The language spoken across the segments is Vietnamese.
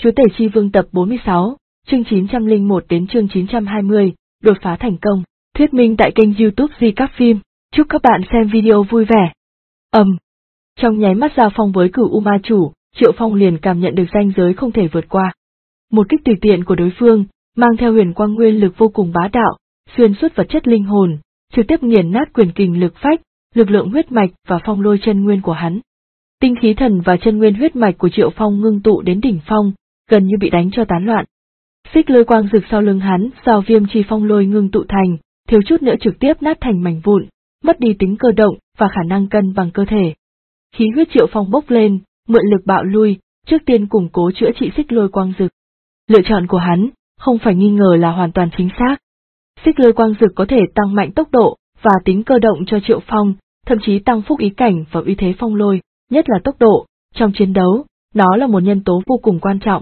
Chúa Tể Chi Vương tập 46, chương 901 đến chương 920, đột phá thành công. Thuyết minh tại kênh YouTube Di Các Phim. Chúc các bạn xem video vui vẻ. Trong nháy mắt giao phong với Cửu U Ma Chủ, Triệu Phong liền cảm nhận được ranh giới không thể vượt qua. Một kích tùy tiện của đối phương, mang theo huyền quang nguyên lực vô cùng bá đạo, xuyên suốt vật chất linh hồn, trực tiếp nghiền nát quyền kình lực phách, lực lượng huyết mạch và phong lôi chân nguyên của hắn. Tinh khí thần và chân nguyên huyết mạch của Triệu Phong ngưng tụ đến đỉnh phong, gần như bị đánh cho tán loạn. Xích lôi quang rực sau lưng hắn do viêm chi phong lôi ngưng tụ thành, thiếu chút nữa trực tiếp nát thành mảnh vụn, mất đi tính cơ động và khả năng cân bằng cơ thể. Khí huyết Triệu Phong bốc lên, mượn lực bạo lui, trước tiên củng cố chữa trị xích lôi quang rực. Lựa chọn của hắn, không phải nghi ngờ là hoàn toàn chính xác. Xích lôi quang rực có thể tăng mạnh tốc độ và tính cơ động cho Triệu Phong, thậm chí tăng phúc ý cảnh và uy thế phong lôi, nhất là tốc độ. Trong chiến đấu, nó là một nhân tố vô cùng quan trọng.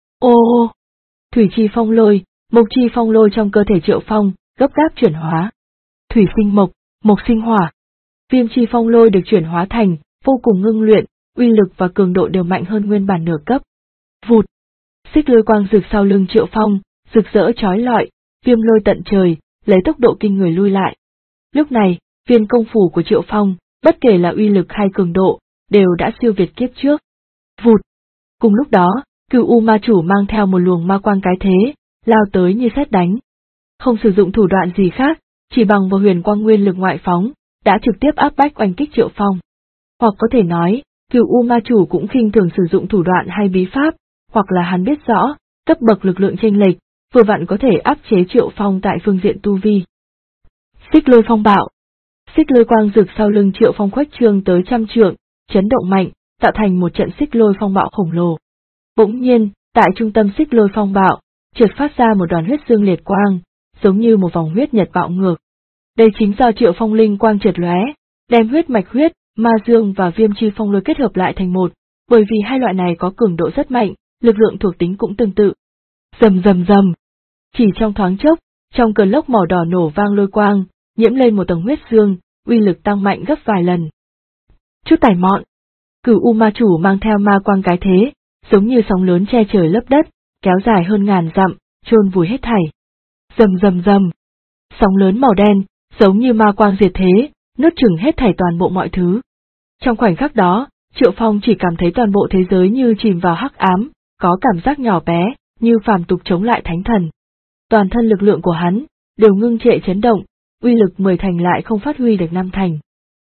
Thủy chi phong lôi, mộc chi phong lôi trong cơ thể Triệu Phong gấp gáp chuyển hóa. Thủy sinh mộc, mộc sinh hỏa. Viêm chi phong lôi được chuyển hóa thành, vô cùng ngưng luyện, uy lực và cường độ đều mạnh hơn nguyên bản nửa cấp. Vụt. Xích lôi quang rực sau lưng Triệu Phong, rực rỡ chói lọi, viêm lôi tận trời, lấy tốc độ kinh người lui lại. Lúc này, viên công phủ của Triệu Phong, bất kể là uy lực hay cường độ, đều đã siêu việt kiếp trước. Vụt. Cùng lúc đó, Cửu U Ma Chủ mang theo một luồng ma quang cái thế, lao tới như sét đánh. Không sử dụng thủ đoạn gì khác, chỉ bằng vào huyền quang nguyên lực ngoại phóng, đã trực tiếp áp bách oanh kích Triệu Phong. Hoặc có thể nói, Cửu U Ma Chủ cũng khinh thường sử dụng thủ đoạn hay bí pháp, hoặc là hắn biết rõ, cấp bậc lực lượng chênh lệch, vừa vặn có thể áp chế Triệu Phong tại phương diện tu vi. Xích lôi phong bạo. Xích lôi quang rực sau lưng Triệu Phong khuếch trương tới trăm trượng, chấn động mạnh, tạo thành một trận xích lôi phong bạo khổng lồ. Bỗng nhiên, tại trung tâm xích lôi phong bạo, chợt phát ra một đoàn huyết dương liệt quang, giống như một vòng huyết nhật bạo ngược. Đây chính do Triệu Phong linh quang chợt lóe, đem huyết mạch huyết, ma dương và viêm chi phong lôi kết hợp lại thành một, bởi vì hai loại này có cường độ rất mạnh, lực lượng thuộc tính cũng tương tự. Rầm rầm rầm. Chỉ trong thoáng chốc, trong cơn lốc màu đỏ nổ vang lôi quang, nhiễm lên một tầng huyết dương, uy lực tăng mạnh gấp vài lần. Chút tải mọn. Cửu U Ma Chủ mang theo ma quang cái thế, giống như sóng lớn che trời lấp đất, kéo dài hơn ngàn dặm, chôn vùi hết thảy. Rầm rầm rầm. Sóng lớn màu đen, giống như ma quang diệt thế, nuốt chửng hết thảy toàn bộ mọi thứ. Trong khoảnh khắc đó, Triệu Phong chỉ cảm thấy toàn bộ thế giới như chìm vào hắc ám, có cảm giác nhỏ bé, như phàm tục chống lại thánh thần. Toàn thân lực lượng của hắn đều ngưng trệ chấn động, uy lực 10 thành lại không phát huy được 5 thành.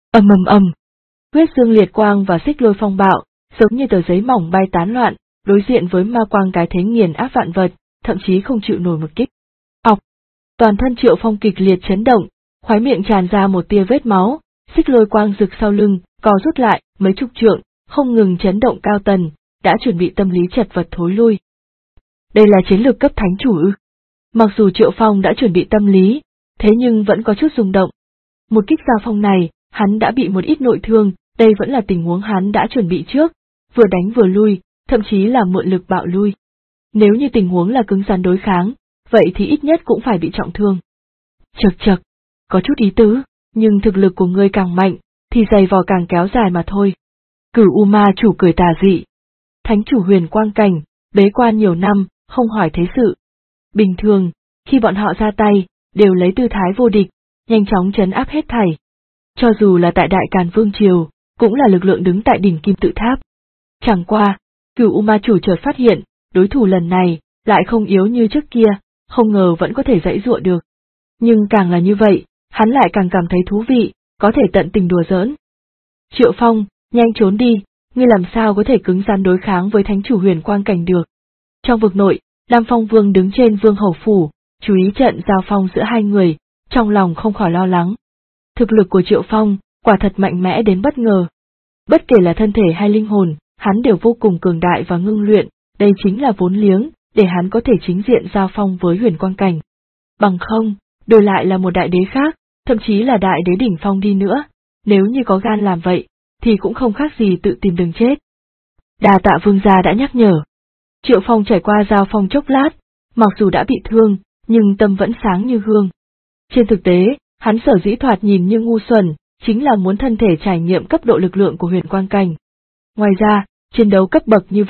Huyết dương liệt quang và xích lôi phong bạo, giống như tờ giấy mỏng bay tán loạn, đối diện với ma quang cái thế nghiền áp vạn vật, thậm chí không chịu nổi một kích. Toàn thân Triệu Phong kịch liệt chấn động, khóe miệng tràn ra một tia vết máu, xích lôi quang rực sau lưng, co rút lại, mấy chục trượng, không ngừng chấn động cao tần, đã chuẩn bị tâm lý chật vật thối lui. Đây là chiến lược cấp thánh chủ ư? Mặc dù Triệu Phong đã chuẩn bị tâm lý, thế nhưng vẫn có chút rung động. Một kích giao phong này, hắn đã bị một ít nội thương, đây vẫn là tình huống hắn đã chuẩn bị trước, vừa đánh vừa lui, thậm chí là mượn lực bạo lui. Nếu như tình huống là cứng rắn đối kháng, vậy thì ít nhất cũng phải bị trọng thương. Chậc, có chút ý tứ, nhưng thực lực của ngươi càng mạnh, thì giày vò càng kéo dài mà thôi. Cửu U Ma Chủ cười tà dị. Thánh chủ huyền quang cảnh, bế quan nhiều năm, không hỏi thế sự. Bình thường, khi bọn họ ra tay, đều lấy tư thái vô địch, nhanh chóng trấn áp hết thảy. Cho dù là tại Đại Càn Vương Triều, cũng là lực lượng đứng tại đỉnh kim tự tháp. Chẳng qua, Cửu U Ma Chủ chợt phát hiện, đối thủ lần này, lại không yếu như trước kia, không ngờ vẫn có thể giãy giụa được. Nhưng càng là như vậy, hắn lại càng cảm thấy thú vị, có thể tận tình đùa giỡn. Triệu Phong, nhanh trốn đi, ngươi làm sao có thể cứng rắn đối kháng với thánh chủ huyền quang cảnh được. Trong vực nội, Lam Phong Vương đứng trên vương hầu phủ, chú ý trận giao phong giữa hai người, trong lòng không khỏi lo lắng. Thực lực của Triệu Phong, quả thật mạnh mẽ đến bất ngờ. Bất kể là thân thể hay linh hồn, hắn đều vô cùng cường đại và ngưng luyện, đây chính là vốn liếng, để hắn có thể chính diện giao phong với huyền quang cảnh. Bằng không, đổi lại là một đại đế khác, thậm chí là đại đế đỉnh phong đi nữa, nếu như có gan làm vậy, thì cũng không khác gì tự tìm đường chết. Đà tạ vương gia đã nhắc nhở. Triệu Phong trải qua giao phong chốc lát, mặc dù đã bị thương, nhưng tâm vẫn sáng như gương. Trên thực tế, hắn sở dĩ thoạt nhìn như ngu xuẩn, chính là muốn thân thể trải nghiệm cấp độ lực lượng của huyền quang cảnh. Ngoài ra, chiến đấu cấp bậc như vậy,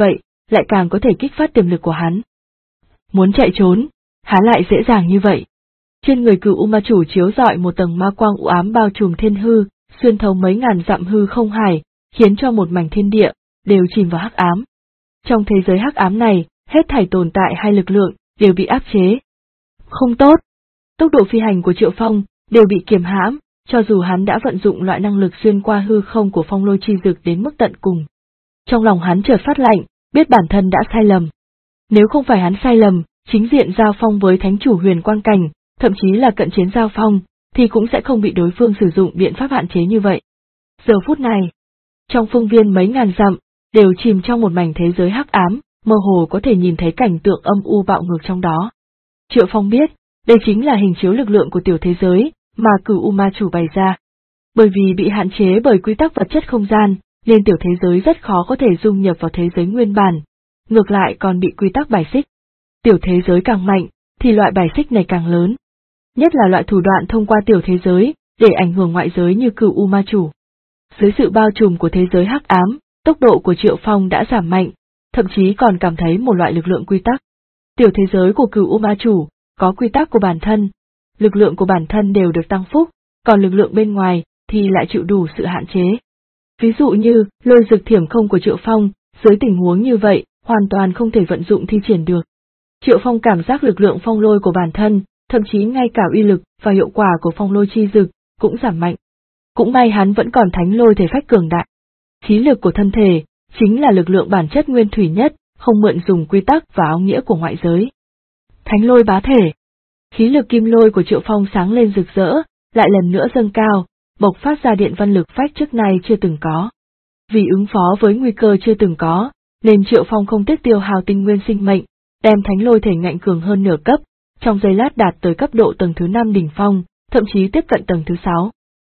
lại càng có thể kích phát tiềm lực của hắn. Muốn chạy trốn, há lại dễ dàng như vậy. Trên người Cửu U Ma Chủ chiếu rọi một tầng ma quang u ám bao trùm thiên hư, xuyên thấu mấy ngàn dặm hư không hải, khiến cho một mảnh thiên địa đều chìm vào hắc ám. Trong thế giới hắc ám này, hết thảy tồn tại hay lực lượng đều bị áp chế. Không tốt. Tốc độ phi hành của Triệu Phong đều bị kiềm hãm, cho dù hắn đã vận dụng loại năng lực xuyên qua hư không của Phong Lôi Chi Dực đến mức tận cùng. Trong lòng hắn chợt phát lạnh, biết bản thân đã sai lầm. Nếu không phải hắn sai lầm, chính diện giao phong với Thánh Chủ Huyền Quang Cảnh, thậm chí là cận chiến giao phong, thì cũng sẽ không bị đối phương sử dụng biện pháp hạn chế như vậy. Giờ phút này, trong phương viên mấy ngàn dặm, đều chìm trong một mảnh thế giới hắc ám, mơ hồ có thể nhìn thấy cảnh tượng âm u bạo ngược trong đó. Triệu Phong biết, đây chính là hình chiếu lực lượng của tiểu thế giới, mà Cửu U Ma Chủ bày ra. Bởi vì bị hạn chế bởi quy tắc vật chất không gian, nên tiểu thế giới rất khó có thể dung nhập vào thế giới nguyên bản, ngược lại còn bị quy tắc bài xích. Tiểu thế giới càng mạnh, thì loại bài xích này càng lớn. Nhất là loại thủ đoạn thông qua tiểu thế giới, để ảnh hưởng ngoại giới như Cửu U Ma Chủ. Dưới sự bao trùm của thế giới hắc ám, tốc độ của Triệu Phong đã giảm mạnh, thậm chí còn cảm thấy một loại lực lượng quy tắc. Tiểu thế giới của Cửu U Ma Chủ có quy tắc của bản thân, lực lượng của bản thân đều được tăng phúc, còn lực lượng bên ngoài thì lại chịu đủ sự hạn chế. Ví dụ như lôi dực thiểm không của Triệu Phong, dưới tình huống như vậy, hoàn toàn không thể vận dụng thi triển được. Triệu Phong cảm giác lực lượng phong lôi của bản thân, thậm chí ngay cả uy lực và hiệu quả của Phong Lôi Chi Dực cũng giảm mạnh. Cũng may hắn vẫn còn thánh lôi thể phách cường đại. Khí lực của thân thể chính là lực lượng bản chất nguyên thủy nhất, không mượn dùng quy tắc và áo nghĩa của ngoại giới. Thánh lôi bá thể. Khí lực kim lôi của Triệu Phong sáng lên rực rỡ, lại lần nữa dâng cao, bộc phát ra điện văn lực phách trước nay chưa từng có. Vì ứng phó với nguy cơ chưa từng có, nên Triệu Phong không tiếc tiêu hao tinh nguyên sinh mệnh, đem thánh lôi thể ngạnh cường hơn nửa cấp, trong giây lát đạt tới cấp độ tầng thứ 5 đỉnh phong, thậm chí tiếp cận tầng thứ 6.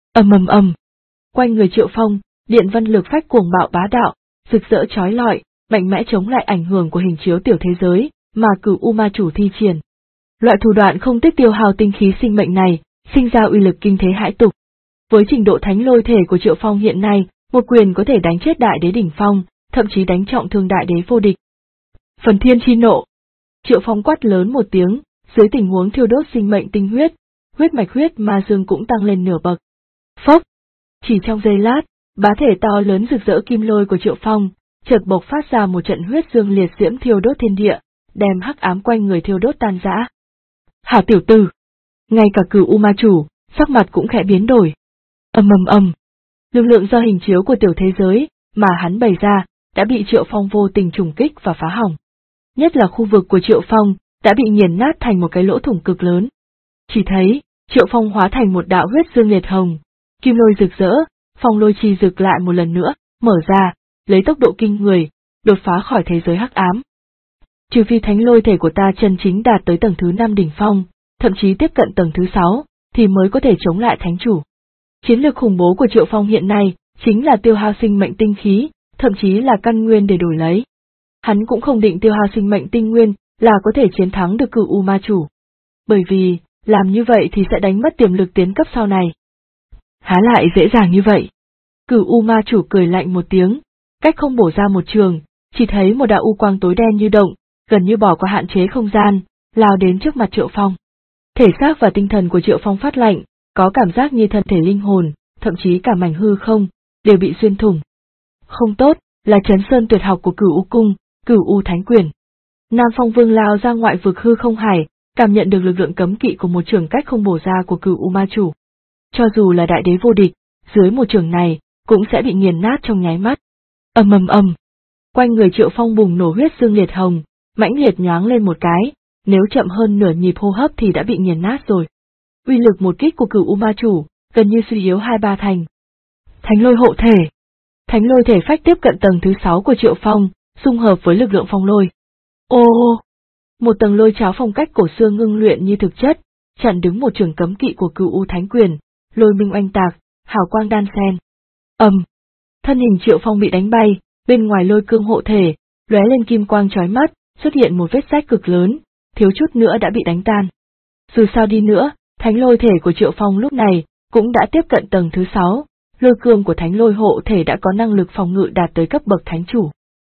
Ầm. Quanh người Triệu Phong, điện văn lực phách cuồng bạo bá đạo, rực rỡ chói lọi, mạnh mẽ chống lại ảnh hưởng của hình chiếu tiểu thế giới mà Cửu U Ma Chủ thi triển. Loại thủ đoạn không tiếc tiêu hao tinh khí sinh mệnh này, sinh ra uy lực kinh thế hãi tục. Với trình độ thánh lôi thể của Triệu Phong hiện nay, một quyền có thể đánh chết đại đế đỉnh phong, thậm chí đánh trọng thương đại đế vô địch. Phần thiên chi nộ. Triệu Phong quát lớn một tiếng, dưới tình huống thiêu đốt sinh mệnh tinh huyết, huyết mạch huyết ma dương cũng tăng lên nửa bậc. Phốc! Chỉ trong giây lát, bá thể to lớn rực rỡ kim lôi của Triệu Phong, chợt bộc phát ra một trận huyết dương liệt diễm thiêu đốt thiên địa, đem hắc ám quanh người thiêu đốt tan rã. Hả tiểu tử! Ngay cả Cửu U Ma Chủ, sắc mặt cũng khẽ biến đổi. Ầm. Lực lượng do hình chiếu của tiểu thế giới mà hắn bày ra đã bị Triệu Phong vô tình trùng kích và phá hỏng. Nhất là khu vực của Triệu Phong đã bị nghiền nát thành một cái lỗ thủng cực lớn. Chỉ thấy, Triệu Phong hóa thành một đạo huyết dương liệt hồng, kim lôi rực rỡ, Phong Lôi Chi Dực lại một lần nữa mở ra, lấy tốc độ kinh người, đột phá khỏi thế giới hắc ám. Trừ phi thánh lôi thể của ta chân chính đạt tới tầng thứ 5 đỉnh phong, thậm chí tiếp cận tầng thứ 6, thì mới có thể chống lại thánh chủ. Chiến lược khủng bố của Triệu Phong hiện nay chính là tiêu hao sinh mệnh tinh khí, thậm chí là căn nguyên để đổi lấy. Hắn cũng không định tiêu hao sinh mệnh tinh nguyên là có thể chiến thắng được Cửu U Ma Chủ. Bởi vì, làm như vậy thì sẽ đánh mất tiềm lực tiến cấp sau này. Há lại dễ dàng như vậy. Cửu U Ma Chủ cười lạnh một tiếng, cách không bổ ra một trường, chỉ thấy một đạo u quang tối đen như động, gần như bỏ qua hạn chế không gian, lao đến trước mặt Triệu Phong. Thể xác và tinh thần của Triệu Phong phát lạnh, có cảm giác như thân thể linh hồn, thậm chí cả mảnh hư không, đều bị xuyên thủng. Không tốt, là Chấn Sơn tuyệt học của Cửu U Cung, Cửu U Thánh Quyền. Nam Phong Vương lao ra ngoại vực hư không hải, cảm nhận được lực lượng cấm kỵ của một trường cách không bổ ra của Cửu U Ma Chủ. Cho dù là đại đế vô địch, dưới một trường này, cũng sẽ bị nghiền nát trong nháy mắt. Ầm. Quanh người Triệu Phong bùng nổ huyết dương liệt hồng, mãnh liệt nhoáng lên một cái, nếu chậm hơn nửa nhịp hô hấp thì đã bị nghiền nát rồi. Uy lực một kích của Cửu U Ma Chủ, gần như suy yếu 2-3 thành. Thánh lôi hộ thể. Thánh lôi thể phách tiếp cận tầng thứ 6 của Triệu Phong, xung hợp với lực lượng phong lôi. Ô! Một tầng lôi cháo phong cách cổ xưa ngưng luyện như thực chất, chặn đứng một trường cấm kỵ của Cửu U Thánh Quyền, lôi minh oanh tạc, hào quang đan xen. Thân hình Triệu Phong bị đánh bay, bên ngoài lôi cương hộ thể, lóe lên kim quang chói mắt, xuất hiện một vết rách cực lớn, thiếu chút nữa đã bị đánh tan. Dù sao đi nữa, thánh lôi thể của Triệu Phong lúc này cũng đã tiếp cận tầng thứ 6, lôi cương của thánh lôi hộ thể đã có năng lực phòng ngự đạt tới cấp bậc thánh chủ.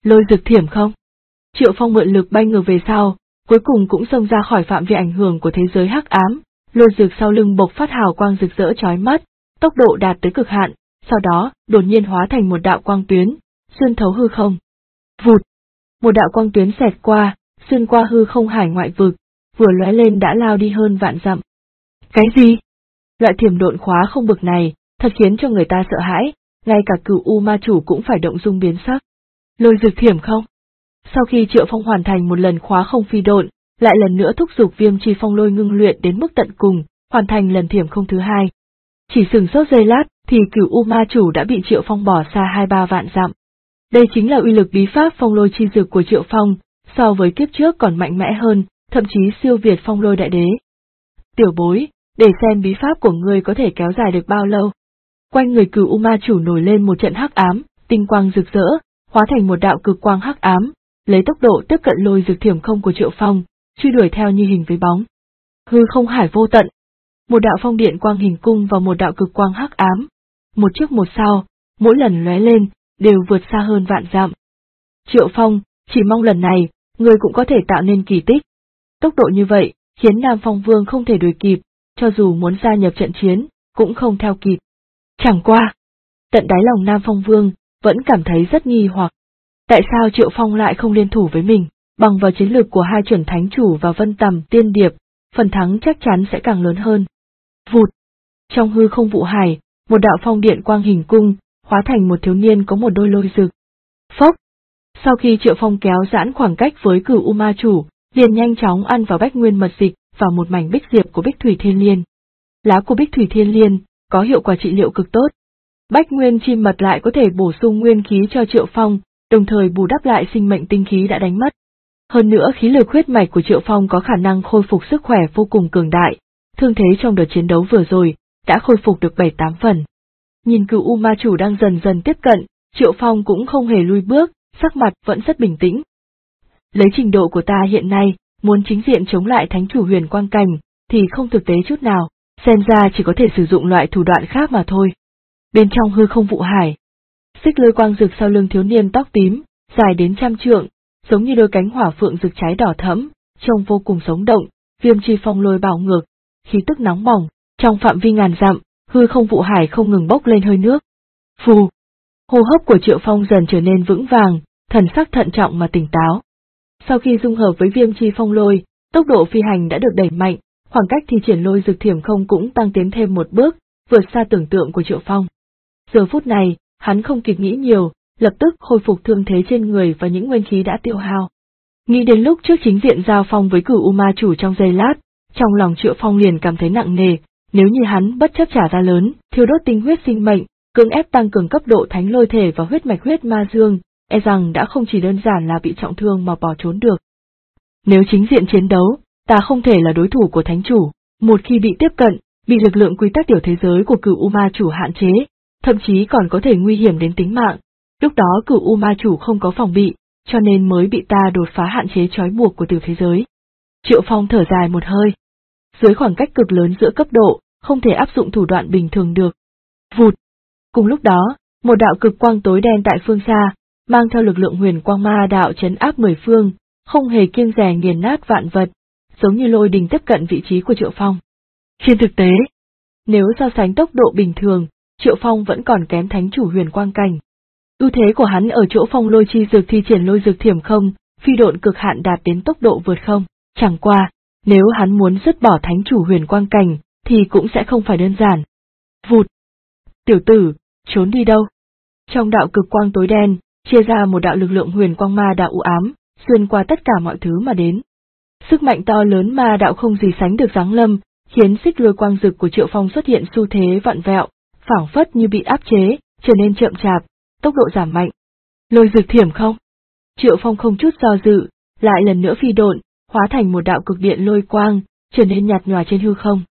Lôi dực thiểm không? Triệu Phong mượn lực bay ngược về sau, cuối cùng cũng xông ra khỏi phạm vi ảnh hưởng của thế giới hắc ám, lôi dực sau lưng bộc phát hào quang rực rỡ chói mắt, tốc độ đạt tới cực hạn, sau đó đột nhiên hóa thành một đạo quang tuyến, xuyên thấu hư không. Vụt! Một đạo quang tuyến xẹt qua, xuyên qua hư không hải ngoại vực, vừa lóe lên đã lao đi hơn vạn dặm. Cái gì? Loại thiểm độn khóa không bực này, thật khiến cho người ta sợ hãi, ngay cả Cửu U Ma Chủ cũng phải động dung biến sắc. Lôi dực thiểm không? Sau khi Triệu Phong hoàn thành một lần khóa không phi độn, lại lần nữa thúc giục Viêm Chi Phong Lôi ngưng luyện đến mức tận cùng, hoàn thành lần thiểm không thứ hai. Chỉ sừng sốt giây lát thì Cửu U Ma Chủ đã bị Triệu Phong bỏ xa 2-3 vạn dặm. Đây chính là uy lực bí pháp Phong Lôi chi dực của Triệu Phong, so với kiếp trước còn mạnh mẽ hơn, thậm chí siêu việt Phong Lôi đại đế. Tiểu bối, để xem bí pháp của ngươi có thể kéo dài được bao lâu. Quanh người Cửu U Ma Chủ nổi lên một trận hắc ám, tinh quang rực rỡ, hóa thành một đạo cực quang hắc ám, lấy tốc độ tiếp cận lôi dực thiểm không của Triệu Phong, truy đuổi theo như hình với bóng. Hư không hải vô tận. Một đạo phong điện quang hình cung và một đạo cực quang hắc ám, một trước một sau, mỗi lần lóe lên, đều vượt xa hơn vạn dặm. Triệu Phong, chỉ mong lần này, ngươi cũng có thể tạo nên kỳ tích. Tốc độ như vậy, khiến Nam Phong Vương không thể đuổi kịp, cho dù muốn gia nhập trận chiến, cũng không theo kịp. Chẳng qua, tận đáy lòng Nam Phong Vương, vẫn cảm thấy rất nghi hoặc. Tại sao Triệu Phong lại không liên thủ với mình, bằng vào chiến lược của hai chuẩn thánh chủ và Vân Tầm Tiên Điệp, phần thắng chắc chắn sẽ càng lớn hơn. Vụt! Trong hư không vụ hải, một đạo phong điện quang hình cung, hóa thành một thiếu niên có một đôi lôi rực. Phốc! Sau khi Triệu Phong kéo giãn khoảng cách với Cửu U Ma Chủ, liền nhanh chóng ăn vào bách nguyên mật dịch và một mảnh bích diệp của Bích Thủy Thiên Liên. Lá của Bích Thủy Thiên Liên có hiệu quả trị liệu cực tốt. Bách nguyên chim mật lại có thể bổ sung nguyên khí cho Triệu Phong, đồng thời bù đắp lại sinh mệnh tinh khí đã đánh mất. Hơn nữa khí lực huyết mạch của Triệu Phong có khả năng khôi phục sức khỏe vô cùng cường đại, thương thế trong đợt chiến đấu vừa rồi đã khôi phục được 7-8 phần. Nhìn Cửu U Ma Chủ đang dần dần tiếp cận, Triệu Phong cũng không hề lui bước, sắc mặt vẫn rất bình tĩnh. Lấy trình độ của ta hiện nay, muốn chính diện chống lại Thánh Chủ Huyền Quang Cảnh, thì không thực tế chút nào, xem ra chỉ có thể sử dụng loại thủ đoạn khác mà thôi. Bên trong hư không vụ hải, xích lôi quang rực sau lưng thiếu niên tóc tím, dài đến 100 trượng, giống như đôi cánh hỏa phượng rực cháy đỏ thẫm, trông vô cùng sống động, Viêm Chi Phong Lôi bạo ngược, khí tức nóng bỏng, trong phạm vi ngàn dặm, hư không vụ hải không ngừng bốc lên hơi nước. Phù! Hô hấp của Triệu Phong dần trở nên vững vàng, thần sắc thận trọng mà tỉnh táo. Sau khi dung hợp với Viêm Chi Phong Lôi, tốc độ phi hành đã được đẩy mạnh, khoảng cách thi triển lôi dực thiểm không cũng tăng tiến thêm một bước, vượt xa tưởng tượng của Triệu Phong. Giờ phút này, hắn không kịp nghĩ nhiều, lập tức khôi phục thương thế trên người và những nguyên khí đã tiêu hao. Nghĩ đến lúc trước chính diện giao phong với Cửu U Ma Chủ trong giây lát, trong lòng Triệu Phong liền cảm thấy nặng nề, nếu như hắn bất chấp trả giá lớn, thiêu đốt tinh huyết sinh mệnh, cưỡng ép tăng cường cấp độ thánh lôi thể và huyết mạch huyết ma dương, e rằng đã không chỉ đơn giản là bị trọng thương mà bỏ trốn được. Nếu chính diện chiến đấu, ta không thể là đối thủ của thánh chủ, một khi bị tiếp cận, bị lực lượng quy tắc điều thế giới của Cửu U Ma Chủ hạn chế, thậm chí còn có thể nguy hiểm đến tính mạng. Lúc đó Cửu U Ma Chủ không có phòng bị, cho nên mới bị ta đột phá hạn chế trói buộc của tiểu thế giới. Triệu Phong thở dài một hơi. Dưới khoảng cách cực lớn giữa cấp độ, không thể áp dụng thủ đoạn bình thường được. Vụt! Cùng lúc đó, một đạo cực quang tối đen tại phương xa, mang theo lực lượng huyền quang ma đạo trấn áp 10 phương, không hề kiêng dè nghiền nát vạn vật, giống như lôi đình tiếp cận vị trí của Triệu Phong. Trên thực tế, nếu so sánh tốc độ bình thường, Triệu Phong vẫn còn kém Thánh Chủ Huyền Quang Cảnh. Ưu thế của hắn ở chỗ Phong Lôi chi dược thi triển lôi dược thiểm không, phi độn cực hạn đạt đến tốc độ vượt không, chẳng qua, nếu hắn muốn dứt bỏ Thánh Chủ Huyền Quang Cảnh, thì cũng sẽ không phải đơn giản. Vụt! Tiểu tử, trốn đi đâu? Trong đạo cực quang tối đen, chia ra một đạo lực lượng huyền quang ma đạo u ám, xuyên qua tất cả mọi thứ mà đến. Sức mạnh to lớn ma đạo không gì sánh được giáng lâm, khiến xích lôi quang rực của Triệu Phong xuất hiện xu thế vặn vẹo, phảng phất như bị áp chế, trở nên chậm chạp, tốc độ giảm mạnh. Lôi dực thiểm không? Triệu Phong không chút do dự, lại lần nữa phi độn, hóa thành một đạo cực điện lôi quang, trở nên nhạt nhòa trên hư không.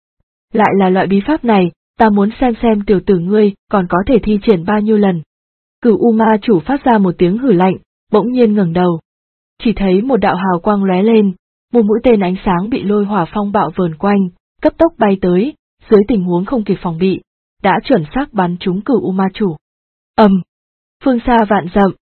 Lại là loại bí pháp này, ta muốn xem tiểu tử ngươi còn có thể thi triển bao nhiêu lần. Cửu U Ma Chủ phát ra một tiếng hử lạnh, bỗng nhiên ngẩng đầu. Chỉ thấy một đạo hào quang lóe lên, một mũi tên ánh sáng bị lôi hỏa phong bạo vờn quanh, cấp tốc bay tới, dưới tình huống không kịp phòng bị, đã chuẩn xác bắn trúng Cửu U Ma Chủ. Phương xa vạn dặm,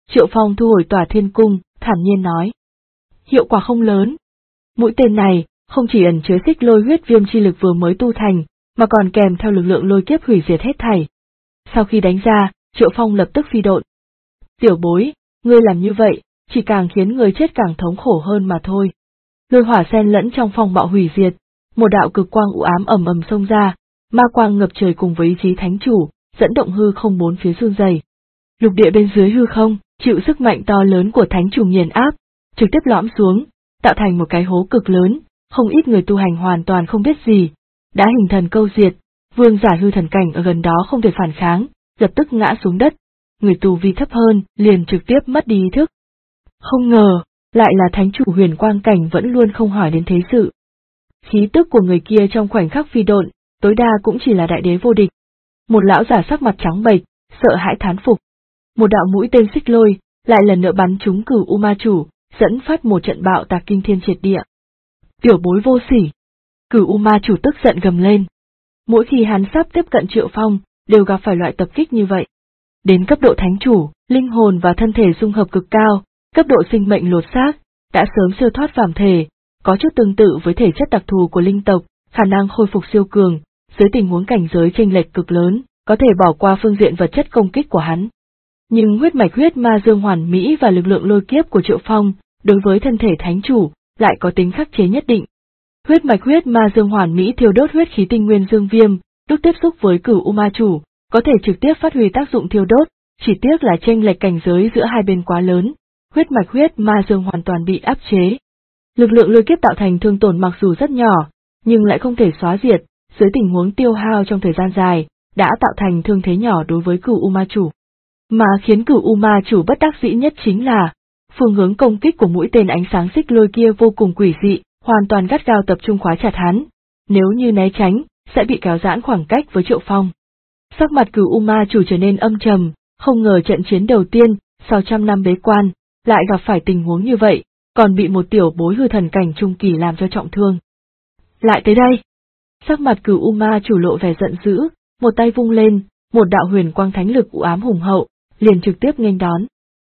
Triệu Phong thu hồi Tỏa Thiên Cung, thản nhiên nói. Hiệu quả không lớn. Mũi tên này, không chỉ ẩn chứa xích lôi huyết viêm chi lực vừa mới tu thành, mà còn kèm theo lực lượng lôi kiếp hủy diệt hết thảy. Sau khi đánh ra, Triệu Phong lập tức phi độn. Tiểu bối, ngươi làm như vậy, chỉ càng khiến người chết càng thống khổ hơn mà thôi. Lôi hỏa xen lẫn trong phong bạo hủy diệt, một đạo cực quang u ám ầm ầm xông ra, ma quang ngập trời cùng với ý chí thánh chủ, dẫn động hư không bốn phía run rẩy. Lục địa bên dưới hư không, chịu sức mạnh to lớn của thánh chủ nghiền áp, trực tiếp lõm xuống, tạo thành một cái hố cực lớn, không ít người tu hành hoàn toàn không biết gì, đã hình thần câu diệt, vương giả hư thần cảnh ở gần đó không thể phản kháng, lập tức ngã xuống đất, người tu vi thấp hơn liền trực tiếp mất đi ý thức. Không ngờ, lại là thánh chủ huyền quang cảnh vẫn luôn không hỏi đến thế sự. Khí tức của người kia trong khoảnh khắc phi độn, tối đa cũng chỉ là đại đế vô địch. Một lão giả sắc mặt trắng bệch, sợ hãi thán phục. Một đạo mũi tên xích lôi, lại lần nữa bắn trúng Cửu U Ma Chủ, dẫn phát một trận bạo tạc kinh thiên triệt địa. Tiểu bối vô sỉ. Cửu U Ma Chủ tức giận gầm lên. Mỗi khi hắn sắp tiếp cận Triệu Phong, đều gặp phải loại tập kích như vậy. Đến cấp độ thánh chủ, linh hồn và thân thể dung hợp cực cao, cấp độ sinh mệnh lột xác, đã sớm siêu thoát phàm thể, có chút tương tự với thể chất đặc thù của linh tộc, khả năng khôi phục siêu cường, dưới tình huống cảnh giới chênh lệch cực lớn, có thể bỏ qua phương diện vật chất công kích của hắn. Nhưng huyết mạch huyết ma dương hoàn mỹ và lực lượng lôi kiếp của Triệu Phong, đối với thân thể thánh chủ, lại có tính khắc chế nhất định. Huyết mạch huyết ma dương hoàn mỹ thiêu đốt huyết khí tinh nguyên dương viêm, lúc tiếp xúc với Cửu U Ma Chủ, có thể trực tiếp phát huy tác dụng thiêu đốt, chỉ tiếc là chênh lệch cảnh giới giữa hai bên quá lớn, huyết mạch huyết ma dương hoàn toàn bị áp chế. Lực lượng lôi kiếp tạo thành thương tổn mặc dù rất nhỏ, nhưng lại không thể xóa diệt, dưới tình huống tiêu hao trong thời gian dài, đã tạo thành thương thế nhỏ đối với Cửu U Ma Chủ. Mà khiến Cửu U Ma Chủ bất đắc dĩ nhất chính là, phương hướng công kích của mũi tên ánh sáng xích lôi kia vô cùng quỷ dị, hoàn toàn gắt gao tập trung khóa chặt hắn, nếu như né tránh, sẽ bị kéo giãn khoảng cách với Triệu Phong. Sắc mặt Cửu U Ma Chủ trở nên âm trầm, không ngờ trận chiến đầu tiên, sau trăm năm bế quan, lại gặp phải tình huống như vậy, còn bị một tiểu bối hư thần cảnh trung kỳ làm cho trọng thương. Lại tới đây! Sắc mặt Cửu U Ma Chủ lộ vẻ giận dữ, một tay vung lên, một đạo huyền quang thánh lực u ám hùng hậu, liền trực tiếp nghênh đón.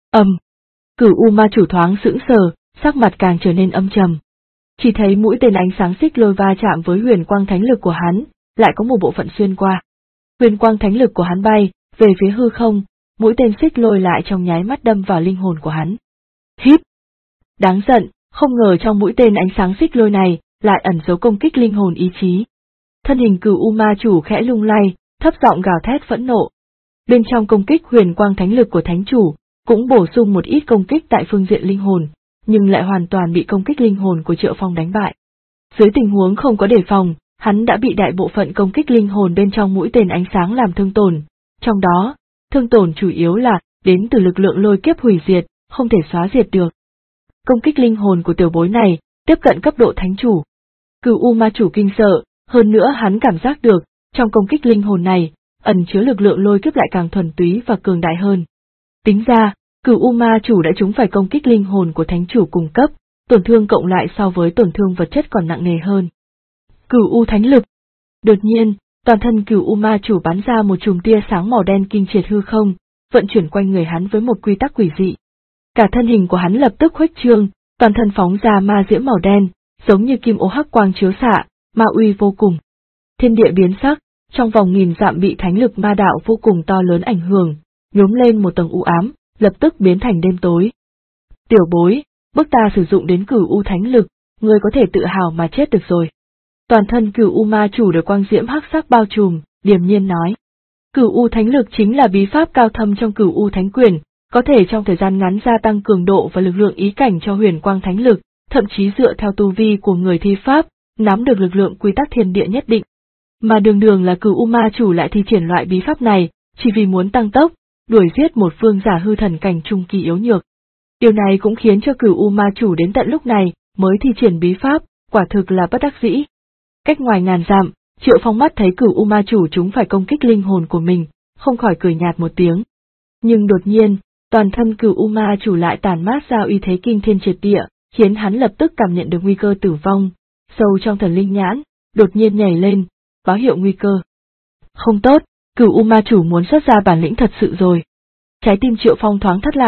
Cửu U Ma Chủ thoáng sững sờ, sắc mặt càng trở nên âm trầm. Chỉ thấy mũi tên ánh sáng xích lôi va chạm với huyền quang thánh lực của hắn, lại có một bộ phận xuyên qua. Huyền quang thánh lực của hắn bay về phía hư không, mũi tên xích lôi lại trong nháy mắt đâm vào linh hồn của hắn. Hít! Đáng giận, không ngờ trong mũi tên ánh sáng xích lôi này lại ẩn giấu công kích linh hồn ý chí. Thân hình Cửu U Ma Chủ khẽ lung lay, thấp giọng gào thét phẫn nộ. Bên trong công kích huyền quang thánh lực của thánh chủ, cũng bổ sung một ít công kích tại phương diện linh hồn, nhưng lại hoàn toàn bị công kích linh hồn của Triệu Phong đánh bại. Dưới tình huống không có đề phòng, hắn đã bị đại bộ phận công kích linh hồn bên trong mũi tên ánh sáng làm thương tổn, trong đó, thương tổn chủ yếu là đến từ lực lượng lôi kiếp hủy diệt, không thể xóa diệt được. Công kích linh hồn của tiểu bối này, tiếp cận cấp độ thánh chủ. Cửu U Ma Chủ kinh sợ, hơn nữa hắn cảm giác được, trong công kích linh hồn này, ẩn chứa lực lượng lôi kiếp lại càng thuần túy và cường đại hơn. Tính ra, Cửu U Ma Chủ đã trúng phải công kích linh hồn của thánh chủ cùng cấp, tổn thương cộng lại so với tổn thương vật chất còn nặng nề hơn. Cửu U Thánh Lực. Đột nhiên, toàn thân Cửu U Ma Chủ bắn ra một chùm tia sáng màu đen kinh triệt hư không, vận chuyển quanh người hắn với một quy tắc quỷ dị. Cả thân hình của hắn lập tức khuếch trương, toàn thân phóng ra ma diễm màu đen, giống như kim ô hắc quang chiếu xạ, ma uy vô cùng. Thiên địa biến sắc, trong vòng nghìn dặm bị thánh lực ma đạo vô cùng to lớn ảnh hưởng, nhuốm lên một tầng u ám, lập tức biến thành đêm tối. Tiểu bối, bức ta sử dụng đến Cửu U Thánh Lực, ngươi có thể tự hào mà chết được rồi. Toàn thân Cửu U Ma Chủ được quang diễm hắc sắc bao trùm, điềm nhiên nói. Cửu U Thánh Lực chính là bí pháp cao thâm trong Cửu U Thánh Quyền, có thể trong thời gian ngắn gia tăng cường độ và lực lượng ý cảnh cho huyền quang thánh lực, thậm chí dựa theo tu vi của người thi pháp, nắm được lực lượng quy tắc thiên địa nhất định. Mà đường là Cửu U Ma Chủ lại thi triển loại bí pháp này, chỉ vì muốn tăng tốc, đuổi giết một vương giả hư thần cảnh trung kỳ yếu nhược. Điều này cũng khiến cho Cửu U Ma Chủ đến tận lúc này mới thi triển bí pháp, quả thực là bất đắc dĩ. Cách ngoài ngàn dặm, Triệu Phong mắt thấy Cửu U Ma Chủ chúng phải công kích linh hồn của mình, không khỏi cười nhạt một tiếng. Nhưng đột nhiên, toàn thân Cửu U Ma Chủ lại tản mát ra uy thế kinh thiên triệt địa, khiến hắn lập tức cảm nhận được nguy cơ tử vong, sâu trong thần linh nhãn, đột nhiên nhảy lên, báo hiệu nguy cơ. Không tốt, Cửu U Ma Chủ muốn xuất ra bản lĩnh thật sự rồi. Trái tim Triệu Phong thoáng thắt lại,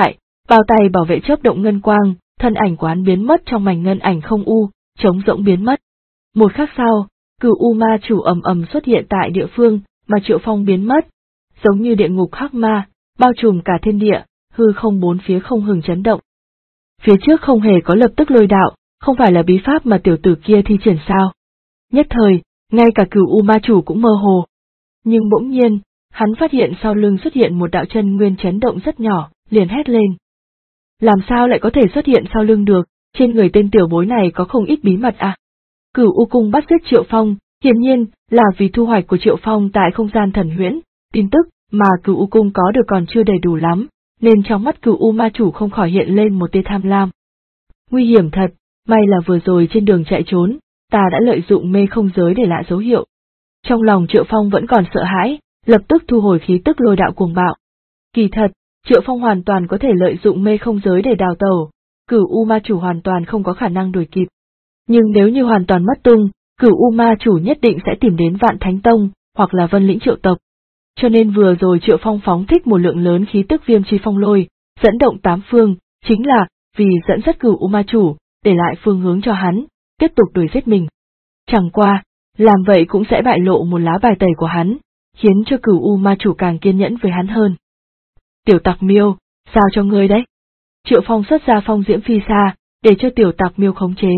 Bao tay bảo vệ chớp động ngân quang, thân ảnh của hắn biến mất trong mảnh ngân ảnh không u, trống rỗng biến mất. Một khắc sau, Cửu U Ma Chủ ầm ầm xuất hiện tại địa phương mà Triệu Phong biến mất, giống như địa ngục hắc ma, bao trùm cả thiên địa, hư không bốn phía không ngừng chấn động. Phía trước không hề có lập tức lôi đạo, không phải là bí pháp mà tiểu tử kia thi triển sao? Nhất thời, ngay cả Cửu U Ma Chủ cũng mơ hồ. Nhưng bỗng nhiên, hắn phát hiện sau lưng xuất hiện một đạo chân nguyên chấn động rất nhỏ, liền hét lên. Làm sao lại có thể xuất hiện sau lưng được, trên người tên tiểu bối này có không ít bí mật à? Cửu U Cung bắt giết Triệu Phong, hiển nhiên là vì thu hoạch của Triệu Phong tại không gian thần huyễn, tin tức mà Cửu U Cung có được còn chưa đầy đủ lắm, nên trong mắt Cửu U Ma Chủ không khỏi hiện lên một tia tham lam. Nguy hiểm thật, may là vừa rồi trên đường chạy trốn, ta đã lợi dụng mê không giới để lại dấu hiệu. Trong lòng Triệu Phong vẫn còn sợ hãi, lập tức thu hồi khí tức lôi đạo cuồng bạo. Kỳ thật, Triệu Phong hoàn toàn có thể lợi dụng mê không giới để đào tẩu, Cửu U Ma Chủ hoàn toàn không có khả năng đuổi kịp. Nhưng nếu như hoàn toàn mất tung, Cửu U Ma Chủ nhất định sẽ tìm đến Vạn Thánh Tông, hoặc là Vân Lĩnh Triệu tộc. Cho nên vừa rồi Triệu Phong phóng thích một lượng lớn khí tức viêm chi phong lôi, dẫn động tám phương, chính là vì dẫn dắt Cửu U Ma Chủ, để lại phương hướng cho hắn, tiếp tục đuổi giết mình. Chẳng qua, làm vậy cũng sẽ bại lộ một lá bài tẩy của hắn, khiến cho Cửu U Ma Chủ càng kiên nhẫn với hắn hơn. Tiểu Tặc Miêu, sao cho ngươi đấy? Triệu Phong xuất ra phong diễm phi xa, để cho Tiểu Tặc Miêu khống chế.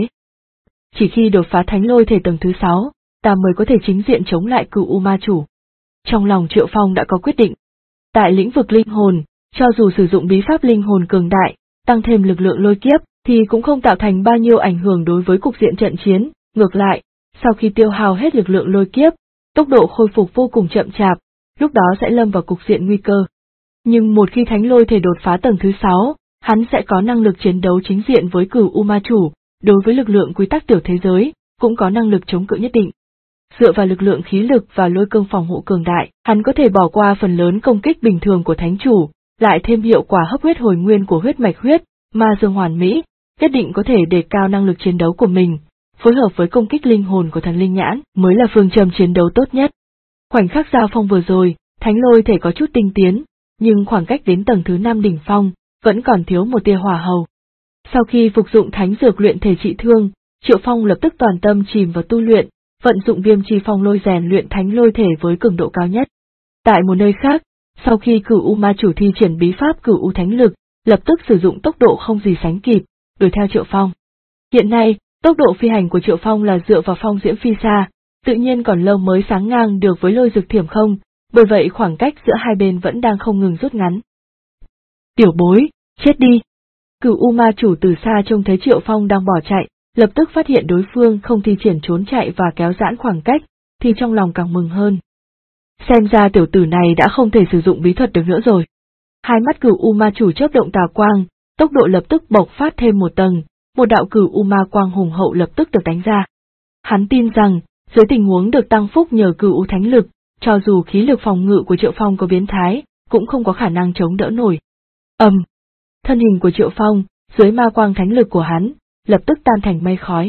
Chỉ khi đột phá thánh lôi thể tầng thứ 6, ta mới có thể chính diện chống lại Cửu U Ma Chủ. Trong lòng Triệu Phong đã có quyết định. Tại lĩnh vực linh hồn, cho dù sử dụng bí pháp linh hồn cường đại, tăng thêm lực lượng lôi kiếp, thì cũng không tạo thành bao nhiêu ảnh hưởng đối với cục diện trận chiến, ngược lại, sau khi tiêu hao hết lực lượng lôi kiếp, tốc độ khôi phục vô cùng chậm chạp, lúc đó sẽ lâm vào cục diện nguy cơ. Nhưng một khi thánh lôi thể đột phá tầng thứ 6, hắn sẽ có năng lực chiến đấu chính diện với Cửu U Ma Chủ, đối với lực lượng quy tắc tiểu thế giới, cũng có năng lực chống cự nhất định. Dựa vào lực lượng khí lực và lôi cương phòng hộ cường đại, hắn có thể bỏ qua phần lớn công kích bình thường của thánh chủ, lại thêm hiệu quả hấp huyết hồi nguyên của huyết mạch huyết, ma dương hoàn mỹ, nhất định có thể đề cao năng lực chiến đấu của mình, phối hợp với công kích linh hồn của thần linh nhãn mới là phương châm chiến đấu tốt nhất. Khoảnh khắc giao phong vừa rồi, thánh lôi thể có chút tinh tiến, nhưng khoảng cách đến tầng thứ 5 đỉnh phong, vẫn còn thiếu một tia hỏa hầu. Sau khi phục dụng thánh dược luyện thể trị thương, Triệu Phong lập tức toàn tâm chìm vào tu luyện, vận dụng viêm chi phong lôi rèn luyện thánh lôi thể với cường độ cao nhất. Tại một nơi khác, sau khi Cửu U Ma Chủ thi triển bí pháp Cửu U Thánh Lực, lập tức sử dụng tốc độ không gì sánh kịp, đuổi theo Triệu Phong. Hiện nay, tốc độ phi hành của Triệu Phong là dựa vào phong diễm phi xa, tự nhiên còn lâu mới sáng ngang được với lôi dực thiểm không, bởi vậy khoảng cách giữa hai bên vẫn đang không ngừng rút ngắn. Tiểu bối, chết đi! Cửu U Ma Chủ từ xa trông thấy Triệu Phong đang bỏ chạy, lập tức phát hiện đối phương không thi triển trốn chạy và kéo giãn khoảng cách, thì trong lòng càng mừng hơn. Xem ra tiểu tử này đã không thể sử dụng bí thuật được nữa rồi. Hai mắt Cửu U Ma Chủ chớp động tà quang, tốc độ lập tức bộc phát thêm một tầng, một đạo Cửu U Ma quang hùng hậu lập tức được đánh ra. Hắn tin rằng, dưới tình huống được tăng phúc nhờ Cửu U Thánh Lực, cho dù khí lực phòng ngự của Triệu Phong có biến thái, cũng không có khả năng chống đỡ nổi. Thân hình của Triệu Phong, dưới ma quang thánh lực của hắn, lập tức tan thành mây khói.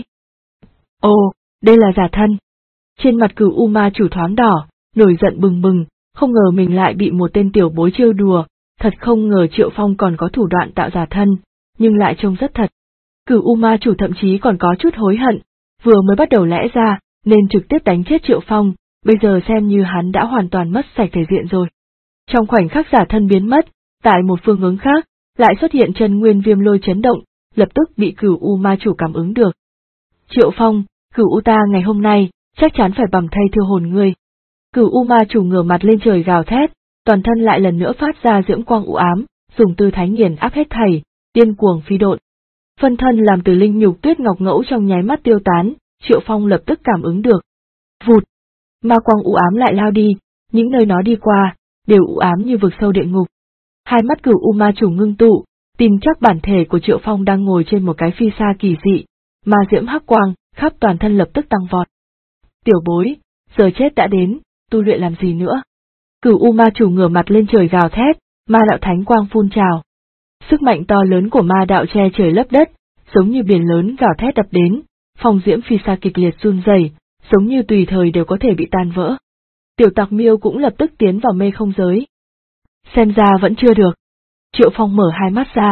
Ồ, đây là giả thân. Trên mặt Cửu U Ma Chủ thoáng đỏ, nổi giận bừng bừng, không ngờ mình lại bị một tên tiểu bối trêu đùa, thật không ngờ Triệu Phong còn có thủ đoạn tạo giả thân, nhưng lại trông rất thật. Cửu U Ma Chủ thậm chí còn có chút hối hận, vừa mới bắt đầu lẽ ra, nên trực tiếp đánh chết Triệu Phong, bây giờ xem như hắn đã hoàn toàn mất sạch thể diện rồi. Trong khoảnh khắc giả thân biến mất, tại một phương hướng khác, lại xuất hiện chân nguyên viêm lôi chấn động, lập tức bị Cửu U Ma Chủ cảm ứng được. Triệu Phong, Cửu U ta ngày hôm nay, chắc chắn phải bầm thây thiêu hồn ngươi. Cửu U Ma Chủ ngửa mặt lên trời gào thét, toàn thân lại lần nữa phát ra diễm quang u ám, dùng tư thái nghiền áp hết thảy, điên cuồng phi độn. Phân thân làm từ linh nhục tuyết ngọc ngẫu trong nháy mắt tiêu tán, Triệu Phong lập tức cảm ứng được. Vụt! Ma quang u ám lại lao đi, những nơi nó đi qua, đều u ám như vực sâu địa ngục. Hai mắt Cửu U Ma Chủ ngưng tụ, tìm chắc bản thể của Triệu Phong đang ngồi trên một cái phi xa kỳ dị, ma diễm hắc quang, khắp toàn thân lập tức tăng vọt. Tiểu bối, giờ chết đã đến, tu luyện làm gì nữa? Cửu U Ma Chủ ngửa mặt lên trời gào thét, ma đạo thánh quang phun trào. Sức mạnh to lớn của ma đạo che trời lấp đất, giống như biển lớn gào thét đập đến, phong diễm phi xa kịch liệt run rẩy, giống như tùy thời đều có thể bị tan vỡ. Tiểu Tặc Miêu cũng lập tức tiến vào mê không giới. Xem ra vẫn chưa được. Triệu Phong mở hai mắt ra,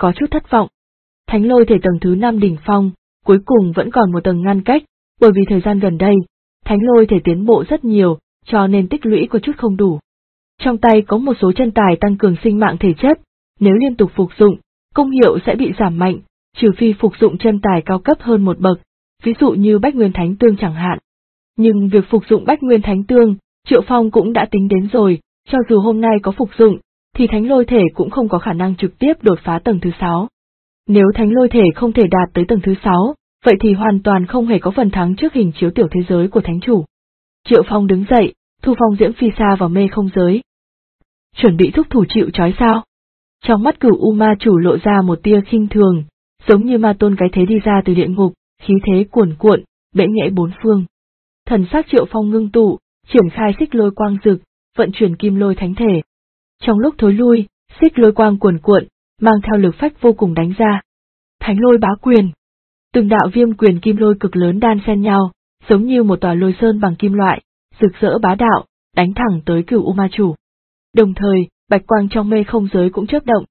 có chút thất vọng. Thánh lôi thể tầng thứ 5 đỉnh phong, cuối cùng vẫn còn một tầng ngăn cách, bởi vì thời gian gần đây, thánh lôi thể tiến bộ rất nhiều, cho nên tích lũy có chút không đủ. Trong tay có một số chân tài tăng cường sinh mạng thể chất, nếu liên tục phục dụng, công hiệu sẽ bị giảm mạnh, trừ phi phục dụng chân tài cao cấp hơn một bậc, ví dụ như Bách Nguyên Thánh Tương chẳng hạn. Nhưng việc phục dụng Bách Nguyên Thánh Tương, Triệu Phong cũng đã tính đến rồi, cho dù hôm nay có phục dụng, thì thánh lôi thể cũng không có khả năng trực tiếp đột phá tầng thứ 6. Nếu thánh lôi thể không thể đạt tới tầng thứ 6, vậy thì hoàn toàn không hề có phần thắng trước hình chiếu tiểu thế giới của thánh chủ. Triệu Phong đứng dậy, thu phong diễm phi xa vào mê không giới. Chuẩn bị thúc thủ chịu trói sao? Trong mắt Cửu U Ma chủ lộ ra một tia khinh thường, giống như ma tôn cái thế đi ra từ địa ngục, khí thế cuồn cuộn, bẽ nhẽ bốn phương. Thần sắc Triệu Phong ngưng tụ, triển khai xích lôi quang rực, vận chuyển kim lôi thánh thể. Trong lúc thối lui, xích lôi quang cuồn cuộn, mang theo lực phách vô cùng đánh ra. Thánh lôi bá quyền. Từng đạo viêm quyền kim lôi cực lớn đan xen nhau, giống như một tòa lôi sơn bằng kim loại, rực rỡ bá đạo, đánh thẳng tới Cửu U Ma chủ. Đồng thời, bạch quang trong mê không giới cũng chớp động.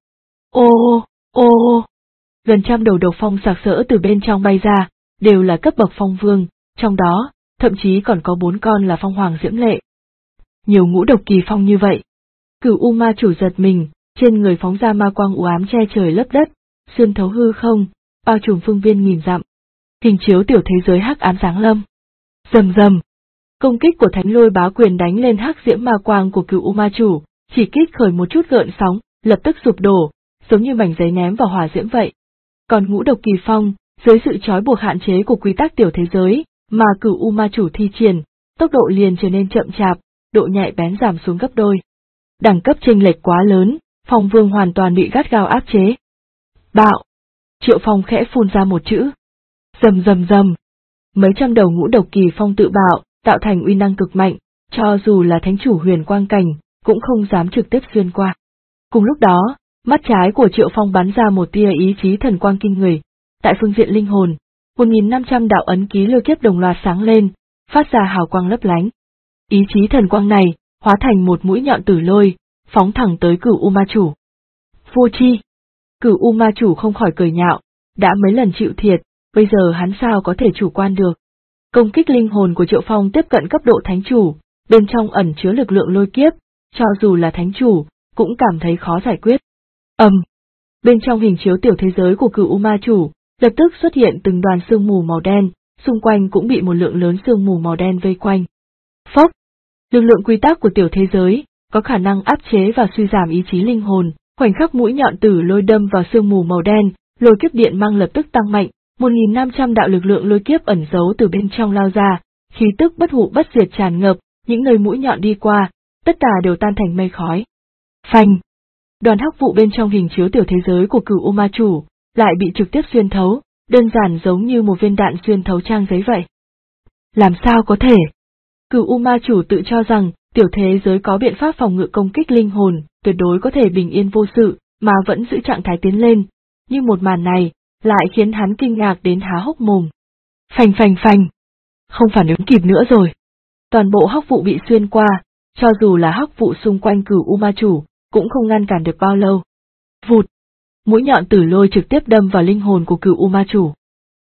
Ô, gần trăm đầu độc phong sặc sỡ từ bên trong bay ra, đều là cấp bậc phong vương, trong đó, thậm chí còn có 4 con là phong hoàng diễm lệ. Nhiều ngũ độc kỳ phong như vậy. Cửu U Ma chủ giật mình, trên người phóng ra ma quang u ám che trời lấp đất, xuyên thấu hư không, bao trùm phương viên nghìn dặm. Hình chiếu tiểu thế giới hắc ám giáng lâm. Rầm rầm. Công kích của thánh lôi bá quyền đánh lên hắc diễm ma quang của Cửu U Ma chủ, chỉ kích khởi một chút gợn sóng, lập tức sụp đổ, giống như mảnh giấy ném vào hỏa diễm vậy. Còn ngũ độc kỳ phong, dưới sự trói buộc hạn chế của quy tắc tiểu thế giới, mà Cửu U Ma chủ thi triển, tốc độ liền trở nên chậm chạp, độ nhạy bén giảm xuống gấp đôi. Đẳng cấp chênh lệch quá lớn, Phong Vương hoàn toàn bị gắt gao áp chế. Bạo! Triệu Phong khẽ phun ra một chữ. Rầm rầm rầm. Mấy trăm đầu ngũ độc kỳ phong tự bạo, tạo thành uy năng cực mạnh, cho dù là thánh chủ huyền quang cảnh, cũng không dám trực tiếp xuyên qua. Cùng lúc đó, mắt trái của Triệu Phong bắn ra một tia ý chí thần quang kinh người. Tại phương diện linh hồn, 1.500 đạo ấn ký lôi kiếp đồng loạt sáng lên, phát ra hào quang lấp lánh. Ý chí thần quang này, hóa thành một mũi nhọn tử lôi, phóng thẳng tới Cửu U Ma chủ. Vô tri! Cửu U Ma chủ không khỏi cười nhạo, đã mấy lần chịu thiệt, bây giờ hắn sao có thể chủ quan được. Công kích linh hồn của Triệu Phong tiếp cận cấp độ thánh chủ, bên trong ẩn chứa lực lượng lôi kiếp, cho dù là thánh chủ, cũng cảm thấy khó giải quyết. Bên trong hình chiếu tiểu thế giới của Cửu U Ma chủ, lập tức xuất hiện từng đoàn sương mù màu đen, xung quanh cũng bị một lượng lớn sương mù màu đen vây quanh. Phốc! Lực lượng quy tắc của tiểu thế giới, có khả năng áp chế và suy giảm ý chí linh hồn, khoảnh khắc mũi nhọn tử lôi đâm vào sương mù màu đen, lôi kiếp điện mang lập tức tăng mạnh, 1.500 đạo lực lượng lôi kiếp ẩn giấu từ bên trong lao ra, khí tức bất hủ bất diệt tràn ngập, những nơi mũi nhọn đi qua, tất cả đều tan thành mây khói. Phanh! Đoàn hắc vụ bên trong hình chiếu tiểu thế giới của Cửu U Ma chủ, lại bị trực tiếp xuyên thấu, đơn giản giống như một viên đạn xuyên thấu trang giấy vậy. Làm sao có thể? Cửu U Ma chủ tự cho rằng, tiểu thế giới có biện pháp phòng ngự công kích linh hồn, tuyệt đối có thể bình yên vô sự, mà vẫn giữ trạng thái tiến lên, nhưng một màn này, lại khiến hắn kinh ngạc đến há hốc mồm. Phanh phanh phanh! Không phản ứng kịp nữa rồi. Toàn bộ hắc vụ bị xuyên qua, cho dù là hắc vụ xung quanh Cửu U Ma chủ, cũng không ngăn cản được bao lâu. Vụt! Mũi nhọn tử lôi trực tiếp đâm vào linh hồn của Cửu U Ma chủ.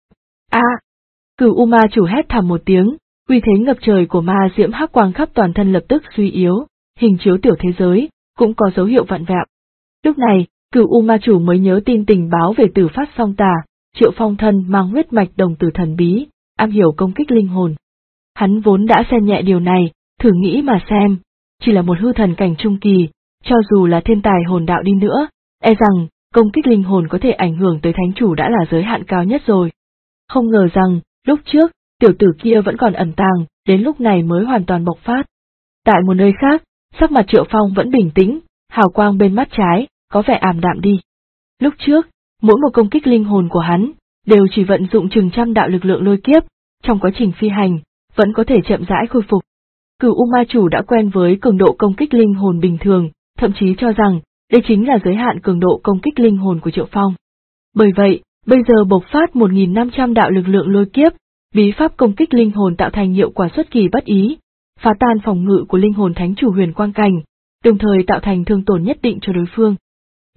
Cửu U Ma chủ hét thảm một tiếng, uy thế ngập trời của ma diễm hắc quang khắp toàn thân lập tức suy yếu, hình chiếu tiểu thế giới cũng có dấu hiệu vặn vẹo. Lúc này, Cửu U Ma chủ mới nhớ tin tình báo về Tử Phát Song Tà, Triệu Phong thân mang huyết mạch đồng tử thần bí, am hiểu công kích linh hồn. Hắn vốn đã xem nhẹ điều này, thử nghĩ mà xem, chỉ là một hư thần cảnh trung kỳ, cho dù là thiên tài hồn đạo đi nữa, e rằng công kích linh hồn có thể ảnh hưởng tới thánh chủ đã là giới hạn cao nhất rồi. Không ngờ rằng, lúc trước, tiểu tử kia vẫn còn ẩn tàng, đến lúc này mới hoàn toàn bộc phát. Tại một nơi khác, sắc mặt Triệu Phong vẫn bình tĩnh, hào quang bên mắt trái, có vẻ ảm đạm đi. Lúc trước, mỗi một công kích linh hồn của hắn, đều chỉ vận dụng chừng trăm đạo lực lượng lôi kiếp, trong quá trình phi hành, vẫn có thể chậm rãi khôi phục. Cửu U Ma chủ đã quen với cường độ công kích linh hồn bình thường, thậm chí cho rằng, đây chính là giới hạn cường độ công kích linh hồn của Triệu Phong. Bởi vậy, bây giờ bộc phát 1.500 đạo lực lượng lôi kiếp, bí pháp công kích linh hồn tạo thành hiệu quả xuất kỳ bất ý, phá tan phòng ngự của linh hồn thánh chủ huyền quang cảnh, đồng thời tạo thành thương tổn nhất định cho đối phương.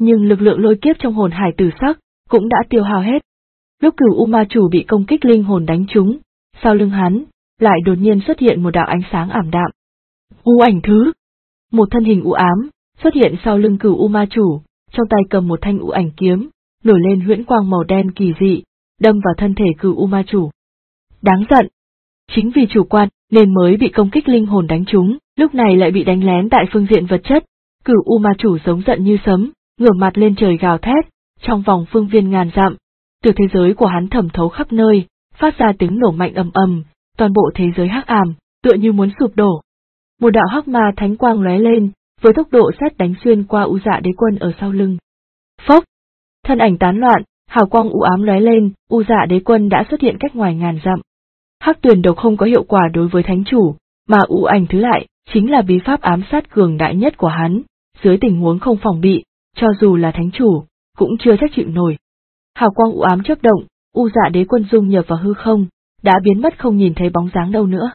Nhưng lực lượng lôi kiếp trong hồn hải tử sắc cũng đã tiêu hao hết. Lúc Cửu U Ma Chủ bị công kích linh hồn đánh trúng, sau lưng hắn lại đột nhiên xuất hiện một đạo ánh sáng ảm đạm. U ảnh thứ. Một thân hình u ám xuất hiện sau lưng Cửu U Ma Chủ, trong tay cầm một thanh u ảnh kiếm, nổi lên huyễn quang màu đen kỳ dị, đâm vào thân thể Cửu U Ma Chủ. Đáng giận. Chính vì chủ quan nên mới bị công kích linh hồn đánh trúng, lúc này lại bị đánh lén tại phương diện vật chất. Cửu U Ma Chủ giống giận như sấm, ngửa mặt lên trời gào thét, trong vòng phương viên ngàn dặm, từ thế giới của hắn thẩm thấu khắp nơi, phát ra tiếng nổ mạnh ầm ầm, toàn bộ thế giới hắc ám, tựa như muốn sụp đổ. Một đạo hắc ma thánh quang lóe lên, với tốc độ sét đánh xuyên qua U Dạ Đế Quân ở sau lưng. Phốc! Thân ảnh tán loạn, hào quang u ám lóe lên, U Dạ Đế Quân đã xuất hiện cách ngoài ngàn dặm. Hắc Tuyền độc không có hiệu quả đối với thánh chủ, mà U ảnh thứ lại chính là bí pháp ám sát cường đại nhất của hắn, dưới tình huống không phòng bị, cho dù là thánh chủ, cũng chưa chắc chịu nổi. Hào quang u ám chớp động, U Dạ Đế Quân dung nhập vào hư không, đã biến mất không nhìn thấy bóng dáng đâu nữa.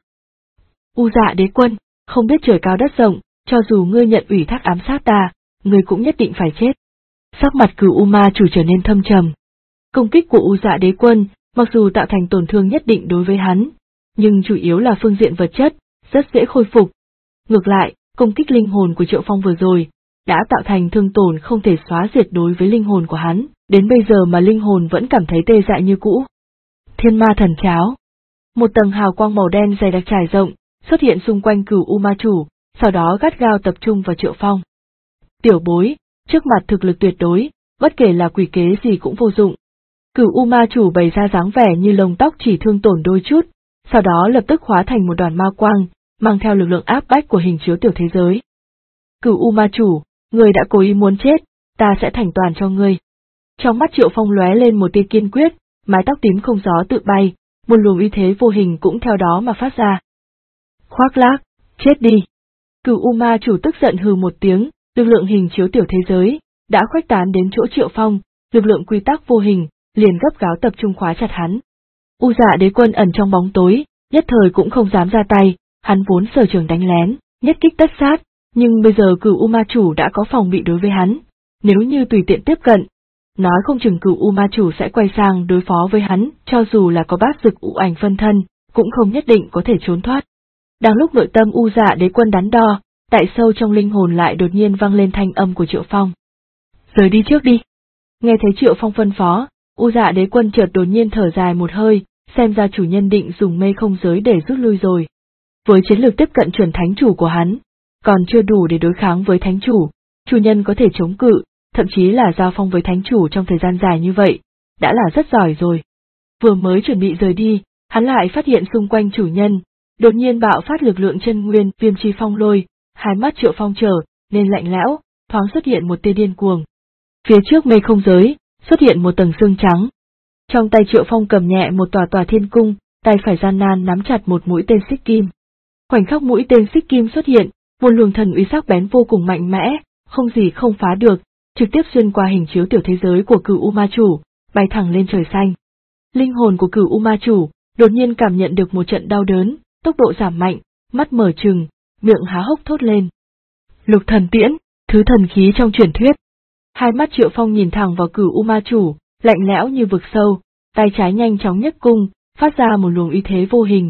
U Dạ Đế Quân, không biết trời cao đất rộng, cho dù ngươi nhận ủy thác ám sát ta, ngươi cũng nhất định phải chết. Sắc mặt Cửu U Ma Chủ trở nên thâm trầm. Công kích của U Dạ Đế Quân, mặc dù tạo thành tổn thương nhất định đối với hắn, nhưng chủ yếu là phương diện vật chất, rất dễ khôi phục. Ngược lại, công kích linh hồn của Triệu Phong vừa rồi, đã tạo thành thương tổn không thể xóa diệt đối với linh hồn của hắn, đến bây giờ mà linh hồn vẫn cảm thấy tê dại như cũ. Thiên Ma Thần Cháo. Một tầng hào quang màu đen dày đặc trải rộng, xuất hiện xung quanh Cửu U Ma Chủ, sau đó gắt gao tập trung vào Triệu Phong. Tiểu bối, trước mặt thực lực tuyệt đối, bất kể là quỷ kế gì cũng vô dụng. Cửu U Ma Chủ bày ra dáng vẻ như lông tóc chỉ thương tổn đôi chút, sau đó lập tức hóa thành một đoàn ma quang, mang theo lực lượng áp bách của hình chiếu tiểu thế giới. Cửu U Ma Chủ, ngươi đã cố ý muốn chết, ta sẽ thành toàn cho ngươi. Trong mắt Triệu Phong lóe lên một tia kiên quyết, mái tóc tím không gió tự bay, một luồng uy thế vô hình cũng theo đó mà phát ra. Khoác lác, chết đi. Cửu U Ma Chủ tức giận hừ một tiếng, lực lượng hình chiếu tiểu thế giới đã khuếch tán đến chỗ Triệu Phong, lực lượng quy tắc vô hình liền gấp gáo tập trung khóa chặt hắn. U Dạ Đế Quân ẩn trong bóng tối, nhất thời cũng không dám ra tay, hắn vốn sở trường đánh lén, nhất kích tất sát, nhưng bây giờ Cửu U Ma Chủ đã có phòng bị đối với hắn, nếu như tùy tiện tiếp cận, nói không chừng Cửu U Ma Chủ sẽ quay sang đối phó với hắn, cho dù là có bát dực u ảnh phân thân, cũng không nhất định có thể trốn thoát. Đang lúc nội tâm U Dạ Đế Quân đắn đo, tại sâu trong linh hồn lại đột nhiên vang lên thanh âm của Triệu Phong. Rời đi trước đi. Nghe thấy Triệu Phong phân phó, U Dạ Đế Quân chợt đột nhiên thở dài một hơi, xem ra chủ nhân định dùng mê không giới để rút lui rồi. Với chiến lược tiếp cận chuẩn thánh chủ của hắn, còn chưa đủ để đối kháng với thánh chủ nhân có thể chống cự, thậm chí là giao phong với thánh chủ trong thời gian dài như vậy, đã là rất giỏi rồi. Vừa mới chuẩn bị rời đi, hắn lại phát hiện xung quanh chủ nhân, đột nhiên bạo phát lực lượng chân nguyên viêm chi phong lôi, hai mắt Triệu Phong trở nên lạnh lẽo, thoáng xuất hiện một tia điên cuồng. Phía trước mê không giới, xuất hiện một tầng xương trắng. Trong tay Triệu Phong cầm nhẹ một tòa thiên cung, tay phải gian nan nắm chặt một mũi tên xích kim. Khoảnh khắc mũi tên xích kim xuất hiện, một luồng thần uy sắc bén vô cùng mạnh mẽ, không gì không phá được, trực tiếp xuyên qua hình chiếu tiểu thế giới của Cửu U Ma Chủ, bay thẳng lên trời xanh. Linh hồn của Cửu U Ma Chủ đột nhiên cảm nhận được một trận đau đớn, tốc độ giảm mạnh, mắt mở trừng, miệng há hốc thốt lên. Lục Thần Tiễn, thứ thần khí trong truyền thuyết. Hai mắt Triệu Phong nhìn thẳng vào Cửu U Ma Chủ, lạnh lẽo như vực sâu, tay trái nhanh chóng nhấc cung, phát ra một luồng uy thế vô hình.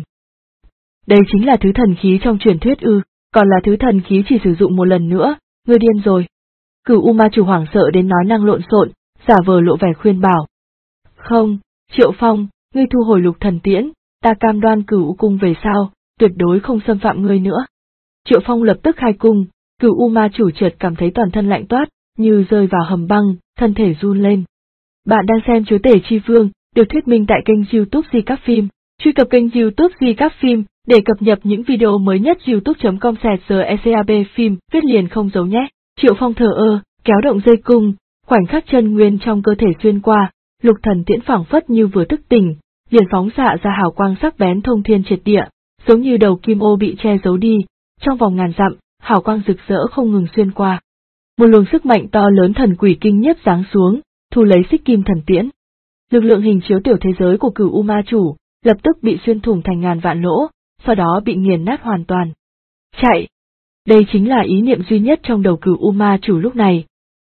Đây chính là thứ thần khí trong truyền thuyết ư, còn là thứ thần khí chỉ sử dụng một lần nữa, ngươi điên rồi. Cửu U Ma Chủ hoảng sợ đến nói năng lộn xộn, giả vờ lộ vẻ khuyên bảo. Không, Triệu Phong, ngươi thu hồi Lục Thần Tiễn, ta cam đoan Cửu U cung về sau, tuyệt đối không xâm phạm ngươi nữa. Triệu Phong lập tức khai cung, Cửu U Ma Chủ chợt cảm thấy toàn thân lạnh toát, như rơi vào hầm băng, thân thể run lên. Bạn đang xem Chúa Tể Chi Vương, được thuyết minh tại kênh YouTube Di Các Phim. Truy cập kênh YouTube Di Các Phim để cập nhật những video mới nhất. youtube.com/GECAB phim, viết liền không giấu nhé. Triệu Phong thờ ơ, kéo động dây cung, khoảnh khắc chân nguyên trong cơ thể xuyên qua, Lục Thần Tiễn phảng phất như vừa thức tỉnh, liền phóng xạ ra hào quang sắc bén thông thiên triệt địa, giống như đầu kim ô bị che giấu đi, trong vòng ngàn dặm, hào quang rực rỡ không ngừng xuyên qua. Một luồng sức mạnh to lớn thần quỷ kinh nhiếp giáng xuống, thu lấy xích kim thần tiễn. Lực lượng hình chiếu tiểu thế giới của Cửu U Ma Chủ lập tức bị xuyên thủng thành ngàn vạn lỗ, sau đó bị nghiền nát hoàn toàn. Chạy! Đây chính là ý niệm duy nhất trong đầu Cửu U Ma Chủ lúc này.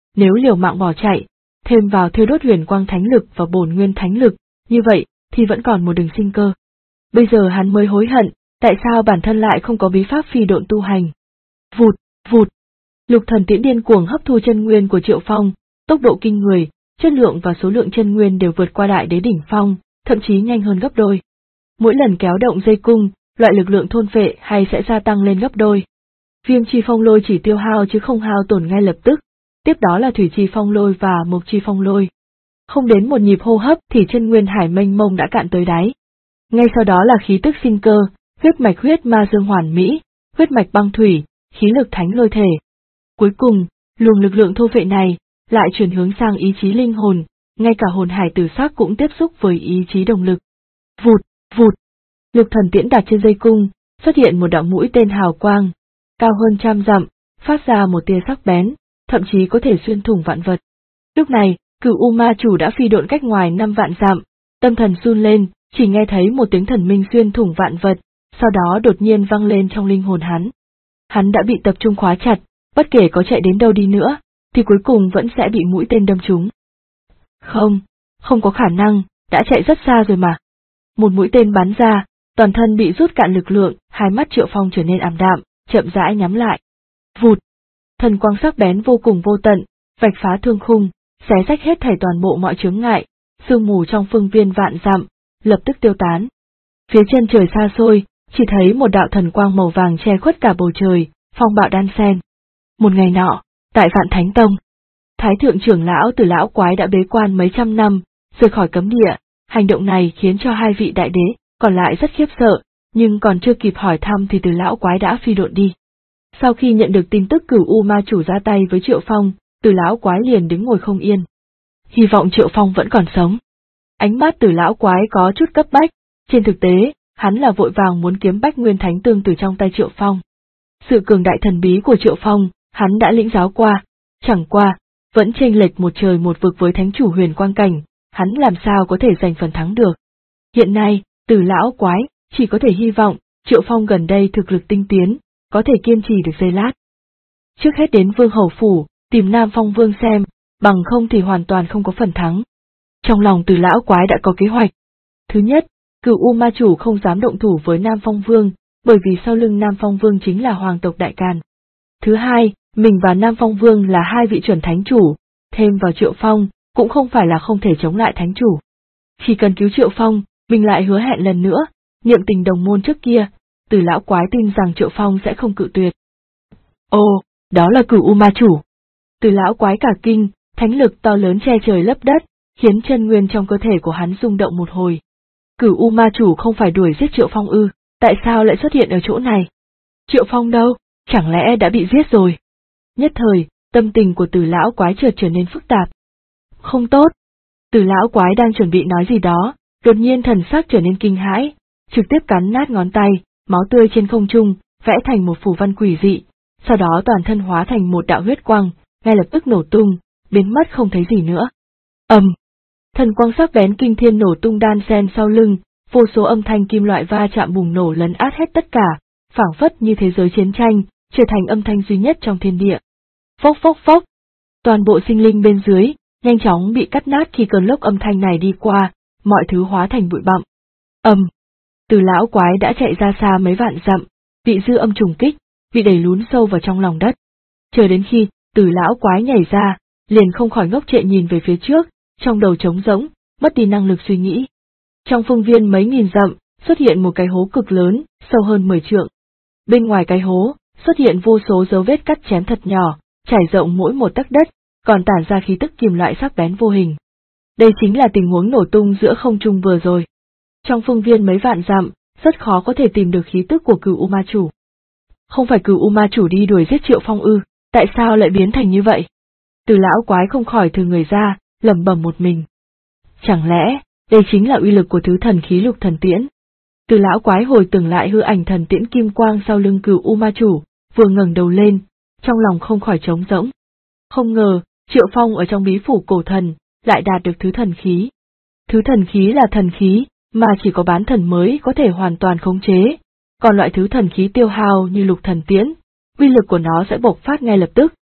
nếu liều mạng bỏ chạy, thêm vào thiêu đốt huyền quang thánh lực và bổn nguyên thánh lực, như vậy thì vẫn còn một đường sinh cơ. Bây giờ hắn mới hối hận, tại sao bản thân lại không có bí pháp phi độn tu hành. Vụt, vụt. Lục thần tiễn điên cuồng hấp thu chân nguyên của Triệu Phong, tốc độ kinh người, chất lượng và số lượng chân nguyên đều vượt qua đại đế đỉnh phong, thậm chí nhanh hơn gấp đôi. Mỗi lần kéo động dây cung, loại lực lượng thôn phệ hay sẽ gia tăng lên gấp đôi. Viêm chi phong lôi chỉ tiêu hao chứ không hao tổn ngay lập tức, tiếp đó là thủy chi phong lôi và mộc chi phong lôi. Không đến một nhịp hô hấp thì chân nguyên hải mênh mông đã cạn tới đáy. Ngay sau đó là khí tức sinh cơ, huyết mạch huyết ma dương hoàn mỹ, huyết mạch băng thủy, khí lực thánh lôi thể. Cuối cùng, luồng lực lượng thô phệ này lại chuyển hướng sang ý chí linh hồn, ngay cả hồn hải tử sắc cũng tiếp xúc với ý chí đồng lực. Vụt, vụt. Lục thần tiễn đặt trên dây cung, xuất hiện một đạo mũi tên hào quang, cao hơn 100 dặm, phát ra một tia sắc bén, thậm chí có thể xuyên thủng vạn vật. Lúc này, Cửu U Ma Chủ đã phi độn cách ngoài 5 vạn dặm, tâm thần run lên, chỉ nghe thấy một tiếng thần minh xuyên thủng vạn vật, sau đó đột nhiên vang lên trong linh hồn hắn. Hắn đã bị tập trung khóa chặt, bất kể có chạy đến đâu đi nữa, thì cuối cùng vẫn sẽ bị mũi tên đâm trúng. Không có khả năng, đã chạy rất xa rồi mà. Một mũi tên bắn ra, toàn thân bị rút cạn lực lượng, hai mắt Triệu Phong trở nên ảm đạm, chậm rãi nhắm lại. Vụt! Thần quang sắc bén vô cùng vô tận, vạch phá thương khung, xé rách hết thảy toàn bộ mọi chướng ngại, sương mù trong phương viên vạn dặm, lập tức tiêu tán. Phía chân trời xa xôi, chỉ thấy một đạo thần quang màu vàng che khuất cả bầu trời, phong bạo đan xen. Một ngày nọ, tại Vạn Thánh Tông, Thái thượng trưởng lão Tử lão quái đã bế quan mấy trăm năm, rời khỏi cấm địa, hành động này khiến cho hai vị đại đế còn lại rất khiếp sợ, nhưng còn chưa kịp hỏi thăm thì Tử lão quái đã phi độn đi. Sau khi nhận được tin tức Cửu U Ma Chủ ra tay với Triệu Phong, Tử lão quái liền đứng ngồi không yên. Hy vọng Triệu Phong vẫn còn sống. Ánh mắt Tử lão quái có chút cấp bách, trên thực tế, hắn là vội vàng muốn kiếm Bách Nguyên Thánh Tương từ trong tay Triệu Phong. Sự cường đại thần bí của Triệu Phong, hắn đã lĩnh giáo qua, chẳng qua, vẫn chênh lệch một trời một vực với thánh chủ huyền quang cảnh, hắn làm sao có thể giành phần thắng được. Hiện nay, Tử lão quái chỉ có thể hy vọng Triệu Phong gần đây thực lực tinh tiến, có thể kiên trì được giây lát. Trước hết đến Vương Hầu Phủ, tìm Nam Phong Vương xem, bằng không thì hoàn toàn không có phần thắng. Trong lòng Tử lão quái đã có kế hoạch. Thứ nhất, Cửu U Ma Chủ không dám động thủ với Nam Phong Vương, bởi vì sau lưng Nam Phong Vương chính là hoàng tộc Đại Càn. Thứ hai, mình và Nam Phong Vương là hai vị chuẩn thánh chủ, thêm vào Triệu Phong, cũng không phải là không thể chống lại thánh chủ. Chỉ cần cứu Triệu Phong, mình lại hứa hẹn lần nữa, niệm tình đồng môn trước kia, Tử lão quái tin rằng Triệu Phong sẽ không cự tuyệt. Ồ, đó là Cửu U Ma Chủ. Tử lão quái cả kinh, thánh lực to lớn che trời lấp đất, khiến chân nguyên trong cơ thể của hắn rung động một hồi. Cửu U Ma Chủ không phải đuổi giết Triệu Phong ư, tại sao lại xuất hiện ở chỗ này? Triệu Phong đâu, chẳng lẽ đã bị giết rồi? Nhất thời, tâm tình của Tử lão quái chợt trở nên phức tạp. Không tốt. Tử lão quái đang chuẩn bị nói gì đó, đột nhiên thần sắc trở nên kinh hãi, trực tiếp cắn nát ngón tay, máu tươi trên không trung, vẽ thành một phù văn quỷ dị, sau đó toàn thân hóa thành một đạo huyết quang, ngay lập tức nổ tung, biến mất không thấy gì nữa. Thần quang sắc bén kinh thiên nổ tung đan xen sau lưng, vô số âm thanh kim loại va chạm bùng nổ lấn át hết tất cả, phảng phất như thế giới chiến tranh, trở thành âm thanh duy nhất trong thiên địa. Phốc phốc phốc, toàn bộ sinh linh bên dưới, nhanh chóng bị cắt nát khi cơn lốc âm thanh này đi qua, mọi thứ hóa thành bụi bặm. Tử lão quái đã chạy ra xa mấy vạn dặm, bị dư âm trùng kích, bị đẩy lún sâu vào trong lòng đất. Chờ đến khi Tử lão quái nhảy ra, liền không khỏi ngốc trệ nhìn về phía trước, trong đầu trống rỗng, mất đi năng lực suy nghĩ. Trong phương viên mấy nghìn dặm, xuất hiện một cái hố cực lớn, sâu hơn 10 trượng. Bên ngoài cái hố, xuất hiện vô số dấu vết cắt chém thật nhỏ, trải rộng mỗi một tấc đất, còn tản ra khí tức kim loại sắc bén vô hình. Đây chính là tình huống nổ tung giữa không trung vừa rồi. Trong phương viên mấy vạn dặm, rất khó có thể tìm được khí tức của Cửu U Ma Chủ. Không phải Cửu U Ma Chủ đi đuổi giết Triệu Phong ư, tại sao lại biến thành như vậy? Tử lão quái không khỏi thừ người ra, lẩm bẩm một mình. Chẳng lẽ, đây chính là uy lực của thứ thần khí Lục Thần Tiễn? Tử lão quái hồi tưởng lại hư ảnh thần tiễn kim quang sau lưng Cửu U Ma Chủ, vừa ngẩng đầu lên, trong lòng không khỏi trống rỗng. Không ngờ, Triệu Phong ở trong bí phủ cổ thần, lại đạt được thứ thần khí. Thứ thần khí là thần khí, mà chỉ có bán thần mới có thể hoàn toàn khống chế, còn loại thứ thần khí tiêu hao như Lục Thần Tiễn, uy lực của nó sẽ bộc phát ngay lập tức,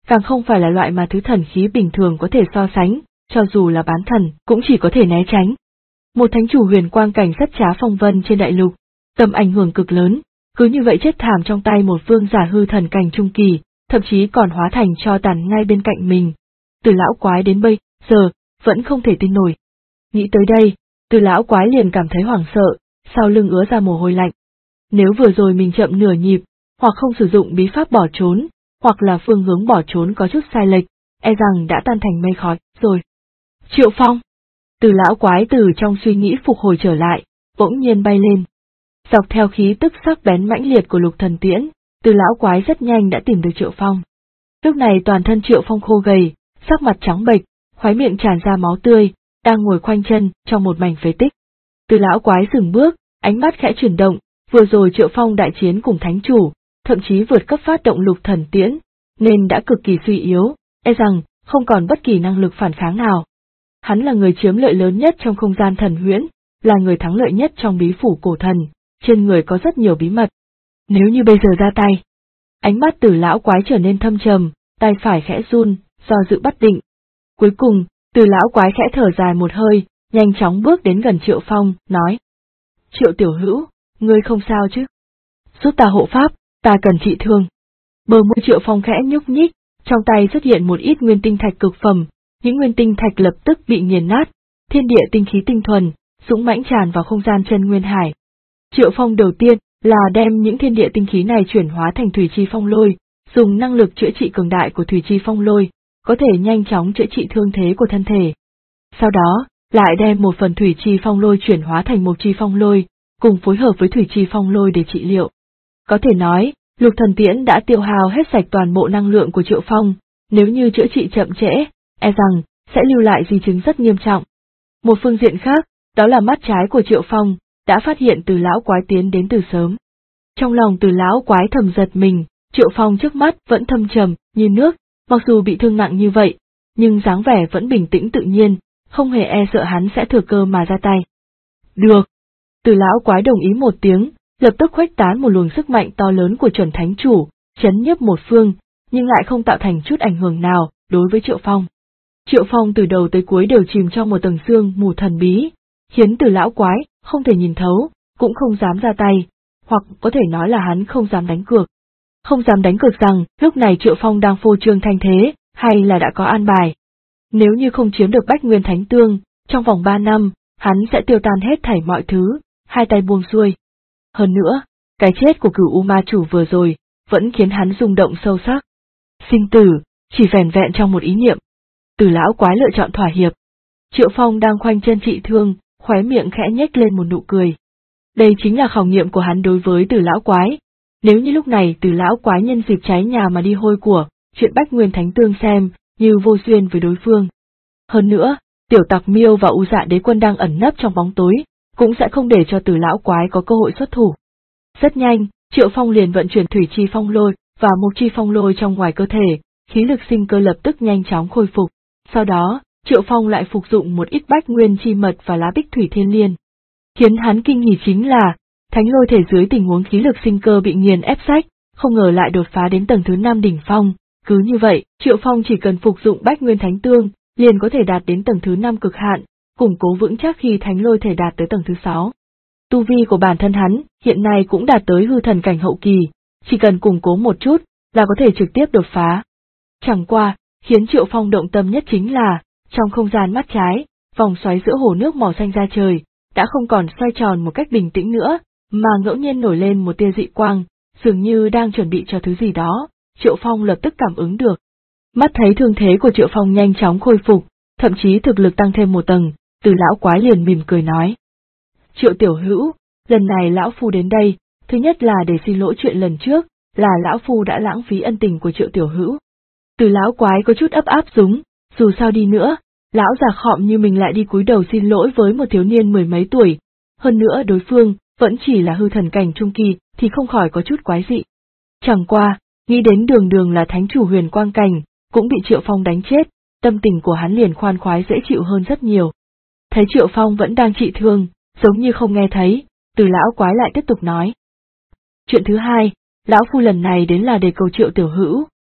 càng không phải là loại mà thứ thần khí bình thường có thể so sánh, cho dù là bán thần, cũng chỉ có thể né tránh. Một thánh chủ huyền quang cảnh sắt trá phong vân trên đại lục, tầm ảnh hưởng cực lớn, cứ như vậy chết thảm trong tay một vương giả hư thần cảnh trung kỳ, thậm chí còn hóa thành tro tàn ngay bên cạnh mình. Từ lão quái đến bây giờ, vẫn không thể tin nổi. Nghĩ tới đây, từ lão quái liền cảm thấy hoảng sợ, sau lưng ứa ra mồ hôi lạnh. Nếu vừa rồi mình chậm nửa nhịp, hoặc không sử dụng bí pháp bỏ trốn, hoặc là phương hướng bỏ trốn có chút sai lệch, e rằng đã tan thành mây khói rồi. Triệu Phong! Từ lão quái từ trong suy nghĩ phục hồi trở lại, bỗng nhiên bay lên. Dọc theo khí tức sắc bén mãnh liệt của lục thần tiễn, từ lão quái rất nhanh đã tìm được Triệu Phong. Lúc này toàn thân Triệu Phong khô gầy, sắc mặt trắng bệch, khóe miệng tràn ra máu tươi, đang ngồi khoanh chân trong một mảnh phế tích. Từ lão quái dừng bước, ánh mắt khẽ chuyển động, vừa rồi Triệu Phong đại chiến cùng thánh chủ, thậm chí vượt cấp phát động lục thần tiễn, nên đã cực kỳ suy yếu, e rằng không còn bất kỳ năng lực phản kháng nào. Hắn là người chiếm lợi lớn nhất trong không gian thần huyễn, là người thắng lợi nhất trong bí phủ cổ thần, trên người có rất nhiều bí mật. Nếu như bây giờ ra tay, ánh mắt từ lão quái trở nên thâm trầm, tay phải khẽ run, do dự bất định. Cuối cùng, từ lão quái khẽ thở dài một hơi, nhanh chóng bước đến gần Triệu Phong, nói. Triệu tiểu hữu, ngươi không sao chứ? Giúp ta hộ pháp, ta cần trị thương. Bờ môi Triệu Phong khẽ nhúc nhích, trong tay xuất hiện một ít nguyên tinh thạch cực phẩm, những nguyên tinh thạch lập tức bị nghiền nát, thiên địa tinh khí tinh thuần, dũng mãnh tràn vào không gian chân nguyên hải. Triệu Phong đầu tiên là đem những thiên địa tinh khí này chuyển hóa thành thủy chi phong lôi, dùng năng lực chữa trị cường đại của thủy chi phong lôi, có thể nhanh chóng chữa trị thương thế của thân thể. Sau đó, lại đem một phần thủy chi phong lôi chuyển hóa thành mộc chi phong lôi, cùng phối hợp với thủy chi phong lôi để trị liệu. Có thể nói, lục thần tiễn đã tiêu hao hết sạch toàn bộ năng lượng của Triệu Phong, nếu như chữa trị chậm trễ, e rằng sẽ lưu lại di chứng rất nghiêm trọng. Một phương diện khác, đó là mắt trái của Triệu Phong, đã phát hiện từ lão quái tiến đến từ sớm. Trong lòng từ lão quái thầm giật mình, Triệu Phong trước mắt vẫn thâm trầm, như nước, mặc dù bị thương nặng như vậy, nhưng dáng vẻ vẫn bình tĩnh tự nhiên, không hề e sợ hắn sẽ thừa cơ mà ra tay. Được. Từ lão quái đồng ý một tiếng, lập tức khuếch tán một luồng sức mạnh to lớn của chuẩn thánh chủ, chấn nhấp một phương, nhưng lại không tạo thành chút ảnh hưởng nào đối với Triệu Phong. Triệu Phong từ đầu tới cuối đều chìm trong một tầng sương mù thần bí, khiến từ lão quái không thể nhìn thấu, cũng không dám ra tay, hoặc có thể nói là hắn không dám đánh cược. Không dám đánh cược rằng lúc này Triệu Phong đang phô trương thanh thế, hay là đã có an bài. Nếu như không chiếm được Bách Nguyên Thánh Tương, trong vòng 3 năm, hắn sẽ tiêu tan hết thảy mọi thứ, hai tay buông xuôi. Hơn nữa, cái chết của Cửu U Ma Chủ vừa rồi, vẫn khiến hắn rung động sâu sắc. Sinh tử, chỉ vẻn vẹn trong một ý niệm. Từ lão quái lựa chọn thỏa hiệp. Triệu Phong đang khoanh chân trị thương, khóe miệng khẽ nhếch lên một nụ cười. Đây chính là khảo nghiệm của hắn đối với từ lão quái. Nếu như lúc này từ lão quái nhân dịp cháy nhà mà đi hôi của, chuyện Bách Nguyên Thánh Tương xem, như vô duyên với đối phương. Hơn nữa, tiểu tặc Miêu và U Dạ Đế Quân đang ẩn nấp trong bóng tối, cũng sẽ không để cho từ lão quái có cơ hội xuất thủ. Rất nhanh, Triệu Phong liền vận chuyển thủy chi phong lôi và mộc chi phong lôi trong ngoài cơ thể, khí lực sinh cơ lập tức nhanh chóng khôi phục. Sau đó, Triệu Phong lại phục dụng một ít bách nguyên chi mật và lá bích thủy thiên liên. Khiến hắn kinh nghỉ chính là, thánh lôi thể dưới tình huống khí lực sinh cơ bị nghiền ép sách, không ngờ lại đột phá đến tầng thứ 5 đỉnh phong. Cứ như vậy, Triệu Phong chỉ cần phục dụng bách nguyên thánh tương, liền có thể đạt đến tầng thứ 5 cực hạn, củng cố vững chắc khi thánh lôi thể đạt tới tầng thứ 6. Tu vi của bản thân hắn, hiện nay cũng đạt tới hư thần cảnh hậu kỳ, chỉ cần củng cố một chút, là có thể trực tiếp đột phá. Chẳng qua, khiến Triệu Phong động tâm nhất chính là, trong không gian mắt trái, vòng xoáy giữa hồ nước màu xanh ra trời, đã không còn xoay tròn một cách bình tĩnh nữa, mà ngẫu nhiên nổi lên một tia dị quang, dường như đang chuẩn bị cho thứ gì đó, Triệu Phong lập tức cảm ứng được. Mắt thấy thương thế của Triệu Phong nhanh chóng khôi phục, thậm chí thực lực tăng thêm một tầng, từ lão quái liền mỉm cười nói. Triệu tiểu hữu, lần này lão phu đến đây, thứ nhất là để xin lỗi chuyện lần trước, là lão phu đã lãng phí ân tình của Triệu tiểu hữu. Từ lão quái có chút ấp áp dúng, dù sao đi nữa, lão già khọm như mình lại đi cúi đầu xin lỗi với một thiếu niên mười mấy tuổi, hơn nữa đối phương vẫn chỉ là hư thần cảnh trung kỳ thì không khỏi có chút quái dị. Chẳng qua, nghĩ đến đường đường là thánh chủ huyền quang cảnh, cũng bị Triệu Phong đánh chết, tâm tình của hắn liền khoan khoái dễ chịu hơn rất nhiều. Thấy Triệu Phong vẫn đang trị thương, giống như không nghe thấy, từ lão quái lại tiếp tục nói. Chuyện thứ hai, lão phu lần này đến là để cầu Triệu tiểu hữu,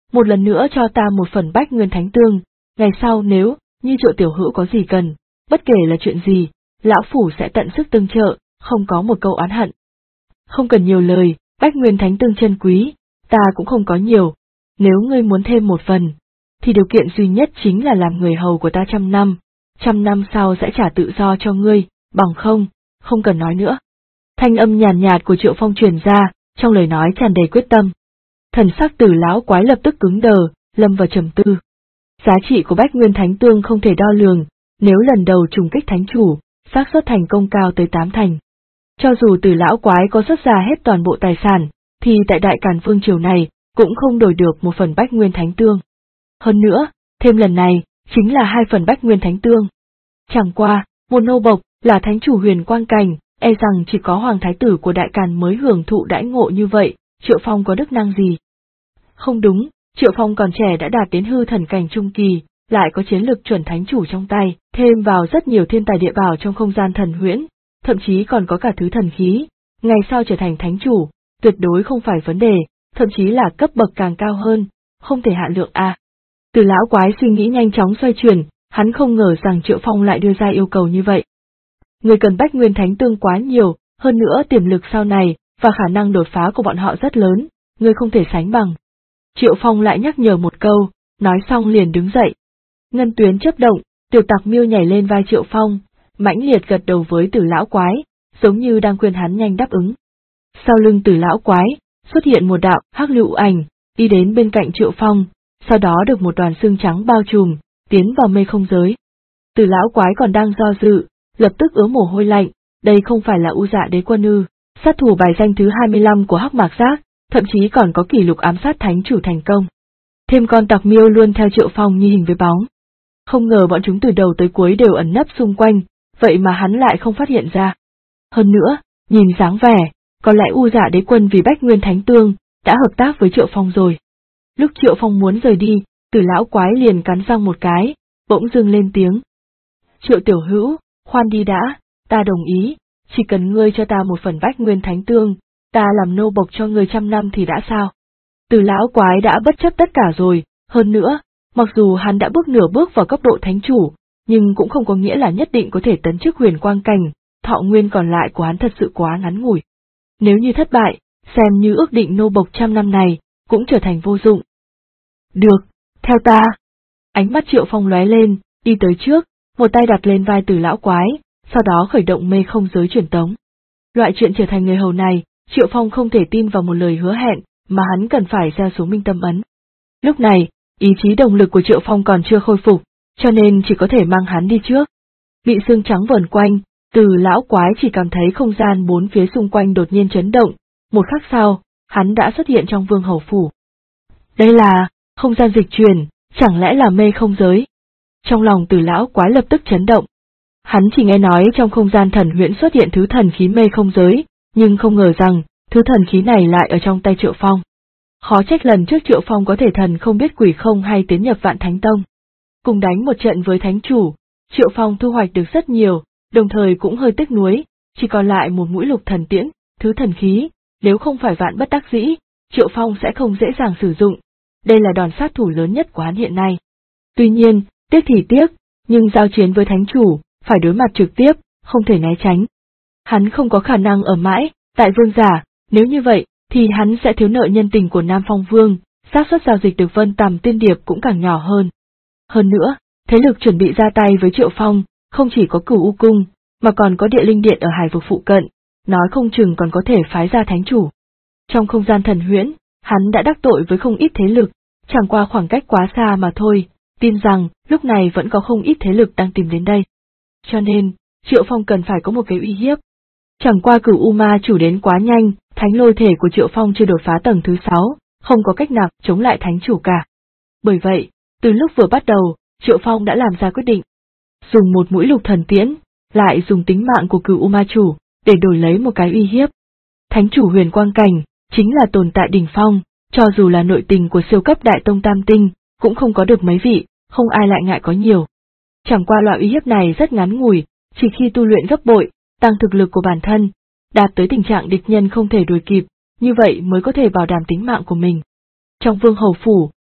một lần nữa cho ta một phần Bách Nguyên Thánh Tương, ngày sau nếu như Triệu tiểu hữu có gì cần, bất kể là chuyện gì, lão phủ sẽ tận sức tương trợ, không có một câu oán hận. Không cần nhiều lời, Bách Nguyên Thánh Tương chân quý, ta cũng không có nhiều, nếu ngươi muốn thêm một phần, thì điều kiện duy nhất chính là làm người hầu của ta 100 năm sau sẽ trả tự do cho ngươi, bằng không cần nói nữa. Thanh âm nhàn nhạt của Triệu Phong truyền ra, trong lời nói tràn đầy quyết tâm. Thần sắc Tử lão quái lập tức cứng đờ, lâm vào trầm tư. Giá trị của Bách Nguyên Thánh Tương không thể đo lường, nếu lần đầu trùng kích thánh chủ, xác suất thành công cao tới 8 thành. Cho dù Tử lão quái có xuất ra hết toàn bộ tài sản, thì tại Đại Càn Vương triều này cũng không đổi được một phần Bách Nguyên Thánh Tương. Hơn nữa, thêm lần này, chính là 2 phần Bách Nguyên Thánh Tương. Chẳng qua, một nô bộc là thánh chủ Huyền Quang Cảnh, e rằng chỉ có hoàng thái tử của Đại Càn mới hưởng thụ đãi ngộ như vậy, Triệu Phong có đức năng gì? Không đúng, Triệu Phong còn trẻ đã đạt đến hư thần cảnh trung kỳ, lại có chiến lực chuẩn thánh chủ trong tay, thêm vào rất nhiều thiên tài địa bảo trong không gian thần huyễn, thậm chí còn có cả thứ thần khí, ngày sau trở thành thánh chủ, tuyệt đối không phải vấn đề, thậm chí là cấp bậc càng cao hơn, không thể hạn lượng a. Từ lão quái suy nghĩ nhanh chóng xoay chuyển, hắn không ngờ rằng Triệu Phong lại đưa ra yêu cầu như vậy. Người cần Bách Nguyên Thánh Tương quá nhiều, hơn nữa tiềm lực sau này, và khả năng đột phá của bọn họ rất lớn, người không thể sánh bằng. Triệu Phong lại nhắc nhở một câu, nói xong liền đứng dậy. Ngân tuyến chớp động, Tiểu Tặc Miêu nhảy lên vai Triệu Phong, mãnh liệt gật đầu với Tử lão quái, giống như đang khuyên hắn nhanh đáp ứng. Sau lưng Tử lão quái, xuất hiện một đạo hắc lưu ảnh, đi đến bên cạnh Triệu Phong, sau đó được một đoàn xương trắng bao trùm, tiến vào mê không giới. Tử lão quái còn đang do dự, lập tức ứa mồ hôi lạnh, đây không phải là U Dạ Đế Quân ư, sát thủ bài danh thứ 25 của Hắc Mạc Giác, thậm chí còn có kỷ lục ám sát thánh chủ thành công. Thêm con Tặc Miêu luôn theo Triệu Phong như hình với bóng. Không ngờ bọn chúng từ đầu tới cuối đều ẩn nấp xung quanh, vậy mà hắn lại không phát hiện ra. Hơn nữa, nhìn dáng vẻ, có lẽ U Dạ Đế Quân vì Bách Nguyên Thánh Tương, đã hợp tác với Triệu Phong rồi. Lúc Triệu Phong muốn rời đi, Tử lão quái liền cắn răng một cái, bỗng dưng lên tiếng. Triệu tiểu hữu, khoan đi đã, ta đồng ý, chỉ cần ngươi cho ta một phần Bách Nguyên Thánh Tương, ta làm nô bộc cho ngươi 100 năm thì đã sao? Tử lão quái đã bất chấp tất cả rồi, hơn nữa, mặc dù hắn đã bước nửa bước vào cấp độ thánh chủ, nhưng cũng không có nghĩa là nhất định có thể tấn chức Huyền Quang Cảnh, thọ nguyên còn lại của hắn thật sự quá ngắn ngủi. Nếu như thất bại, xem như ước định nô bộc 100 năm này, cũng trở thành vô dụng. Được, theo ta. Ánh mắt Triệu Phong lóe lên, đi tới trước, một tay đặt lên vai Tử lão quái, sau đó khởi động mê không giới truyền tống. Loại chuyện trở thành người hầu này, Triệu Phong không thể tin vào một lời hứa hẹn, mà hắn cần phải gieo xuống minh tâm ấn. Lúc này, ý chí động lực của Triệu Phong còn chưa khôi phục, cho nên chỉ có thể mang hắn đi trước. Bị xương trắng vờn quanh, Tử lão quái chỉ cảm thấy không gian bốn phía xung quanh đột nhiên chấn động, một khắc sau, hắn đã xuất hiện trong Vương Hầu Phủ. Đây là không gian dịch chuyển, chẳng lẽ là mê không giới? Trong lòng Tử lão quái lập tức chấn động. Hắn chỉ nghe nói trong không gian thần huyễn xuất hiện thứ thần khí mê không giới, nhưng không ngờ rằng, thứ thần khí này lại ở trong tay Triệu Phong. Khó trách lần trước Triệu Phong có thể thần không biết quỷ không hay tiến nhập Vạn Thánh Tông. Cùng đánh một trận với thánh chủ, Triệu Phong thu hoạch được rất nhiều, đồng thời cũng hơi tiếc nuối, chỉ còn lại một mũi lục thần tiễn, thứ thần khí, nếu không phải vạn bất đắc dĩ, Triệu Phong sẽ không dễ dàng sử dụng. Đây là đòn sát thủ lớn nhất của hắn hiện nay. Tuy nhiên, tiếc thì tiếc, nhưng giao chiến với thánh chủ, phải đối mặt trực tiếp, không thể né tránh. Hắn không có khả năng ở mãi, tại vương giả, nếu như vậy, thì hắn sẽ thiếu nợ nhân tình của Nam Phong Vương, xác suất giao dịch được Vân Tầm Tiên Điệp cũng càng nhỏ hơn. Hơn nữa, thế lực chuẩn bị ra tay với Triệu Phong, không chỉ có Cửu U Cung, mà còn có Địa Linh Điện ở Hải vực phụ cận, nói không chừng còn có thể phái ra thánh chủ. Trong không gian thần huyễn, hắn đã đắc tội với không ít thế lực, chẳng qua khoảng cách quá xa mà thôi, tin rằng lúc này vẫn có không ít thế lực đang tìm đến đây. Cho nên, Triệu Phong cần phải có một cái uy hiếp. Chẳng qua Cửu U Ma chủ đến quá nhanh, thánh lôi thể của Triệu Phong chưa đột phá tầng thứ 6, không có cách nào chống lại thánh chủ cả. Bởi vậy, từ lúc vừa bắt đầu, Triệu Phong đã làm ra quyết định. Dùng một mũi lục thần tiễn, lại dùng tính mạng của Cửu U Ma chủ, để đổi lấy một cái uy hiếp. Thánh chủ Huyền Quang Cảnh, chính là tồn tại đỉnh phong, cho dù là nội tình của siêu cấp đại tông tam tinh, cũng không có được mấy vị, không ai lại ngại có nhiều. Chẳng qua loại uy hiếp này rất ngắn ngủi, chỉ khi tu luyện gấp bội, tăng thực lực của bản thân, đạt tới tình trạng địch nhân không thể đuổi kịp, như vậy mới có thể bảo đảm tính mạng của mình. Trong Vương Hầu Phủ,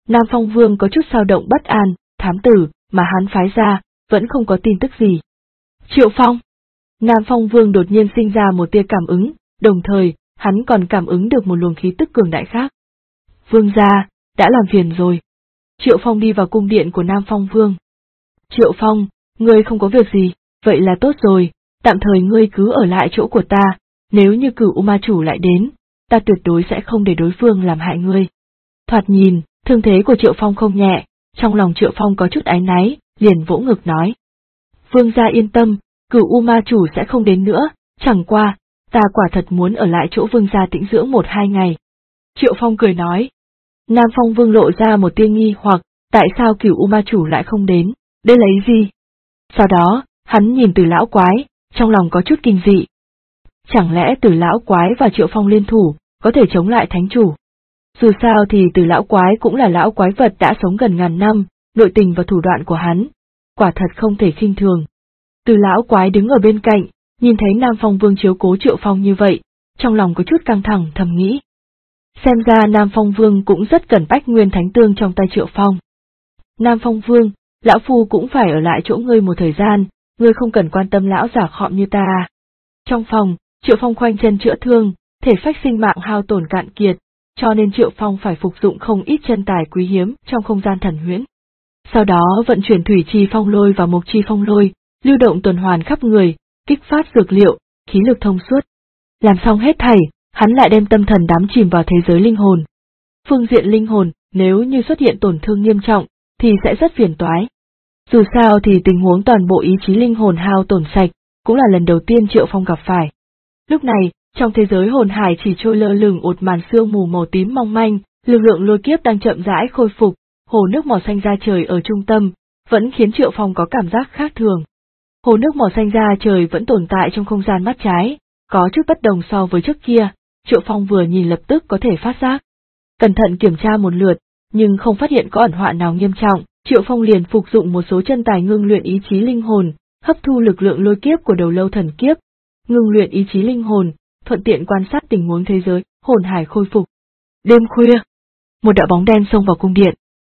Nam Phong Vương có chút dao động bất an, thám tử mà hắn phái ra vẫn không có tin tức gì. Triệu Phong. Nam Phong Vương đột nhiên sinh ra một tia cảm ứng, đồng thời, hắn còn cảm ứng được một luồng khí tức cường đại khác. Vương gia, đã làm phiền rồi. Triệu Phong đi vào cung điện của Nam Phong Vương. Triệu Phong, ngươi không có việc gì, vậy là tốt rồi, tạm thời ngươi cứ ở lại chỗ của ta, nếu như Cửu U Ma Chủ lại đến, ta tuyệt đối sẽ không để đối phương làm hại ngươi. Thoạt nhìn, thương thế của Triệu Phong không nhẹ, trong lòng Triệu Phong có chút áy náy, liền vỗ ngực nói. Vương gia yên tâm, Cửu U Ma Chủ sẽ không đến nữa, chẳng qua, ta quả thật muốn ở lại chỗ vương gia tĩnh dưỡng 1-2 ngày. Triệu Phong cười nói. Nam Phong Vương lộ ra một tia nghi hoặc, tại sao Cửu U Ma Chủ lại không đến, đây là ý gì? Sau đó, hắn nhìn Từ lão quái, trong lòng có chút kinh dị. Chẳng lẽ Từ lão quái và Triệu Phong liên thủ, có thể chống lại thánh chủ? Dù sao thì Từ lão quái cũng là lão quái vật đã sống gần ngàn năm, nội tình và thủ đoạn của hắn, quả thật không thể khinh thường. Từ lão quái đứng ở bên cạnh, nhìn thấy Nam Phong Vương chiếu cố Triệu Phong như vậy, trong lòng có chút căng thẳng thầm nghĩ. Xem ra Nam Phong Vương cũng rất cần Bách Nguyên Thánh Tương trong tay Triệu Phong. Nam Phong Vương, lão phu cũng phải ở lại chỗ ngươi một thời gian, ngươi không cần quan tâm lão giả khọm như ta à. Trong phòng, Triệu Phong khoanh chân chữa thương, thể phách sinh mạng hao tổn cạn kiệt, cho nên Triệu Phong phải phục dụng không ít chân tài quý hiếm trong không gian thần huyễn. Sau đó vận chuyển thủy chi phong lôi và mộc chi phong lôi, lưu động tuần hoàn khắp người, kích phát dược liệu, khí lực thông suốt. Làm xong hết thảy, hắn lại đem tâm thần đắm chìm vào thế giới linh hồn. Phương diện linh hồn, nếu như xuất hiện tổn thương nghiêm trọng, thì sẽ rất phiền toái. Dù sao thì tình huống toàn bộ ý chí linh hồn hao tổn sạch, cũng là lần đầu tiên Triệu Phong gặp phải. Lúc này, trong thế giới hồn hải chỉ trôi lơ lửng một màn sương mù màu tím mong manh, lực lượng lôi kiếp đang chậm rãi khôi phục, hồ nước màu xanh da trời ở trung tâm, vẫn khiến Triệu Phong có cảm giác khác thường. Hồ nước màu xanh da trời vẫn tồn tại trong không gian mắt trái, có chút bất đồng so với trước kia, Triệu Phong vừa nhìn lập tức có thể phát giác. Cẩn thận kiểm tra một lượt, nhưng không phát hiện có ẩn họa nào nghiêm trọng, Triệu Phong liền phục dụng một số chân tài ngưng luyện ý chí linh hồn, hấp thu lực lượng lôi kiếp của đầu lâu thần kiếp, ngưng luyện ý chí linh hồn, thuận tiện quan sát tình huống thế giới, hồn hải khôi phục. Đêm khuya, một đạo bóng đen xông vào cung điện.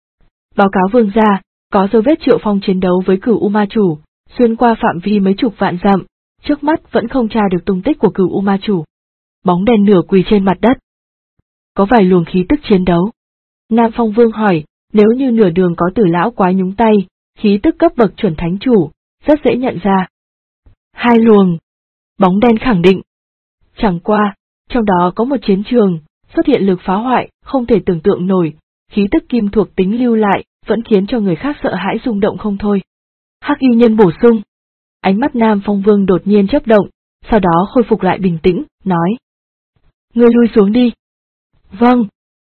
Báo cáo vương gia, có dấu vết Triệu Phong chiến đấu với Cửu U Ma Chủ, xuyên qua phạm vi mấy chục vạn dặm, trước mắt vẫn không tra được tung tích của Cửu U Ma Chủ. Bóng đen nửa quỳ trên mặt đất. Có vài luồng khí tức chiến đấu. Nam Phong Vương hỏi, nếu như nửa đường có Tử lão quái nhúng tay, khí tức cấp bậc chuẩn thánh chủ, rất dễ nhận ra. 2 luồng. Bóng đen khẳng định. Chẳng qua, trong đó có một chiến trường, xuất hiện lực phá hoại, không thể tưởng tượng nổi, khí tức kim thuộc tính lưu lại, vẫn khiến cho người khác sợ hãi rung động không thôi. Hắc y nhân bổ sung. Ánh mắt Nam Phong Vương đột nhiên chớp động, sau đó khôi phục lại bình tĩnh, nói. Ngươi lui xuống đi. Vâng.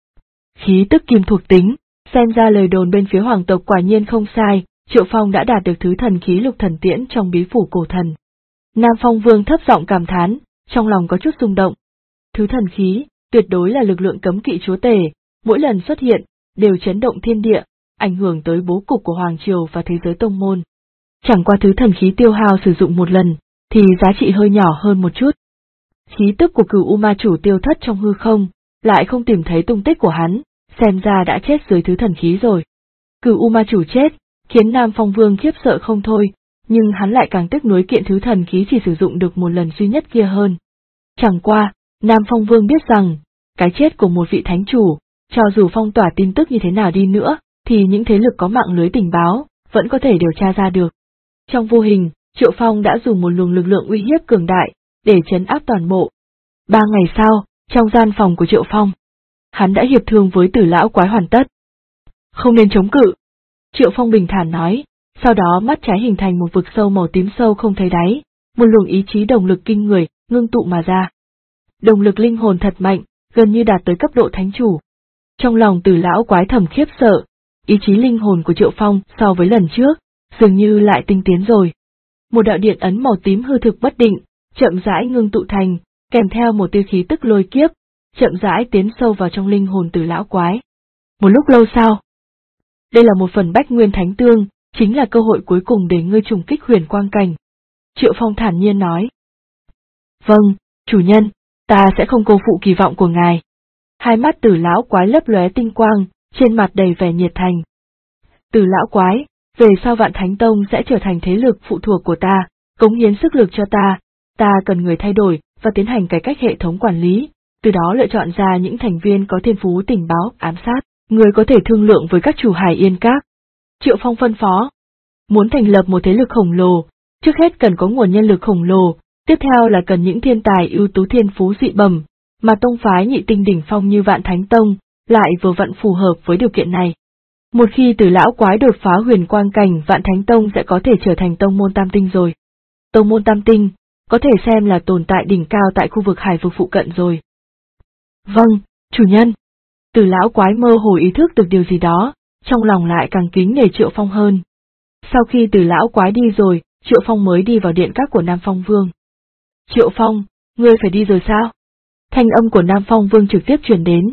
Khí tức kim thuộc tính, xem ra lời đồn bên phía hoàng tộc quả nhiên không sai, Triệu Phong đã đạt được thứ thần khí lục thần tiễn trong bí phủ cổ thần. Nam Phong Vương thấp giọng cảm thán, trong lòng có chút rung động. Thứ thần khí, tuyệt đối là lực lượng cấm kỵ chúa tể, mỗi lần xuất hiện, đều chấn động thiên địa, ảnh hưởng tới bố cục của Hoàng Triều và thế giới tông môn. Chẳng qua thứ thần khí tiêu hao sử dụng một lần, thì giá trị hơi nhỏ hơn một chút. Khí tức của Cửu U Ma Chủ tiêu thất trong hư không, lại không tìm thấy tung tích của hắn, xem ra đã chết dưới thứ thần khí rồi. Cửu U Ma Chủ chết, khiến Nam Phong Vương khiếp sợ không thôi, nhưng hắn lại càng tiếc nuối kiện thứ thần khí chỉ sử dụng được một lần duy nhất kia hơn. Chẳng qua, Nam Phong Vương biết rằng, cái chết của một vị thánh chủ, cho dù phong tỏa tin tức như thế nào đi nữa, thì những thế lực có mạng lưới tình báo, vẫn có thể điều tra ra được. Trong vô hình, Triệu Phong đã dùng một luồng lực lượng uy hiếp cường đại, để trấn áp toàn bộ. 3 ngày sau, trong gian phòng của Triệu Phong, hắn đã hiệp thương với Tử lão quái hoàn tất. Không nên chống cự. Triệu Phong bình thản nói, sau đó mắt trái hình thành một vực sâu màu tím sâu không thấy đáy, một luồng ý chí đồng lực kinh người, ngưng tụ mà ra. Đồng lực linh hồn thật mạnh, gần như đạt tới cấp độ thánh chủ. Trong lòng Tử lão quái thầm khiếp sợ, ý chí linh hồn của Triệu Phong so với lần trước, dường như lại tinh tiến rồi. Một đạo điện ấn màu tím hư thực bất định, chậm rãi ngưng tụ thành, kèm theo một tia khí tức lôi kiếp, chậm rãi tiến sâu vào trong linh hồn Tử lão quái. Một lúc lâu sau, đây là một phần Bách Nguyên Thánh Tương, chính là cơ hội cuối cùng để ngươi trùng kích huyền quang cảnh. Triệu Phong thản nhiên nói. Vâng, chủ nhân, ta sẽ không cô phụ kỳ vọng của ngài. Hai mắt Tử lão quái lấp lóe tinh quang, trên mặt đầy vẻ nhiệt thành. Từ lão quái, về sau Vạn Thánh Tông sẽ trở thành thế lực phụ thuộc của ta, cống hiến sức lực cho ta cần người thay đổi và tiến hành cải cách hệ thống quản lý, từ đó lựa chọn ra những thành viên có thiên phú tình báo, ám sát, người có thể thương lượng với các chủ Hải Yên Các. Triệu Phong phân phó, muốn thành lập một thế lực khổng lồ, trước hết cần có nguồn nhân lực khổng lồ, tiếp theo là cần những thiên tài ưu tú thiên phú dị bẩm, mà tông phái nhị tinh đỉnh phong như Vạn Thánh Tông lại vừa vặn phù hợp với điều kiện này. Một khi Từ lão quái đột phá huyền quang cảnh, Vạn Thánh Tông sẽ có thể trở thành tông môn tam tinh rồi. Tông môn tam tinh có thể xem là tồn tại đỉnh cao tại khu vực hải vực phụ cận rồi. Vâng, chủ nhân. Từ lão quái mơ hồ ý thức được điều gì đó, trong lòng lại càng kính nể Triệu Phong hơn. Sau khi Từ lão quái đi rồi, Triệu Phong mới đi vào điện các của Nam Phong Vương. Triệu Phong, ngươi phải đi rồi sao? Thanh âm của Nam Phong Vương trực tiếp truyền đến.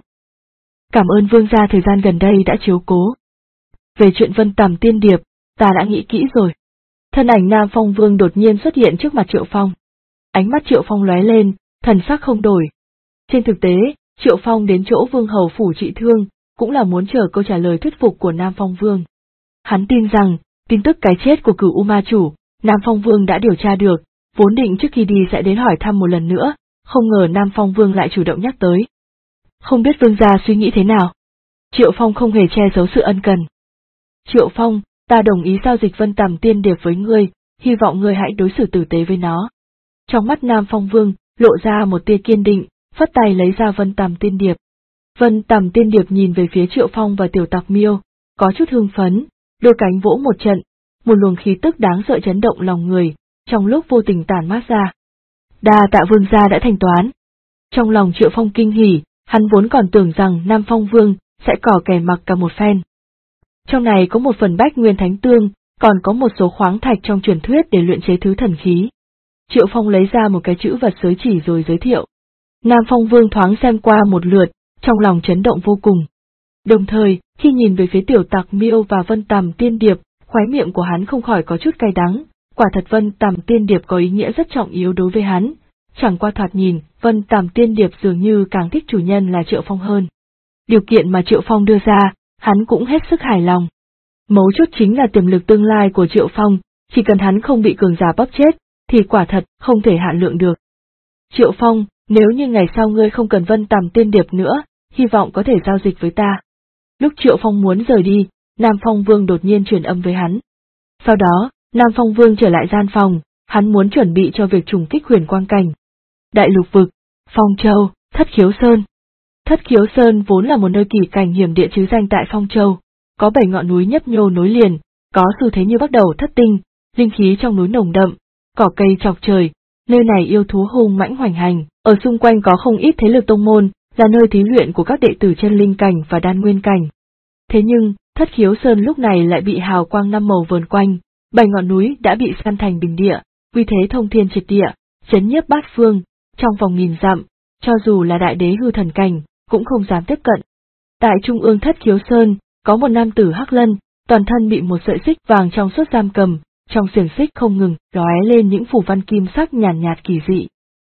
Cảm ơn vương gia thời gian gần đây đã chiếu cố. Về chuyện Vân Tầm Tiên Điệp, ta đã nghĩ kỹ rồi. Thân ảnh Nam Phong Vương đột nhiên xuất hiện trước mặt Triệu Phong. Ánh mắt Triệu Phong lóe lên, thần sắc không đổi. Trên thực tế, Triệu Phong đến chỗ Vương Hầu phủ trị thương, cũng là muốn chờ câu trả lời thuyết phục của Nam Phong Vương. Hắn tin rằng, tin tức cái chết của Cửu U Ma Chủ, Nam Phong Vương đã điều tra được, vốn định trước khi đi sẽ đến hỏi thăm một lần nữa, không ngờ Nam Phong Vương lại chủ động nhắc tới. Không biết vương gia suy nghĩ thế nào? Triệu Phong không hề che giấu sự ân cần. Triệu Phong, ta đồng ý giao dịch Vân Tầm Tiên Điệp với ngươi, hy vọng ngươi hãy đối xử tử tế với nó. Trong mắt Nam Phong Vương, lộ ra một tia kiên định, phất tay lấy ra Vân Tầm Tiên Điệp. Vân Tầm Tiên Điệp nhìn về phía Triệu Phong và Tiểu Tặc Miêu, có chút hưng phấn, đôi cánh vỗ một trận, một luồng khí tức đáng sợ chấn động lòng người, trong lúc vô tình tản mát ra. Đa tạ vương gia đã thanh toán. Trong lòng Triệu Phong kinh hỉ, hắn vốn còn tưởng rằng Nam Phong Vương sẽ cỏ kẻ mặc cả một phen. Trong này có một phần Bách Nguyên Thánh Tương, còn có một số khoáng thạch trong truyền thuyết để luyện chế thứ thần khí. Triệu Phong lấy ra một cái chữ vật xới chỉ rồi giới thiệu. Nam Phong Vương thoáng xem qua một lượt, trong lòng chấn động vô cùng. Đồng thời, khi nhìn về phía Tiểu Tặc Miêu và Vân Tầm Tiên Điệp, khóe miệng của hắn không khỏi có chút cay đắng. Quả thật Vân Tầm Tiên Điệp có ý nghĩa rất trọng yếu đối với hắn. Chẳng qua thoạt nhìn, Vân Tầm Tiên Điệp dường như càng thích chủ nhân là Triệu Phong hơn. Điều kiện mà Triệu Phong đưa ra, hắn cũng hết sức hài lòng. Mấu chốt chính là tiềm lực tương lai của Triệu Phong, chỉ cần hắn không bị cường giả bóp chết, thì quả thật không thể hạn lượng được. Triệu Phong, nếu như ngày sau ngươi không cần Vân Tầm Tiên Điệp nữa, hy vọng có thể giao dịch với ta. Lúc Triệu Phong muốn rời đi, Nam Phong Vương đột nhiên truyền âm với hắn. Sau đó, Nam Phong Vương trở lại gian phòng, hắn muốn chuẩn bị cho việc trùng kích huyền quang cảnh. Đại lục vực, Phong Châu, Thất Khiếu Sơn. Thất Khiếu Sơn vốn là một nơi kỳ cảnh hiểm địa chứ danh tại Phong Châu, có 7 ngọn núi nhấp nhô nối liền, có xu thế như bắt đầu thất tinh, linh khí trong núi nồng đậm, cỏ cây chọc trời, nơi này yêu thú hung mãnh hoành hành, ở xung quanh có không ít thế lực tông môn, là nơi thí luyện của các đệ tử chân linh cảnh và đan nguyên cảnh. Thế nhưng, Thất Khiếu Sơn lúc này lại bị hào quang năm màu vờn quanh, 7 ngọn núi đã bị san thành bình địa, uy thế thông thiên triệt địa, chấn nhiếp bát phương, trong vòng 1000 dặm, cho dù là đại đế hư thần cảnh, cũng không dám tiếp cận. Tại trung ương Thất Khiếu Sơn, có một nam tử hắc lân, toàn thân bị một sợi xích vàng trong suốt giam cầm, trong xiềng xích không ngừng lóe lên những phù văn kim sắc nhàn nhạt kỳ dị.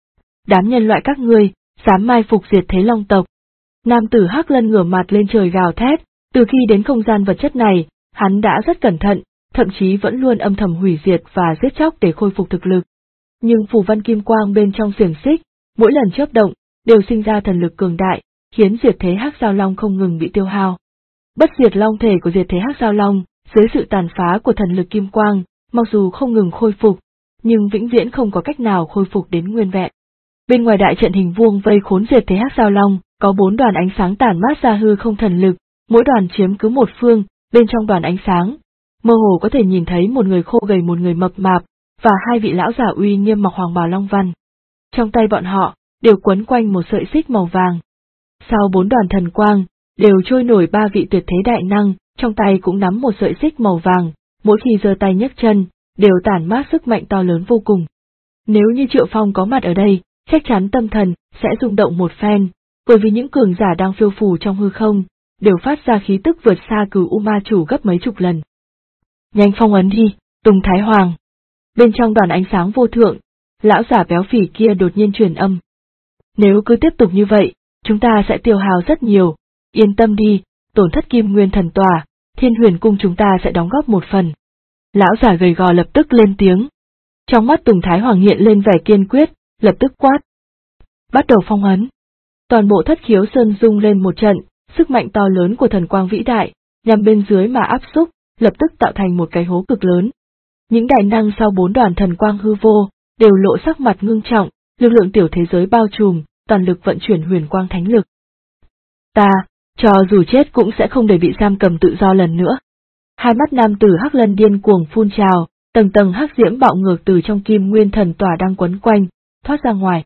Đám nhân loại các ngươi, dám mai phục diệt thế Long tộc. Nam tử hắc lân ngửa mặt lên trời gào thét, từ khi đến không gian vật chất này, hắn đã rất cẩn thận, thậm chí vẫn luôn âm thầm hủy diệt và giết chóc để khôi phục thực lực. Nhưng phù văn kim quang bên trong xiềng xích, mỗi lần chớp động, đều sinh ra thần lực cường đại, khiến diệt thế hắc giao long không ngừng bị tiêu hao. Bất diệt long thể của diệt thế hắc giao long, dưới sự tàn phá của thần lực kim quang, mặc dù không ngừng khôi phục, nhưng vĩnh viễn không có cách nào khôi phục đến nguyên vẹn. Bên ngoài đại trận hình vuông vây khốn diệt thế hắc giao long, có 4 đoàn ánh sáng tản mát ra hư không thần lực, mỗi đoàn chiếm cứ một phương, bên trong đoàn ánh sáng, mơ hồ có thể nhìn thấy một người khô gầy một người mập mạp, và 2 vị lão giả uy nghiêm mặc hoàng bào long văn. Trong tay bọn họ, đều quấn quanh một sợi xích màu vàng. Sau 4 đoàn thần quang, đều trôi nổi 3 vị tuyệt thế đại năng, trong tay cũng nắm một sợi xích màu vàng, mỗi khi giơ tay nhấc chân, đều tản mát sức mạnh to lớn vô cùng. Nếu như Triệu Phong có mặt ở đây, chắc chắn tâm thần sẽ rung động một phen, bởi vì những cường giả đang phiêu phù trong hư không, đều phát ra khí tức vượt xa Cửu U Ma Chủ gấp mấy chục lần. Nhanh phong ấn đi, Tùng Thái Hoàng. Bên trong đoàn ánh sáng vô thượng, lão giả béo phì kia đột nhiên truyền âm. Nếu cứ tiếp tục như vậy, chúng ta sẽ tiêu hao rất nhiều, yên tâm đi, tổn thất Kim Nguyên Thần Tòa, Thiên Huyền Cung chúng ta sẽ đóng góp một phần. Lão già gầy gò lập tức lên tiếng. Trong mắt Tùng Thái Hoàng hiện lên vẻ kiên quyết, lập tức quát. Bắt đầu phong ấn. Toàn bộ Thất Khiếu Sơn rung lên một trận, sức mạnh to lớn của thần quang vĩ đại, nhằm bên dưới mà áp xúc, lập tức tạo thành một cái hố cực lớn. Những đại năng sau 4 đoàn thần quang hư vô, đều lộ sắc mặt ngưng trọng, lực lượng tiểu thế giới bao trùm, toàn lực vận chuyển huyền quang thánh lực. Ta, cho dù chết cũng sẽ không để bị giam cầm tự do lần nữa. Hai mắt nam tử Hắc Lân điên cuồng phun trào, tầng tầng hắc diễm bạo ngược từ trong Kim Nguyên Thần Tòa đang quấn quanh, thoát ra ngoài.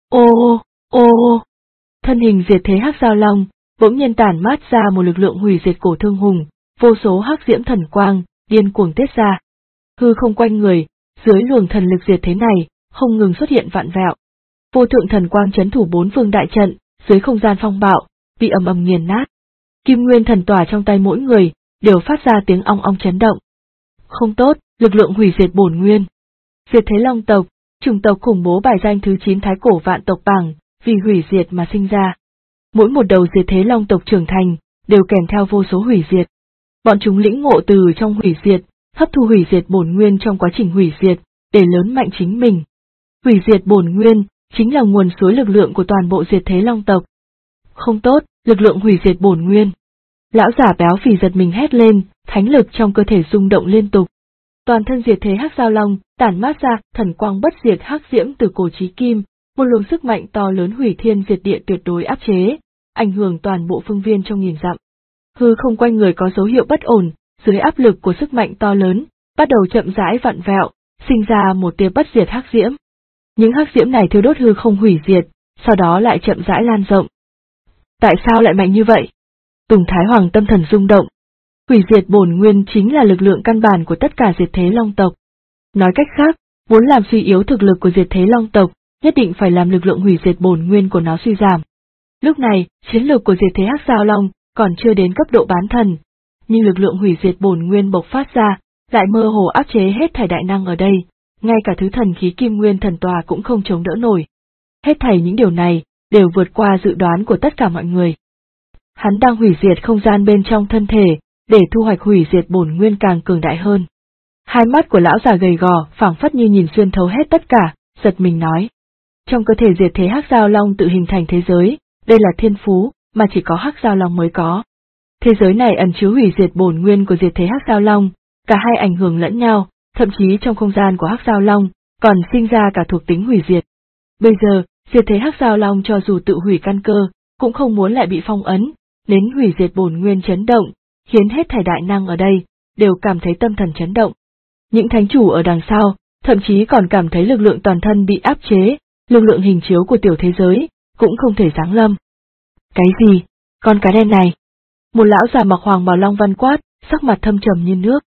Ô, thân hình diệt thế hắc giao long, bỗng nhiên tản mát ra một lực lượng hủy diệt cổ thương hùng, vô số hắc diễm thần quang, điên cuồng tiết ra. Hư không quanh người, dưới luồng thần lực diệt thế này, không ngừng xuất hiện vạn vẹo. Vô thượng thần quang chấn thủ 4 phương đại trận, dưới không gian phong bạo, bị ầm ầm nghiền nát. Kim Nguyên Thần Tòa trong tay mỗi người, đều phát ra tiếng ong ong chấn động. Không tốt, lực lượng hủy diệt bổn nguyên. Diệt thế long tộc, chủng tộc khủng bố bài danh thứ 9 thái cổ vạn tộc bảng, vì hủy diệt mà sinh ra. Mỗi một đầu diệt thế long tộc trưởng thành, đều kèm theo vô số hủy diệt. Bọn chúng lĩnh ngộ từ trong hủy diệt, hấp thu hủy diệt bổn nguyên trong quá trình hủy diệt, để lớn mạnh chính mình. Hủy diệt bổn nguyên, chính là nguồn suối lực lượng của toàn bộ diệt thế long tộc. Không tốt, lực lượng hủy diệt bổn nguyên. Lão giả béo phì giật mình hét lên, thánh lực trong cơ thể rung động liên tục. Toàn thân diệt thế hắc giao long, tản mát ra thần quang bất diệt hắc diễm từ cổ chí kim, một luồng sức mạnh to lớn hủy thiên diệt địa tuyệt đối áp chế, ảnh hưởng toàn bộ phương viên trong nghìn dặm. Hư không quanh người có dấu hiệu bất ổn, dưới áp lực của sức mạnh to lớn, bắt đầu chậm rãi vặn vẹo, sinh ra một tia bất diệt hắc diễm. Những hắc diễm này thiêu đốt hư không hủy diệt, sau đó lại chậm rãi lan rộng. Tại sao lại mạnh như vậy? Tùng Thái Hoàng tâm thần rung động. Hủy diệt bổn nguyên chính là lực lượng căn bản của tất cả diệt thế long tộc. Nói cách khác, muốn làm suy yếu thực lực của diệt thế long tộc, nhất định phải làm lực lượng hủy diệt bổn nguyên của nó suy giảm. Lúc này, chiến lược của diệt thế hắc giao long còn chưa đến cấp độ bán thần, nhưng lực lượng hủy diệt bổn nguyên bộc phát ra, lại mơ hồ áp chế hết thảy đại năng ở đây, ngay cả thứ thần khí Kim Nguyên Thần Tòa cũng không chống đỡ nổi. Hết thảy những điều này, đều vượt qua dự đoán của tất cả mọi người. Hắn đang hủy diệt không gian bên trong thân thể, để thu hoạch hủy diệt bổn nguyên càng cường đại hơn. Hai mắt của lão già gầy gò phảng phất như nhìn xuyên thấu hết tất cả, giật mình nói. Trong cơ thể diệt thế hắc giao long tự hình thành thế giới, đây là thiên phú, mà chỉ có hắc giao long mới có. Thế giới này ẩn chứa hủy diệt bổn nguyên của diệt thế hắc giao long, cả hai ảnh hưởng lẫn nhau, thậm chí trong không gian của hắc giao long, còn sinh ra cả thuộc tính hủy diệt. Bây giờ, diệt thế hắc giao long cho dù tự hủy căn cơ, cũng không muốn lại bị phong ấn, đến hủy diệt bổn nguyên chấn động, khiến hết thảy đại năng ở đây, đều cảm thấy tâm thần chấn động. Những thánh chủ ở đằng sau, thậm chí còn cảm thấy lực lượng toàn thân bị áp chế, lực lượng hình chiếu của tiểu thế giới, cũng không thể giáng lâm. Cái gì? Con cá đen này? Một lão già mặc hoàng bào long văn quát, sắc mặt thâm trầm như nước.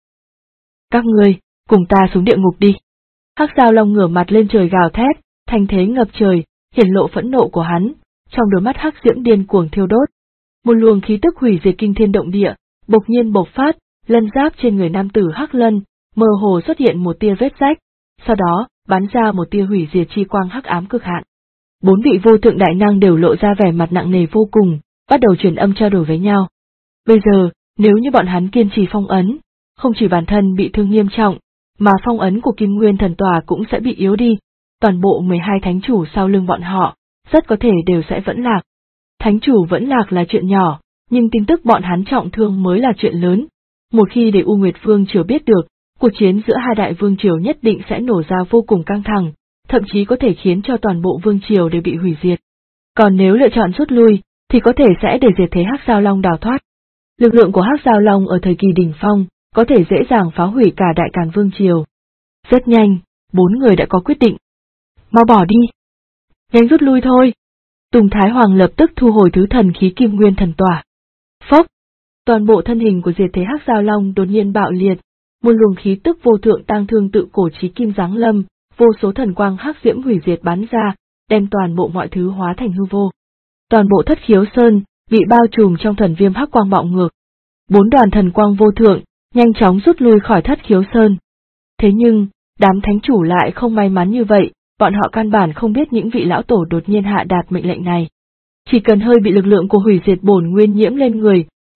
Các ngươi, cùng ta xuống địa ngục đi. Hắc giao long ngửa mặt lên trời gào thét, thanh thế ngập trời, hiển lộ phẫn nộ của hắn, trong đôi mắt hắc diễm điên cuồng thiêu đốt. Một luồng khí tức hủy diệt kinh thiên động địa, bộc nhiên bộc phát, lân giáp trên người nam tử Hắc Lân, mơ hồ xuất hiện một tia vết rách, sau đó, bắn ra một tia hủy diệt chi quang hắc ám cực hạn. 4 vị vô thượng đại năng đều lộ ra vẻ mặt nặng nề vô cùng, bắt đầu truyền âm trao đổi với nhau. Bây giờ, nếu như bọn hắn kiên trì phong ấn, không chỉ bản thân bị thương nghiêm trọng, mà phong ấn của Kim Nguyên Thần Tòa cũng sẽ bị yếu đi, toàn bộ 12 thánh chủ sau lưng bọn họ, rất có thể đều sẽ vẫn lạc. Thánh chủ vẫn lạc là chuyện nhỏ, nhưng tin tức bọn hắn trọng thương mới là chuyện lớn. Một khi để U Nguyệt Vương Triều biết được, cuộc chiến giữa hai đại vương triều nhất định sẽ nổ ra vô cùng căng thẳng, thậm chí có thể khiến cho toàn bộ vương triều đều bị hủy diệt. Còn nếu lựa chọn rút lui, thì có thể sẽ để diệt thế hắc giao long đào thoát. Lực lượng của hắc giao long ở thời kỳ đỉnh phong, có thể dễ dàng phá hủy cả đại càn vương triều. Rất nhanh, 4 người đã có quyết định. Mau bỏ đi. Nhanh rút lui thôi. Tùng Thái Hoàng lập tức thu hồi thứ thần khí Kim Nguyên Thần Tòa. Phốc! Toàn bộ thân hình của diệt thế hắc giao long đột nhiên bạo liệt, một luồng khí tức vô thượng tang thương tự cổ chí kim giáng lâm, vô số thần quang hắc diễm hủy diệt bắn ra, đem toàn bộ mọi thứ hóa thành hư vô. Toàn bộ Thất Khiếu Sơn bị bao trùm trong thần viêm hắc quang bạo ngược. 4 đoàn thần quang vô thượng nhanh chóng rút lui khỏi Thất Khiếu Sơn. Thế nhưng, đám thánh chủ lại không may mắn như vậy, bọn họ căn bản không biết những vị lão tổ đột nhiên hạ đạt mệnh lệnh này. Chỉ cần hơi bị lực lượng của hủy diệt bổn nguyên nhiễm lên người,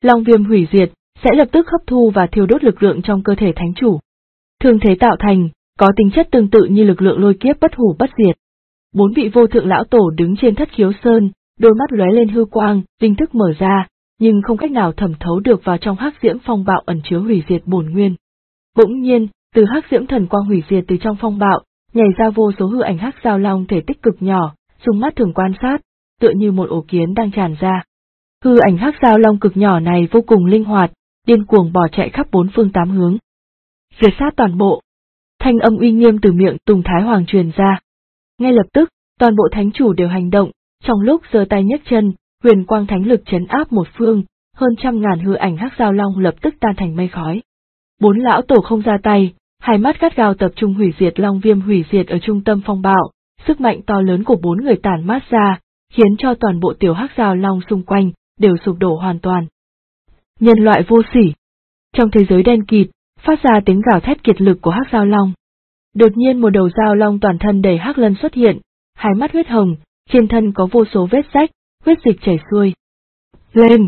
Long viêm hủy diệt, sẽ lập tức hấp thu và thiêu đốt lực lượng trong cơ thể thánh chủ. Thương thế tạo thành, có tính chất tương tự như lực lượng lôi kiếp bất hủ bất diệt. 4 vị vô thượng lão tổ đứng trên Thất Khiếu Sơn, đôi mắt lóe lên hư quang, linh thức mở ra, nhưng không cách nào thẩm thấu được vào trong hắc diễm phong bạo ẩn chứa hủy diệt bổn nguyên. Bỗng nhiên, từ hắc diễm thần quang hủy diệt từ trong phong bạo, nhảy ra vô số hư ảnh hắc giao long thể tích cực nhỏ, dùng mắt thường quan sát, tựa như một ổ kiến đang tràn ra. Hư ảnh hắc giao long cực nhỏ này vô cùng linh hoạt, điên cuồng bỏ chạy khắp 4 phương 8 hướng. Diệt sát toàn bộ. Thanh âm uy nghiêm từ miệng Tùng Thái Hoàng truyền ra. Ngay lập tức, toàn bộ thánh chủ đều hành động, trong lúc giơ tay nhấc chân, huyền quang thánh lực trấn áp một phương, hơn 100.000 hư ảnh hắc giao long lập tức tan thành mây khói. 4 lão tổ không ra tay, hai mắt gắt gao tập trung hủy diệt long viêm hủy diệt ở trung tâm phong bạo, sức mạnh to lớn của 4 người tản mát ra, khiến cho toàn bộ tiểu hắc giao long xung quanh đều sụp đổ hoàn toàn. Nhân loại vô sỉ. Trong thế giới đen kịt, phát ra tiếng gào thét kiệt lực của hắc giao long. Đột nhiên một đầu giao long toàn thân đầy hắc lân xuất hiện, hai mắt huyết hồng, trên thân có vô số vết rách, huyết dịch chảy xuôi. Lên!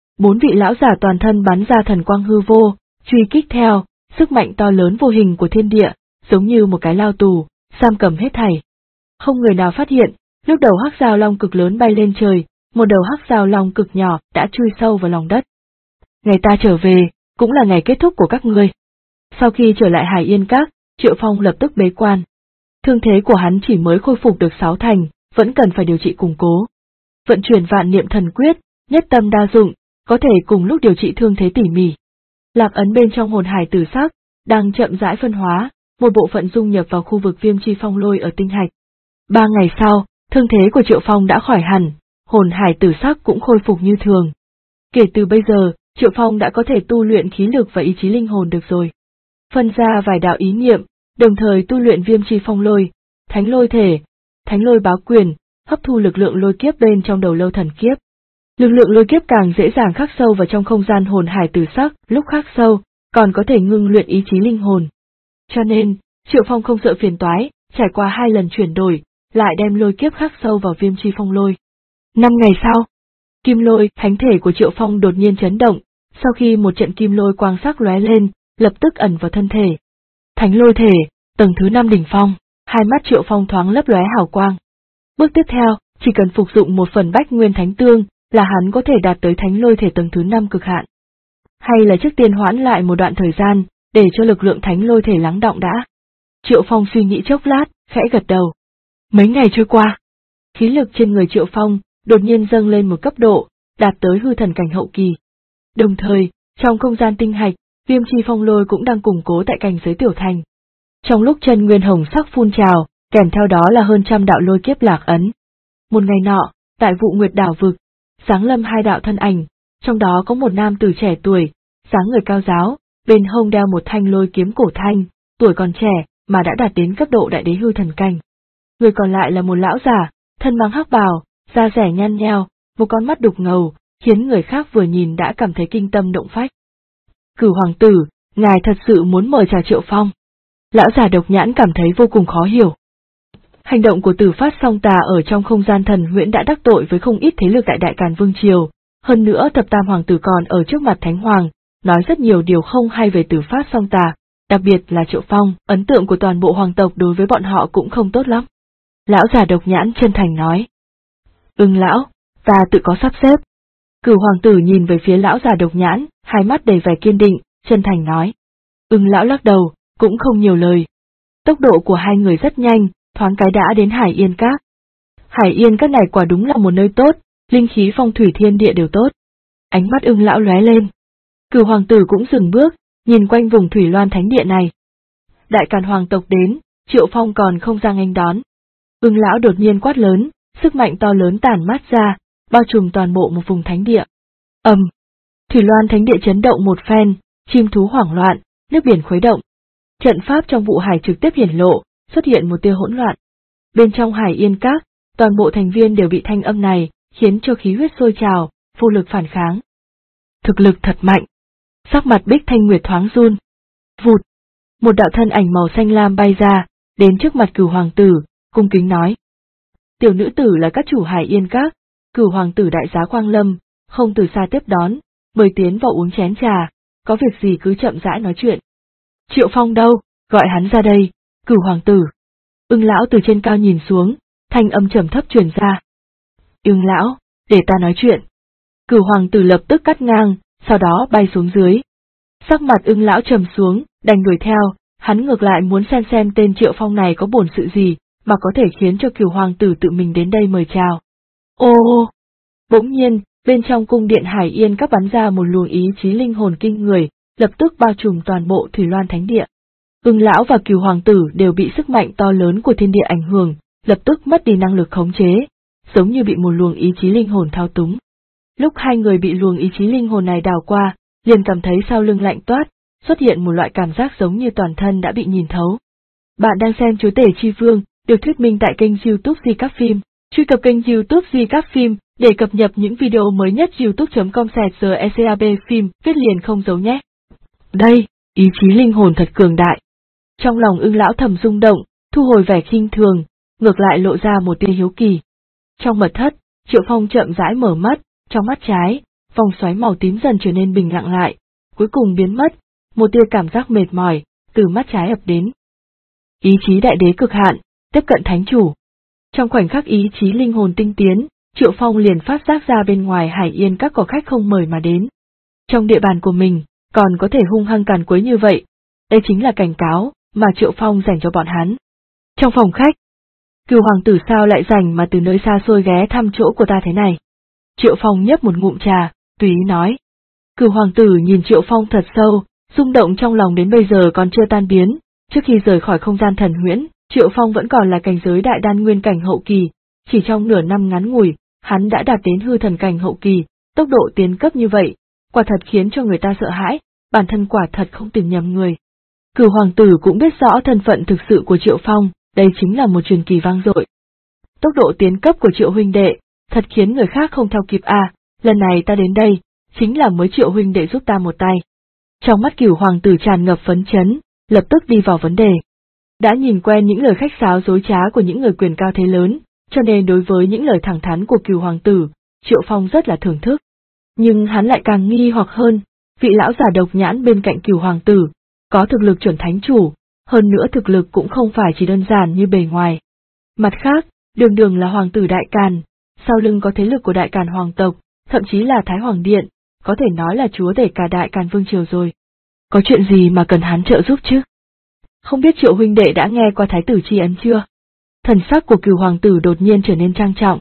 4 vị lão giả toàn thân bắn ra thần quang hư vô, truy kích theo, sức mạnh to lớn vô hình của thiên địa, giống như một cái lao tù, giam cầm hết thảy. Không người nào phát hiện, lúc đầu hắc giao long cực lớn bay lên trời, một đầu hắc giao long cực nhỏ đã chui sâu vào lòng đất. Ngày ta trở về, cũng là ngày kết thúc của các ngươi. Sau khi trở lại Hải Yên Các, Triệu Phong lập tức bế quan. Thương thế của hắn chỉ mới khôi phục được 6 thành, vẫn cần phải điều trị củng cố. Vận chuyển vạn niệm thần quyết, nhất tâm đa dụng, có thể cùng lúc điều trị thương thế tỉ mỉ. Lạc ấn bên trong hồn hải tử sắc, đang chậm rãi phân hóa, một bộ phận dung nhập vào khu vực viêm chi phong lôi ở tinh hạch. 3 ngày sau, thương thế của Triệu Phong đã khỏi hẳn, hồn hải tử sắc cũng khôi phục như thường. Kể từ bây giờ, Triệu Phong đã có thể tu luyện khí lực và ý chí linh hồn được rồi. Phân ra vài đạo ý niệm, đồng thời tu luyện viêm chi phong lôi, thánh lôi thể, thánh lôi báo quyền, hấp thu lực lượng lôi kiếp bên trong đầu lâu thần kiếp. Lực lượng lôi kiếp càng dễ dàng khắc sâu vào trong không gian hồn hải tử sắc, lúc khắc sâu, còn có thể ngưng luyện ý chí linh hồn. Cho nên, Triệu Phong không sợ phiền toái, trải qua 2 lần chuyển đổi, lại đem lôi kiếp khắc sâu vào viêm chi phong lôi. 5 ngày sau, kim lôi, thánh thể của Triệu Phong đột nhiên chấn động, sau khi một trận kim lôi quang sắc lóe lên, lập tức ẩn vào thân thể. Thánh lôi thể, tầng thứ 5 đỉnh phong, hai mắt Triệu Phong thoáng lấp lóe hào quang. Bước tiếp theo, chỉ cần phục dụng một phần bách nguyên thánh tương, là hắn có thể đạt tới thánh lôi thể tầng thứ 5 cực hạn. Hay là trước tiên hoãn lại một đoạn thời gian, để cho lực lượng thánh lôi thể lắng đọng đã. Triệu Phong suy nghĩ chốc lát, khẽ gật đầu. Mấy ngày trôi qua, khí lực trên người Triệu Phong đột nhiên dâng lên một cấp độ, đạt tới hư thần cảnh hậu kỳ. Đồng thời, trong không gian tinh hạch, viêm chi phong lôi cũng đang củng cố tại cảnh giới tiểu thành. Trong lúc chân nguyên hồng sắc phun trào, kèm theo đó là hơn 100 đạo lôi kiếp lạc ấn. Một ngày nọ, tại Vụ Nguyệt đảo vực, giáng lâm 2 đạo thân ảnh, trong đó có một nam tử trẻ tuổi, dáng người cao ráo, bên hông đeo một thanh lôi kiếm cổ thanh, tuổi còn trẻ mà đã đạt đến cấp độ đại đế hư thần cảnh. Người còn lại là một lão giả, thân mang hắc bào, da rẻ nhăn nheo, một con mắt đục ngầu, khiến người khác vừa nhìn đã cảm thấy kinh tâm động phách. Cửu hoàng tử, ngài thật sự muốn mời chào Triệu Phong. Lão già độc nhãn cảm thấy vô cùng khó hiểu. Hành động của Tử Phát Song Tà ở trong không gian thần huyễn đã đắc tội với không ít thế lực tại Đại Càn Vương Triều, hơn nữa Thập Tam Hoàng tử còn ở trước mặt Thánh Hoàng, nói rất nhiều điều không hay về Tử Phát Song Tà, đặc biệt là Triệu Phong, ấn tượng của toàn bộ hoàng tộc đối với bọn họ cũng không tốt lắm. Lão già độc nhãn chân thành nói. Lão, ta tự có sắp xếp. Cửu hoàng tử nhìn về phía lão già độc nhãn, hai mắt đầy vẻ kiên định, chân thành nói. Lão lắc đầu, cũng không nhiều lời. Tốc độ của hai người rất nhanh, thoáng cái đã đến Hải Yên Các. Hải Yên Các này quả đúng là một nơi tốt, linh khí phong thủy thiên địa đều tốt. Ánh mắt lão lóe lên. Cửu hoàng tử cũng dừng bước, nhìn quanh vùng Thủy Loan Thánh Địa này. Đại Càn hoàng tộc đến, Triệu Phong còn không ra nghênh đón. Lão đột nhiên quát lớn, sức mạnh to lớn tản mát ra, bao trùm toàn bộ một vùng thánh địa. Thủy Loan Thánh Địa chấn động một phen, chim thú hoảng loạn, nước biển khuấy động. Trận pháp trong vụ hải trực tiếp hiển lộ, xuất hiện một tia hỗn loạn. Bên trong Hải Yên Các, toàn bộ thành viên đều bị thanh âm này, khiến cho khí huyết sôi trào, vô lực phản kháng. Thực lực thật mạnh. Sắc mặt Bích Thanh Nguyệt thoáng run. Vụt. Một đạo thân ảnh màu xanh lam bay ra, đến trước mặt Cửu hoàng tử, cung kính nói. Tiểu nữ tử là các chủ Hải Yên Các, Cửu hoàng tử đại giá Quang Lâm, không từ xa tiếp đón, mời tiến vào uống chén trà, có việc gì cứ chậm rãi nói chuyện. Triệu Phong đâu, gọi hắn ra đây, Cửu hoàng tử. Ưng lão từ trên cao nhìn xuống, thanh âm trầm thấp truyền ra. Ưng lão, để ta nói chuyện. Cửu hoàng tử lập tức cắt ngang, sau đó bay xuống dưới. Sắc mặt Ưng lão trầm xuống, đành đuổi theo, hắn ngược lại muốn xem tên Triệu Phong này có bổn sự gì, mà có thể khiến cho Cửu hoàng tử tự mình đến đây mời chào. Ô! Bỗng nhiên, bên trong cung điện Hải Yên các bắn ra một luồng ý chí linh hồn kinh người, lập tức bao trùm toàn bộ Thủy Loan Thánh Địa. Ưng lão và Cửu hoàng tử đều bị sức mạnh to lớn của thiên địa ảnh hưởng, lập tức mất đi năng lực khống chế, giống như bị một luồng ý chí linh hồn thao túng. Lúc hai người bị luồng ý chí linh hồn này đảo qua, liền cảm thấy sau lưng lạnh toát, xuất hiện một loại cảm giác giống như toàn thân đã bị nhìn thấu. Bạn đang xem Chúa Tể Chi Vương, được thuyết minh tại kênh YouTube Di Các Phim. Truy cập kênh YouTube Di Các Phim để cập nhật những video mới nhất youtube.com/recab phim viết liền không giấu nhé. Đây, ý chí linh hồn thật cường đại. Trong lòng Ưng lão thầm rung động, thu hồi vẻ khinh thường, ngược lại lộ ra một tia hiếu kỳ. Trong mật thất, Triệu Phong chậm rãi mở mắt, trong mắt trái, vòng xoáy màu tím dần trở nên bình lặng lại, cuối cùng biến mất, một tia cảm giác mệt mỏi từ mắt trái ập đến. Ý chí đại đế cực hạn, tiếp cận thánh chủ. Trong khoảnh khắc ý chí linh hồn tinh tiến, Triệu Phong liền phát giác ra bên ngoài Hải Yên các có khách không mời mà đến. Trong địa bàn của mình, còn có thể hung hăng càn quấy như vậy, đây chính là cảnh cáo mà Triệu Phong dành cho bọn hắn. Trong phòng khách, Cửu hoàng tử sao lại rảnh mà từ nơi xa xôi ghé thăm chỗ của ta thế này? Triệu Phong nhấp một ngụm trà, tùy ý nói. Cửu hoàng tử nhìn Triệu Phong thật sâu, rung động trong lòng đến bây giờ còn chưa tan biến. Trước khi rời khỏi không gian thần huyễn, Triệu Phong vẫn còn là cảnh giới đại đan nguyên cảnh hậu kỳ, chỉ trong nửa năm ngắn ngủi, hắn đã đạt đến hư thần cảnh hậu kỳ, tốc độ tiến cấp như vậy, quả thật khiến cho người ta sợ hãi, bản thân quả thật không tìm nhầm người. Cửu hoàng tử cũng biết rõ thân phận thực sự của Triệu Phong, đây chính là một truyền kỳ vang dội. Tốc độ tiến cấp của Triệu huynh đệ, thật khiến người khác không theo kịp à, lần này ta đến đây, chính là mới Triệu huynh đệ giúp ta một tay. Trong mắt Cửu hoàng tử tràn ngập phấn chấn, lập tức đi vào vấn đề. Đã nhìn quen những lời khách sáo dối trá của những người quyền cao thế lớn, cho nên đối với những lời thẳng thắn của Cửu hoàng tử, Triệu Phong rất là thưởng thức. Nhưng hắn lại càng nghi hoặc hơn, vị lão giả độc nhãn bên cạnh Cửu hoàng tử, có thực lực chuẩn thánh chủ, hơn nữa thực lực cũng không phải chỉ đơn giản như bề ngoài. Mặt khác, đường đường là hoàng tử Đại Càn, sau lưng có thế lực của Đại Càn hoàng tộc, thậm chí là Thái Hoàng Điện, có thể nói là chúa tể cả Đại Càn Vương Triều rồi. Có chuyện gì mà cần hắn trợ giúp chứ? Không biết Triệu huynh đệ đã nghe qua Thái tử chi ấn chưa? Thần sắc của Cửu hoàng tử đột nhiên trở nên trang trọng.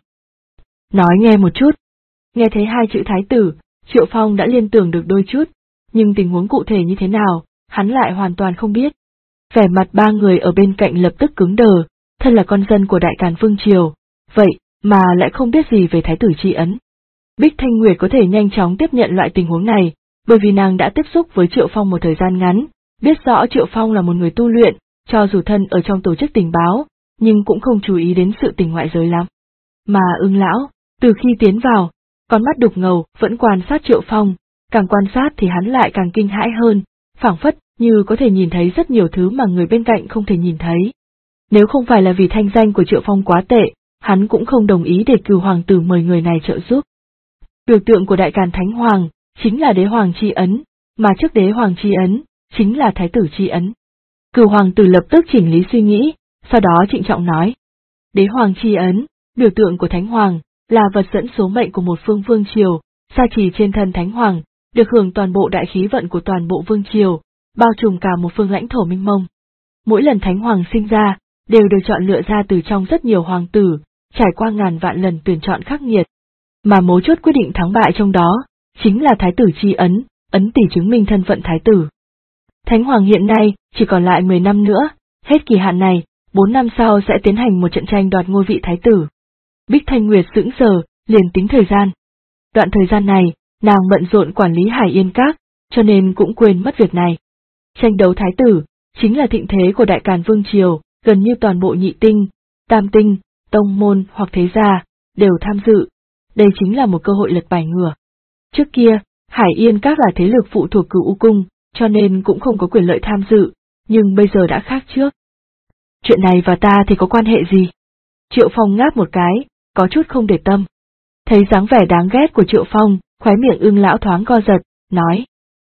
Nói nghe một chút. Nghe thấy hai chữ Thái tử, Triệu Phong đã liên tưởng được đôi chút, nhưng tình huống cụ thể như thế nào, hắn lại hoàn toàn không biết. Vẻ mặt ba người ở bên cạnh lập tức cứng đờ, thân là con dân của Đại Càn Vương Triều, vậy mà lại không biết gì về Thái tử chi ấn. Bích Thanh Nguyệt có thể nhanh chóng tiếp nhận loại tình huống này, bởi vì nàng đã tiếp xúc với Triệu Phong một thời gian ngắn, biết rõ Triệu Phong là một người tu luyện, cho dù thân ở trong tổ chức tình báo, nhưng cũng không chú ý đến sự tình ngoại giới lắm. Mà Ưng lão, từ khi tiến vào, con mắt đục ngầu vẫn quan sát Triệu Phong, càng quan sát thì hắn lại càng kinh hãi hơn, phảng phất như có thể nhìn thấy rất nhiều thứ mà người bên cạnh không thể nhìn thấy. Nếu không phải là vì thanh danh của Triệu Phong quá tệ, hắn cũng không đồng ý để Cửu hoàng tử mời người này trợ giúp. Biểu tượng của Đại Càn Thánh Hoàng chính là đế hoàng chi ấn, mà trước đế hoàng chi ấn chính là thái tử chi ấn. Cửu hoàng tử lập tức chỉnh lý suy nghĩ, sau đó trịnh trọng nói: đế hoàng chi ấn, biểu tượng của Thánh Hoàng, là vật dẫn số mệnh của một phương vương triều, gia trì trên thân Thánh Hoàng, được hưởng toàn bộ đại khí vận của toàn bộ vương triều, bao trùm cả một phương lãnh thổ mênh mông. Mỗi lần Thánh Hoàng sinh ra, đều được chọn lựa ra từ trong rất nhiều hoàng tử, trải qua ngàn vạn lần tuyển chọn khắc nghiệt. Mà mấu chốt quyết định thắng bại trong đó, chính là thái tử chi ấn, ấn tỷ chứng minh thân phận thái tử. Thánh Hoàng hiện nay chỉ còn lại 10 năm nữa, hết kỳ hạn này, 4 năm sau sẽ tiến hành một trận tranh đoạt ngôi vị thái tử. Bích Thanh Nguyệt sững sờ, liền tính thời gian. Đoạn thời gian này, nàng bận rộn quản lý Hải Yên Các, cho nên cũng quên mất việc này. Tranh đấu thái tử, chính là thịnh thế của Đại Càn Vương Triều, gần như toàn bộ nhị tinh, tam tinh, tông môn hoặc thế gia, đều tham dự. Đây chính là một cơ hội lật bài ngửa. Trước kia, Hải Yên Các là thế lực phụ thuộc Cửu U Cung, cho nên cũng không có quyền lợi tham dự, nhưng bây giờ đã khác trước. Chuyện này và ta thì có quan hệ gì? Triệu Phong ngáp một cái, có chút không để tâm. Thấy dáng vẻ đáng ghét của Triệu Phong, khóe miệng Ưng lão thoáng co giật, nói.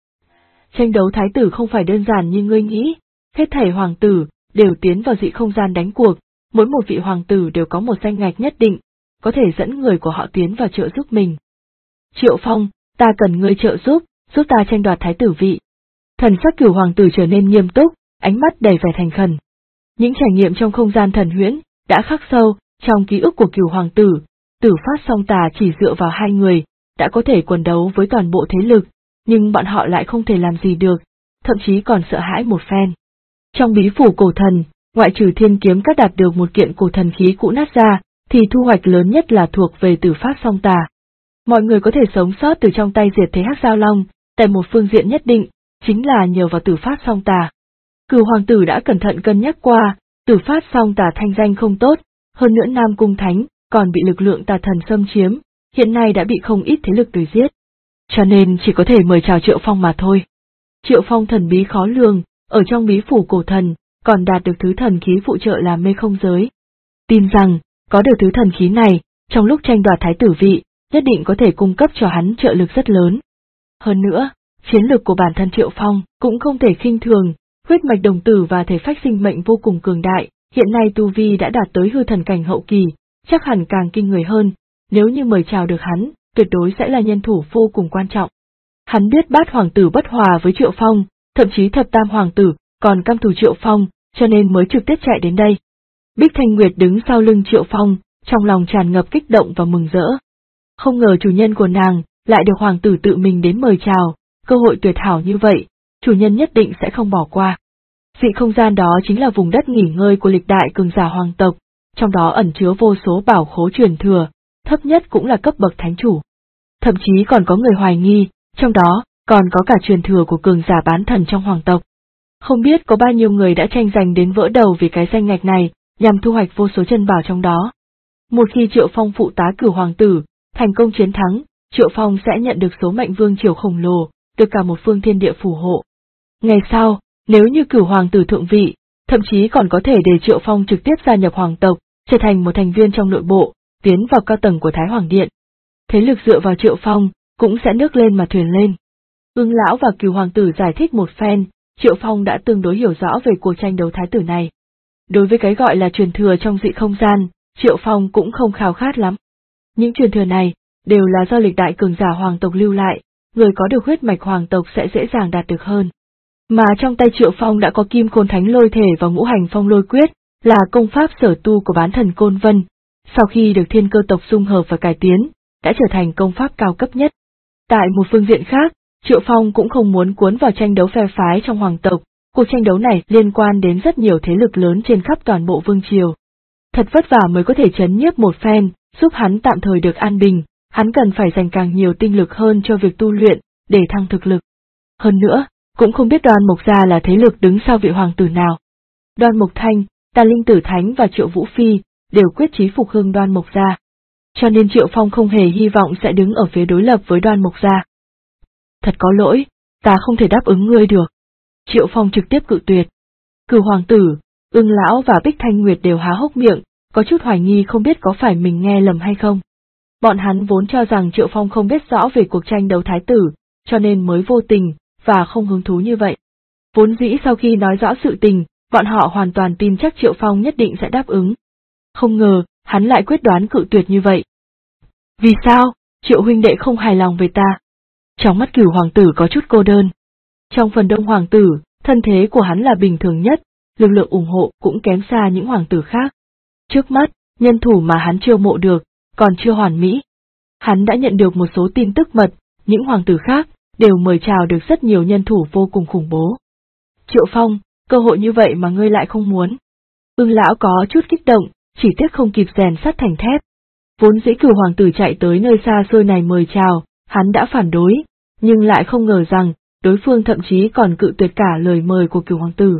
Tranh đấu thái tử không phải đơn giản như ngươi nghĩ, hết thảy hoàng tử đều tiến vào dị không gian đánh cuộc, mỗi một vị hoàng tử đều có một danh ngạch nhất định, có thể dẫn người của họ tiến vào trợ giúp mình. Triệu Phong, ta cần ngươi trợ giúp ta tranh đoạt thái tử vị. Thần sắc Cửu hoàng tử trở nên nghiêm túc, ánh mắt đầy vẻ thành khẩn. Những trải nghiệm trong không gian thần huyễn đã khắc sâu trong ký ức của Cửu hoàng tử, Tử Phát Song Tà chỉ dựa vào hai người đã có thể quần đấu với toàn bộ thế lực, nhưng bọn họ lại không thể làm gì được, thậm chí còn sợ hãi một phen. Trong bí phủ cổ thần, ngoại trừ Thiên Kiếm Các đạt được một kiện cổ thần khí cũ nát ra, thì thu hoạch lớn nhất là thuộc về Tử Phát Song Tà. Mọi người có thể sống sót từ trong tay diệt thế Hắc Giao Long, tại một phương diện nhất định, chính là nhờ vào Tử Phát Song Tà. Cửu hoàng tử đã cẩn thận cân nhắc qua, Tử Phát Song Tà thanh danh không tốt, hơn nữa Nam Cung Thánh còn bị lực lượng tà thần xâm chiếm, hiện nay đã bị không ít thế lực đuổi giết. Cho nên chỉ có thể mời chào Triệu Phong mà thôi. Triệu Phong thần bí khó lường, ở trong bí phủ cổ thần, còn đạt được thứ thần khí phụ trợ là mê không giới. Tin rằng, có được thứ thần khí này, trong lúc tranh đoạt thái tử vị, nhất định có thể cung cấp cho hắn trợ lực rất lớn. Hơn nữa, chiến lược của bản thân Triệu Phong cũng không thể khinh thường, huyết mạch đồng tử và thể phách sinh mệnh vô cùng cường đại, hiện nay tu vi đã đạt tới hư thần cảnh hậu kỳ, chắc hẳn càng kinh người hơn, nếu như mời chào được hắn, tuyệt đối sẽ là nhân thủ vô cùng quan trọng. Hắn biết Bát hoàng tử bất hòa với Triệu Phong, thậm chí Thập Tam hoàng tử còn căm thù Triệu Phong, cho nên mới trực tiếp chạy đến đây. Bích Thanh Nguyệt đứng sau lưng Triệu Phong, trong lòng tràn ngập kích động và mừng rỡ. Không ngờ chủ nhân của nàng lại được hoàng tử tự mình đến mời chào, cơ hội tuyệt hảo như vậy, chủ nhân nhất định sẽ không bỏ qua. Dị không gian đó chính là vùng đất nghỉ ngơi của lịch đại cường giả hoàng tộc, trong đó ẩn chứa vô số bảo khố truyền thừa, thấp nhất cũng là cấp bậc thánh chủ. Thậm chí còn có người hoài nghi, trong đó còn có cả truyền thừa của cường giả bán thần trong hoàng tộc. Không biết có bao nhiêu người đã tranh giành đến vỡ đầu vì cái danh ngạch này, nhằm thu hoạch vô số chân bảo trong đó. Một khi Triệu Phong phụ tá Cửu hoàng tử, thành công chiến thắng, Triệu Phong sẽ nhận được số mệnh vương triều khổng lồ, được cả một phương thiên địa phù hộ. Ngày sau, nếu như Cửu hoàng tử thượng vị, thậm chí còn có thể để Triệu Phong trực tiếp gia nhập hoàng tộc, trở thành một thành viên trong nội bộ, tiến vào cao tầng của Thái Hoàng Điện. Thế lực dựa vào Triệu Phong, cũng sẽ nước lên mà thuyền lên. Ưng lão và Cửu hoàng tử giải thích một phen, Triệu Phong đã tương đối hiểu rõ về cuộc tranh đấu thái tử này. Đối với cái gọi là truyền thừa trong dị không gian, Triệu Phong cũng không khao khát lắm. Những truyền thừa này, đều là do lịch đại cường giả hoàng tộc lưu lại, người có được huyết mạch hoàng tộc sẽ dễ dàng đạt được hơn. Mà trong tay Triệu Phong đã có Kim Côn Thánh Lôi Thể và Ngũ Hành Phong Lôi Quyết, là công pháp sở tu của bán thần Côn Vân, sau khi được Thiên Cơ tộc dung hợp và cải tiến, đã trở thành công pháp cao cấp nhất. Tại một phương diện khác, Triệu Phong cũng không muốn cuốn vào tranh đấu phe phái trong hoàng tộc, cuộc tranh đấu này liên quan đến rất nhiều thế lực lớn trên khắp toàn bộ vương triều. Thật vất vả mới có thể trấn nhiếp một phen, giúp hắn tạm thời được an bình, hắn cần phải dành càng nhiều tinh lực hơn cho việc tu luyện, để thăng thực lực. Hơn nữa, cũng không biết Đoan Mộc Gia là thế lực đứng sau vị hoàng tử nào. Đoan Mộc Thanh, Tà Linh Tử Thánh và Triệu Vũ Phi đều quyết chí phục hưng Đoan Mộc Gia. Cho nên Triệu Phong không hề hy vọng sẽ đứng ở phía đối lập với Đoan Mộc Gia. Thật có lỗi, ta không thể đáp ứng ngươi được. Triệu Phong trực tiếp cự tuyệt. Cửu hoàng tử, Ưng lão và Bích Thanh Nguyệt đều há hốc miệng, có chút hoài nghi không biết có phải mình nghe lầm hay không. Bọn hắn vốn cho rằng Triệu Phong không biết rõ về cuộc tranh đấu thái tử, cho nên mới vô tình, và không hứng thú như vậy. Vốn dĩ sau khi nói rõ sự tình, bọn họ hoàn toàn tin chắc Triệu Phong nhất định sẽ đáp ứng. Không ngờ, hắn lại quyết đoán cự tuyệt như vậy. Vì sao, Triệu huynh đệ không hài lòng về ta? Trong mắt Cửu hoàng tử có chút cô đơn. Trong phần đông hoàng tử, thân thế của hắn là bình thường nhất, lực lượng ủng hộ cũng kém xa những hoàng tử khác. Trước mắt, nhân thủ mà hắn chiêu mộ được, còn chưa hoàn mỹ. Hắn đã nhận được một số tin tức mật, những hoàng tử khác đều mời chào được rất nhiều nhân thủ vô cùng khủng bố. Triệu Phong, cơ hội như vậy mà ngươi lại không muốn. Ưng lão có chút kích động, chỉ tiếc không kịp rèn sắt thành thép. Vốn dĩ Cửu hoàng tử chạy tới nơi xa xôi này mời chào, hắn đã phản đối, nhưng lại không ngờ rằng, đối phương thậm chí còn cự tuyệt cả lời mời của Cửu hoàng tử.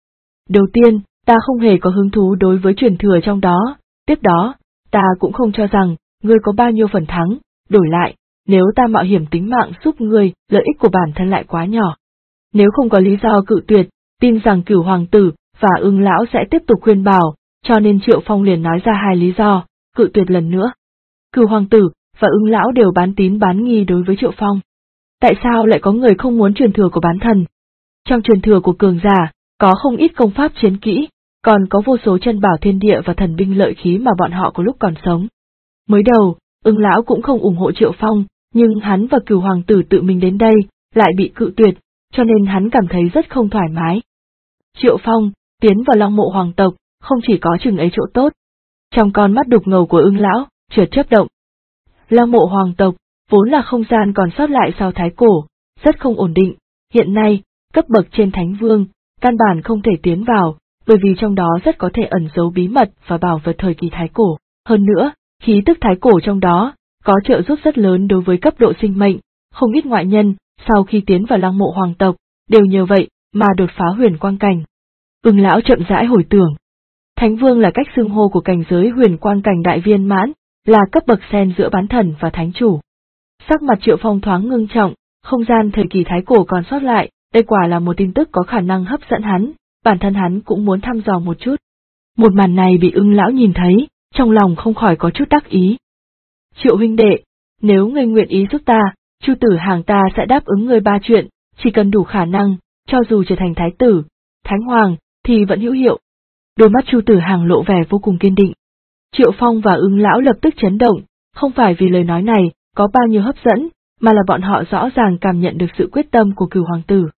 Đầu tiên, ta không hề có hứng thú đối với truyền thừa trong đó, tiếp đó, ta cũng không cho rằng, ngươi có bao nhiêu phần thắng, đổi lại, nếu ta mạo hiểm tính mạng giúp ngươi, lợi ích của bản thân lại quá nhỏ. Nếu không có lý do cự tuyệt, tin rằng Cửu hoàng tử và Ưng lão sẽ tiếp tục khuyên bảo, cho nên Triệu Phong liền nói ra hai lý do, cự tuyệt lần nữa. Cửu hoàng tử và Ưng lão đều bán tín bán nghi đối với Triệu Phong. Tại sao lại có người không muốn truyền thừa của bán thần? Trong truyền thừa của cường giả, có không ít công pháp chiến kỹ, còn có vô số chân bảo thiên địa và thần binh lợi khí mà bọn họ có lúc còn sống. Mới đầu, Ưng lão cũng không ủng hộ Triệu Phong, nhưng hắn và Cửu hoàng tử tự mình đến đây, lại bị cự tuyệt, cho nên hắn cảm thấy rất không thoải mái. Triệu Phong, tiến vào Long Mộ hoàng tộc, không chỉ có chừng ấy chỗ tốt. Trong con mắt đục ngầu của Ưng lão, chợt chớp động. Long Mộ hoàng tộc, vốn là không gian còn sót lại sau Thái Cổ, rất không ổn định, hiện nay, cấp bậc trên Thánh Vương, căn bản không thể tiến vào, bởi vì trong đó rất có thể ẩn giấu bí mật và bảo vật thời kỳ Thái Cổ. Hơn nữa, khí tức Thái Cổ trong đó, có trợ giúp rất lớn đối với cấp độ sinh mệnh, không ít ngoại nhân, sau khi tiến vào Long Mộ hoàng tộc, đều nhờ vậy mà đột phá huyền quang cảnh. Ưng lão chậm rãi hồi tưởng. Thánh Vương là cách xưng hô của cảnh giới huyền quang cảnh đại viên mãn, là cấp bậc xen giữa bán thần và thánh chủ. Sắc mặt Triệu Phong thoáng ngưng trọng, không gian thời kỳ Thái Cổ còn sót lại, đây quả là một tin tức có khả năng hấp dẫn hắn, bản thân hắn cũng muốn thăm dò một chút. Một màn này bị Ưng lão nhìn thấy, trong lòng không khỏi có chút đắc ý. Triệu huynh đệ, nếu ngươi nguyện ý giúp ta, Chu Tử Hàng ta sẽ đáp ứng ngươi 3 chuyện, chỉ cần đủ khả năng, cho dù trở thành thái tử, thánh hoàng, thì vẫn hữu hiệu. Đôi mắt Chu Tử Hàng lộ vẻ vô cùng kiên định. Triệu Phong và Ưng lão lập tức chấn động, không phải vì lời nói này có bao nhiêu hấp dẫn, mà là bọn họ rõ ràng cảm nhận được sự quyết tâm của Cửu hoàng tử.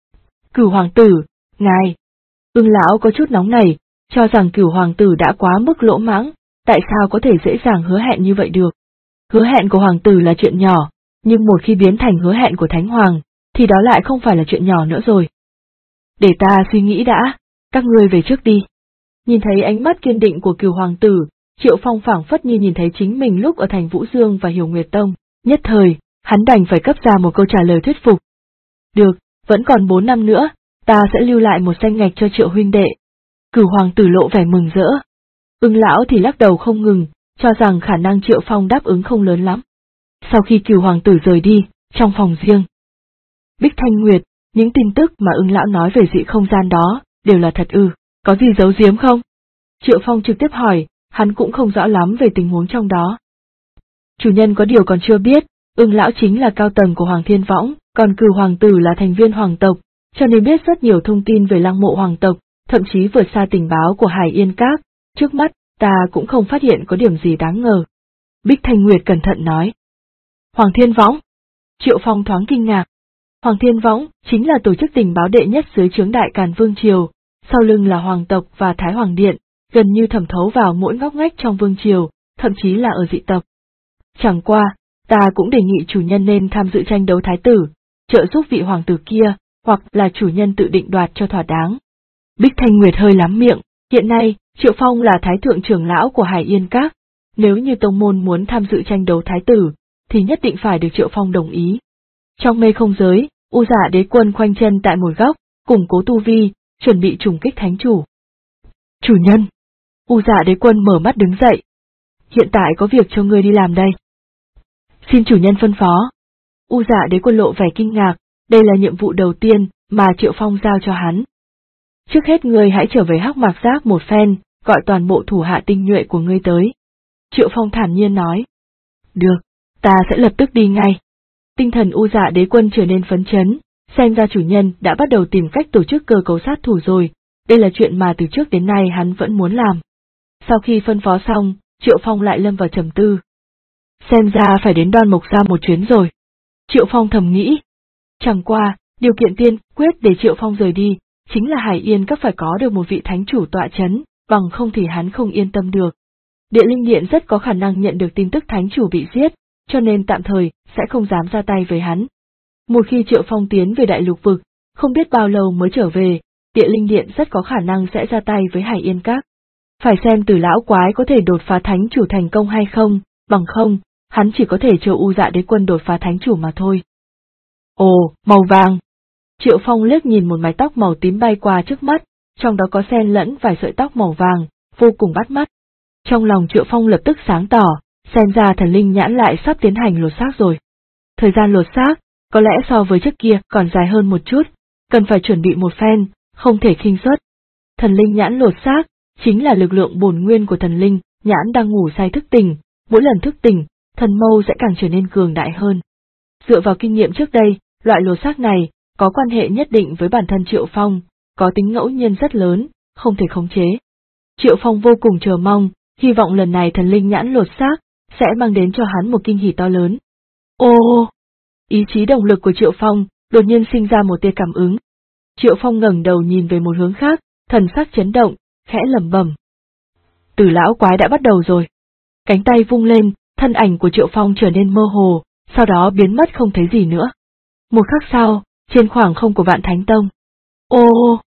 Cửu hoàng tử, ngài. Ưng lão có chút nóng nảy, cho rằng Cửu hoàng tử đã quá mức lỗ mãng, tại sao có thể dễ dàng hứa hẹn như vậy được. Hứa hẹn của hoàng tử là chuyện nhỏ, nhưng một khi biến thành hứa hẹn của thánh hoàng, thì đó lại không phải là chuyện nhỏ nữa rồi. Để ta suy nghĩ đã, các ngươi về trước đi. Nhìn thấy ánh mắt kiên định của Cửu hoàng tử, Triệu Phong phảng phất như nhìn thấy chính mình lúc ở thành Vũ Dương và Hiểu Nguyệt Tông, nhất thời, hắn đành phải cấp ra một câu trả lời thuyết phục. Được, vẫn còn 4 năm nữa, ta sẽ lưu lại một danh ngạch cho Triệu huynh đệ. Cửu hoàng tử lộ vẻ mừng rỡ. Ưng lão thì lắc đầu không ngừng, cho rằng khả năng Triệu Phong đáp ứng không lớn lắm. Sau khi Cửu hoàng tử rời đi, trong phòng riêng, Bích Thanh Nguyệt, những tin tức mà Ưng lão nói về dị không gian đó, đều là thật ư, có gì giấu giếm không? Triệu Phong trực tiếp hỏi, hắn cũng không rõ lắm về tình huống trong đó. Chủ nhân có điều còn chưa biết, Ưng lão chính là cao tầng của Hoàng Thiên Võng, còn Cửu hoàng tử là thành viên hoàng tộc, cho nên biết rất nhiều thông tin về Lăng Mộ hoàng tộc, thậm chí vượt xa tình báo của Hải Yên Các, trước mắt, ta cũng không phát hiện có điểm gì đáng ngờ. Bích Thanh Nguyệt cẩn thận nói. Hoàng Thiên Võng. Triệu Phong thoáng kinh ngạc. Hoàng Thiên Võng chính là tổ chức tình báo đệ nhất dưới trướng Đại Càn Vương Triều, sau lưng là Hoàng tộc và Thái Hoàng Điện, gần như thẩm thấu vào mỗi ngóc ngách trong Vương Triều, thậm chí là ở dị tộc. Chẳng qua, ta cũng đề nghị chủ nhân nên tham dự tranh đấu thái tử, trợ giúp vị hoàng tử kia, hoặc là chủ nhân tự định đoạt cho thỏa đáng. Bích Thanh Nguyệt hơi lắm miệng, hiện nay, Triệu Phong là thái thượng trưởng lão của Hải Yên Các, nếu như tông môn muốn tham dự tranh đấu thái tử, thì nhất định phải được Triệu Phong đồng ý. Trong mê không giới, U Dạ Đế Quân khoanh chân tại một góc, củng cố tu vi, chuẩn bị trùng kích thánh chủ. Chủ nhân. U Dạ Đế Quân mở mắt đứng dậy. Hiện tại có việc cho ngươi đi làm đây. Xin chủ nhân phân phó. U Dạ Đế Quân lộ vẻ kinh ngạc, đây là nhiệm vụ đầu tiên mà Triệu Phong giao cho hắn. Trước hết ngươi hãy trở về Hắc Mạc Giác một phen, gọi toàn bộ thủ hạ tinh nhuệ của ngươi tới. Triệu Phong thản nhiên nói. Được, ta sẽ lập tức đi ngay. Tinh thần U Dạ Đế Quân trở nên phấn chấn, xem ra chủ nhân đã bắt đầu tìm cách tổ chức cơ cấu sát thủ rồi, đây là chuyện mà từ trước đến nay hắn vẫn muốn làm. Sau khi phân phó xong, Triệu Phong lại lâm vào trầm tư. Xem ra phải đến Đoan Mộc Gia một chuyến rồi. Triệu Phong thầm nghĩ. Chẳng qua, điều kiện tiên quyết để Triệu Phong rời đi, chính là Hải Yên Các phải có được một vị thánh chủ tọa chấn, bằng không thì hắn không yên tâm được. Địa Linh Điện rất có khả năng nhận được tin tức thánh chủ bị giết, cho nên tạm thời sẽ không dám ra tay với hắn. Một khi Triệu Phong tiến về Đại Lục Vực, không biết bao lâu mới trở về, Địa Linh Điện rất có khả năng sẽ ra tay với Hải Yên Các. Phải xem Tử lão quái có thể đột phá thánh chủ thành công hay không, bằng không, hắn chỉ có thể chờ U Dạ Đế Quân đột phá thánh chủ mà thôi. Ồ, màu vàng. Triệu Phong liếc nhìn một mái tóc màu tím bay qua trước mắt, trong đó có xen lẫn vài sợi tóc màu vàng, vô cùng bắt mắt. Trong lòng Triệu Phong lập tức sáng tỏ, xem ra thần linh nhãn lại sắp tiến hành lột xác rồi. Thời gian lột xác, có lẽ so với trước kia còn dài hơn một chút, cần phải chuẩn bị một phen, không thể khinh suất. Thần linh nhãn lột xác, chính là lực lượng bổn nguyên của thần linh, nhãn đang ngủ say thức tỉnh, mỗi lần thức tỉnh, thần mâu sẽ càng trở nên cường đại hơn. Dựa vào kinh nghiệm trước đây, loại lột xác này có quan hệ nhất định với bản thân Triệu Phong, có tính ngẫu nhiên rất lớn, không thể khống chế. Triệu Phong vô cùng chờ mong, hy vọng lần này thần linh nhãn lột xác sẽ mang đến cho hắn một kinh hỉ to lớn. Ô! Ý chí động lực của Triệu Phong đột nhiên sinh ra một tia cảm ứng. Triệu Phong ngẩng đầu nhìn về một hướng khác, thần sắc chấn động, khẽ lẩm bẩm. Tử lão quái đã bắt đầu rồi. Cánh tay vung lên, thân ảnh của Triệu Phong trở nên mơ hồ, sau đó biến mất không thấy gì nữa. Một khắc sau, trên khoảng không của Vạn Thánh Tông. Ô!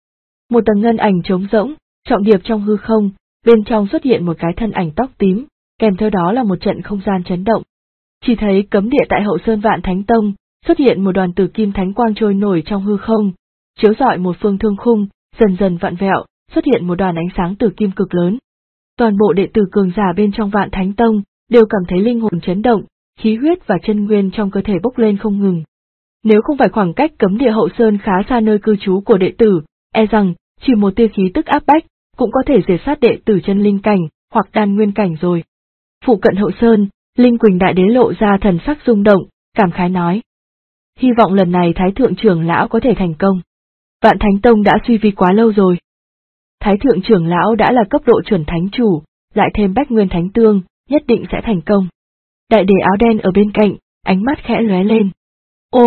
Một tầng ngân ảnh trống rỗng, trọng điệp trong hư không, bên trong xuất hiện một cái thân ảnh tóc tím, kèm theo đó là một trận không gian chấn động. Chỉ thấy cấm địa tại hậu sơn Vạn Thánh Tông, xuất hiện một đoàn tử kim thánh quang trôi nổi trong hư không, chiếu rọi một phương thương khung, dần dần vặn vẹo, xuất hiện một đoàn ánh sáng tử kim cực lớn. Toàn bộ đệ tử cường giả bên trong Vạn Thánh Tông đều cảm thấy linh hồn chấn động, khí huyết và chân nguyên trong cơ thể bốc lên không ngừng. Nếu không phải khoảng cách cấm địa hậu sơn khá xa nơi cư trú của đệ tử, e rằng chỉ một tia khí tức áp bách cũng có thể diệt sát đệ tử chân linh cảnh hoặc đan nguyên cảnh rồi. Phụ cận hậu sơn, Linh Quỳnh Đại Đế lộ ra thần sắc rung động, cảm khái nói: hy vọng lần này Thái Thượng trưởng lão có thể thành công. Vạn Thánh Tông đã suy vi quá lâu rồi. Thái Thượng trưởng lão đã là cấp độ chuẩn thánh chủ, lại thêm Bách Nguyên Thánh Tương, nhất định sẽ thành công. Đại Đế áo đen ở bên cạnh, ánh mắt khẽ lóe lên. Ô!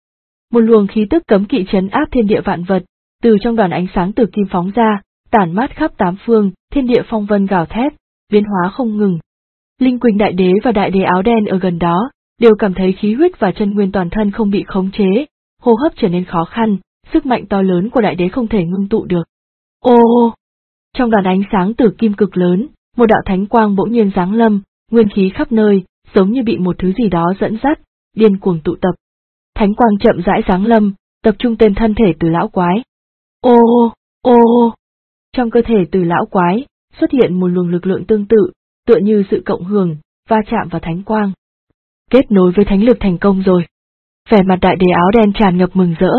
Một luồng khí tức cấm kỵ trấn áp thiên địa vạn vật, từ trong đoàn ánh sáng từ kim phóng ra, tản mát khắp tám phương, thiên địa phong vân gào thét, biến hóa không ngừng. Linh Quỳnh Đại Đế và Đại Đế áo đen ở gần đó, đều cảm thấy khí huyết và chân nguyên toàn thân không bị khống chế, hô hấp trở nên khó khăn, sức mạnh to lớn của Đại Đế không thể ngưng tụ được. Ô! Trong đoàn ánh sáng tử kim cực lớn, một đạo thánh quang bỗng nhiên giáng lâm, nguyên khí khắp nơi, giống như bị một thứ gì đó dẫn dắt, điên cuồng tụ tập. Thánh quang chậm rãi giáng lâm, tập trung tên thân thể Từ lão quái. Ô! Ô! Trong cơ thể Từ lão quái, xuất hiện một luồng lực lượng tương tự, tựa như sự cộng hưởng, va chạm vào thánh quang. Kết nối với thánh lực thành công rồi. Vẻ mặt Đại Đế áo đen tràn ngập mừng rỡ.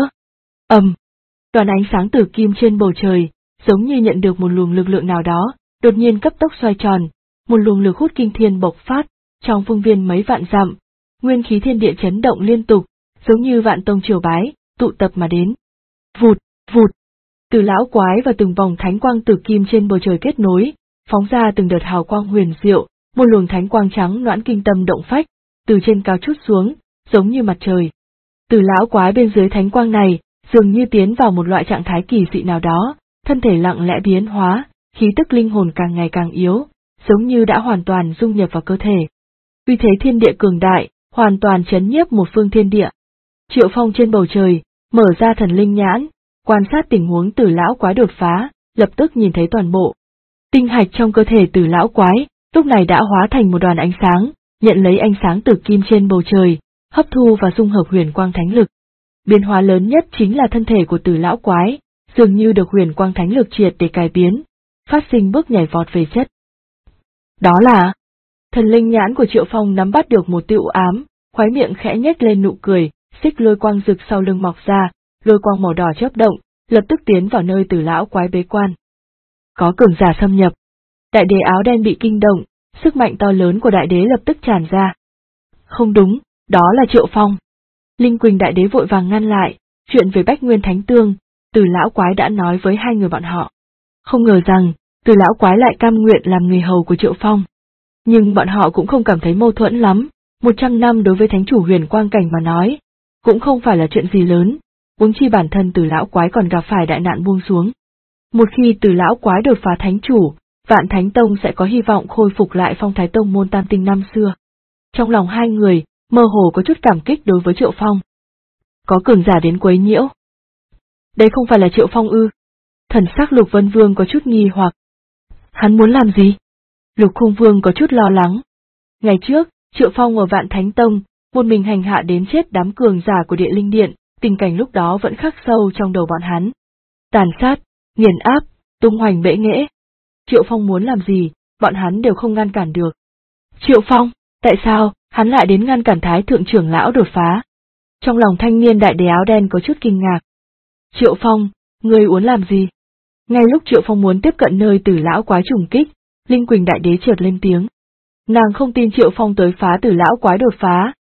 Đoàn ánh sáng tử kim trên bầu trời, giống như nhận được một luồng lực lượng nào đó, đột nhiên cấp tốc xoay tròn, một luồng lực hút kinh thiên bộc phát, trong phương viên mấy vạn dặm, nguyên khí thiên địa chấn động liên tục, giống như vạn tông triều bái, tụ tập mà đến. Vụt, vụt, Từ lão quái và từng vòng thánh quang tử kim trên bầu trời kết nối, phóng ra từng đợt hào quang huyền diệu, một luồng thánh quang trắng noãn kinh tâm động phách, từ trên cao trút xuống, giống như mặt trời. Từ lão quái bên dưới thánh quang này, dường như tiến vào một loại trạng thái kỳ dị nào đó, thân thể lặng lẽ biến hóa, khí tức linh hồn càng ngày càng yếu, giống như đã hoàn toàn dung nhập vào cơ thể. Uy thế thiên địa cường đại, hoàn toàn chấn nhiếp một phương thiên địa. Triệu Phong trên bầu trời, mở ra thần linh nhãn, quan sát tình huống Từ lão quái đột phá, lập tức nhìn thấy toàn bộ tinh hạch trong cơ thể Từ lão quái, lúc này đã hóa thành một đoàn ánh sáng, nhận lấy ánh sáng tử kim trên bầu trời, hấp thu và dung hợp huyền quang thánh lực. Biến hóa lớn nhất chính là thân thể của Từ lão quái, dường như được huyền quang thánh lực triệt để cải biến, phát sinh bước nhảy vọt về chất. Đó là... Thần linh nhãn của Triệu Phong nắm bắt được một tia u ám, khóe miệng khẽ nhếch lên nụ cười, xích lôi quang rực sau lưng mọc ra, lôi quang màu đỏ chớp động, lập tức tiến vào nơi Từ lão quái bế quan. Có cường giả xâm nhập. Đại Đế áo đen bị kinh động, sức mạnh to lớn của Đại Đế lập tức tràn ra. Không đúng, đó là Triệu Phong. Linh Quỳnh Đại Đế vội vàng ngăn lại, chuyện về Bách Nguyên Thánh Tương, Từ lão quái đã nói với hai người bọn họ. Không ngờ rằng, Từ lão quái lại cam nguyện làm người hầu của Triệu Phong. Nhưng bọn họ cũng không cảm thấy mâu thuẫn lắm, 100 năm đối với thánh chủ huyền quang cảnh mà nói, cũng không phải là chuyện gì lớn, huống chi bản thân Từ lão quái còn gặp phải đại nạn buông xuống. Một khi Từ lão quái đột phá thánh chủ, Vạn Thánh Tông sẽ có hy vọng khôi phục lại phong thái tông môn tam tinh năm xưa. Trong lòng hai người, mơ hồ có chút cảm kích đối với Triệu Phong. Có cường giả đến quấy nhiễu. Đây không phải là Triệu Phong ư? Thần sắc Lục Vân Vương có chút nghi hoặc. Hắn muốn làm gì? Lục Khung Vương có chút lo lắng. Ngày trước, Triệu Phong ở Vạn Thánh Tông, một mình hành hạ đến chết đám cường giả của Địa Linh Điện, tình cảnh lúc đó vẫn khắc sâu trong đầu bọn hắn. Tàn sát, nghiền áp, tung hoành bệ nghệ. Triệu Phong muốn làm gì, bọn hắn đều không ngăn cản được. Triệu Phong, tại sao, hắn lại đến ngăn cản Thái Thượng trưởng lão đột phá? Trong lòng thanh niên Đại Đế áo đen có chút kinh ngạc. Triệu Phong, ngươi muốn làm gì? Ngay lúc Triệu Phong muốn tiếp cận nơi Từ lão quái trùng kích, Linh Quỳnh Đại Đế chợt lên tiếng. Nàng không tin Triệu Phong tới phá Từ lão quái đột phá,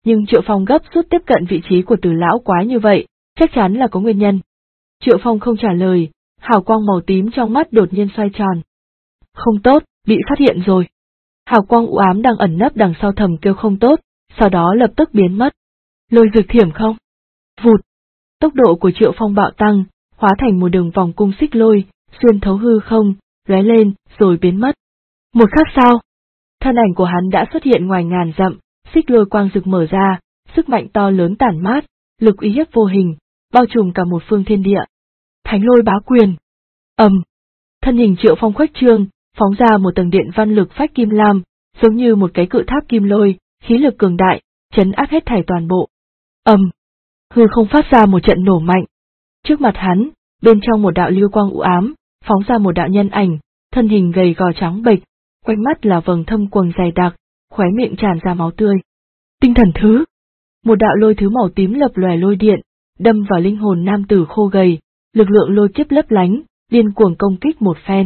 nhưng Triệu Phong gấp rút tiếp cận vị trí của Từ lão quái như vậy, chắc chắn là có nguyên nhân. Triệu Phong không trả lời, hào quang màu tím trong mắt đột nhiên xoay tròn. Không tốt, bị phát hiện rồi. Hào quang u ám đang ẩn nấp đằng sau thầm kêu không tốt, sau đó lập tức biến mất. Lôi dược thiểm không? Vụt. Tốc độ của Triệu Phong bạo tăng, hóa thành một đường vòng cung xích lôi, xuyên thấu hư không, lóe lên, rồi biến mất. Một khắc sau, thân ảnh của hắn đã xuất hiện ngoài ngàn dặm, xích lôi quang rực mở ra, sức mạnh to lớn tản mát, lực uy hiếp vô hình, bao trùm cả một phương thiên địa. Thánh lôi bá quyền. Thân hình Triệu Phong khuếch trương, phóng ra một tầng điện văn lực phách kim lam, giống như một cái cự tháp kim lôi, khí lực cường đại, chấn áp hết thảy toàn bộ. Hư không phát ra một trận nổ mạnh. Trước mặt hắn, bên trong một đạo lưu quang u ám, phóng ra một đạo nhân ảnh, thân hình gầy gò trắng bệch, quanh mắt là vầng thâm quầng dày đặc, khóe miệng tràn ra máu tươi. Tinh thần thứ. Một đạo lôi thứ màu tím lập lòe lôi điện, đâm vào linh hồn nam tử khô gầy, lực lượng lôi kiếp lấp lánh, điên cuồng công kích một phen.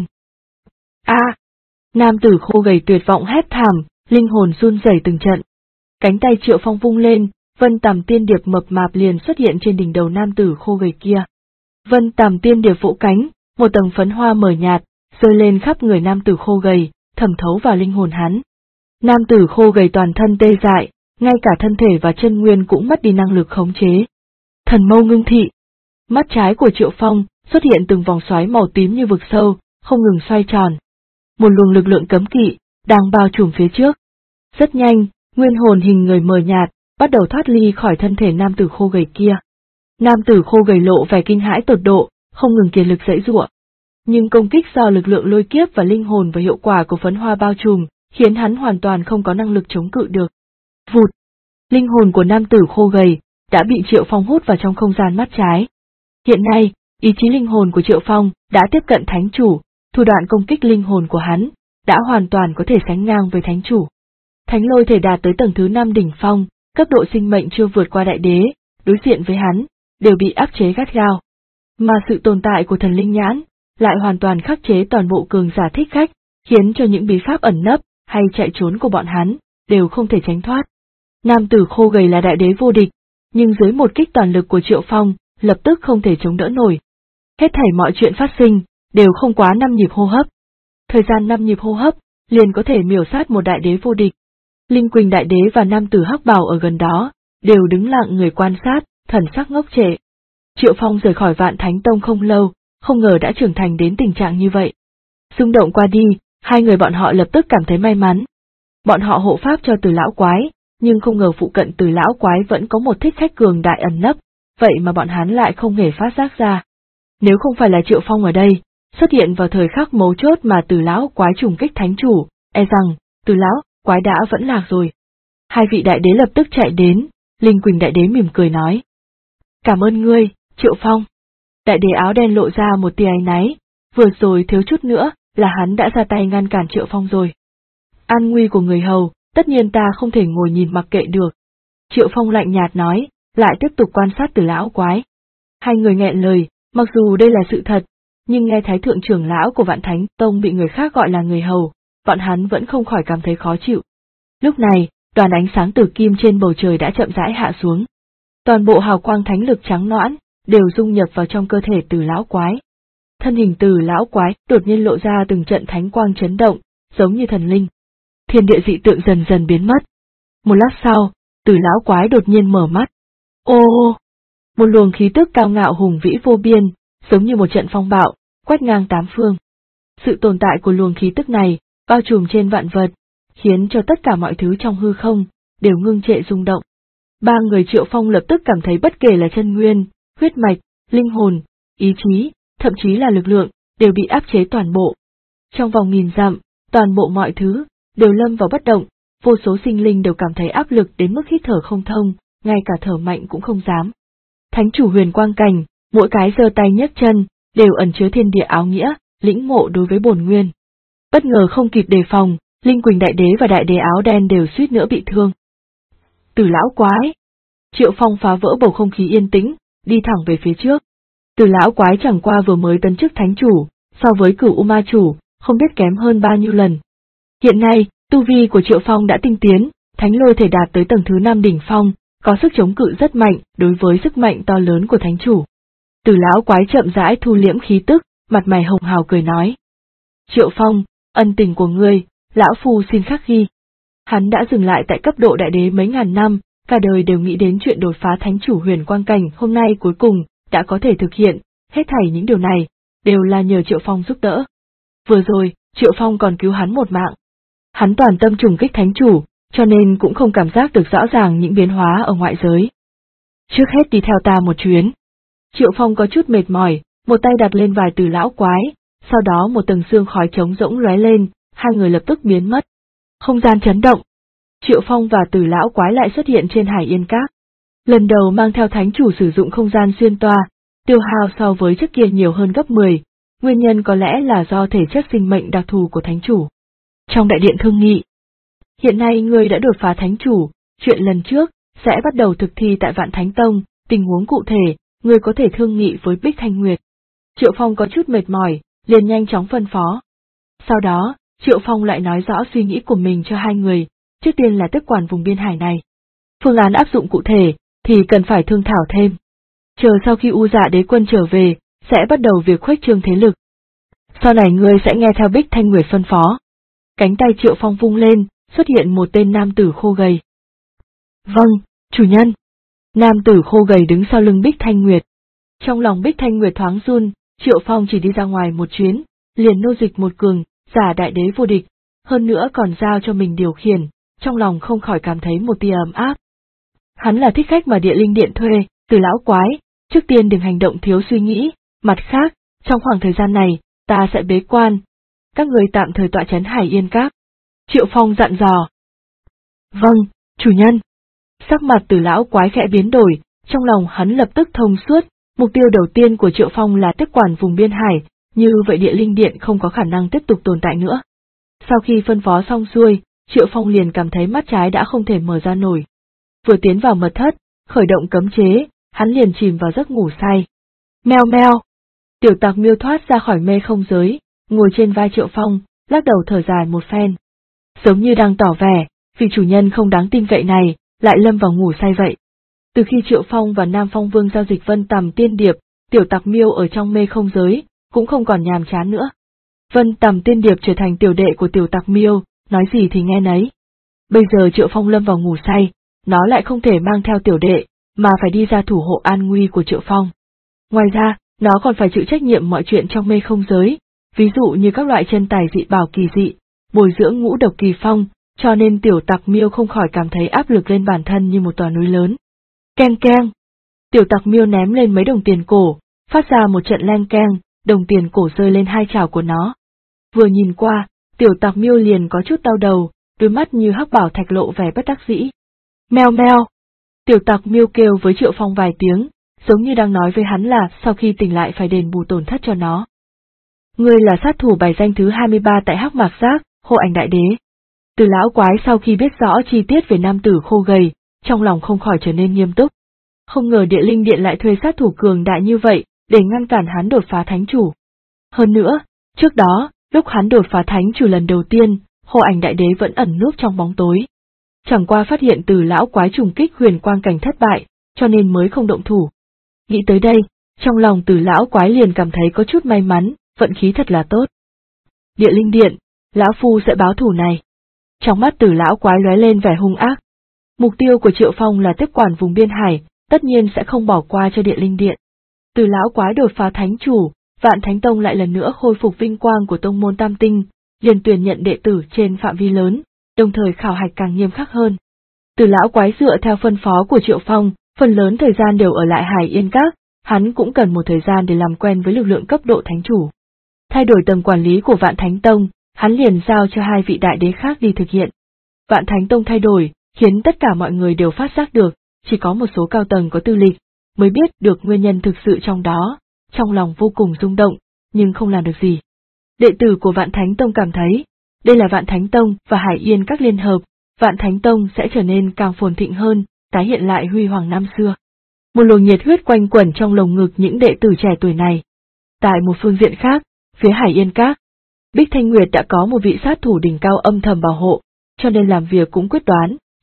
Nam tử khô gầy tuyệt vọng hét thảm, linh hồn run rẩy từng trận. Cánh tay Triệu Phong vung lên, Vân Tầm Tiên Điệp mập mạp liền xuất hiện trên đỉnh đầu nam tử khô gầy kia. Vân Tầm Tiên Điệp vỗ cánh, một tầng phấn hoa mờ nhạt, rơi lên khắp người nam tử khô gầy, thẩm thấu vào linh hồn hắn. Nam tử khô gầy toàn thân tê dại, ngay cả thân thể và chân nguyên cũng mất đi năng lực khống chế. Thần mâu ngưng thị. Mắt trái của Triệu Phong xuất hiện từng vòng xoáy màu tím như vực sâu, không ngừng xoay tròn. Một luồng lực lượng cấm kỵ đang bao trùm phía trước. Rất nhanh, nguyên hồn hình người mờ nhạt bắt đầu thoát ly khỏi thân thể nam tử khô gầy kia. Nam tử khô gầy lộ vẻ kinh hãi tột độ, không ngừng kiệt lực giãy giụa. Nhưng công kích do lực lượng lôi kiếp và linh hồn và hiệu quả của phấn hoa bao trùm, khiến hắn hoàn toàn không có năng lực chống cự được. Vụt! Linh hồn của nam tử khô gầy đã bị Triệu Phong hút vào trong không gian mắt trái. Hiện nay, ý chí linh hồn của Triệu Phong đã tiếp cận thánh chủ, thủ đoạn công kích linh hồn của hắn đã hoàn toàn có thể sánh ngang với thánh chủ. Thánh lôi thể đạt tới tầng thứ 5 đỉnh phong, cấp độ sinh mệnh chưa vượt qua đại đế, đối diện với hắn đều bị áp chế gắt gao. Mà sự tồn tại của thần linh nhãn lại hoàn toàn khắc chế toàn bộ cường giả thích khách, khiến cho những bí pháp ẩn nấp hay chạy trốn của bọn hắn đều không thể tránh thoát. Nam tử khô gầy là đại đế vô địch, nhưng dưới một kích toàn lực của Triệu Phong, lập tức không thể chống đỡ nổi. Hết thảy mọi chuyện phát sinh đều không quá 5 nhịp hô hấp. Thời gian 5 nhịp hô hấp liền có thể miểu sát một đại đế vô địch. Linh Quỳnh đại đế và nam tử hắc bào ở gần đó đều đứng lặng người quan sát, thần sắc ngốc trệ. Triệu Phong rời khỏi Vạn Thánh Tông không lâu, không ngờ đã trưởng thành đến tình trạng như vậy. Xung động qua đi, hai người bọn họ lập tức cảm thấy may mắn. Bọn họ hộ pháp cho Từ lão quái, nhưng không ngờ phụ cận Từ lão quái vẫn có một thích khách cường đại ẩn nấp, vậy mà bọn hắn lại không hề phát giác ra. Nếu không phải là Triệu Phong ở đây, xuất hiện vào thời khắc mấu chốt mà Từ lão quái trùng kích thánh chủ, e rằng Từ lão quái đã vẫn lạc rồi. Hai vị đại đế lập tức chạy đến, Linh Quỳnh đại đế mỉm cười nói: "Cảm ơn ngươi, Triệu Phong." Đại đế áo đen lộ ra một tia áy náy, vừa rồi thiếu chút nữa là hắn đã ra tay ngăn cản Triệu Phong rồi. An nguy của người hầu, tất nhiên ta không thể ngồi nhìn mặc kệ được. Triệu Phong lạnh nhạt nói, lại tiếp tục quan sát Từ lão quái. Hai người nghẹn lời, mặc dù đây là sự thật, nhưng nghe Thái thượng trưởng lão của Vạn Thánh Tông bị người khác gọi là người hầu, bọn hắn vẫn không khỏi cảm thấy khó chịu. Lúc này, đoàn ánh sáng tử kim trên bầu trời đã chậm rãi hạ xuống. Toàn bộ hào quang thánh lực trắng nõn đều dung nhập vào trong cơ thể Từ lão quái. Thân hình Từ lão quái đột nhiên lộ ra từng trận thánh quang chấn động, giống như thần linh. Thiên địa dị tượng dần dần biến mất. Một lát sau, Từ lão quái đột nhiên mở mắt. Ô! Một luồng khí tức cao ngạo hùng vĩ vô biên, giống như một trận phong bạo, quét ngang tám phương. Sự tồn tại của luồng khí tức này bao trùm trên vạn vật, khiến cho tất cả mọi thứ trong hư không đều ngưng trệ rung động. Ba người Triệu Phong lập tức cảm thấy bất kể là chân nguyên, huyết mạch, linh hồn, ý chí, thậm chí là lực lượng, đều bị áp chế toàn bộ. Trong vòng nghìn dặm, toàn bộ mọi thứ đều lâm vào bất động, vô số sinh linh đều cảm thấy áp lực đến mức hít thở không thông, ngay cả thở mạnh cũng không dám. Thánh chủ Huyền Quang Cảnh, mỗi cái giơ tay nhấc chân, đều ẩn chứa thiên địa áo nghĩa, lĩnh ngộ đối với bổn nguyên. Bất ngờ không kịp đề phòng, Linh Quỳnh đại đế và đại đế áo đen đều suýt nữa bị thương. Từ lão quái! Triệu Phong phá vỡ bầu không khí yên tĩnh, đi thẳng về phía trước. Từ lão quái chẳng qua vừa mới tấn chức thánh chủ, so với Cửu U Ma chủ, không biết kém hơn bao nhiêu lần. Hiện nay, tu vi của Triệu Phong đã tinh tiến, Thánh lôi thể đạt tới tầng thứ 5 đỉnh phong, có sức chống cự rất mạnh đối với sức mạnh to lớn của thánh chủ. Từ lão quái chậm rãi thu liễm khí tức, mặt mày hồng hào cười nói. Triệu Phong, ân tình của ngươi, lão phu xin khắc ghi. Hắn đã dừng lại tại cấp độ đại đế mấy ngàn năm, cả đời đều nghĩ đến chuyện đột phá thánh chủ huyền quang cảnh, hôm nay cuối cùng đã có thể thực hiện, hết thảy những điều này đều là nhờ Triệu Phong giúp đỡ. Vừa rồi, Triệu Phong còn cứu hắn một mạng. Hắn toàn tâm trùng kích thánh chủ, cho nên cũng không cảm giác được rõ ràng những biến hóa ở ngoại giới. Trước hết đi theo ta một chuyến. Triệu Phong có chút mệt mỏi, một tay đặt lên vai Từ lão quái, sau đó một tầng xương khói trống rỗng lóe lên, hai người lập tức biến mất. Không gian chấn động. Triệu Phong và Từ lão quái lại xuất hiện trên Hải Yên Các. Lần đầu mang theo thánh chủ sử dụng không gian xuyên toa, tiêu hao so với trước kia nhiều hơn gấp 10, nguyên nhân có lẽ là do thể chất sinh mệnh đặc thù của thánh chủ. Trong đại điện thương nghị, hiện nay ngươi đã đột phá thánh chủ, chuyện lần trước sẽ bắt đầu thực thi tại Vạn Thánh Tông, tình huống cụ thể, ngươi có thể thương nghị với Bích Thanh Nguyệt. Triệu Phong có chút mệt mỏi, liền nhanh chóng phân phó. Sau đó, Triệu Phong lại nói rõ suy nghĩ của mình cho hai người, trước tiên là tiếp quản vùng biên hải này. Phương án áp dụng cụ thể thì cần phải thương thảo thêm. Chờ sau khi U Dạ Đế quân trở về, sẽ bắt đầu việc khuếch trương thế lực. Sau này ngươi sẽ nghe theo Bích Thanh Nguyệt phân phó. Cánh tay Triệu Phong vung lên, xuất hiện một tên nam tử khô gầy. Vâng, chủ nhân. Nam tử khô gầy đứng sau lưng Bích Thanh Nguyệt. Trong lòng Bích Thanh Nguyệt thoáng run, Triệu Phong chỉ đi ra ngoài một chuyến, liền nô dịch một cường giả đại đế vô địch, hơn nữa còn giao cho mình điều khiển, trong lòng không khỏi cảm thấy một tia ấm áp. Hắn là thích khách mà Địa Linh Điện thuê, Từ lão quái, trước tiên đừng hành động thiếu suy nghĩ, mặt khác, trong khoảng thời gian này, ta sẽ bế quan. Các người tạm thời tọa trấn Hải Yên Các. Triệu Phong dặn dò. Vâng, chủ nhân. Sắc mặt Từ lão quái khẽ biến đổi, trong lòng hắn lập tức thông suốt, mục tiêu đầu tiên của Triệu Phong là tiếp quản vùng biên hải, như vậy Địa Linh Điện không có khả năng tiếp tục tồn tại nữa. Sau khi phân phó xong xuôi, Triệu Phong liền cảm thấy mắt trái đã không thể mở ra nổi. Vừa tiến vào mật thất, khởi động cấm chế, hắn liền chìm vào giấc ngủ say. Meo meo. Tiểu Tặc Miêu thoát ra khỏi mê không giới, ngồi trên vai Triệu Phong, lắc đầu thở dài một phen. Giống như đang tỏ vẻ, vị chủ nhân không đáng tin cậy này, lại lâm vào ngủ say vậy. Từ khi Triệu Phong và Nam Phong Vương giao dịch Vân Tầm Tiên Điệp, Tiểu Tặc Miêu ở trong mê không giới, cũng không còn nhàm chán nữa. Vân Tầm Tiên Điệp trở thành tiểu đệ của Tiểu Tặc Miêu, nói gì thì nghe nấy. Bây giờ Triệu Phong lâm vào ngủ say, nó lại không thể mang theo tiểu đệ, mà phải đi ra thủ hộ an nguy của Triệu Phong. Ngoài ra, nó còn phải chịu trách nhiệm mọi chuyện trong mê không giới, ví dụ như các loại chân tài dị bảo kỳ dị, bồi dưỡng ngũ độc kỳ phong, cho nên Tiểu Tặc Miêu không khỏi cảm thấy áp lực lên bản thân như một tòa núi lớn. Keng keng. Tiểu Tặc Miêu ném lên mấy đồng tiền cổ, phát ra một trận leng keng, đồng tiền cổ rơi lên hai chảo của nó. Vừa nhìn qua, Tiểu Tặc Miêu liền có chút đau đầu, đôi mắt như hắc bảo thạch lộ vẻ bất đắc dĩ. Meo meo. Tiểu Tặc Miêu kêu với Triệu Phong vài tiếng, giống như đang nói với hắn là sau khi tỉnh lại phải đền bù tổn thất cho nó. Ngươi là sát thủ bài danh thứ 23 tại Hắc Mạc Giác, Hộ Ảnh Đại Đế. Từ lão quái sau khi biết rõ chi tiết về nam tử khô gầy, trong lòng không khỏi trở nên nghiêm túc. Không ngờ Địa Linh Điện lại thuê sát thủ cường đại như vậy, để ngăn cản hắn đột phá thánh chủ. Hơn nữa, trước đó, lúc hắn đột phá thánh chủ lần đầu tiên, Hộ Ảnh Đại Đế vẫn ẩn núp trong bóng tối. Chẳng qua phát hiện Từ lão quái trùng kích huyền quang cảnh thất bại, cho nên mới không động thủ. Nghĩ tới đây, trong lòng Từ lão quái liền cảm thấy có chút may mắn, vận khí thật là tốt. Địa Linh Điện, lão phu sẽ báo thù này. Trong mắt Từ lão quái lóe lên vẻ hung ác. Mục tiêu của Triệu Phong là tiếp quản vùng biên hải, tất nhiên sẽ không bỏ qua cho Địa Linh Điện. Từ lão quái đột phá thánh chủ, Vạn Thánh Tông lại lần nữa khôi phục vinh quang của tông môn Tam Tinh, liền tuyển nhận đệ tử trên phạm vi lớn, đồng thời khảo hạch càng nghiêm khắc hơn. Từ lão quái dựa theo phân phó của Triệu Phong, phần lớn thời gian đều ở lại Hải Yên Các, hắn cũng cần một thời gian để làm quen với lực lượng cấp độ thánh chủ. Thay đổi tầng quản lý của Vạn Thánh Tông, hắn liền giao cho hai vị đại đế khác đi thực hiện. Vạn Thánh Tông thay đổi, khiến tất cả mọi người đều phát giác được, chỉ có một số cao tầng có tư lịch, mới biết được nguyên nhân thực sự trong đó, trong lòng vô cùng rung động, nhưng không làm được gì. Đệ tử của Vạn Thánh Tông cảm thấy, đây là Vạn Thánh Tông và Hải Yên Các liên hợp, Vạn Thánh Tông sẽ trở nên càng phồn thịnh hơn, tái hiện lại huy hoàng năm xưa. Một luồng nhiệt huyết quanh quẩn trong lồng ngực những đệ tử trẻ tuổi này. Tại một phương diện khác, phía Hải Yên Các, Bích Thanh Nguyệt đã có một vị sát thủ đỉnh cao âm thầm bảo hộ, cho nên làm việc cũng quyết đoán,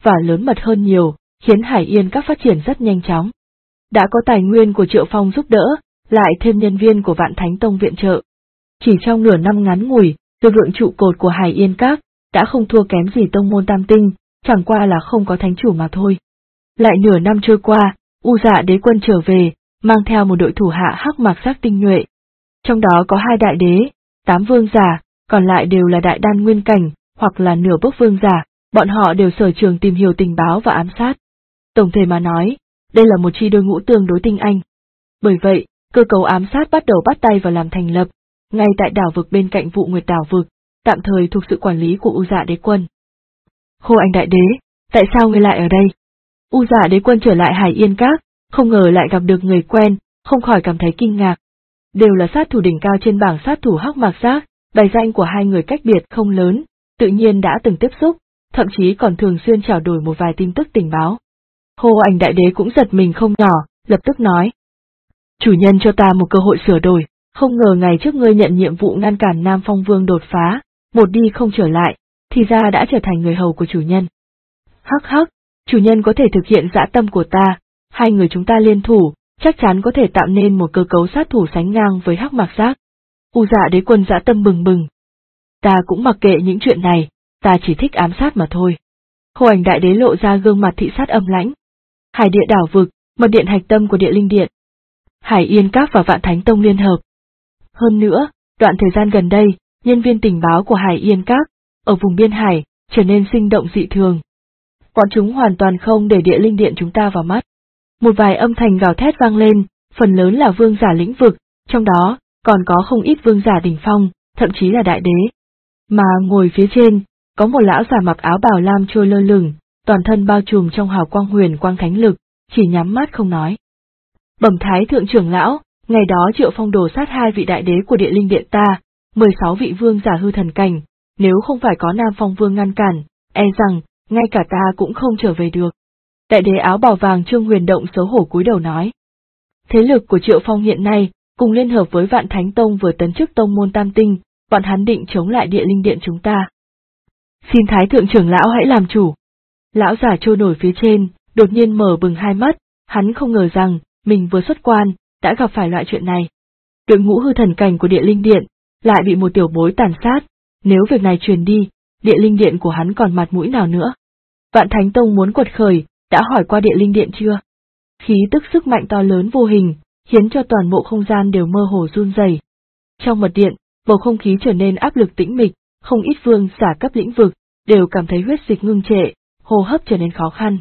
và lớn mật hơn nhiều, khiến Hải Yên Các phát triển rất nhanh chóng. Đã có tài nguyên của Triệu Phong giúp đỡ, lại thêm nhân viên của Vạn Thánh Tông viện trợ. Chỉ trong nửa năm ngắn ngủi, lực lượng trụ cột của Hải Yên Các đã không thua kém gì tông môn Tam Tinh, chẳng qua là không có thánh chủ mà thôi. Lại nửa năm trôi qua, U Dạ Đế Quân trở về, mang theo một đội thủ hạ hắc mạc sắc tinh nhuệ. Trong đó có 2 đại đế, 8 vương giả, còn lại đều là đại đan nguyên cảnh, hoặc là nửa bước vương giả, bọn họ đều sở trường tìm hiểu tình báo và ám sát. Tổng thể mà nói, đây là một chi đội ngũ tương đối tinh anh. Bởi vậy, cơ cấu ám sát bắt đầu bắt tay vào làm thành lập, ngay tại đảo vực bên cạnh Vụ Nguyệt đảo vực, tạm thời thuộc sự quản lý của U Dạ Đế Quân. Khô Anh đại đế, tại sao ngươi lại ở đây? U Dạ Đế Quân trở lại Hải Yên Các, không ngờ lại gặp được người quen, không khỏi cảm thấy kinh ngạc. Đều là sát thủ đỉnh cao trên bảng sát thủ hắc mạc giác, bài danh của hai người cách biệt không lớn, tự nhiên đã từng tiếp xúc, thậm chí còn thường xuyên trao đổi một vài tin tức tình báo. Khô Anh đại đế cũng giật mình không nhỏ, lập tức nói. Chủ nhân cho ta một cơ hội sửa đổi, không ngờ ngày trước ngươi nhận nhiệm vụ ngăn cản Nam Phong Vương đột phá, một đi không trở lại, thì ra đã trở thành người hầu của chủ nhân. Hắc hắc, chủ nhân có thể thực hiện dã tâm của ta, hai người chúng ta liên thủ, chắc chắn có thể tạo nên một cơ cấu sát thủ sánh ngang với hắc mạc giác. U Dạ Đế Quân dã tâm bừng bừng. Ta cũng mặc kệ những chuyện này, ta chỉ thích ám sát mà thôi. Khô Ảnh đại đế lộ ra gương mặt thị sát âm lãnh. Hải địa đảo vực, mật điện hạch tâm của địa linh điện. Hải Yên Các và Vạn Thánh Tông liên hợp. Hơn nữa, đoạn thời gian gần đây, nhân viên tình báo của Hải Yên Các, ở vùng biên hải, trở nên sinh động dị thường. Bọn chúng hoàn toàn không để địa linh điện chúng ta vào mắt. Một vài âm thanh gào thét vang lên, phần lớn là vương giả lĩnh vực, trong đó, còn có không ít vương giả đỉnh phong, thậm chí là đại đế. Mà ngồi phía trên, có một lão giả mặc áo bào lam trôi lơ lửng, toàn thân bao trùm trong hào quang huyền quang thánh lực, chỉ nhắm mắt không nói. Bẩm Thái thượng trưởng lão, ngày đó Triệu Phong đổ sát 2 vị đại đế của địa linh điện ta, 16 vị vương giả hư thần cảnh, nếu không phải có Nam Phong Vương ngăn cản, e rằng, ngay cả ta cũng không trở về được. Đại đế áo bào vàng Trương Huyền Động xấu hổ cúi đầu nói. Thế lực của Triệu Phong hiện nay, cùng liên hợp với Vạn Thánh Tông vừa tấn chức tông môn Tam Tinh, bọn hắn định chống lại địa linh điện chúng ta. Xin Thái thượng trưởng lão hãy làm chủ. Lão giả trôi nổi phía trên, đột nhiên mở bừng hai mắt, hắn không ngờ rằng, mình vừa xuất quan, đã gặp phải loại chuyện này. Đội ngũ hư thần cảnh của địa linh điện, lại bị một tiểu bối tàn sát, nếu việc này truyền đi, địa linh điện của hắn còn mặt mũi nào nữa. Vạn Thánh Tông muốn quật khởi, đã hỏi qua địa linh điện chưa? Khí tức sức mạnh to lớn vô hình, khiến cho toàn bộ không gian đều mơ hồ run rẩy. Trong mật điện, bầu không khí trở nên áp lực tĩnh mịch, không ít vương giả cấp lĩnh vực, đều cảm thấy huyết dịch ngưng trệ, hô hấp trở nên khó khăn.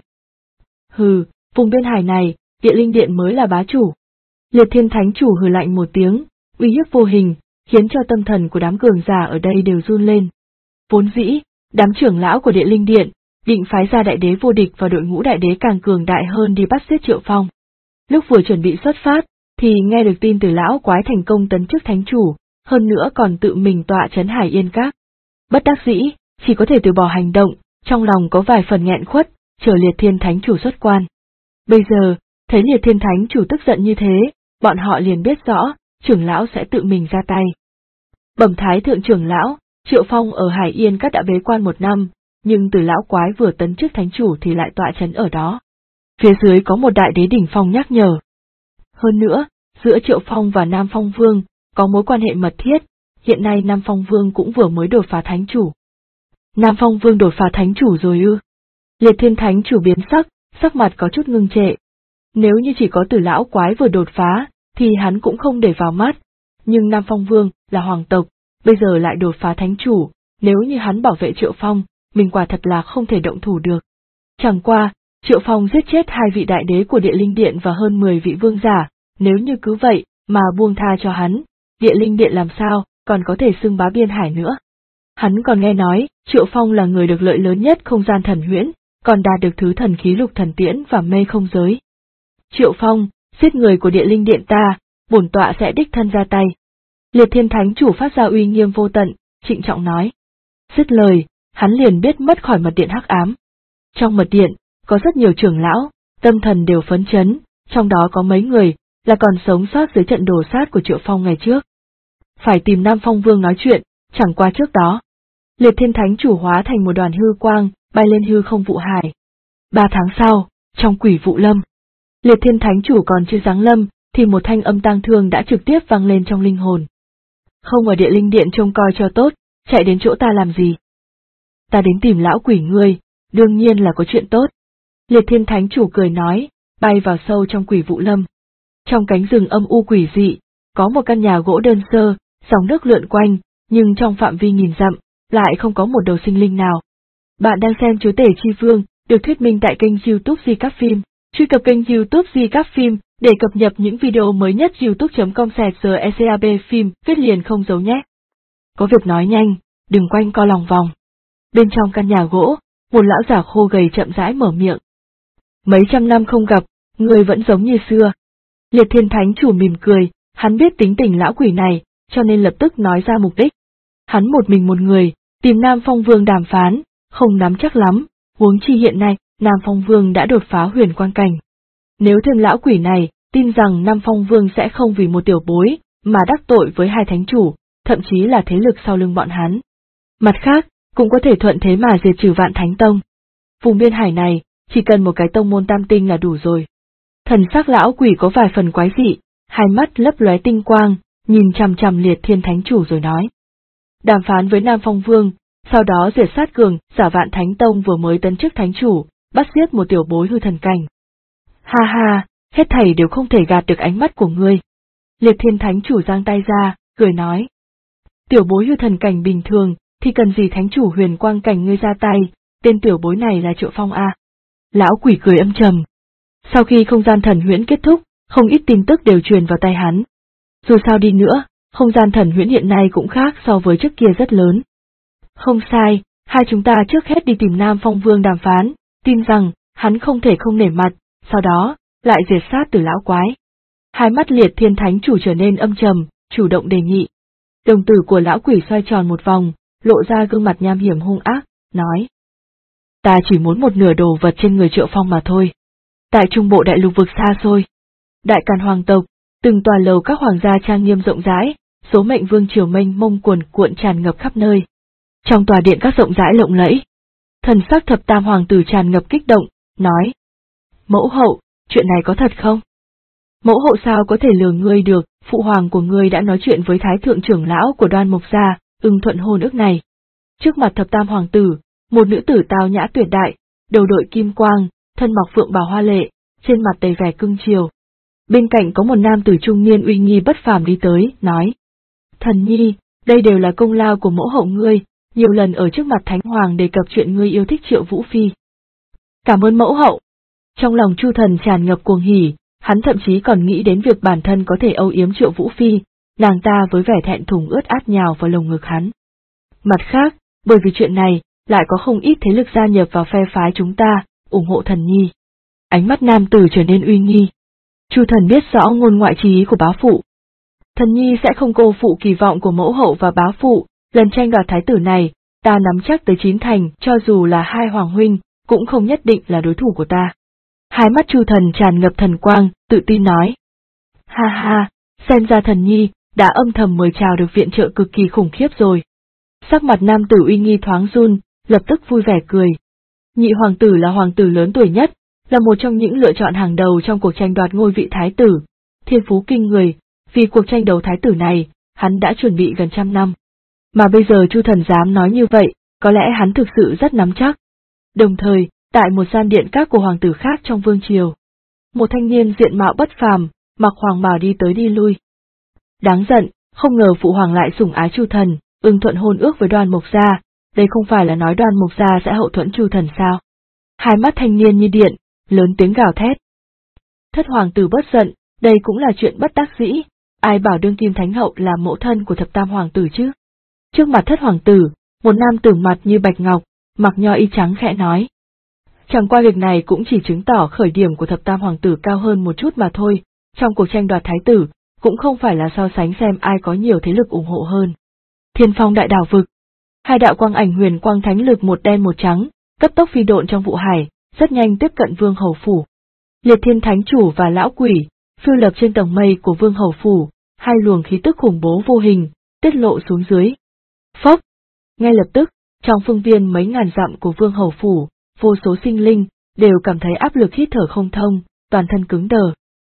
Hừ, vùng biên hải này, địa linh điện mới là bá chủ. Liệt Thiên Thánh Chủ hừ lạnh một tiếng, uy hiếp vô hình, khiến cho tâm thần của đám cường giả ở đây đều run lên. Vốn dĩ, đám trưởng lão của địa linh điện, định phái ra đại đế vô địch và đội ngũ đại đế càng cường đại hơn đi bắt giết Triệu Phong. Lúc vừa chuẩn bị xuất phát, thì nghe được tin từ lão quái thành công tấn chức thánh chủ, hơn nữa còn tự mình tọa trấn Hải Yên Các. Bất đắc dĩ, chỉ có thể từ bỏ hành động, trong lòng có vài phần nghẹn khuất, chờ Liệt Thiên Thánh Chủ xuất quan. Bây giờ, thấy Liệt Thiên Thánh Chủ tức giận như thế, bọn họ liền biết rõ, trưởng lão sẽ tự mình ra tay. Bẩm Thái thượng trưởng lão, Triệu Phong ở Hải Yên Các đã bế quan 1 năm, nhưng từ lão quái vừa tấn chức thánh chủ thì lại tọa trấn ở đó. Phía dưới có một đại đế đỉnh phong nhắc nhở. Hơn nữa, giữa Triệu Phong và Nam Phong Vương, có mối quan hệ mật thiết, hiện nay Nam Phong Vương cũng vừa mới đột phá thánh chủ. Nam Phong Vương đột phá thánh chủ rồi ư? Liệt Thiên Thánh Chủ biến sắc mặt có chút ngưng trệ. Nếu như chỉ có từ lão quái vừa đột phá, thì hắn cũng không để vào mắt, nhưng Nam Phong Vương là hoàng tộc, bây giờ lại đột phá thánh chủ, nếu như hắn bảo vệ Triệu Phong, mình quả thật là không thể động thủ được. Chẳng qua, Triệu Phong giết chết 2 vị đại đế của địa linh điện và hơn 10 vị vương giả, nếu như cứ vậy mà buông tha cho hắn, địa linh điện làm sao còn có thể xưng bá biên hải nữa. Hắn còn nghe nói, Triệu Phong là người được lợi lớn nhất không gian thần huyễn, còn đạt được thứ thần khí lục thần tiễn và mê không giới. Triệu Phong, giết người của địa linh điện ta, bổn tọa sẽ đích thân ra tay. Liệt Thiên Thánh Chủ phát ra uy nghiêm vô tận, trịnh trọng nói. Dứt lời, hắn liền biết mất khỏi mật điện hắc ám. Trong mật điện, có rất nhiều trưởng lão, tâm thần đều phấn chấn, trong đó có mấy người, là còn sống sót dưới trận đổ sát của Triệu Phong ngày trước. Phải tìm Nam Phong Vương nói chuyện, chẳng qua trước đó. Liệt Thiên Thánh Chủ hóa thành một đoàn hư quang, bay lên hư không vụ hải, 3 tháng sau, trong Quỷ Vụ Lâm, Liệt Thiên Thánh Chủ còn chưa giáng lâm, thì một thanh âm tang thương đã trực tiếp vang lên trong linh hồn. Không ở Địa Linh Điện trông coi cho tốt, chạy đến chỗ ta làm gì? Ta đến tìm lão quỷ ngươi, đương nhiên là có chuyện tốt. Liệt Thiên Thánh Chủ cười nói, bay vào sâu trong Quỷ Vụ Lâm. Trong cánh rừng âm u quỷ dị, có một căn nhà gỗ đơn sơ, dòng nước lượn quanh, nhưng trong phạm vi nghìn dặm, lại không có một đầu sinh linh nào. Bạn đang xem Chúa Tể Chi Vương, được thuyết minh tại kênh YouTube Di Cáp Phim. Truy cập kênh YouTube Di Cáp Phim để cập nhật những video mới nhất. youtube.com/GECAB phim, viết liền không giấu nhé. Có việc nói nhanh, đừng quanh co lòng vòng. Bên trong căn nhà gỗ, một lão già khô gầy chậm rãi mở miệng. Mấy trăm năm không gặp, người vẫn giống như xưa. Liệt Thiên Thánh Chủ mỉm cười, hắn biết tính tình lão quỷ này, cho nên lập tức nói ra mục đích. Hắn một mình một người, tìm Nam Phong Vương đàm phán, không nắm chắc lắm, huống chi hiện nay, Nam Phong Vương đã đột phá huyền quang cảnh. Nếu thương lão quỷ này, tin rằng Nam Phong Vương sẽ không vì một tiểu bối, mà đắc tội với hai thánh chủ, thậm chí là thế lực sau lưng bọn hắn. Mặt khác, cũng có thể thuận thế mà diệt trừ Vạn Thánh Tông. Vùng biên hải này, chỉ cần một cái tông môn tam tinh là đủ rồi. Thần sắc lão quỷ có vài phần quái dị, hai mắt lấp lóe tinh quang, nhìn chằm chằm Liệt Thiên Thánh Chủ rồi nói. Đàm phán với Nam Phong Vương, sau đó diệt sát cường, giả Vạn Thánh Tông vừa mới tấn chức thánh chủ, bắt giết một tiểu bối hư thần cảnh. Ha ha, hết thảy đều không thể gạt được ánh mắt của ngươi. Liệt Thiên Thánh Chủ giang tay ra, cười nói. Tiểu bối hư thần cảnh bình thường, thì cần gì thánh chủ huyền quang cảnh ngươi ra tay, tên tiểu bối này là Triệu Phong a. Lão quỷ cười âm trầm. Sau khi không gian thần huyễn kết thúc, không ít tin tức đều truyền vào tay hắn. Dù sao đi nữa, không gian thần huyễn hiện nay cũng khác so với trước kia rất lớn. Không sai, hai chúng ta trước hết đi tìm Nam Phong Vương đàm phán, tin rằng, hắn không thể không nể mặt, sau đó, lại diệt sát từ lão quái. Hai mắt Liệt Thiên Thánh Chủ trở nên âm trầm, chủ động đề nghị. Đồng tử của lão quỷ xoay tròn một vòng, lộ ra gương mặt nham hiểm hung ác, nói. Ta chỉ muốn một nửa đồ vật trên người Triệu Phong mà thôi. Tại trung bộ đại lục vực xa xôi, Đại Càn hoàng tộc, từng tòa lầu các hoàng gia trang nghiêm rộng rãi, số mệnh vương triều mênh mông cuồn cuộn tràn ngập khắp nơi. Trong tòa điện các rộng rãi lộng lẫy, thần sắc Thập Tam hoàng tử tràn ngập kích động, nói. Mẫu hậu, chuyện này có thật không? Mẫu hậu sao có thể lừa ngươi được, phụ hoàng của ngươi đã nói chuyện với thái thượng trưởng lão của Đoan Mộc gia, ưng thuận hôn ước này. Trước mặt Thập Tam hoàng tử, một nữ tử tao nhã tuyệt đại, đầu đội kim quang, thân mặc phượng bào hoa lệ, trên mặt đầy vẻ cưng chiều. Bên cạnh có một nam tử trung niên uy nghi bất phàm đi tới, nói. Thần nhi, đây đều là công lao của mẫu hậu ngươi, nhiều lần ở trước mặt Thánh Hoàng đề cập chuyện ngươi yêu thích Triệu Vũ Phi. Cảm ơn mẫu hậu. Trong lòng Chu Thần tràn ngập cuồng hỉ, hắn thậm chí còn nghĩ đến việc bản thân có thể âu yếm Triệu Vũ Phi, nàng ta với vẻ thẹn thùng ướt át nhào vào lồng ngực hắn. Mặt khác, bởi vì chuyện này, lại có không ít thế lực gia nhập vào phe phái chúng ta, ủng hộ thần nhi. Ánh mắt nam tử trở nên uy nghi. Chu Thần biết rõ ngôn ngoại chí ý của bá phụ. Thần nhi sẽ không cô phụ kỳ vọng của mẫu hậu và bá phụ, lần tranh đoạt thái tử này, ta nắm chắc tới 9 thành, cho dù là hai hoàng huynh, cũng không nhất định là đối thủ của ta. Hai mắt Chu Thần tràn ngập thần quang, tự tin nói. Ha ha, xem ra thần nhi, đã âm thầm mời chào được viện trợ cực kỳ khủng khiếp rồi. Sắc mặt nam tử uy nghi thoáng run, lập tức vui vẻ cười. Nhị hoàng tử là hoàng tử lớn tuổi nhất, là một trong những lựa chọn hàng đầu trong cuộc tranh đoạt ngôi vị thái tử, thiên phú kinh người, vì cuộc tranh đấu thái tử này, hắn đã chuẩn bị gần 100 năm. Mà bây giờ Chu Thần dám nói như vậy, có lẽ hắn thực sự rất nắm chắc. Đồng thời, tại một gian điện các của hoàng tử khác trong vương triều, một thanh niên diện mạo bất phàm, mặc hoàng bào đi tới đi lui. Đáng giận, không ngờ phụ hoàng lại sủng ái Chu Thần, ưng thuận hôn ước với Đoan Mộc gia, đây không phải là nói Đoan Mộc gia sẽ hậu thuẫn Chu Thần sao? Hai mắt thanh niên như điện, lớn tiếng gào thét. Thất hoàng tử bớt giận, đây cũng là chuyện bất đắc dĩ, ai bảo đương kim thánh hậu là mẫu thân của Thập Tam hoàng tử chứ? Trước mặt thất hoàng tử, một nam tử mặt như bạch ngọc, mặc nho y trắng khẽ nói. Chẳng qua việc này cũng chỉ chứng tỏ khởi điểm của Thập Tam hoàng tử cao hơn một chút mà thôi, trong cuộc tranh đoạt thái tử, cũng không phải là so sánh xem ai có nhiều thế lực ủng hộ hơn. Thiên Phong đại đảo vực. Hai đạo quang ảnh huyền quang thánh lực một đen một trắng, cấp tốc phi độn trong vụ hải, rất nhanh tiếp cận Vương Hầu phủ. Liệt Thiên Thánh Chủ và lão quỷ, phiêu lập trên tầng mây của Vương Hầu phủ, hai luồng khí tức khủng bố vô hình, tiết lộ xuống dưới. Phốc! Ngay lập tức, trong phương viên mấy ngàn dặm của Vương Hầu phủ, vô số sinh linh, đều cảm thấy áp lực hít thở không thông, toàn thân cứng đờ.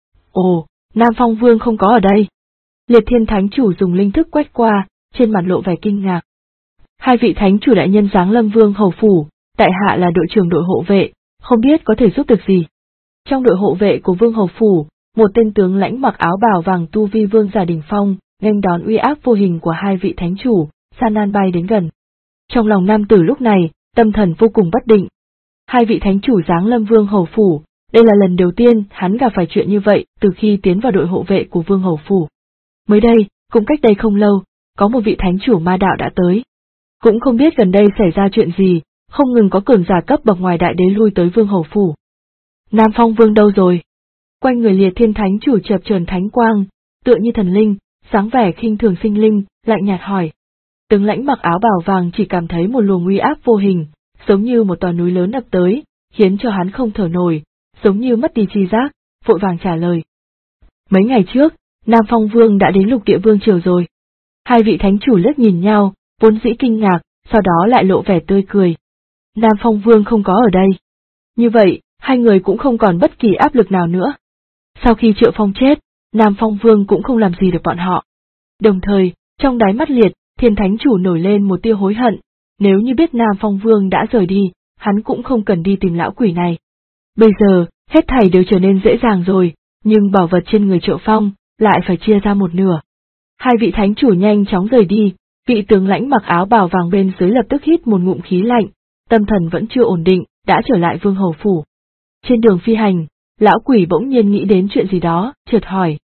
Ồ, Nam Phong Vương không có ở đây. Liệt Thiên Thánh Chủ dùng linh thức quét qua, trên mặt lộ vẻ kinh ngạc. Hai vị Thánh Chủ đại nhân giáng lâm Vương hầu phủ, tại hạ là đội trưởng đội hộ vệ, không biết có thể giúp được gì. Trong đội hộ vệ của Vương hầu phủ, một tên tướng lãnh mặc áo bào vàng tu vi vương giả đỉnh phong, nghênh đón uy áp vô hình của hai vị Thánh Chủ, gian nan bay đến gần. Trong lòng nam tử lúc này, tâm thần vô cùng bất định. Hai vị Thánh Chủ giáng lâm Vương hầu phủ, đây là lần đầu tiên hắn gặp phải chuyện như vậy từ khi tiến vào đội hộ vệ của Vương hầu phủ. Mới đây, cũng cách đây không lâu, có một vị Thánh Chủ ma đạo đã tới. Cũng không biết gần đây xảy ra chuyện gì, không ngừng có cường giả cấp bậc ngoài đại đế lui tới Vương hầu phủ. Nam Phong Vương đâu rồi? Quanh người Liệt Thiên Thánh Chủ chập chờn thánh quang, tựa như thần linh, sáng vẻ khinh thường sinh linh, lạnh nhạt hỏi. Tướng lãnh mặc áo bào vàng chỉ cảm thấy một luồng uy áp vô hình, giống như một tòa núi lớn ập tới, khiến cho hắn không thở nổi, giống như mất đi tri giác, vội vàng trả lời. Mấy ngày trước, Nam Phong Vương đã đến Lục Địa Vương triều rồi. Hai vị Thánh Chủ liếc nhìn nhau, vốn dĩ kinh ngạc, sau đó lại lộ vẻ tươi cười. Nam Phong Vương không có ở đây. Như vậy, hai người cũng không còn bất kỳ áp lực nào nữa. Sau khi Triệu Phong chết, Nam Phong Vương cũng không làm gì được bọn họ. Đồng thời, trong đáy mắt Liệt Thiên Thánh Chủ nổi lên một tia hối hận, nếu như biết Nam Phong Vương đã rời đi, hắn cũng không cần đi tìm lão quỷ này. Bây giờ, hết thảy đều trở nên dễ dàng rồi, nhưng bảo vật trên người Triệu Phong lại phải chia ra một nửa. Hai vị Thánh Chủ nhanh chóng rời đi, vị tướng lãnh mặc áo bào vàng bên dưới lập tức hít một ngụm khí lạnh, tâm thần vẫn chưa ổn định, đã trở lại Vương hầu phủ. Trên đường phi hành, lão quỷ bỗng nhiên nghĩ đến chuyện gì đó, chợt hỏi.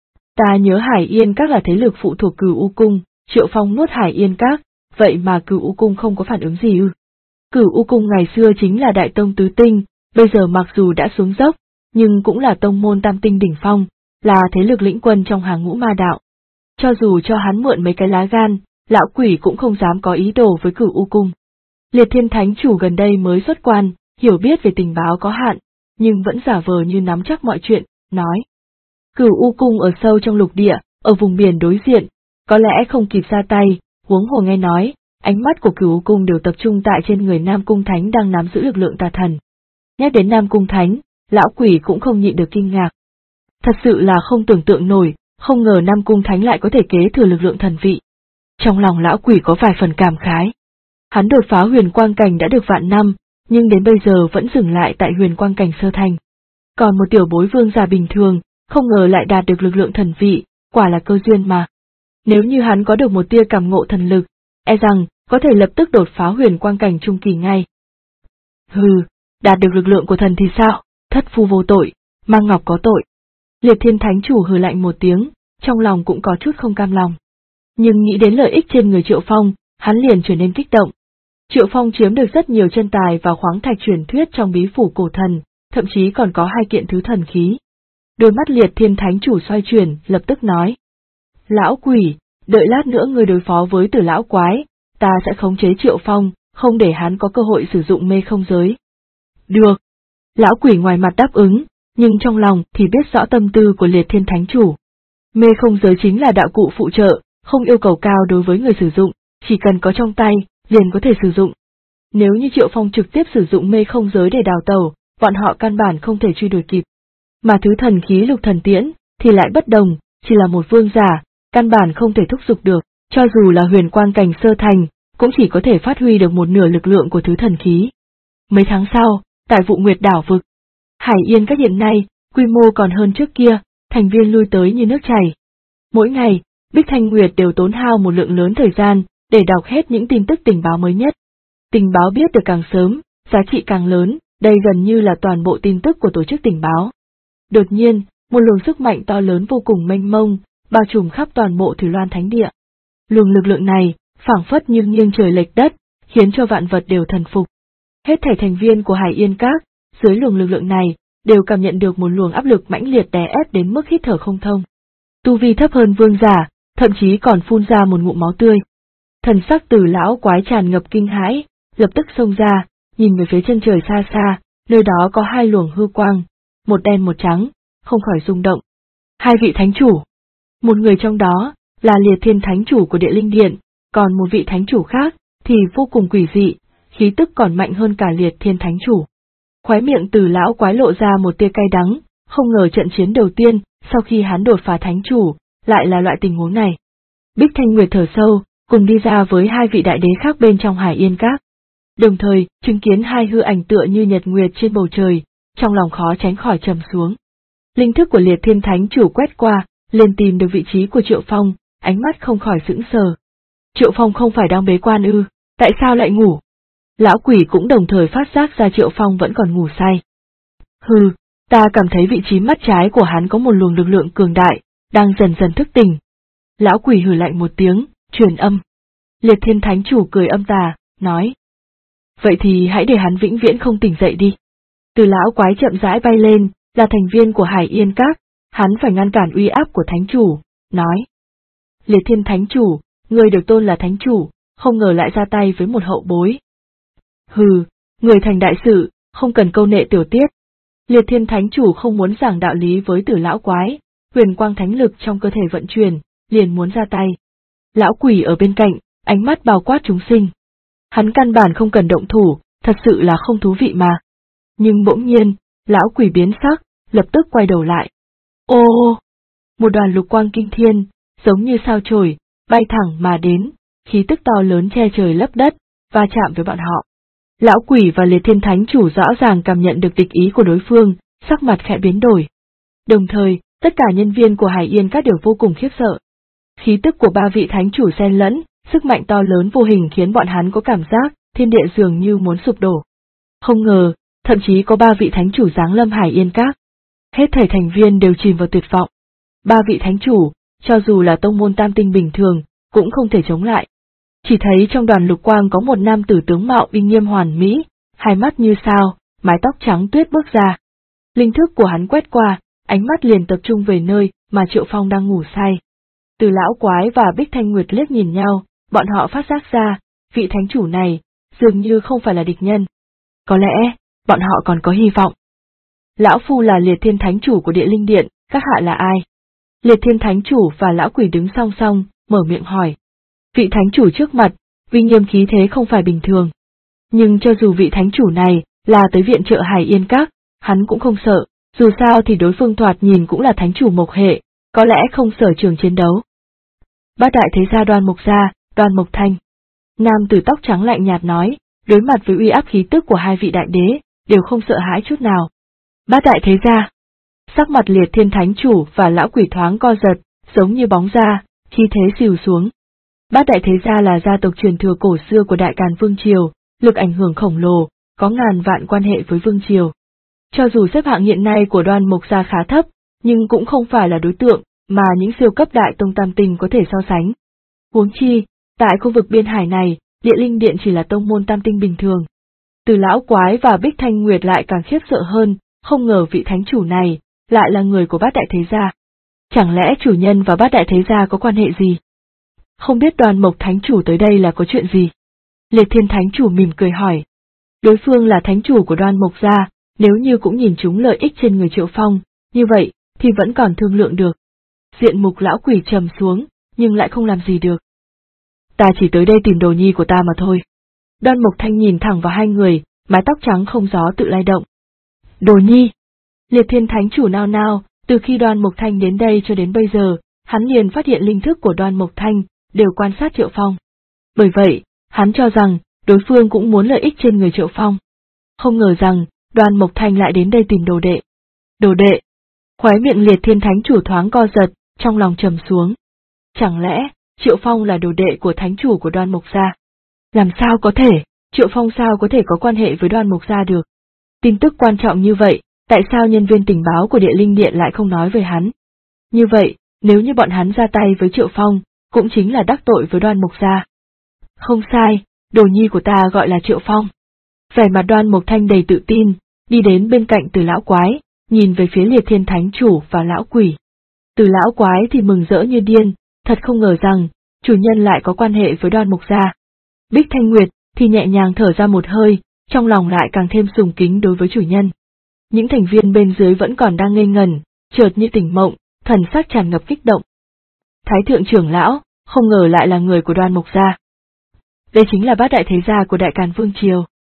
Ta nhớ Hải Yên Các là thế lực phụ thuộc Cửu U Cung, Triệu Phong nuốt Hải Yên Các, vậy mà Cửu U Cung không có phản ứng gì ư? Cửu U Cung ngày xưa chính là đại tông tứ tinh, bây giờ mặc dù đã xuống dốc, nhưng cũng là tông môn tam tinh đỉnh phong, là thế lực lĩnh quân trong hàng ngũ ma đạo. Cho dù cho hắn mượn mấy cái lá gan, lão quỷ cũng không dám có ý đồ với Cửu U Cung. Liệt Thiên Thánh Chủ gần đây mới xuất quan, hiểu biết về tình báo có hạn, nhưng vẫn giả vờ như nắm chắc mọi chuyện, nói. Cửu U Cung ở sâu trong lục địa, ở vùng biển đối diện, có lẽ không kịp ra tay, huống hồ nghe nói, ánh mắt của Cửu U Cung đều tập trung tại trên người Nam Cung Thánh đang nắm giữ lực lượng tà thần. Nhắc đến Nam Cung Thánh, lão quỷ cũng không nhịn được kinh ngạc. Thật sự là không tưởng tượng nổi, không ngờ Nam Cung Thánh lại có thể kế thừa lực lượng thần vị. Trong lòng lão quỷ có vài phần cảm khái. Hắn đột phá huyền quang cảnh đã được vạn năm, nhưng đến bây giờ vẫn dừng lại tại huyền quang cảnh sơ thành. Còn một tiểu bối vương giả bình thường, không ngờ lại đạt được lực lượng thần vị, quả là cơ duyên mà. Nếu như hắn có được một tia cảm ngộ thần lực, e rằng có thể lập tức đột phá huyền quang cảnh trung kỳ ngay. Hừ, đạt được lực lượng của thần thì sao, thất phu vô tội, mang ngọc có tội. Liệt Thiên Thánh Chủ hừ lạnh một tiếng, trong lòng cũng có chút không cam lòng. Nhưng nghĩ đến lợi ích trên người Triệu Phong, hắn liền trở nên kích động. Triệu Phong chiếm được rất nhiều chân tài và khoáng thạch truyền thuyết trong bí phủ cổ thần, thậm chí còn có 2 kiện thứ thần khí. Đôi mắt Liệt Thiên Thánh Chủ xoay chuyển, lập tức nói. Lão quỷ, đợi lát nữa ngươi đối phó với Tử lão quái, ta sẽ khống chế Triệu Phong, không để hắn có cơ hội sử dụng mê không giới. Được. Lão quỷ ngoài mặt đáp ứng, nhưng trong lòng thì biết rõ tâm tư của Liệt Thiên Thánh Chủ. Mê không giới chính là đạo cụ phụ trợ, không yêu cầu cao đối với người sử dụng, chỉ cần có trong tay, liền có thể sử dụng. Nếu như Triệu Phong trực tiếp sử dụng mê không giới để đào tẩu, bọn họ căn bản không thể truy đuổi kịp. Mà thứ thần khí Lục Thần Tiễn thì lại bất đồng, chỉ là một vương giả, căn bản không thể thúc giục được, cho dù là huyền quang cảnh sơ thành, cũng chỉ có thể phát huy được một nửa lực lượng của thứ thần khí. Mấy tháng sau, tại Vụ Nguyệt đảo vực, Hải Yên Các hiện nay, quy mô còn hơn trước kia, thành viên lui tới như nước chảy. Mỗi ngày, Bích Thanh Nguyệt đều tốn hao một lượng lớn thời gian, để đọc hết những tin tức tình báo mới nhất. Tình báo biết được càng sớm, giá trị càng lớn, đây gần như là toàn bộ tin tức của tổ chức tình báo. Đột nhiên, một luồng sức mạnh to lớn vô cùng mênh mông, bao trùm khắp toàn bộ Thủy Loan Thánh Địa. Luồng lực lượng này, phảng phất như nghiêng trời lệch đất, khiến cho vạn vật đều thần phục. Hết thảy thành viên của Hải Yên Các, dưới luồng lực lượng này, đều cảm nhận được một luồng áp lực mãnh liệt đè ép đến mức hít thở không thông. Tu vi thấp hơn vương giả, thậm chí còn phun ra một ngụm máu tươi. Thần sắc Tử lão quái tràn ngập kinh hãi, lập tức xông ra, nhìn về phía chân trời xa xa, nơi đó có 2 luồng hư quang, một đen một trắng, không khỏi rung động. 2 vị thánh chủ. Một người trong đó là Liệt Thiên Thánh Chủ của Địa Linh Điện, còn một vị thánh chủ khác thì vô cùng quỷ dị, khí tức còn mạnh hơn cả Liệt Thiên Thánh Chủ. Khóe miệng Từ lão quái lộ ra một tia cay đắng, không ngờ trận chiến đầu tiên, sau khi hắn đột phá thánh chủ, lại là loại tình huống này. Bích Thanh Nguyệt thở sâu, cùng đi ra với hai vị đại đế khác bên trong Hải Yên Các. Đồng thời, chứng kiến hai hư ảnh tựa như nhật nguyệt trên bầu trời, trong lòng khó tránh khỏi trầm xuống. Linh thức của Liệt Thiên Thánh chủ quét qua, liền tìm được vị trí của Triệu Phong, ánh mắt không khỏi sững sờ. Triệu Phong không phải đang bế quan ư, tại sao lại ngủ? Lão quỷ cũng đồng thời phát giác ra Triệu Phong vẫn còn ngủ say. Hừ, ta cảm thấy vị trí mắt trái của hắn có một luồng lực lượng cường đại, đang dần dần thức tỉnh. Lão quỷ hừ lạnh một tiếng, truyền âm. Liệt Thiên Thánh chủ cười âm tà, nói. Vậy thì hãy để hắn vĩnh viễn không tỉnh dậy đi. Từ lão quái chậm rãi bay lên, là thành viên của Hải Yên Các, hắn phải ngăn cản uy áp của Thánh chủ, nói. Liệt Thiên Thánh chủ, người được tôn là Thánh chủ, không ngờ lại ra tay với một hậu bối. Hừ, người thành đại sự, không cần câu nệ tiểu tiết. Liệt Thiên Thánh chủ không muốn giảng đạo lý với Tử lão quái, huyền quang thánh lực trong cơ thể vận chuyển, liền muốn ra tay. Lão quỷ ở bên cạnh, ánh mắt bao quát chúng sinh. Hắn căn bản không cần động thủ, thật sự là không thú vị mà. Nhưng bỗng nhiên, lão quỷ biến sắc, lập tức quay đầu lại. Ô! Một đoàn lục quang kinh thiên, giống như sao chổi, bay thẳng mà đến, khí tức to lớn che trời lấp đất, va chạm với bọn họ. Lão quỷ và Liệt Thiên Thánh chủ rõ ràng cảm nhận được địch ý của đối phương, sắc mặt khẽ biến đổi. Đồng thời, tất cả nhân viên của Hải Yên Các đều vô cùng khiếp sợ. Khí tức của ba vị thánh chủ xen lẫn, sức mạnh to lớn vô hình khiến bọn hắn có cảm giác thiên địa dường như muốn sụp đổ. Không ngờ, thậm chí có ba vị thánh chủ giáng lâm Hải Yên Các. Hết thảy thành viên đều chìm vào tuyệt vọng. Ba vị thánh chủ, cho dù là tông môn tam tinh bình thường, cũng không thể chống lại. Chỉ thấy trong đoàn lục quang có một nam tử tướng mạo uy nghiêm hoàn mỹ, hai mắt như sao, mái tóc trắng tuyết bước ra. Linh thức của hắn quét qua, ánh mắt liền tập trung về nơi mà Triệu Phong đang ngủ say. Từ lão quái và Bích Thanh Nguyệt liếc nhìn nhau, bọn họ phát giác ra, vị thánh chủ này, dường như không phải là địch nhân. Có lẽ, bọn họ còn có hy vọng. Lão Phu là Liệt Thiên Thánh chủ của Địa Linh Điện, các hạ là ai? Liệt Thiên Thánh chủ và lão quỷ đứng song song, mở miệng hỏi. Vị thánh chủ trước mặt, uy nghiêm khí thế không phải bình thường. Nhưng cho dù vị thánh chủ này là tới viện trợ Hải Yên Các, hắn cũng không sợ, dù sao thì đối phương thoạt nhìn cũng là thánh chủ mộc hệ, có lẽ không sở trường chiến đấu. Bát đại thế gia Đoan Mộc gia, Đoan Mộc Thanh. Nam tử tóc trắng lạnh nhạt nói, đối mặt với uy áp khí tức của hai vị đại đế, đều không sợ hãi chút nào. Bát đại thế gia. Sắc mặt Liệt Thiên Thánh chủ và lão quỷ thoáng co giật, giống như bóng ra, khí thế xìu xuống. Bát đại thế gia là gia tộc truyền thừa cổ xưa của Đại Càn Vương Triều, lực ảnh hưởng khổng lồ, có ngàn vạn quan hệ với Vương Triều. Cho dù xếp hạng hiện nay của Đoan Mộc gia khá thấp, nhưng cũng không phải là đối tượng mà những siêu cấp đại tông tam tinh có thể so sánh. Huống chi, tại khu vực biên hải này, Địa Linh Điện chỉ là tông môn tam tinh bình thường. Từ lão quái và Bích Thanh Nguyệt lại càng khiếp sợ hơn, không ngờ vị thánh chủ này lại là người của Bát đại thế gia. Chẳng lẽ chủ nhân và Bát đại thế gia có quan hệ gì? Không biết Đoan Mộc thánh chủ tới đây là có chuyện gì? Liệt Thiên Thánh chủ mỉm cười hỏi. Đối phương là thánh chủ của Đoan Mộc gia, nếu như cũng nhìn chúng lợi ích trên người Triệu Phong, như vậy thì vẫn còn thương lượng được. Diện mục lão quỷ trầm xuống, nhưng lại không làm gì được. Ta chỉ tới đây tìm đồ nhi của ta mà thôi. Đoan Mộc Thanh nhìn thẳng vào hai người, mái tóc trắng không gió tự lay động. Đồ nhi! Liệt Thiên Thánh chủ nao nao, từ khi Đoan Mộc Thanh đến đây cho đến bây giờ, hắn liền phát hiện linh thức của Đoan Mộc Thanh đều quan sát Triệu Phong. Bởi vậy, hắn cho rằng đối phương cũng muốn lợi ích trên người Triệu Phong. Không ngờ rằng, Đoan Mộc Thanh lại đến đây tìm đồ đệ. Đồ đệ! Khóe miệng Liệt Thiên Thánh chủ thoáng co giật, trong lòng trầm xuống. Chẳng lẽ, Triệu Phong là đồ đệ của thánh chủ của Đoan Mộc gia? Làm sao có thể, Triệu Phong sao có thể có quan hệ với Đoan Mộc gia được? Tin tức quan trọng như vậy, tại sao nhân viên tình báo của Địa Linh Điện lại không nói về hắn? Như vậy, nếu như bọn hắn ra tay với Triệu Phong, cũng chính là đắc tội với Đoan Mộc gia. Không sai, đồ nhi của ta gọi là Triệu Phong. Vẻ mặt Đoan Mộc Thanh đầy tự tin, đi đến bên cạnh Từ lão quái, nhìn về phía Liệt Thiên Thánh chủ và lão quỷ. Từ lão quái thì mừng rỡ như điên, thật không ngờ rằng, chủ nhân lại có quan hệ với Đoan Mộc gia. Bích Thanh Nguyệt thì nhẹ nhàng thở ra một hơi, trong lòng lại càng thêm sùng kính đối với chủ nhân. Những thành viên bên dưới vẫn còn đang ngây ngẩn, chợt như tỉnh mộng, thần sắc tràn ngập kích động. Thái thượng trưởng lão, không ngờ lại là người của Đoan Mộc gia. Đây chính là Bát đại thế gia của Đại Càn Vương Triều.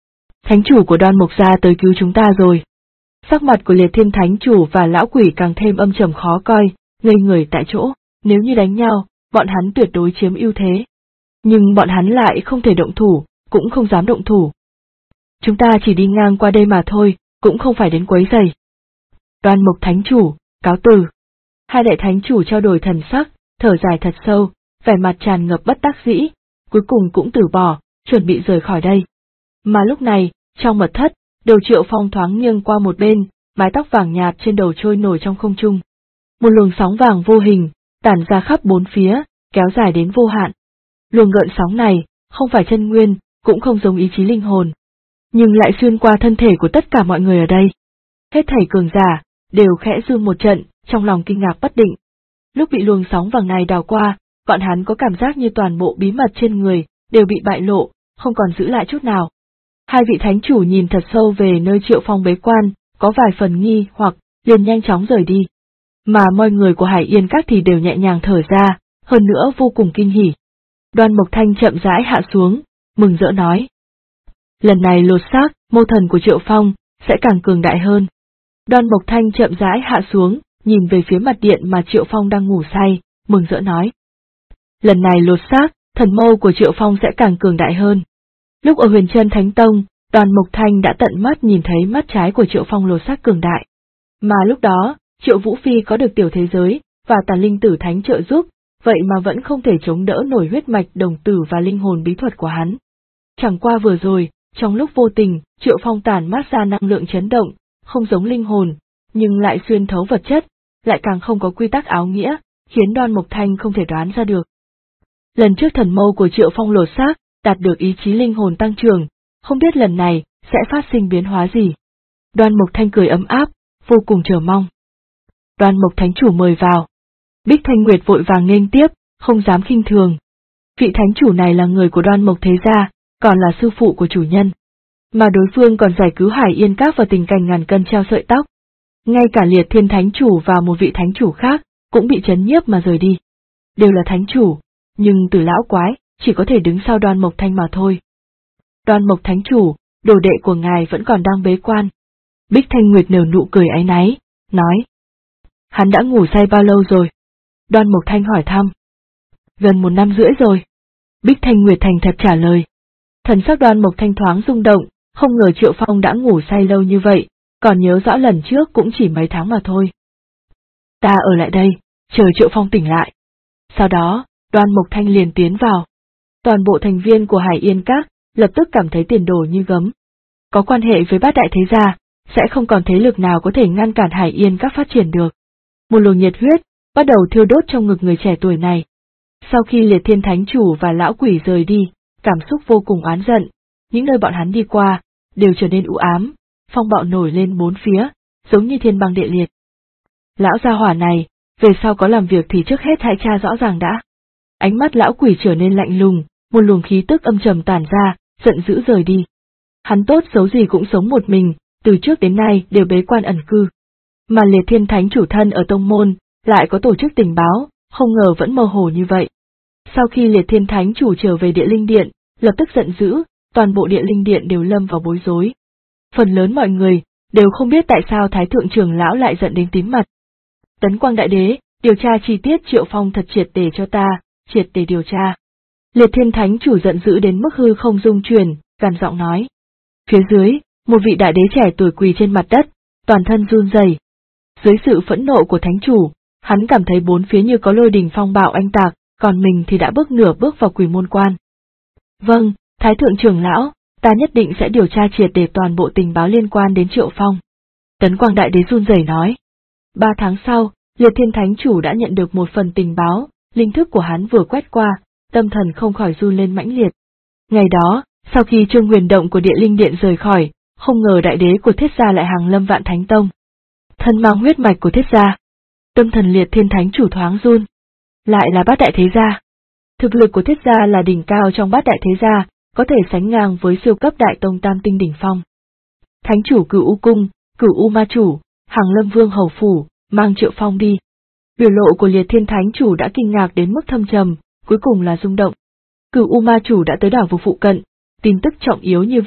thánh chủ của Đoan Mộc gia tới cứu chúng ta rồi. Sắc mặt của Liệt Thiên thánh chủ và lão quỷ càng thêm âm trầm khó coi, ngây người tại chỗ, nếu như đánh nhau, bọn hắn tuyệt đối chiếm ưu thế. Nhưng bọn hắn lại không thể động thủ, cũng không dám động thủ. Chúng ta chỉ đi ngang qua đây mà thôi, cũng không phải đến quấy rầy. Đoan Mộc thánh chủ, cáo từ. Hai đại thánh chủ trao đổi thần sắc, thở dài thật sâu, vẻ mặt tràn ngập bất đắc dĩ, cuối cùng cũng từ bỏ, chuẩn bị rời khỏi đây. Mà lúc này, trong mật thất, đầu Triệu Phong thoáng nghiêng qua một bên, mái tóc vàng nhạt trên đầu trôi nổi trong không trung. Một luồng sóng vàng vô hình, tản ra khắp bốn phía, kéo dài đến vô hạn. Luồng gợn sóng này, không phải chân nguyên, cũng không giống ý chí linh hồn, nhưng lại xuyên qua thân thể của tất cả mọi người ở đây. Hết thảy cường giả, đều khẽ run một trận, trong lòng kinh ngạc bất định. Lúc bị luồng sóng vàng này đào qua, bọn hắn có cảm giác như toàn bộ bí mật trên người, đều bị bại lộ, không còn giữ lại chút nào. Hai vị thánh chủ nhìn thật sâu về nơi Triệu Phong bế quan, có vài phần nghi hoặc, liền nhanh chóng rời đi. Mà mọi người của Hải Yên Các thì đều nhẹ nhàng thở ra, hơn nữa vô cùng kinh hỉ. Đoan Mộc Thanh chậm rãi hạ xuống, mừng rỡ nói. Lần này lột xác, mô thần của Triệu Phong, sẽ càng cường đại hơn. Đoan Mộc Thanh chậm rãi hạ xuống, nhìn về phía mặt điện mà Triệu Phong đang ngủ say, mừng rỡ nói. Lần này lột xác, thần mâu của Triệu Phong sẽ càng cường đại hơn. Lúc ở Huyền Chân Thánh Tông, Đoan Mộc Thanh đã tận mắt nhìn thấy mắt trái của Triệu Phong lột xác cường đại. Mà lúc đó, Triệu Vũ Phi có được tiểu thế giới, và Tàn Linh Tử Thánh trợ giúp, vậy mà vẫn không thể chống đỡ nổi huyết mạch đồng tử và linh hồn bí thuật của hắn. Chẳng qua vừa rồi, trong lúc vô tình, Triệu Phong tản mát ra năng lượng chấn động, không giống linh hồn, nhưng lại xuyên thấu vật chất, lại càng không có quy tắc áo nghĩa, khiến Đoan Mộc Thanh không thể đoán ra được. Lần trước thần mâu của Triệu Phong lột xác, đạt được ý chí linh hồn tăng trưởng, không biết lần này sẽ phát sinh biến hóa gì. Đoan Mộc Thanh cười ấm áp, vô cùng chờ mong. Đoan Mộc Thánh chủ mời vào. Bích Thanh Nguyệt vội vàng nghênh tiếp, không dám khinh thường. Vị thánh chủ này là người của Đoan Mộc thế gia, còn là sư phụ của chủ nhân. Mà đối phương còn giải cứu Hải Yên Các vào tình cảnh ngàn cân treo sợi tóc. Ngay cả Liệt Thiên thánh chủ và một vị thánh chủ khác, cũng bị chấn nhiếp mà rời đi. Đều là thánh chủ, nhưng Tử lão quái, chỉ có thể đứng sau Đoan Mộc Thanh mà thôi. Đoan Mộc thánh chủ, đồ đệ của ngài vẫn còn đang bế quan. Bích Thanh Nguyệt nở nụ cười áy náy, nói. Hắn đã ngủ say bao lâu rồi? Đoan Mộc Thanh hỏi thăm. Gần 1 năm rưỡi rồi. Bích Thanh Nguyệt thành thật trả lời. Thần sắc Đoan Mộc Thanh thoáng rung động, không ngờ Triệu Phong đã ngủ say lâu như vậy, còn nhớ rõ lần trước cũng chỉ mấy tháng mà thôi. Ta ở lại đây, chờ Triệu Phong tỉnh lại. Sau đó, Đoan Mộc Thanh liền tiến vào. Toàn bộ thành viên của Hải Yên Các lập tức cảm thấy tiền đồ như gấm. Có quan hệ với bát đại thế gia, sẽ không còn thế lực nào có thể ngăn cản Hải Yên Các phát triển được. Một luồng nhiệt huyết bắt đầu thiêu đốt trong ngực người trẻ tuổi này. Sau khi Liệt Thiên thánh chủ và lão quỷ rời đi, cảm xúc vô cùng oán giận, những nơi bọn hắn đi qua đều trở nên u ám, phong bạo nổi lên bốn phía, giống như thiên băng địa liệt. Lão gia hỏa này, về sau có làm việc thì trước hết hãy tra rõ ràng đã. Ánh mắt lão quỷ trở nên lạnh lùng, một luồng khí tức âm trầm tản ra, giận dữ rời đi. Hắn tốt xấu gì cũng sống một mình, từ trước đến nay đều bế quan ẩn cư. Mà Liệt Thiên thánh chủ thân ở tông môn, lại có tổ chức tình báo, không ngờ vẫn mơ hồ như vậy. Sau khi Liệt Thiên thánh chủ trở về địa linh điện, lập tức giận dữ, toàn bộ địa linh điện đều lâm vào bối rối. Phần lớn mọi người đều không biết tại sao Thái thượng trưởng lão lại giận đến tím mặt. Tấn Quang đại đế, điều tra chi tiết Triệu Phong thật triệt để cho ta, triệt để điều tra. Liệt Thiên thánh chủ giận dữ đến mức hư không rung chuyển, gằn giọng nói. Phía dưới, một vị đại đế trẻ tuổi quỳ trên mặt đất, toàn thân run rẩy. Dưới sự phẫn nộ của thánh chủ, hắn cảm thấy bốn phía như có lôi đình phong bạo oanh tạc, còn mình thì đã bước nửa bước vào Quỷ Môn Quan. Vâng, Thái thượng trưởng lão, ta nhất định sẽ điều tra triệt để toàn bộ tình báo liên quan đến Triệu Phong. Tấn Quang đại đế run rẩy nói. 3 tháng sau, Liệt Thiên thánh chủ đã nhận được một phần tình báo, linh thức của hắn vừa quét qua, tâm thần không khỏi run lên mãnh liệt. Ngày đó, sau khi Trương Huyền Động của Địa Linh Điện rời khỏi, không ngờ đại đế của Thiết gia lại hàng lâm Vạn Thánh Tông. Thân mang huyết mạch của Thiết gia. Tâm thần Liệt Thiên thánh chủ thoáng run. Lại là bát đại thế gia. Thực lực của Thiết gia là đỉnh cao trong bát đại thế gia, có thể sánh ngang với siêu cấp đại tông tam tinh đỉnh phong. Thánh chủ Cửu U Cung, Cửu U Ma chủ, hàng lâm vương hầu phủ, mang Triệu Phong đi. Biểu lộ của Liệt Thiên thánh chủ đã kinh ngạc đến mức thâm trầm, cuối cùng là rung động. Cửu U Ma chủ đã tới đảo vực phụ cận, tin tức trọng yếu như vậy,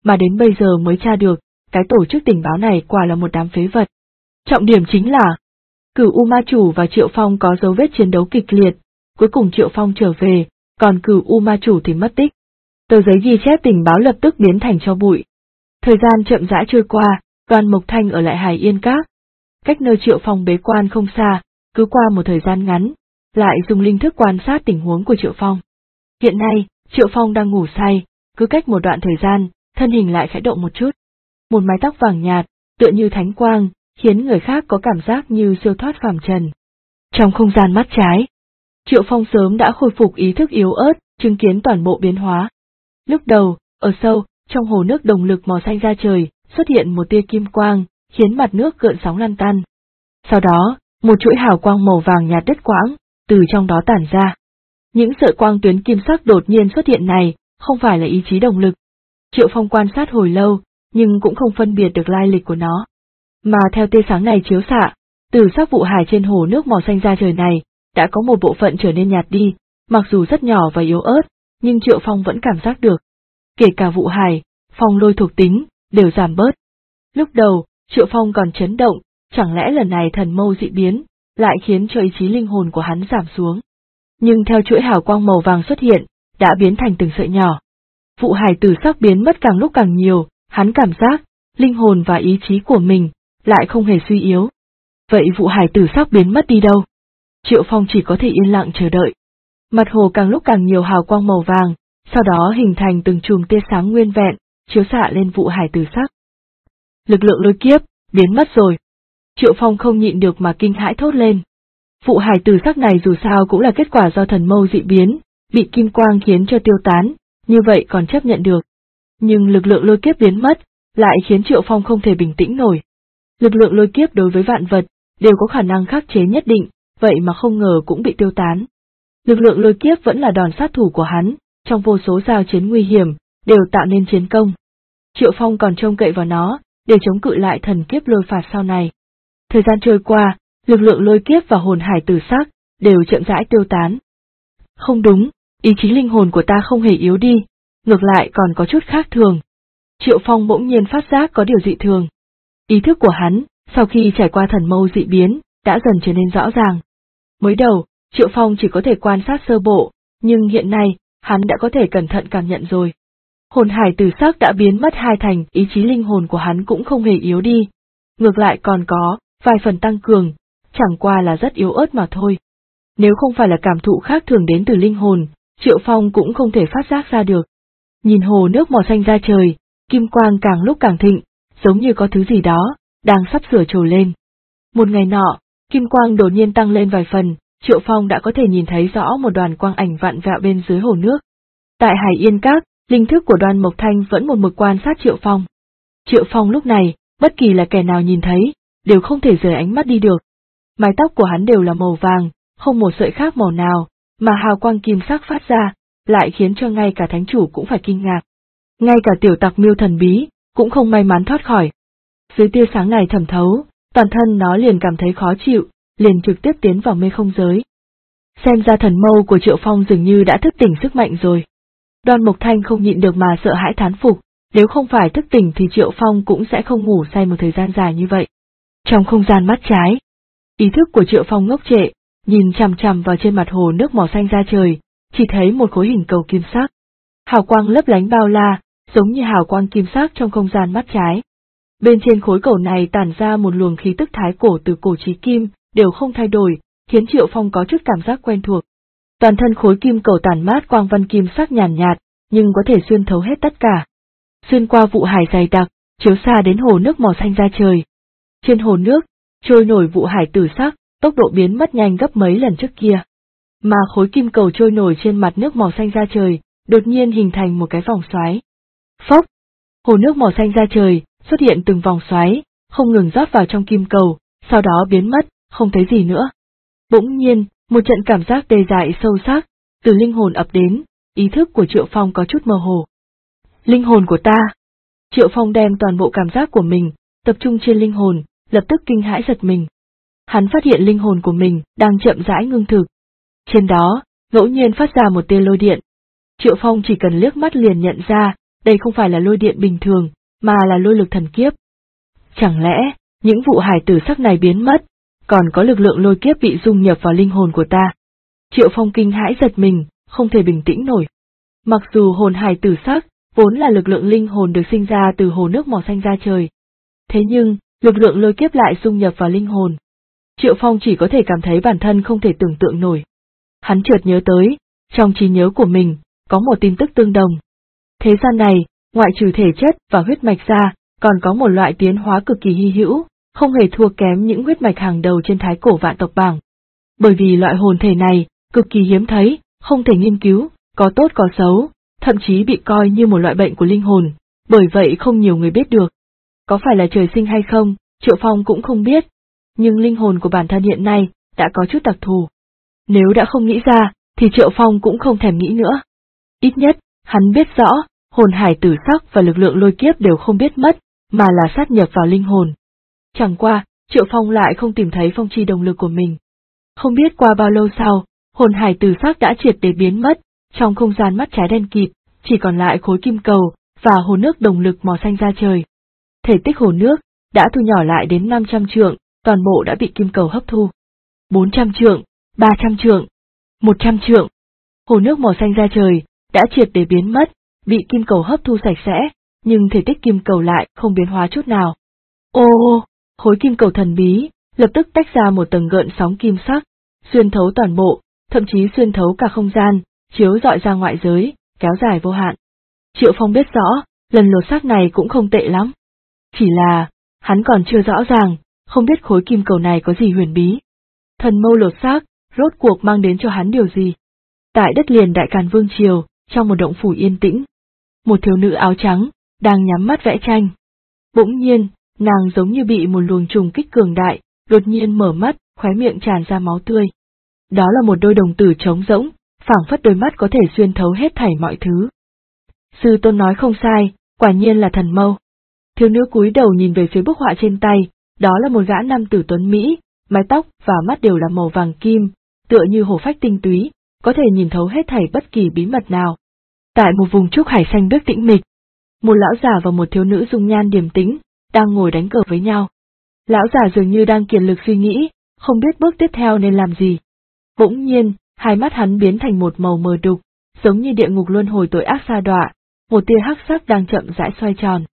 mà đến bây giờ mới tra được, cái tổ chức tình báo này quả là một đám phế vật. Trọng điểm chính là, Cửu U Ma Chủ và Triệu Phong có dấu vết chiến đấu kịch liệt, cuối cùng Triệu Phong trở về, còn Cửu U Ma Chủ thì mất tích. Tờ giấy ghi chép tình báo lập tức biến thành tro bụi. Thời gian chậm rãi trôi qua, Đoàn Mộc Thanh ở lại Hải Yên Các. Cách nơi Triệu Phong bế quan không xa, cứ qua một thời gian ngắn, lại dùng linh thức quan sát tình huống của Triệu Phong. Hiện nay, Triệu Phong đang ngủ say, cứ cách một đoạn thời gian, thân hình lại khẽ động một chút. Một mái tóc vàng nhạt, tựa như thánh quang, khiến người khác có cảm giác như siêu thoát phàm trần. Trong không gian mắt trái, Triệu Phong sớm đã khôi phục ý thức yếu ớt, chứng kiến toàn bộ biến hóa. Lúc đầu, ở sâu, trong hồ nước đồng lực màu xanh ra trời, xuất hiện một tia kim quang, khiến mặt nước gợn sóng lăn tăn. Sau đó, một chuỗi hào quang màu vàng nhạt đứt quãng, từ trong đó tản ra. Những sợi quang tuyến kim sắc đột nhiên xuất hiện này, không phải là ý chí đồng lực. Triệu Phong quan sát hồi lâu, nhưng cũng không phân biệt được lai lịch của nó. Mà theo tia sáng này chiếu xạ, từ sắc vụ hải trên hồ nước màu xanh ra trời này, đã có một bộ phận trở nên nhạt đi, mặc dù rất nhỏ và yếu ớt, nhưng Triệu Phong vẫn cảm giác được. Kể cả vụ hải, phong lôi thuộc tính, đều giảm bớt. Lúc đầu, Triệu Phong còn chấn động, chẳng lẽ lần này thần mâu dị biến, lại khiến cho ý chí linh hồn của hắn giảm xuống. Nhưng theo chuỗi hào quang màu vàng xuất hiện, đã biến thành từng sợi nhỏ. Vụ hải tử sắc biến mất càng lúc càng nhiều, hắn cảm giác, linh hồn và ý chí của mình, lại không hề suy yếu. Vậy vụ hải tử sắc biến mất đi đâu? Triệu Phong chỉ có thể yên lặng chờ đợi. Mặt hồ càng lúc càng nhiều hào quang màu vàng, sau đó hình thành từng chùm tia sáng nguyên vẹn, chiếu xạ lên vụ hải tử sắc. Lực lượng lôi kiếp, biến mất rồi. Triệu Phong không nhịn được mà kinh hãi thốt lên. Vụ hải tử sắc này dù sao cũng là kết quả do thần mâu dị biến, bị kim quang khiến cho tiêu tán, như vậy còn chấp nhận được. Nhưng lực lượng lôi kiếp biến mất, lại khiến Triệu Phong không thể bình tĩnh nổi. Lực lượng lôi kiếp đối với vạn vật, đều có khả năng khắc chế nhất định, vậy mà không ngờ cũng bị tiêu tán. Lực lượng lôi kiếp vẫn là đòn sát thủ của hắn, trong vô số giao chiến nguy hiểm, đều tạo nên chiến công. Triệu Phong còn trông cậy vào nó, để chống cự lại thần kiếp lôi phạt sau này. Thời gian trôi qua, lực lượng lôi kiếp và hồn hải tử sắc, đều chậm rãi tiêu tán. Không đúng, ý chí linh hồn của ta không hề yếu đi, ngược lại còn có chút khác thường. Triệu Phong bỗng nhiên phát giác có điều dị thường. Ý thức của hắn, sau khi trải qua thần mâu dị biến, đã dần trở nên rõ ràng. Mới đầu, Triệu Phong chỉ có thể quan sát sơ bộ, nhưng hiện nay, hắn đã có thể cẩn thận cảm nhận rồi. Hồn hải tử sắc đã biến mất hai thành, ý chí linh hồn của hắn cũng không hề yếu đi. Ngược lại còn có, vài phần tăng cường, chẳng qua là rất yếu ớt mà thôi. Nếu không phải là cảm thụ khác thường đến từ linh hồn, Triệu Phong cũng không thể phát giác ra được. Nhìn hồ nước màu xanh ra trời, kim quang càng lúc càng thịnh, giống như có thứ gì đó, đang sắp sửa trồi lên. Một ngày nọ, kim quang đột nhiên tăng lên vài phần, Triệu Phong đã có thể nhìn thấy rõ một đoàn quang ảnh vặn vẹo bên dưới hồ nước. Tại Hải Yên Các, linh thức của Đoàn Mộc Thanh vẫn một mực quan sát Triệu Phong. Triệu Phong lúc này, bất kỳ là kẻ nào nhìn thấy, đều không thể rời ánh mắt đi được. Mái tóc của hắn đều là màu vàng, không một sợi khác màu nào, mà hào quang kim sắc phát ra, lại khiến cho ngay cả thánh chủ cũng phải kinh ngạc. Ngay cả tiểu tặc Miêu thần bí, cũng không may mắn thoát khỏi. Dưới tia sáng này thẩm thấu, toàn thân nó liền cảm thấy khó chịu, liền trực tiếp tiến vào mê không giới. Xem ra thần mâu của Triệu Phong dường như đã thức tỉnh sức mạnh rồi. Đoan Mộc Thanh không nhịn được mà sợ hãi thán phục, nếu không phải thức tỉnh thì Triệu Phong cũng sẽ không ngủ say một thời gian dài như vậy. Trong không gian mắt trái, ý thức của Triệu Phong ngốc trệ, nhìn chằm chằm vào trên mặt hồ nước màu xanh ra trời, chỉ thấy một khối hình cầu kim sắc. Hào quang lấp lánh bao la, giống như hào quang kim sắc trong không gian mắt trái. Bên trên khối cầu này tản ra một luồng khí tức thái cổ từ cổ chí kim, đều không thay đổi, khiến Triệu Phong có chút cảm giác quen thuộc. Toàn thân khối kim cầu tản mát quang văn kim sắc nhàn nhạt, nhưng có thể xuyên thấu hết tất cả. Xuyên qua vụ hải dày đặc, chiếu xa đến hồ nước màu xanh ra trời. Trên hồ nước, trôi nổi vụ hải tử sắc, tốc độ biến mất nhanh gấp mấy lần trước kia. Mà khối kim cầu trôi nổi trên mặt nước màu xanh ra trời, đột nhiên hình thành một cái vòng xoáy. Phốc! Hồ nước màu xanh ra trời, xuất hiện từng vòng xoáy, không ngừng rót vào trong kim cầu, sau đó biến mất, không thấy gì nữa. Bỗng nhiên, một trận cảm giác tê dại sâu sắc, từ linh hồn ập đến, ý thức của Triệu Phong có chút mơ hồ. Linh hồn của ta! Triệu Phong đem toàn bộ cảm giác của mình, tập trung trên linh hồn, lập tức kinh hãi giật mình. Hắn phát hiện linh hồn của mình đang chậm rãi ngưng thực. Trên đó, ngẫu nhiên phát ra một tia lôi điện. Triệu Phong chỉ cần liếc mắt liền nhận ra, đây không phải là lôi điện bình thường, mà là lôi lực thần kiếp. Chẳng lẽ, những vụ hài tử sắc này biến mất, còn có lực lượng lôi kiếp bị dung nhập vào linh hồn của ta? Triệu Phong kinh hãi giật mình, không thể bình tĩnh nổi. Mặc dù hồn hài tử sắc, vốn là lực lượng linh hồn được sinh ra từ hồ nước màu xanh da trời. Thế nhưng, lực lượng lôi kiếp lại dung nhập vào linh hồn. Triệu Phong chỉ có thể cảm thấy bản thân không thể tưởng tượng nổi. Hắn chợt nhớ tới, trong trí nhớ của mình, có một tin tức tương đồng. Thế gian này, ngoại trừ thể chất và huyết mạch ra, còn có một loại tiến hóa cực kỳ hy hữu, không hề thua kém những huyết mạch hàng đầu trên thái cổ vạn tộc bảng. Bởi vì loại hồn thể này, cực kỳ hiếm thấy, không thể nghiên cứu, có tốt có xấu, thậm chí bị coi như một loại bệnh của linh hồn, bởi vậy không nhiều người biết được. Có phải là trời sinh hay không, Triệu Phong cũng không biết, nhưng linh hồn của bản thân hiện nay đã có chút đặc thù. Nếu đã không nghĩ ra, thì Triệu Phong cũng không thèm nghĩ nữa. Ít nhất, hắn biết rõ, hồn hải tử sắc và lực lượng lôi kiếp đều không biết mất, mà là sát nhập vào linh hồn. Chẳng qua, Triệu Phong lại không tìm thấy phong chi động lực của mình. Không biết qua bao lâu sau, hồn hải tử sắc đã triệt để biến mất, trong không gian mắt trái đen kịt, chỉ còn lại khối kim cầu và hồ nước động lực màu xanh da trời. Thể tích hồ nước đã thu nhỏ lại đến 500 trượng, toàn bộ đã bị kim cầu hấp thu. 400 trượng, 300 trượng, 100 trượng. Hồ nước màu xanh da trời đã triệt để biến mất, bị kim cầu hấp thu sạch sẽ, nhưng thể tích kim cầu lại không biến hóa chút nào. Ô, khối kim cầu thần bí lập tức tách ra một tầng gợn sóng kim sắc, xuyên thấu toàn bộ, thậm chí xuyên thấu cả không gian, chiếu rọi ra ngoại giới, kéo dài vô hạn. Triệu Phong biết rõ, lần lột xác này cũng không tệ lắm. Chỉ là, hắn còn chưa rõ ràng, không biết khối kim cầu này có gì huyền bí. Thần mâu lột xác, rốt cuộc mang đến cho hắn điều gì? Tại đất liền Đại Càn Vương Triều, trong một động phủ yên tĩnh, một thiếu nữ áo trắng, đang nhắm mắt vẽ tranh. Bỗng nhiên, nàng giống như bị một luồng trùng kích cường đại, đột nhiên mở mắt, khóe miệng tràn ra máu tươi. Đó là một đôi đồng tử trống rỗng, phảng phất đôi mắt có thể xuyên thấu hết thảy mọi thứ. Sư tôn nói không sai, quả nhiên là thần mâu. Thiếu nữ cúi đầu nhìn về phía bức họa trên tay, đó là một gã nam tử tuấn Mỹ, mái tóc và mắt đều là màu vàng kim, tựa như hổ phách tinh túy, có thể nhìn thấu hết thảy bất kỳ bí mật nào. Tại một vùng trúc hải xanh biếc tĩnh mịch, một lão già và một thiếu nữ dung nhan điềm tĩnh, đang ngồi đánh cờ với nhau. Lão già dường như đang kiệt lực suy nghĩ, không biết bước tiếp theo nên làm gì. Bỗng nhiên, hai mắt hắn biến thành một màu mờ đục, giống như địa ngục luân hồi tội ác sa đọa, một tia hắc sắc đang chậm rãi xoay tròn.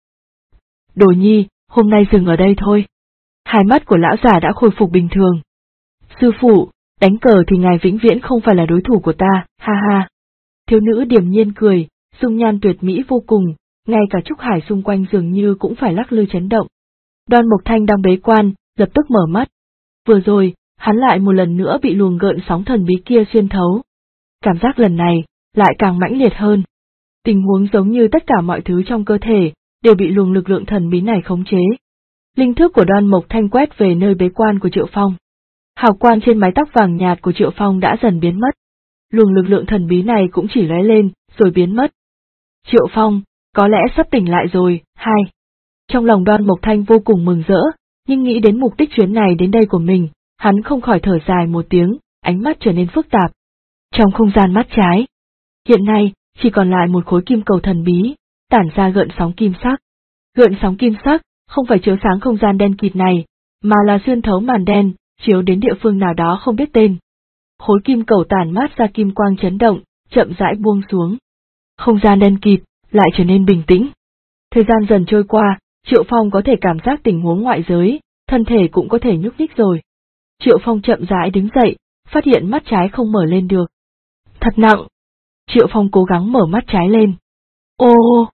Đồ nhi, hôm nay dừng ở đây thôi. Hai mắt của lão già đã khôi phục bình thường. Sư phụ, đánh cờ thì ngài vĩnh viễn không phải là đối thủ của ta, ha ha. Thiếu nữ điềm nhiên cười, dung nhan tuyệt mỹ vô cùng, ngay cả trúc hải xung quanh dường như cũng phải lắc lư chấn động. Đoan Mộc Thanh đang bế quan, lập tức mở mắt. Vừa rồi, hắn lại một lần nữa bị luồng gợn sóng thần bí kia xuyên thấu. Cảm giác lần này, lại càng mãnh liệt hơn. Tình huống giống như tất cả mọi thứ trong cơ thể, đều bị luồng lực lượng thần bí này khống chế. Linh thức của Đoan Mộc Thanh quét về nơi bế quan của Triệu Phong. Hào quang trên mái tóc vàng nhạt của Triệu Phong đã dần biến mất. Luồng lực lượng thần bí này cũng chỉ lóe lên, rồi biến mất. Triệu Phong, có lẽ sắp tỉnh lại rồi, hai. Trong lòng Đoan Mộc Thanh vô cùng mừng rỡ, nhưng nghĩ đến mục đích chuyến này đến đây của mình, hắn không khỏi thở dài một tiếng, ánh mắt trở nên phức tạp. Trong không gian mắt trái, hiện nay, chỉ còn lại một khối kim cầu thần bí, tản ra gợn sóng kim sắc. Gợn sóng kim sắc, không phải chiếu sáng không gian đen kịt này, mà là xuyên thấu màn đen, chiếu đến địa phương nào đó không biết tên. Khối kim cầu tản mát ra kim quang chấn động, chậm rãi buông xuống. Không gian đen kịt, lại trở nên bình tĩnh. Thời gian dần trôi qua, Triệu Phong có thể cảm giác tình huống ngoại giới, thân thể cũng có thể nhúc nhích rồi. Triệu Phong chậm rãi đứng dậy, phát hiện mắt trái không mở lên được. Thật nặng. Triệu Phong cố gắng mở mắt trái lên. Ô!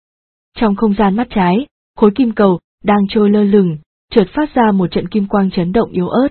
Trong không gian mắt trái, khối kim cầu, đang trôi lơ lửng, chợt phát ra một trận kim quang chấn động yếu ớt.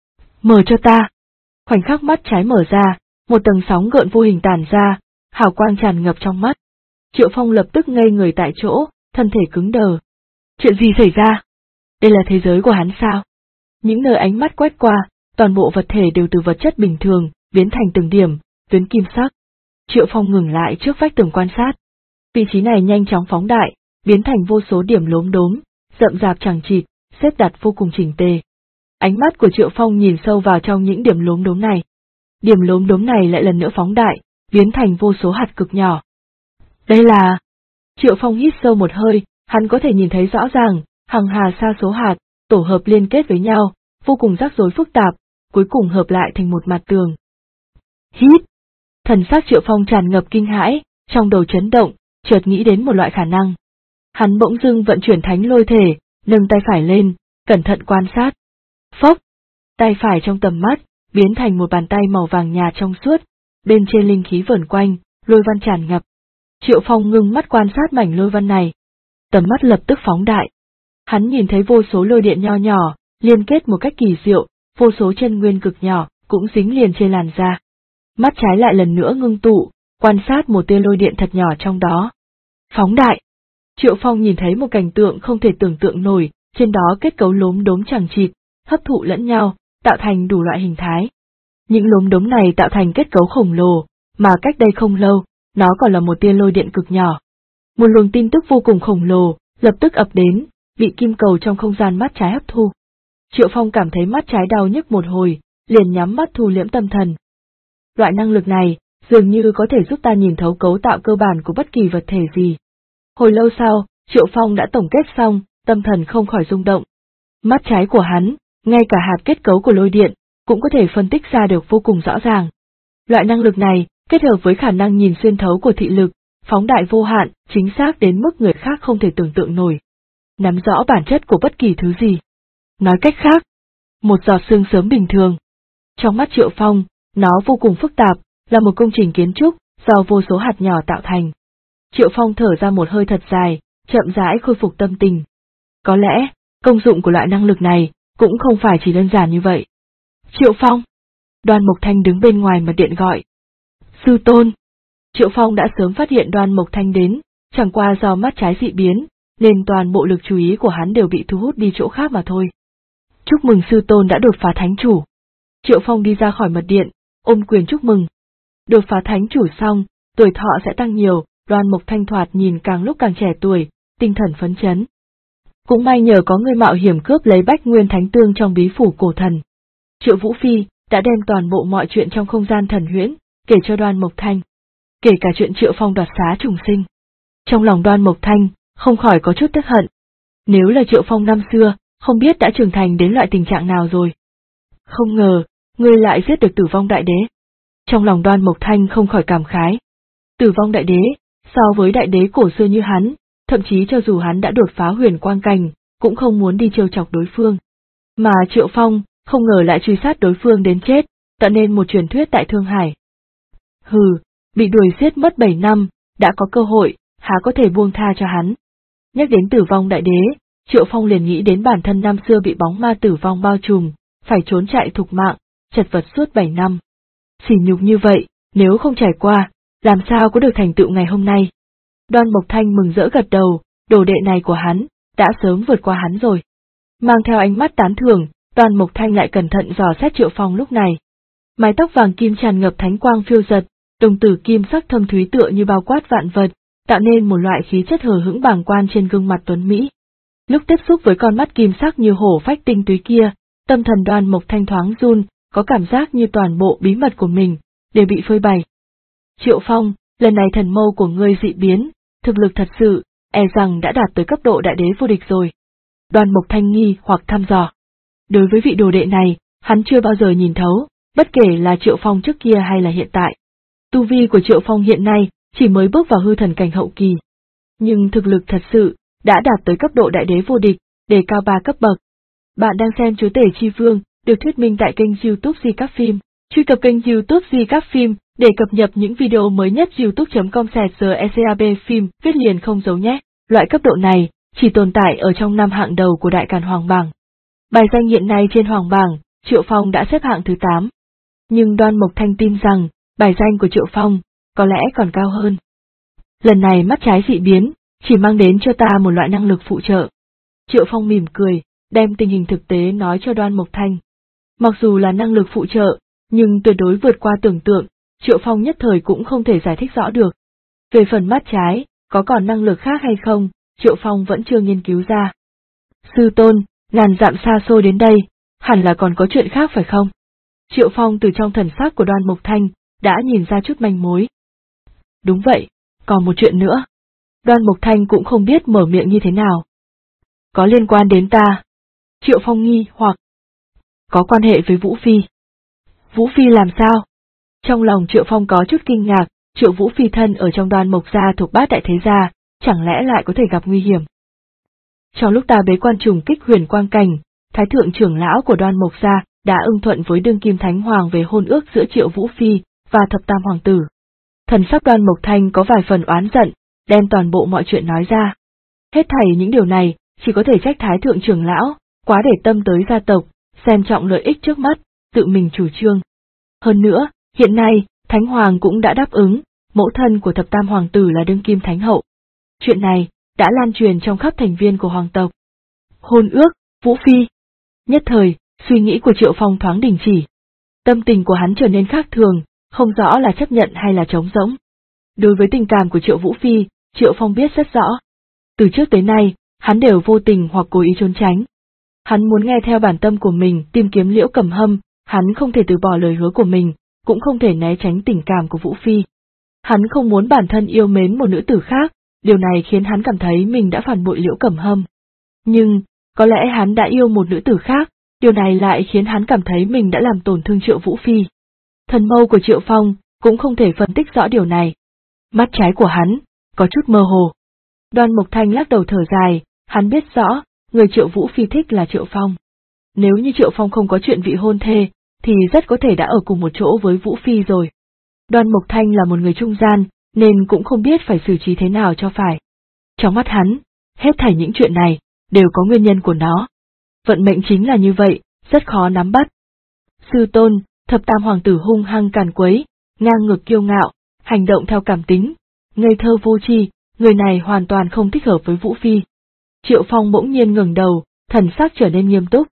Mở cho ta! Khoảnh khắc mắt trái mở ra, một tầng sóng gợn vô hình tản ra, hào quang tràn ngập trong mắt. Triệu Phong lập tức ngây người tại chỗ, thân thể cứng đờ. Chuyện gì xảy ra? Đây là thế giới của hắn sao? Những nơi ánh mắt quét qua, toàn bộ vật thể đều từ vật chất bình thường, biến thành từng điểm, tuyến kim sắc. Triệu Phong ngừng lại trước vách tường quan sát. Vị trí này nhanh chóng phóng đại, biến thành vô số điểm lốm đốm, rậm rạp chằng chịt, xếp đặt vô cùng chỉnh tề. Ánh mắt của Triệu Phong nhìn sâu vào trong những điểm lốm đốm này. Điểm lốm đốm này lại lần nữa phóng đại, biến thành vô số hạt cực nhỏ. Đây là... Triệu Phong hít sâu một hơi, hắn có thể nhìn thấy rõ ràng, hàng hà sa số hạt, tổ hợp liên kết với nhau, vô cùng rắc rối phức tạp, cuối cùng hợp lại thành một mặt tường. Hít! Thần sắc Triệu Phong tràn ngập kinh hãi, trong đầu chấn động, chợt nghĩ đến một loại khả năng. Hắn bỗng dưng vận chuyển thánh lôi thể, nâng tay phải lên, cẩn thận quan sát. Phốc! Tay phải trong tầm mắt, biến thành một bàn tay màu vàng nhạt trong suốt, bên trên linh khí vẩn quanh, lôi văn tràn ngập. Triệu Phong ngưng mắt quan sát mảnh lôi văn này. Tầm mắt lập tức phóng đại. Hắn nhìn thấy vô số lôi điện nho nhỏ, liên kết một cách kỳ diệu, vô số chân nguyên cực nhỏ, cũng dính liền trên làn da. Mắt trái lại lần nữa ngưng tụ, quan sát một tia lôi điện thật nhỏ trong đó. Phóng đại. Triệu Phong nhìn thấy một cảnh tượng không thể tưởng tượng nổi, trên đó kết cấu lốm đốm chằng chịt, hấp thụ lẫn nhau, tạo thành đủ loại hình thái. Những lốm đốm này tạo thành kết cấu khổng lồ, mà cách đây không lâu, nó còn là một tia lôi điện cực nhỏ. Một luồng tin tức vô cùng khổng lồ, lập tức ập đến, bị kim cầu trong không gian mắt trái hấp thu. Triệu Phong cảm thấy mắt trái đau nhức một hồi, liền nhắm mắt thu liễm tâm thần. Loại năng lực này, dường như có thể giúp ta nhìn thấu cấu tạo cơ bản của bất kỳ vật thể gì. Hồi lâu sau, Triệu Phong đã tổng kết xong, tâm thần không khỏi rung động. Mắt trái của hắn, ngay cả hạt kết cấu của lôi điện, cũng có thể phân tích ra được vô cùng rõ ràng. Loại năng lực này, kết hợp với khả năng nhìn xuyên thấu của thị lực, phóng đại vô hạn, chính xác đến mức người khác không thể tưởng tượng nổi. Nắm rõ bản chất của bất kỳ thứ gì. Nói cách khác, một giọt sương sớm bình thường. Trong mắt Triệu Phong, nó vô cùng phức tạp, là một công trình kiến trúc, do vô số hạt nhỏ tạo thành. Triệu Phong thở ra một hơi thật dài, chậm rãi khôi phục tâm tình. Có lẽ, công dụng của loại năng lực này, cũng không phải chỉ đơn giản như vậy. Triệu Phong! Đoan Mộc Thanh đứng bên ngoài mật điện gọi. Sư tôn! Triệu Phong đã sớm phát hiện Đoan Mộc Thanh đến, chẳng qua do mắt trái dị biến, nên toàn bộ lực chú ý của hắn đều bị thu hút đi chỗ khác mà thôi. Chúc mừng sư tôn đã đột phá thánh chủ. Triệu Phong đi ra khỏi mật điện, ôm quyền chúc mừng. Đột phá thánh chủ xong, tuổi thọ sẽ tăng nhiều, Đoan Mộc Thanh thoạt nhìn càng lúc càng trẻ tuổi, tinh thần phấn chấn. Cũng may nhờ có người mạo hiểm cướp lấy Bách Nguyên Thánh Tương trong bí phủ cổ thần. Triệu Vũ Phi đã đem toàn bộ mọi chuyện trong không gian thần huyễn, kể cho Đoan Mộc Thanh. Kể cả chuyện Triệu Phong đoạt xá trùng sinh. Trong lòng Đoan Mộc Thanh, không khỏi có chút tức hận. Nếu là Triệu Phong năm xưa, không biết đã trưởng thành đến loại tình trạng nào rồi. Không ngờ, ngươi lại giết được Tử Vong Đại Đế. Trong lòng Đoan Mộc Thanh không khỏi cảm khái. Tử Vong Đại Đế, so với đại đế cổ xưa như hắn, thậm chí cho dù hắn đã đột phá huyền quang cảnh, cũng không muốn đi trêu chọc đối phương. Mà Triệu Phong, không ngờ lại truy sát đối phương đến chết, tạo nên một truyền thuyết tại Thương Hải. Hừ, bị đuổi giết mất 7 năm, đã có cơ hội, há có thể buông tha cho hắn. Nhắc đến Tử Vong Đại Đế, Triệu Phong liền nghĩ đến bản thân năm xưa bị bóng ma tử vong bao trùm, phải trốn chạy thục mạng, chật vật suốt 7 năm. Sỉ nhục như vậy, nếu không trải qua, làm sao có được thành tựu ngày hôm nay. Đoan Mộc Thanh mừng rỡ gật đầu, đồ đệ này của hắn, đã sớm vượt qua hắn rồi. Mang theo ánh mắt tán thưởng, Đoan Mộc Thanh lại cẩn thận dò xét Triệu Phong lúc này. Mái tóc vàng kim tràn ngập thánh quang phiêu giật, đồng tử kim sắc thâm thúy tựa như bao quát vạn vật, tạo nên một loại khí chất hờ hững bàng quan trên gương mặt tuấn mỹ. Lúc tiếp xúc với con mắt kim sắc như hổ phách tinh túy kia, tâm thần Đoan Mộc Thanh thoáng run, có cảm giác như toàn bộ bí mật của mình đều bị phơi bày. Triệu Phong, lần này thần mâu của ngươi dị biến, thực lực thật sự, e rằng đã đạt tới cấp độ đại đế vô địch rồi. Đoan Mộc Thanh nghi hoặc thăm dò. Đối với vị đồ đệ này, hắn chưa bao giờ nhìn thấu, bất kể là Triệu Phong trước kia hay là hiện tại. Tu vi của Triệu Phong hiện nay chỉ mới bước vào hư thần cảnh hậu kỳ. Nhưng thực lực thật sự, đã đạt tới cấp độ đại đế vô địch, đề cao 3 cấp bậc. Bạn đang xem Chúa Tể Chi Vương, được thuyết minh tại kênh YouTube Di Các Phim. Truy cập kênh YouTube Di Các Phim để cập nhật những video mới nhất youtube.com/secab phim viết liền không dấu nhé. Loại cấp độ này chỉ tồn tại ở trong 5 hạng đầu của Đại Càn Hoàng bảng. Bài danh hiện nay trên Hoàng bảng, Triệu Phong đã xếp hạng thứ 8. Nhưng Đoan Mộc Thanh tin rằng, bài danh của Triệu Phong có lẽ còn cao hơn. Lần này mắt trái dị biến, chỉ mang đến cho ta một loại năng lực phụ trợ. Triệu Phong mỉm cười, đem tình hình thực tế nói cho Đoan Mộc Thanh. Mặc dù là năng lực phụ trợ, nhưng tuyệt đối vượt qua tưởng tượng, Triệu Phong nhất thời cũng không thể giải thích rõ được. Về phần mắt trái, có còn năng lực khác hay không, Triệu Phong vẫn chưa nghiên cứu ra. Sư tôn, ngàn dặm xa xôi đến đây, hẳn là còn có chuyện khác phải không? Triệu Phong từ trong thần sắc của Đoan Mộc Thanh, đã nhìn ra chút manh mối. Đúng vậy, còn một chuyện nữa. Đoan Mộc Thanh cũng không biết mở miệng như thế nào. Có liên quan đến ta. Triệu Phong nghi hoặc có quan hệ với Vũ Phi. Vũ Phi làm sao? Trong lòng Triệu Phong có chút kinh ngạc, Triệu Vũ Phi thân ở trong Đoan Mộc gia thuộc bát đại thế gia, chẳng lẽ lại có thể gặp nguy hiểm. Trong lúc ta bế quan trùng kích huyền quang cảnh, Thái thượng trưởng lão của Đoan Mộc gia đã ưng thuận với đương kim thánh hoàng về hôn ước giữa Triệu Vũ Phi và thập tam hoàng tử. Thần sắc Đoan Mộc Thanh có vài phần oán giận, đem toàn bộ mọi chuyện nói ra. Hết thảy những điều này, chỉ có thể trách Thái thượng trưởng lão, quá để tâm tới gia tộc, xem trọng lợi ích trước mắt, tự mình chủ trương. Hơn nữa, hiện nay, Thánh Hoàng cũng đã đáp ứng, mẫu thân của thập tam hoàng tử là đương kim thánh hậu. Chuyện này, đã lan truyền trong khắp thành viên của hoàng tộc. Hôn ước, Vũ Phi. Nhất thời, suy nghĩ của Triệu Phong thoáng đình chỉ. Tâm tình của hắn trở nên khác thường, không rõ là chấp nhận hay là trống rỗng. Đối với tình cảm của Triệu Vũ Phi, Triệu Phong biết rất rõ. Từ trước tới nay, hắn đều vô tình hoặc cố ý trốn tránh. Hắn muốn nghe theo bản tâm của mình tìm kiếm Liễu Cẩm Hâm, hắn không thể từ bỏ lời hứa của mình, cũng không thể né tránh tình cảm của Vũ Phi. Hắn không muốn bản thân yêu mến một nữ tử khác, điều này khiến hắn cảm thấy mình đã phản bội Liễu Cẩm Hâm. Nhưng, có lẽ hắn đã yêu một nữ tử khác, điều này lại khiến hắn cảm thấy mình đã làm tổn thương Triệu Vũ Phi. Thần mâu của Triệu Phong cũng không thể phân tích rõ điều này. Mắt trái của hắn có chút mơ hồ. Đoan Mộc Thanh lắc đầu thở dài, hắn biết rõ, người Triệu Vũ Phi thích là Triệu Phong. Nếu như Triệu Phong không có chuyện vị hôn thê, thì rất có thể đã ở cùng một chỗ với Vũ Phi rồi. Đoan Mộc Thanh là một người trung gian, nên cũng không biết phải xử trí thế nào cho phải. Trong mắt hắn, hết thảy những chuyện này, đều có nguyên nhân của nó. Vận mệnh chính là như vậy, rất khó nắm bắt. Sư tôn, thập tam hoàng tử hung hăng càn quấy, ngang ngược kiêu ngạo, hành động theo cảm tính, ngây thơ vô tri, người này hoàn toàn không thích hợp với Vũ Phi. Triệu Phong bỗng nhiên ngẩng đầu, thần sắc trở nên nghiêm túc.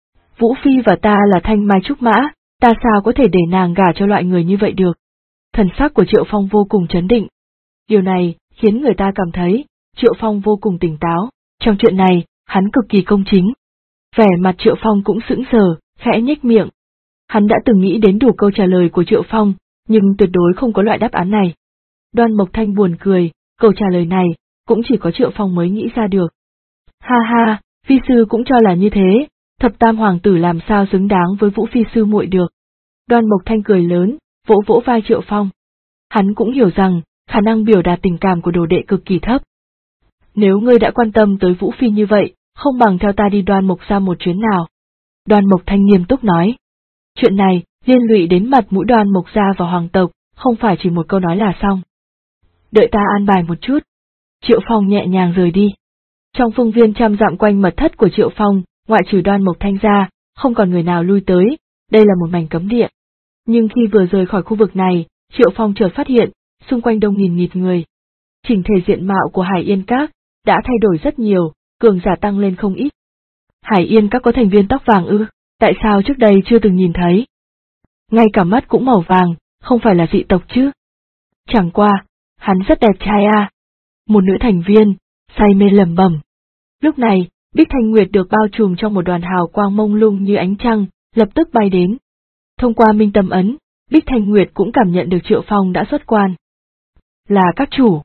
Vũ Phi và ta là thanh mai trúc mã, ta sao có thể để nàng gả cho loại người như vậy được? Thần sắc của Triệu Phong vô cùng chấn định. Điều này khiến người ta cảm thấy, Triệu Phong vô cùng tỉnh táo, trong chuyện này, hắn cực kỳ công chính. Vẻ mặt Triệu Phong cũng sững sờ, khẽ nhếch miệng. Hắn đã từng nghĩ đến đủ câu trả lời của Triệu Phong, nhưng tuyệt đối không có loại đáp án này. Đoan Mộc Thanh buồn cười, câu trả lời này, cũng chỉ có Triệu Phong mới nghĩ ra được. Ha ha, Phi sư cũng cho là như thế, thập tam hoàng tử làm sao xứng đáng với Vũ Phi sư muội được. Đoan Mộc Thanh cười lớn, vỗ vỗ vai Triệu Phong. Hắn cũng hiểu rằng, khả năng biểu đạt tình cảm của đồ đệ cực kỳ thấp. Nếu ngươi đã quan tâm tới Vũ Phi như vậy, không bằng theo ta đi Đoan Mộc ra một chuyến nào. Đoan Mộc Thanh nghiêm túc nói. Chuyện này, liên lụy đến mặt mũi Đoan Mộc gia và hoàng tộc, không phải chỉ một câu nói là xong. Đợi ta an bài một chút. Triệu Phong nhẹ nhàng rời đi. Trong phương viên trăm dặm quanh mật thất của Triệu Phong, ngoại trừ Đoan Mộc Thanh ra, không còn người nào lui tới, đây là một mảnh cấm địa. Nhưng khi vừa rời khỏi khu vực này, Triệu Phong chợt phát hiện, xung quanh đông nghìn nghịt người. Chỉnh thể diện mạo của Hải Yên Các đã thay đổi rất nhiều, cường giả tăng lên không ít. Hải Yên Các có thành viên tóc vàng ư, tại sao trước đây chưa từng nhìn thấy? Ngay cả mắt cũng màu vàng, không phải là dị tộc chứ? Chẳng qua, hắn rất đẹp trai à. Một nữ thành viên, say mê lẩm bẩm. Lúc này, Bích Thanh Nguyệt được bao trùm trong một đoàn hào quang mông lung như ánh trăng, lập tức bay đến. Thông qua minh tâm ấn, Bích Thanh Nguyệt cũng cảm nhận được Triệu Phong đã xuất quan. Là các chủ.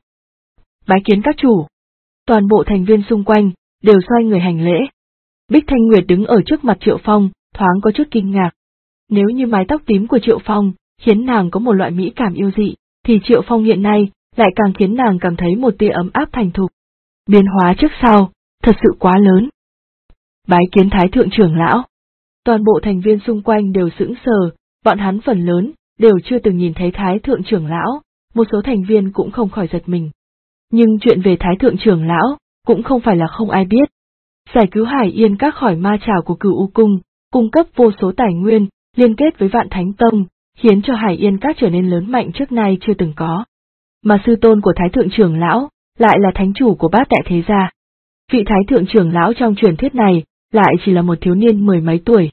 Bái kiến các chủ. Toàn bộ thành viên xung quanh, đều xoay người hành lễ. Bích Thanh Nguyệt đứng ở trước mặt Triệu Phong, thoáng có chút kinh ngạc. Nếu như mái tóc tím của Triệu Phong, khiến nàng có một loại mỹ cảm yêu dị, thì Triệu Phong hiện nay, lại càng khiến nàng cảm thấy một tia ấm áp thành thục. Biến hóa trước sau, thật sự quá lớn. Bái kiến Thái thượng trưởng lão. Toàn bộ thành viên xung quanh đều sững sờ, bọn hắn phần lớn, đều chưa từng nhìn thấy Thái thượng trưởng lão, một số thành viên cũng không khỏi giật mình. Nhưng chuyện về Thái thượng trưởng lão, cũng không phải là không ai biết. Giải cứu Hải Yên Các khỏi ma trảo của Cửu U Cung, cung cấp vô số tài nguyên, liên kết với Vạn Thánh Tông, khiến cho Hải Yên Các trở nên lớn mạnh trước nay chưa từng có. Mà sư tôn của Thái thượng trưởng lão, lại là thánh chủ của bát đại thế gia. Vị Thái thượng trưởng lão trong truyền thuyết này, lại chỉ là một thiếu niên mười mấy tuổi.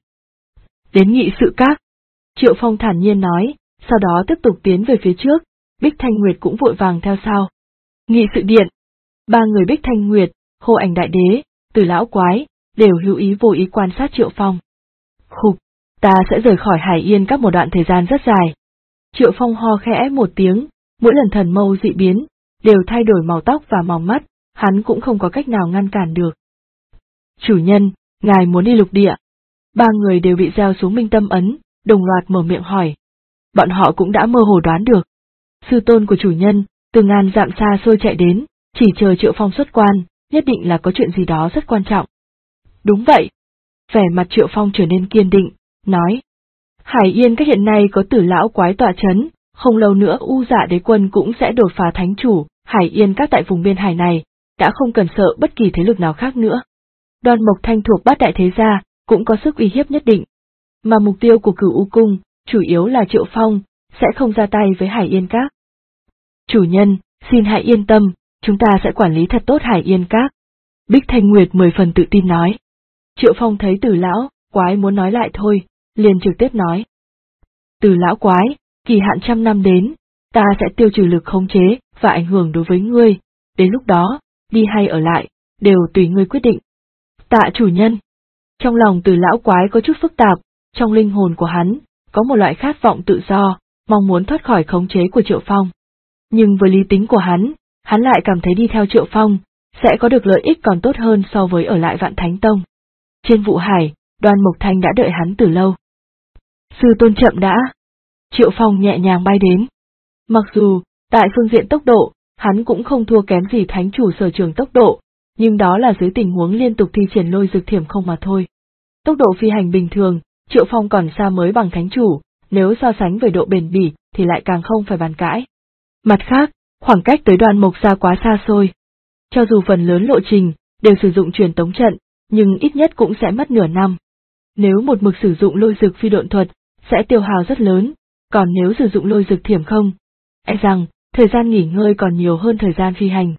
Đến nghị sự các. Triệu Phong thản nhiên nói, sau đó tiếp tục tiến về phía trước, Bích Thanh Nguyệt cũng vội vàng theo sau. Nghị sự điện. Ba người Bích Thanh Nguyệt, Hồ Ảnh Đại Đế, Từ Lão Quái, đều hữu ý vô ý quan sát Triệu Phong. Khục, ta sẽ rời khỏi Hải Yên Các một đoạn thời gian rất dài. Triệu Phong ho khẽ một tiếng, mỗi lần thần mâu dị biến, đều thay đổi màu tóc và màu mắt, hắn cũng không có cách nào ngăn cản được. Chủ nhân, ngài muốn đi lục địa. Ba người đều bị gieo xuống minh tâm ấn, đồng loạt mở miệng hỏi. Bọn họ cũng đã mơ hồ đoán được. Sư tôn của chủ nhân, từ ngàn dặm xa xôi chạy đến, chỉ chờ Triệu Phong xuất quan, nhất định là có chuyện gì đó rất quan trọng. Đúng vậy. Vẻ mặt Triệu Phong trở nên kiên định, nói. Hải Yên các hiện nay có Tử lão quái tọa chấn, không lâu nữa U Dạ đế quân cũng sẽ đột phá thánh chủ, Hải Yên các tại vùng biên hải này, đã không cần sợ bất kỳ thế lực nào khác nữa. Đoan Mộc Thanh thuộc bát đại thế gia, cũng có sức uy hiếp nhất định. Mà mục tiêu của Cửu U cung, chủ yếu là Triệu Phong, sẽ không ra tay với Hải Yên các. Chủ nhân, xin hãy yên tâm, chúng ta sẽ quản lý thật tốt Hải Yên các. Bích Thanh Nguyệt 10 phần tự tin nói. Triệu Phong thấy Tử lão quái muốn nói lại thôi, liền trực tiếp nói. Tử lão quái, kỳ hạn 100 năm đến, ta sẽ tiêu trừ lực khống chế và ảnh hưởng đối với ngươi, đến lúc đó, đi hay ở lại, đều tùy ngươi quyết định. Tạ chủ nhân. Trong lòng Tử lão quái có chút phức tạp, trong linh hồn của hắn, có một loại khát vọng tự do, mong muốn thoát khỏi khống chế của Triệu Phong. Nhưng với lý tính của hắn lại cảm thấy đi theo Triệu Phong, sẽ có được lợi ích còn tốt hơn so với ở lại Vạn Thánh Tông. Trên vụ hải, Đoan Mộc Thanh đã đợi hắn từ lâu. Sư tôn chậm đã. Triệu Phong nhẹ nhàng bay đến. Mặc dù, tại phương diện tốc độ, hắn cũng không thua kém gì thánh chủ sở trường tốc độ, nhưng đó là dưới tình huống liên tục thi triển lôi dực thiểm không mà thôi. Tốc độ phi hành bình thường, Triệu Phong còn xa mới bằng thánh chủ, nếu so sánh về độ bền bỉ thì lại càng không phải bàn cãi. Mặt khác, khoảng cách tới Đoan Mộc gia quá xa xôi. Cho dù phần lớn lộ trình đều sử dụng truyền tống trận, nhưng ít nhất cũng sẽ mất nửa năm. Nếu một mực sử dụng lôi dực phi độn thuật, sẽ tiêu hao rất lớn, còn nếu sử dụng lôi dực thiểm không, rằng thời gian nghỉ ngơi còn nhiều hơn thời gian phi hành.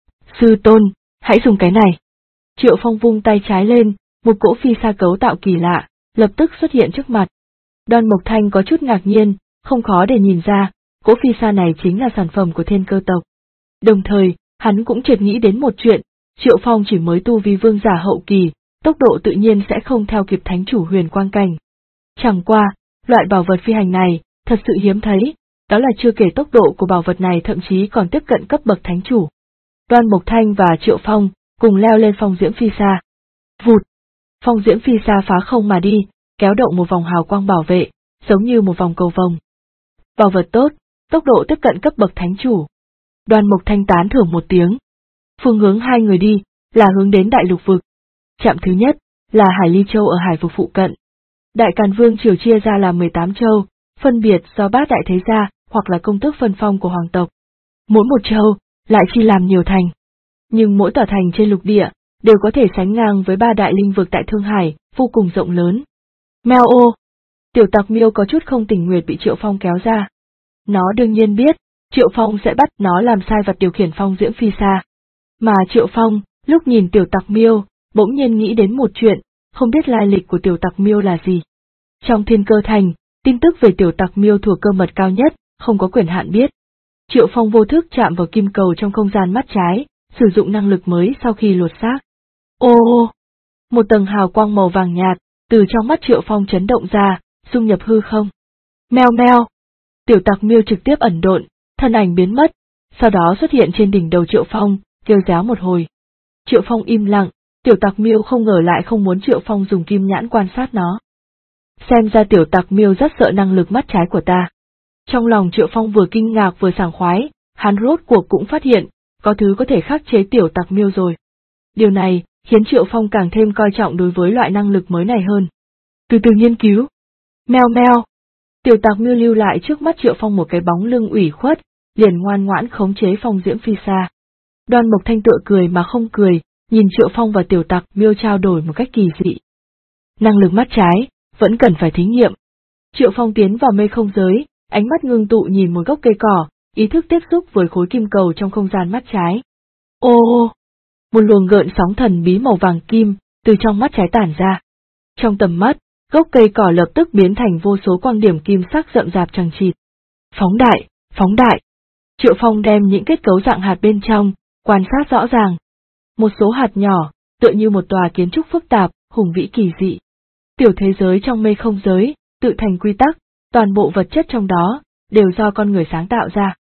Sư tôn, hãy dùng cái này. Triệu Phong vung tay trái lên, một cỗ phi sa cấu tạo kỳ lạ, lập tức xuất hiện trước mặt. Đoan Mộc Thanh có chút ngạc nhiên, không khó để nhìn ra, cỗ phi sa này chính là sản phẩm của Thiên Cơ tộc. Đồng thời, hắn cũng chợt nghĩ đến một chuyện, Triệu Phong chỉ mới tu vi vương giả hậu kỳ, tốc độ tự nhiên sẽ không theo kịp thánh chủ huyền quang cảnh. Chẳng qua, loại bảo vật phi hành này, thật sự hiếm thấy, đó là chưa kể tốc độ của bảo vật này thậm chí còn tiếp cận cấp bậc thánh chủ. Đoan Mộc Thanh và Triệu Phong cùng leo lên phong diễm phi sa. Vụt! Phong diễm phi sa phá không mà đi, kéo động một vòng hào quang bảo vệ, giống như một vòng cầu vồng. Bảo vật tốt, tốc độ tiếp cận cấp bậc thánh chủ. Đoan Mộc Thanh tán thưởng một tiếng. Phương hướng hai người đi, là hướng đến đại lục vực. Trạm thứ nhất, là Hải Ly Châu ở hải vực phụ cận. Đại Càn Vương triều chia ra làm 18 châu, phân biệt do bát đại thế gia, hoặc là công tước phân phong của hoàng tộc. Mỗi một châu, lại chia làm nhiều thành. Nhưng mỗi tòa thành trên lục địa, đều có thể sánh ngang với ba đại linh vực tại Thương Hải, vô cùng rộng lớn. Meo ô! Tiểu tặc Miêu có chút không tình nguyện bị Triệu Phong kéo ra. Nó đương nhiên biết, Triệu Phong sẽ bắt nó làm sai vật điều khiển phong diễm phi sa. Mà Triệu Phong, lúc nhìn tiểu tặc Miêu, bỗng nhiên nghĩ đến một chuyện, không biết lai lịch của tiểu tặc Miêu là gì. Trong Thiên Cơ thành, tin tức về tiểu tặc Miêu thuộc cơ mật cao nhất, không có quyền hạn biết. Triệu Phong vô thức chạm vào kim cầu trong không gian mắt trái, sử dụng năng lực mới sau khi lột xác. Ô ô! Một tầng hào quang màu vàng nhạt, từ trong mắt Triệu Phong chấn động ra, dung nhập hư không. Meo meo! Tiểu tặc Miêu trực tiếp ẩn độn, thân ảnh biến mất, sau đó xuất hiện trên đỉnh đầu Triệu Phong, kêu réo một hồi. Triệu Phong im lặng, tiểu tặc Miêu không ngờ lại không muốn Triệu Phong dùng kim nhãn quan sát nó. Xem ra tiểu tặc Miêu rất sợ năng lực mắt trái của ta. Trong lòng Triệu Phong vừa kinh ngạc vừa sảng khoái, hắn rốt cuộc cũng phát hiện, có thứ có thể khắc chế tiểu tặc Miêu rồi. Điều này khiến Triệu Phong càng thêm coi trọng đối với loại năng lực mới này hơn. Từ từ nghiên cứu. Meo meo. Tiểu tặc Miêu lưu lại trước mắt Triệu Phong một cái bóng lưng ủy khuất, liền ngoan ngoãn khống chế phong diễm phi sa. Đoan Mộc Thanh tựa cười mà không cười, nhìn Triệu Phong và tiểu tặc Miêu trao đổi một cách kỳ dị. Năng lực mắt trái, vẫn cần phải thí nghiệm. Triệu Phong tiến vào mê không giới, ánh mắt ngưng tụ nhìn một gốc cây cỏ, ý thức tiếp xúc với khối kim cầu trong không gian mắt trái. Ô ô! Một luồng gợn sóng thần bí màu vàng kim, từ trong mắt trái tản ra. Trong tầm mắt, gốc cây cỏ lập tức biến thành vô số quang điểm kim sắc rậm rạp chằng chịt. Phóng đại, phóng đại. Triệu Phong đem những kết cấu dạng hạt bên trong, quan sát rõ ràng. Một số hạt nhỏ, tựa như một tòa kiến trúc phức tạp, hùng vĩ kỳ dị. Tiểu thế giới trong mê không giới, tự thành quy tắc, toàn bộ vật chất trong đó, đều do con người sáng tạo ra.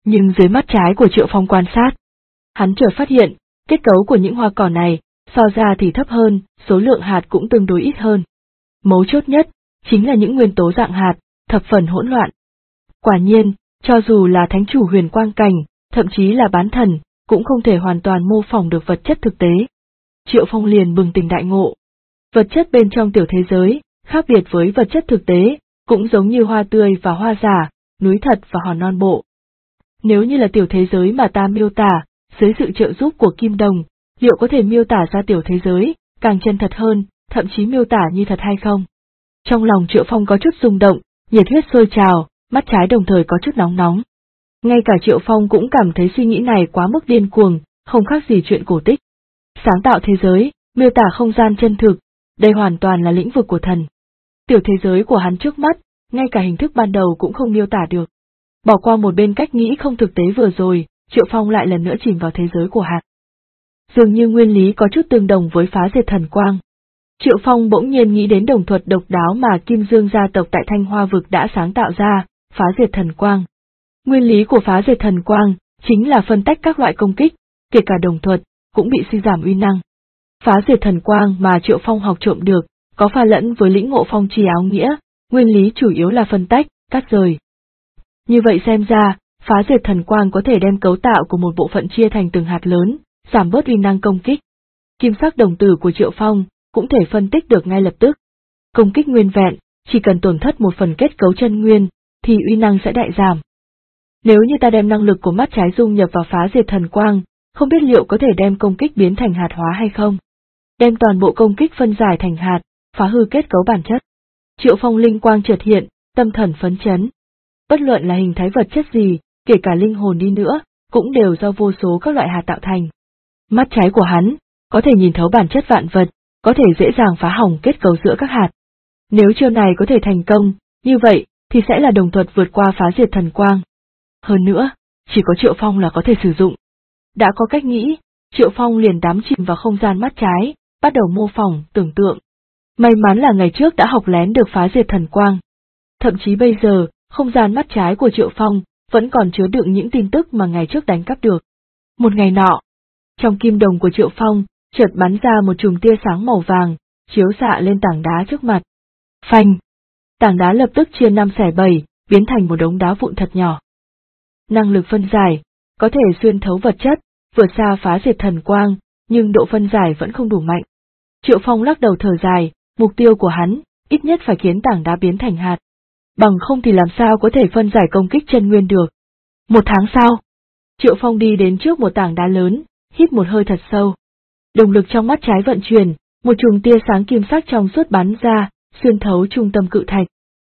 Nhưng dưới mắt trái của Triệu Phong quan sát, hắn chợt phát hiện, kết cấu của những hoa cỏ này, so ra thì thấp hơn, số lượng hạt cũng tương đối ít hơn. Mấu chốt nhất, chính là những nguyên tố dạng hạt, thập phần hỗn loạn. Quả nhiên, cho dù là thánh chủ huyền quang cảnh, thậm chí là bán thần, cũng không thể hoàn toàn mô phỏng được vật chất thực tế. Triệu Phong liền bừng tỉnh đại ngộ. Vật chất bên trong tiểu thế giới, khác biệt với vật chất thực tế, cũng giống như hoa tươi và hoa giả, núi thật và hòn non bộ. Nếu như là tiểu thế giới mà ta miêu tả, dưới sự trợ giúp của Kim Đồng, liệu có thể miêu tả ra tiểu thế giới, càng chân thật hơn, thậm chí miêu tả như thật hay không? Trong lòng Triệu Phong có chút rung động, nhiệt huyết sôi trào, mắt trái đồng thời có chút nóng nóng. Ngay cả Triệu Phong cũng cảm thấy suy nghĩ này quá mức điên cuồng, không khác gì chuyện cổ tích. Sáng tạo thế giới, miêu tả không gian chân thực, đây hoàn toàn là lĩnh vực của thần. Tiểu thế giới của hắn trước mắt, ngay cả hình thức ban đầu cũng không miêu tả được. Bỏ qua một bên cách nghĩ không thực tế vừa rồi, Triệu Phong lại lần nữa chìm vào thế giới của hạt. Dường như nguyên lý có chút tương đồng với phá diệt thần quang. Triệu Phong bỗng nhiên nghĩ đến đồng thuật độc đáo mà Kim Dương gia tộc tại Thanh Hoa vực đã sáng tạo ra, phá diệt thần quang. Nguyên lý của phá diệt thần quang chính là phân tách các loại công kích, kể cả đồng thuật, cũng bị suy giảm uy năng. Phá diệt thần quang mà Triệu Phong học trộm được, có pha lẫn với lĩnh ngộ phong trì áo nghĩa, nguyên lý chủ yếu là phân tách, cắt rời. Như vậy xem ra, phá diệt thần quang có thể đem cấu tạo của một bộ phận chia thành từng hạt lớn, giảm bớt uy năng công kích. Kim sắc đồng tử của Triệu Phong cũng thể phân tích được ngay lập tức. Công kích nguyên vẹn, chỉ cần tổn thất một phần kết cấu chân nguyên, thì uy năng sẽ đại giảm. Nếu như ta đem năng lực của mắt trái dung nhập vào phá diệt thần quang, không biết liệu có thể đem công kích biến thành hạt hóa hay không? Đem toàn bộ công kích phân giải thành hạt, phá hư kết cấu bản chất. Triệu Phong linh quang chợt hiện, tâm thần phấn chấn. Bất luận là hình thái vật chất gì, kể cả linh hồn đi nữa, cũng đều do vô số các loại hạt tạo thành. Mắt trái của hắn, có thể nhìn thấu bản chất vạn vật, có thể dễ dàng phá hỏng kết cấu giữa các hạt. Nếu chiêu này có thể thành công, như vậy, thì sẽ là đồng thuật vượt qua phá diệt thần quang. Hơn nữa, chỉ có Triệu Phong là có thể sử dụng. Đã có cách nghĩ, Triệu Phong liền đắm chìm vào không gian mắt trái, bắt đầu mô phỏng, tưởng tượng. May mắn là ngày trước đã học lén được phá diệt thần quang. Thậm chí bây giờ, không gian mắt trái của Triệu Phong vẫn còn chứa đựng những tin tức mà ngày trước đánh cắp được. Một ngày nọ, trong kim đồng của Triệu Phong, chợt bắn ra một chùm tia sáng màu vàng, chiếu xạ lên tảng đá trước mặt. Phanh! Tảng đá lập tức chia 5/7, biến thành một đống đá vụn thật nhỏ. Năng lực phân giải, có thể xuyên thấu vật chất, vượt xa phá diệt thần quang, nhưng độ phân giải vẫn không đủ mạnh. Triệu Phong lắc đầu thở dài, mục tiêu của hắn, ít nhất phải khiến tảng đá biến thành hạt. Bằng không thì làm sao có thể phân giải công kích chân nguyên được. Một tháng sau, Triệu Phong đi đến trước một tảng đá lớn, hít một hơi thật sâu. Động lực trong mắt trái vận chuyển, một chùm tia sáng kim sắc trong suốt bắn ra, xuyên thấu trung tâm cự thạch.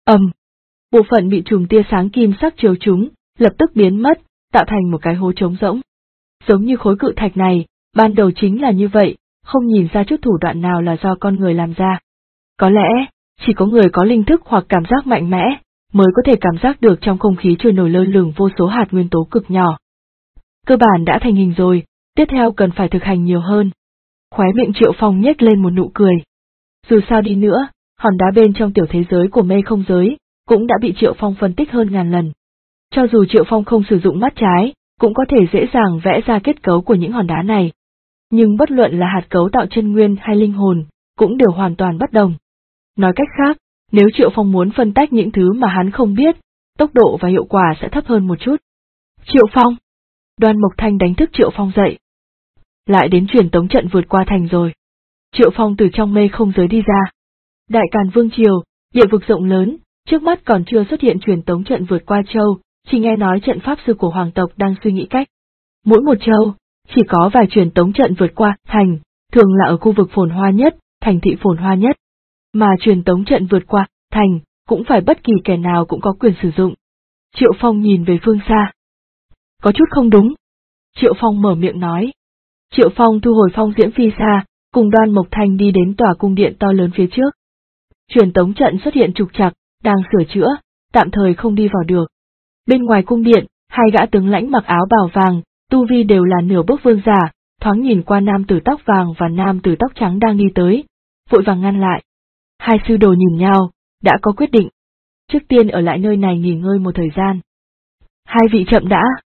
Bộ phận bị chùm tia sáng kim sắc chiếu trúng, lập tức biến mất, tạo thành một cái hố trống rỗng. Giống như khối cự thạch này, ban đầu chính là như vậy, không nhìn ra chút thủ đoạn nào là do con người làm ra. Có lẽ, chỉ có người có linh thức hoặc cảm giác mạnh mẽ, mới có thể cảm giác được trong không khí trôi nổi lơ lửng vô số hạt nguyên tố cực nhỏ. Cơ bản đã thành hình rồi, tiếp theo cần phải thực hành nhiều hơn. Khóe miệng Triệu Phong nhếch lên một nụ cười. Dù sao đi nữa, hòn đá bên trong tiểu thế giới của mê không giới, cũng đã bị Triệu Phong phân tích hơn ngàn lần. Cho dù Triệu Phong không sử dụng mắt trái, cũng có thể dễ dàng vẽ ra kết cấu của những hòn đá này. Nhưng bất luận là hạt cấu tạo chân nguyên hay linh hồn, cũng đều hoàn toàn bất đồng. Nói cách khác, nếu Triệu Phong muốn phân tách những thứ mà hắn không biết, tốc độ và hiệu quả sẽ thấp hơn một chút. Triệu Phong! Đoan Mộc Thanh đánh thức Triệu Phong dậy. Lại đến truyền tống trận vượt qua thành rồi. Triệu Phong từ trong mê không giới đi ra. Đại Càn Vương Triều, địa vực rộng lớn, trước mắt còn chưa xuất hiện truyền tống trận vượt qua châu, chỉ nghe nói trận pháp sư của hoàng tộc đang suy nghĩ cách. Mỗi một châu, chỉ có vài truyền tống trận vượt qua thành, thường là ở khu vực phồn hoa nhất, thành thị phồn hoa nhất. Mà truyền tống trận vượt qua thành, cũng phải bất kỳ kẻ nào cũng có quyền sử dụng. Triệu Phong nhìn về phương xa. Có chút không đúng. Triệu Phong mở miệng nói. Triệu Phong thu hồi phong diễm phi xa, cùng Đoan Mộc Thanh đi đến tòa cung điện to lớn phía trước. Truyền tống trận xuất hiện trục trặc, đang sửa chữa, tạm thời không đi vào được. Bên ngoài cung điện, hai gã tướng lãnh mặc áo bào vàng, tu vi đều là nửa bước vương giả, thoáng nhìn qua nam tử tóc vàng và nam tử tóc trắng đang đi tới, vội vàng ngăn lại. Hai sư đồ nhìn nhau, đã có quyết định. Trước tiên ở lại nơi này nghỉ ngơi một thời gian. Hai vị chậm đã.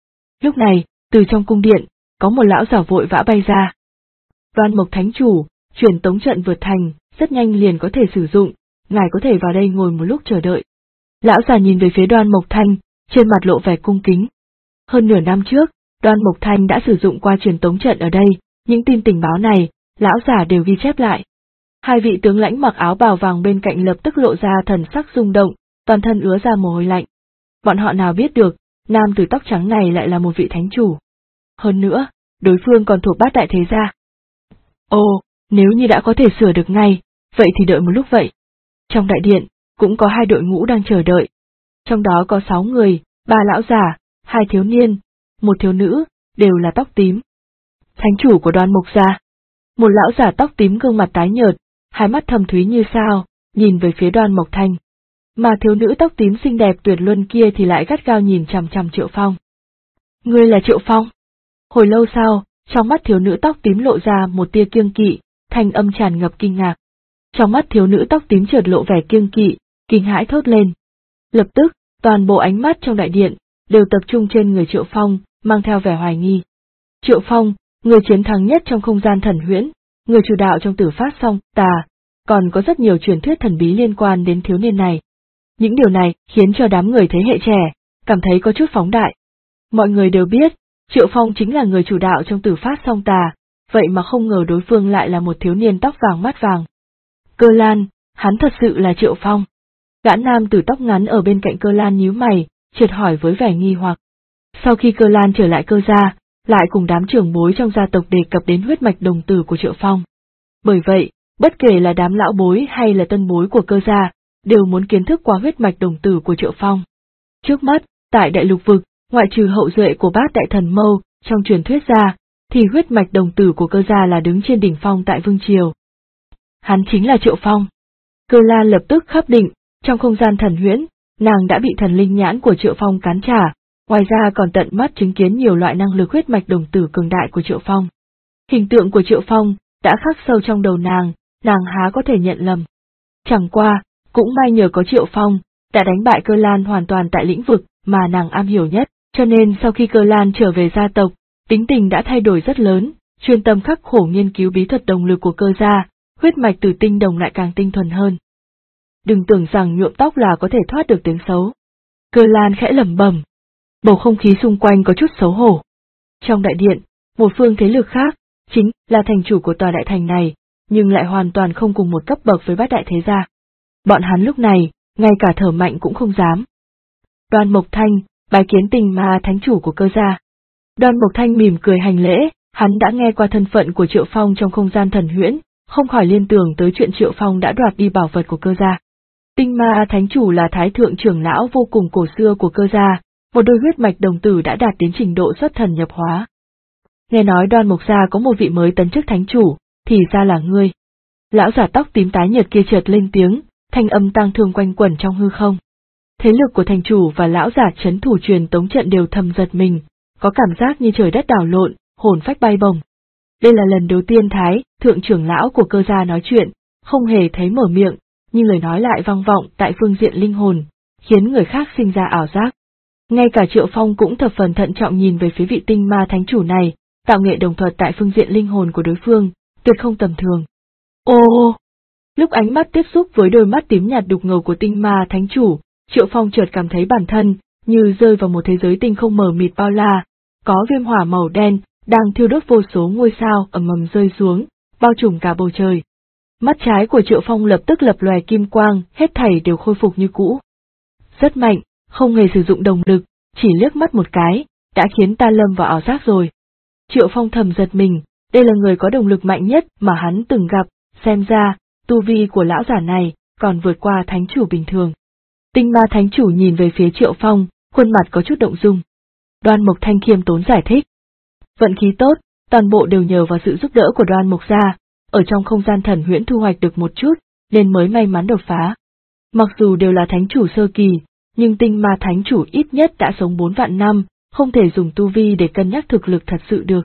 Lúc này, từ trong cung điện, có một lão giả vội vã bay ra. Đoan Mộc Thánh Chủ, truyền tống trận vượt thành, rất nhanh liền có thể sử dụng, ngài có thể vào đây ngồi một lúc chờ đợi. Lão giả nhìn về phía Đoan Mộc Thanh, trên mặt lộ vẻ cung kính. Hơn nửa năm trước, Đoan Mộc Thanh đã sử dụng qua truyền tống trận ở đây, những tin tình báo này, lão giả đều ghi chép lại. Hai vị tướng lãnh mặc áo bào vàng bên cạnh lập tức lộ ra thần sắc rung động, toàn thân ứa ra mồ hôi lạnh. Bọn họ nào biết được, nam tử tóc trắng này lại là một vị thánh chủ. Hơn nữa, đối phương còn thuộc Bát Đại Thế Gia. Ồ, nếu như đã có thể sửa được ngay, vậy thì đợi một lúc vậy. Trong đại điện, cũng có hai đội ngũ đang chờ đợi. Trong đó có 6 người, 3 lão già, 2 thiếu niên, 1 thiếu nữ, đều là tóc tím. Thánh chủ của Đoan Mộc gia. Một lão già tóc tím gương mặt tái nhợt, hai mắt thâm thúy như sao, nhìn về phía Đoan Mộc Thanh. Mà thiếu nữ tóc tím xinh đẹp tuyệt luân kia thì lại gắt gao nhìn chằm chằm Triệu Phong. Ngươi là Triệu Phong? Hồi lâu sau, trong mắt thiếu nữ tóc tím lộ ra một tia kiêng kỵ, thanh âm tràn ngập kinh ngạc. Trong mắt thiếu nữ tóc tím chợt lộ vẻ kiêng kỵ, kinh hãi thốt lên. Lập tức, toàn bộ ánh mắt trong đại điện đều tập trung trên người Triệu Phong, mang theo vẻ hoài nghi. Triệu Phong, người chiến thắng nhất trong không gian thần huyễn, người chủ đạo trong Tử Phát Song Tà, còn có rất nhiều truyền thuyết thần bí liên quan đến thiếu niên này. Những điều này khiến cho đám người thế hệ trẻ cảm thấy có chút phóng đại. Mọi người đều biết, Triệu Phong chính là người chủ đạo trong Tử Phát Song Tà, vậy mà không ngờ đối phương lại là một thiếu niên tóc vàng mắt vàng. Cơ Lan, hắn thật sự là Triệu Phong. Gã nam tử tóc ngắn ở bên cạnh Cơ Lan nhíu mày, chợt hỏi với vẻ nghi hoặc. Sau khi Cơ Lan trở lại Cơ gia, lại cùng đám trưởng bối trong gia tộc đề cập đến huyết mạch đồng tử của Triệu Phong. Bởi vậy, bất kể là đám lão bối hay là tân bối của Cơ gia, đều muốn kiến thức qua huyết mạch đồng tử của Triệu Phong. Trước mắt, tại đại lục vực, ngoại trừ hậu duệ của Bát Đại Thần Mâu, trong truyền thuyết ra, thì huyết mạch đồng tử của Cơ gia là đứng trên đỉnh phong tại Vương Triều. Hắn chính là Triệu Phong. Cơ Lan lập tức khắp định, trong không gian thần huyễn, nàng đã bị thần linh nhãn của Triệu Phong cắn trả, ngoài ra còn tận mắt chứng kiến nhiều loại năng lực huyết mạch đồng tử cường đại của Triệu Phong. Hình tượng của Triệu Phong đã khắc sâu trong đầu nàng há có thể nhận lầm. Chẳng qua, cũng may nhờ có Triệu Phong, đã đánh bại Cơ Lan hoàn toàn tại lĩnh vực mà nàng am hiểu nhất, cho nên sau khi Cơ Lan trở về gia tộc, tính tình đã thay đổi rất lớn, chuyên tâm khắc khổ nghiên cứu bí thuật đồng lực của Cơ gia, huyết mạch từ tinh đồng lại càng tinh thuần hơn. Đừng tưởng rằng nhuộm tóc là có thể thoát được tiếng xấu. Cơ Lan khẽ lẩm bẩm. Bầu không khí xung quanh có chút xấu hổ. Trong đại điện, một phương thế lực khác, chính là thành chủ của tòa đại thành này, nhưng lại hoàn toàn không cùng một cấp bậc với Bát Đại Thế Gia. Bọn hắn lúc này, ngay cả thở mạnh cũng không dám. Đoan Mộc Thanh, bái kiến Tình Ma thánh chủ của Cơ gia. Đoan Mộc Thanh mỉm cười hành lễ, hắn đã nghe qua thân phận của Triệu Phong trong không gian thần huyễn, không khỏi liên tưởng tới chuyện Triệu Phong đã đoạt đi bảo vật của Cơ gia. Tinh Ma thánh chủ là thái thượng trưởng lão vô cùng cổ xưa của Cơ gia, một đôi huyết mạch đồng tử đã đạt đến trình độ xuất thần nhập hóa. Nghe nói Đoan Mộc gia có một vị mới tấn chức thánh chủ, thì ra là ngươi. Lão giả tóc tím tái nhợt kia chợt lên tiếng, thanh âm tang thương quanh quẩn trong hư không. Thế lực của thành chủ và lão giả trấn thủ truyền tống trận đều thầm giật mình, có cảm giác như trời đất đảo lộn, hồn phách bay bổng. Đây là lần đầu tiên thái thượng trưởng lão của Cơ gia nói chuyện, không hề thấy mở miệng, nhưng lời nói lại vang vọng tại phương diện linh hồn, khiến người khác sinh ra ảo giác. Ngay cả Triệu Phong cũng thập phần thận trọng nhìn về phía vị Tinh Ma thánh chủ này, tạo nghệ đồng thuật tại phương diện linh hồn của đối phương, tuyệt không tầm thường. Ô! Lúc ánh mắt tiếp xúc với đôi mắt tím nhạt đục ngầu của Tinh Ma thánh chủ, Triệu Phong chợt cảm thấy bản thân như rơi vào một thế giới tinh không mờ mịt bao la, có viêm hỏa màu đen đang thiêu đốt vô số ngôi sao ầm ầm rơi xuống, bao trùm cả bầu trời. Mắt trái của Triệu Phong lập tức lập lòe kim quang, hết thảy đều khôi phục như cũ. Rất mạnh, không hề sử dụng đồng lực, chỉ liếc mắt một cái, đã khiến ta lâm vào ảo giác rồi. Triệu Phong thầm giật mình, đây là người có đồng lực mạnh nhất mà hắn từng gặp, xem ra, tu vi của lão giả này còn vượt qua thánh chủ bình thường. Tinh Ma thánh chủ nhìn về phía Triệu Phong, khuôn mặt có chút động dung. Đoan Mộc Thanh khiêm tốn giải thích. Vận khí tốt, toàn bộ đều nhờ vào sự giúp đỡ của Đoan Mộc gia, ở trong không gian thần huyễn thu hoạch được một chút, nên mới may mắn đột phá. Mặc dù đều là thánh chủ sơ kỳ, nhưng Tinh Ma thánh chủ ít nhất đã sống 4 vạn năm, không thể dùng tu vi để cân nhắc thực lực thật sự được.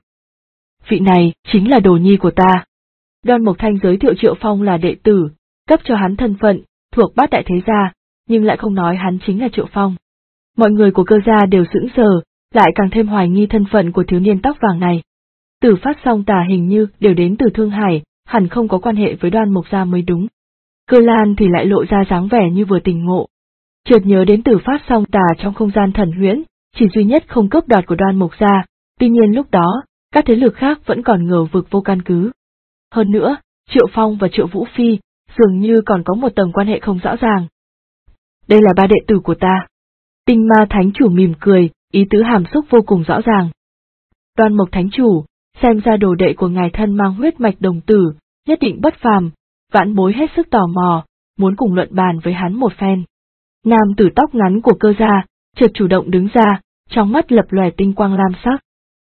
Vị này chính là đồ nhi của ta. Đoan Mộc Thanh giới thiệu Triệu Phong là đệ tử, cấp cho hắn thân phận, thuộc Bát Đại Thế Gia, nhưng lại không nói hắn chính là Triệu Phong. Mọi người của Cơ gia đều sững sờ, lại càng thêm hoài nghi thân phận của thiếu niên tóc vàng này. Tử Phát Song Tà hình như đều đến từ Thương Hải, hẳn không có quan hệ với Đoan Mộc gia mới đúng. Cơ Lan thì lại lộ ra dáng vẻ như vừa tỉnh ngộ. Chợt nhớ đến Tử Phát Song Tà trong không gian thần huyễn, chỉ duy nhất không cướp đoạt của Đoan Mộc gia, tuy nhiên lúc đó, các thế lực khác vẫn còn ngờ vực vô căn cứ. Hơn nữa, Triệu Phong và Triệu Vũ Phi, dường như còn có một tầng quan hệ không rõ ràng. Đây là ba đệ tử của ta. Tinh Ma Thánh Chủ mỉm cười, ý tứ hàm xúc vô cùng rõ ràng. Đoan Mộc Thánh Chủ, xem ra đồ đệ của ngài thân mang huyết mạch đồng tử, nhất định bất phàm, vãn bối hết sức tò mò, muốn cùng luận bàn với hắn một phen. Nam tử tóc ngắn của Cơ gia, chợt chủ động đứng ra, trong mắt lập lòe tinh quang lam sắc.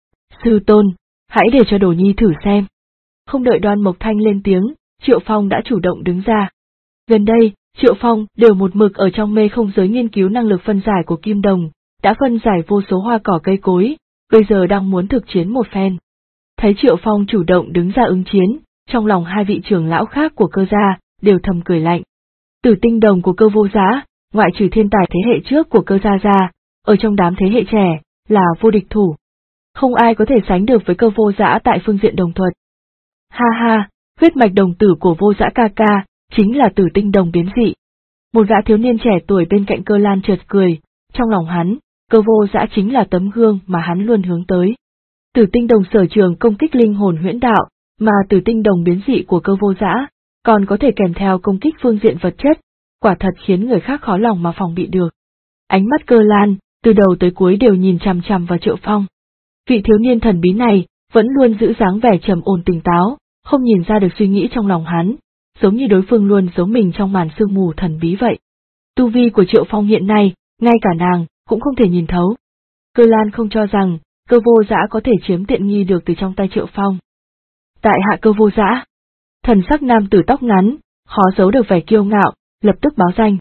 Sư tôn, hãy để cho Đồ Nhi thử xem. Không đợi Đoan Mộc Thanh lên tiếng, Triệu Phong đã chủ động đứng ra. Gần đây, Triệu Phong đều một mực ở trong mê không giới nghiên cứu năng lực phân giải của Kim Đồng, đã phân giải vô số hoa cỏ cây cối, bây giờ đang muốn thực chiến một phen. Thấy Triệu Phong chủ động đứng ra ứng chiến, trong lòng hai vị trưởng lão khác của Cơ gia đều thầm cười lạnh. Tử Tinh Đồng của Cơ Vô Dã, ngoại trừ thiên tài thế hệ trước của Cơ gia ra, ở trong đám thế hệ trẻ, là vô địch thủ. Không ai có thể sánh được với Cơ Vô Dã tại phương diện đồng thuật. Ha ha, huyết mạch đồng tử của Vô Dã ca ca, chính là Tử Tinh Đồng biến dị. Một gã thiếu niên trẻ tuổi bên cạnh Cơ Lan chợt cười, trong lòng hắn, Cơ Vô Dã chính là tấm gương mà hắn luôn hướng tới. Tử Tinh Đồng sở trường công kích linh hồn huyễn đạo, mà Tử Tinh Đồng biến dị của Cơ Vô Dã còn có thể kèm theo công kích phương diện vật chất, quả thật khiến người khác khó lòng mà phòng bị được. Ánh mắt Cơ Lan, từ đầu tới cuối đều nhìn chằm chằm vào Triệu Phong. Vị thiếu niên thần bí này, vẫn luôn giữ dáng vẻ trầm ổn tỉnh táo, không nhìn ra được suy nghĩ trong lòng hắn, giống như đối phương luôn giấu mình trong màn sương mù thần bí vậy. Tu vi của Triệu Phong hiện nay, ngay cả nàng, cũng không thể nhìn thấu. Cơ Lan không cho rằng, Cơ Vô Dã có thể chiếm tiện nghi được từ trong tay Triệu Phong. Tại hạ Cơ Vô Dã. Thần sắc nam tử tóc ngắn, khó giấu được vẻ kiêu ngạo, lập tức báo danh.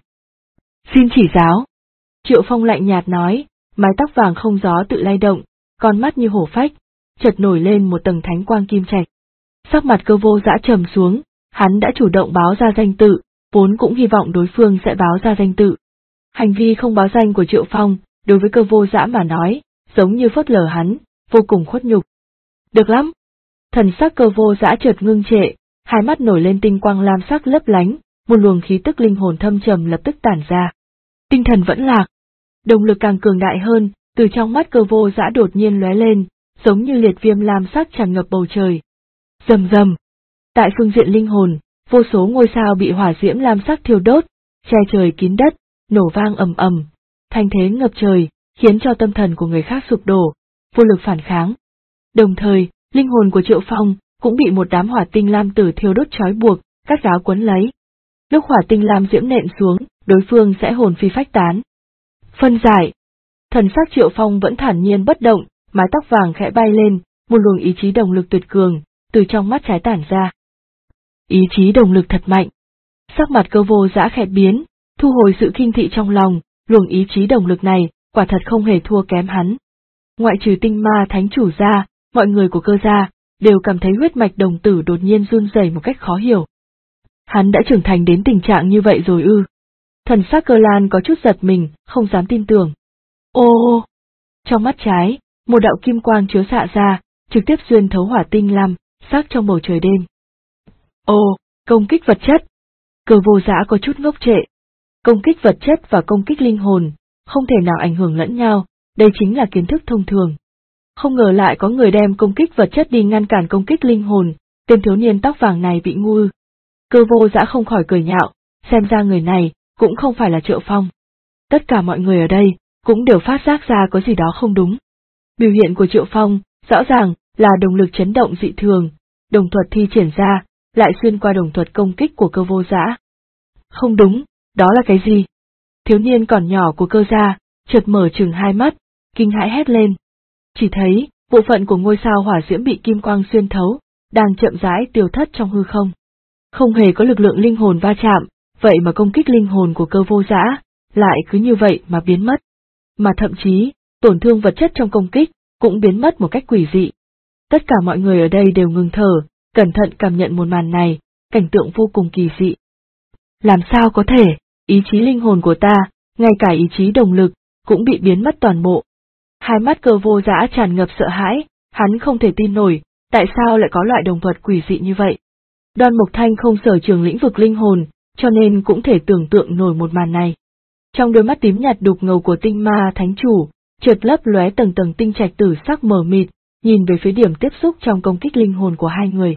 Xin chỉ giáo. Triệu Phong lạnh nhạt nói, mái tóc vàng không gió tự lay động, con mắt như hổ phách, chợt nổi lên một tầng thánh quang kim trạch. Sắc mặt Cơ Vô Dã trầm xuống, hắn đã chủ động báo ra danh tự, vốn cũng hy vọng đối phương sẽ báo ra danh tự. Hành vi không báo danh của Triệu Phong, đối với Cơ Vô Dã mà nói, giống như phớt lờ hắn, vô cùng khuất nhục. Được lắm. Thần sắc Cơ Vô Dã chợt ngưng trệ, hai mắt nổi lên tinh quang lam sắc lấp lánh, một luồng khí tức linh hồn thâm trầm lập tức tản ra. Tinh thần vẫn lạc, động lực càng cường đại hơn, từ trong mắt Cơ Vô Dã đột nhiên lóe lên, giống như liệt viêm lam sắc tràn ngập bầu trời. Rầm rầm. Tại phương diện linh hồn, vô số ngôi sao bị hỏa diễm lam sắc thiêu đốt, che trời kín đất, nổ vang ầm ầm, thanh thế ngập trời, khiến cho tâm thần của người khác sụp đổ, vô lực phản kháng. Đồng thời, linh hồn của Triệu Phong cũng bị một đám hỏa tinh lam tử thiêu đốt trói buộc, cắt gáo quấn lấy. Lúc hỏa tinh lam diễm nện xuống, đối phương sẽ hồn phi phách tán. Phân giải. Thần sắc Triệu Phong vẫn thản nhiên bất động, mái tóc vàng khẽ bay lên, một luồng ý chí đồng lực tuyệt cường, từ trong mắt trái tản ra. Ý chí đồng lực thật mạnh. Sắc mặt Cơ Vô Dã khẽ biến, thu hồi sự khinh thị trong lòng, luồng ý chí đồng lực này, quả thật không hề thua kém hắn. Ngoại trừ Tinh Ma Thánh Chủ ra, mọi người của Cơ gia đều cảm thấy huyết mạch đồng tử đột nhiên run rẩy một cách khó hiểu. Hắn đã trưởng thành đến tình trạng như vậy rồi ư? Thần sắc Cơ Lan có chút giật mình, không dám tin tưởng. Ô! Trong mắt trái, một đạo kim quang chiếu xạ ra, trực tiếp xuyên thấu hỏa tinh lam sắc trong bầu trời đêm. Ô! Công kích vật chất. Cơ Vô Dã có chút ngốc trệ. Công kích vật chất và công kích linh hồn, không thể nào ảnh hưởng lẫn nhau, đây chính là kiến thức thông thường. Không ngờ lại có người đem công kích vật chất đi ngăn cản công kích linh hồn, tên thiếu niên tóc vàng này bị ngu ư. Cơ Vô Dã không khỏi cười nhạo, xem ra người này cũng không phải là Triệu Phong. Tất cả mọi người ở đây cũng đều phát giác ra có gì đó không đúng. Biểu hiện của Triệu Phong rõ ràng là đồng lực chấn động dị thường, đồng thuật thi triển ra lại xuyên qua đồng thuật công kích của Cơ Vô Dã. Không đúng, đó là cái gì? Thiếu niên còn nhỏ của Cơ gia chợt mở trừng hai mắt, kinh hãi hét lên. Chỉ thấy bộ phận của ngôi sao hỏa diễm bị kim quang xuyên thấu, đang chậm rãi tiêu thất trong hư không. Không hề có lực lượng linh hồn va chạm, vậy mà công kích linh hồn của Cơ Vô Dã lại cứ như vậy mà biến mất. Mà thậm chí, tổn thương vật chất trong công kích cũng biến mất một cách quỷ dị. Tất cả mọi người ở đây đều ngừng thở, cẩn thận cảm nhận một màn này, cảnh tượng vô cùng kỳ dị. Làm sao có thể, ý chí linh hồn của ta, ngay cả ý chí đồng lực, cũng bị biến mất toàn bộ. Hai mắt Cơ Vô Dã tràn ngập sợ hãi, hắn không thể tin nổi, tại sao lại có loại đồng thuật quỷ dị như vậy. Đoan Mộc Thanh không sở trường lĩnh vực linh hồn, cho nên cũng thể tưởng tượng nổi một màn này. Trong đôi mắt tím nhạt đục ngầu của Tinh Ma Thánh Chủ, chợt lấp lóe tầng tầng tinh trạch tử sắc mờ mịt, nhìn về phía điểm tiếp xúc trong công kích linh hồn của hai người.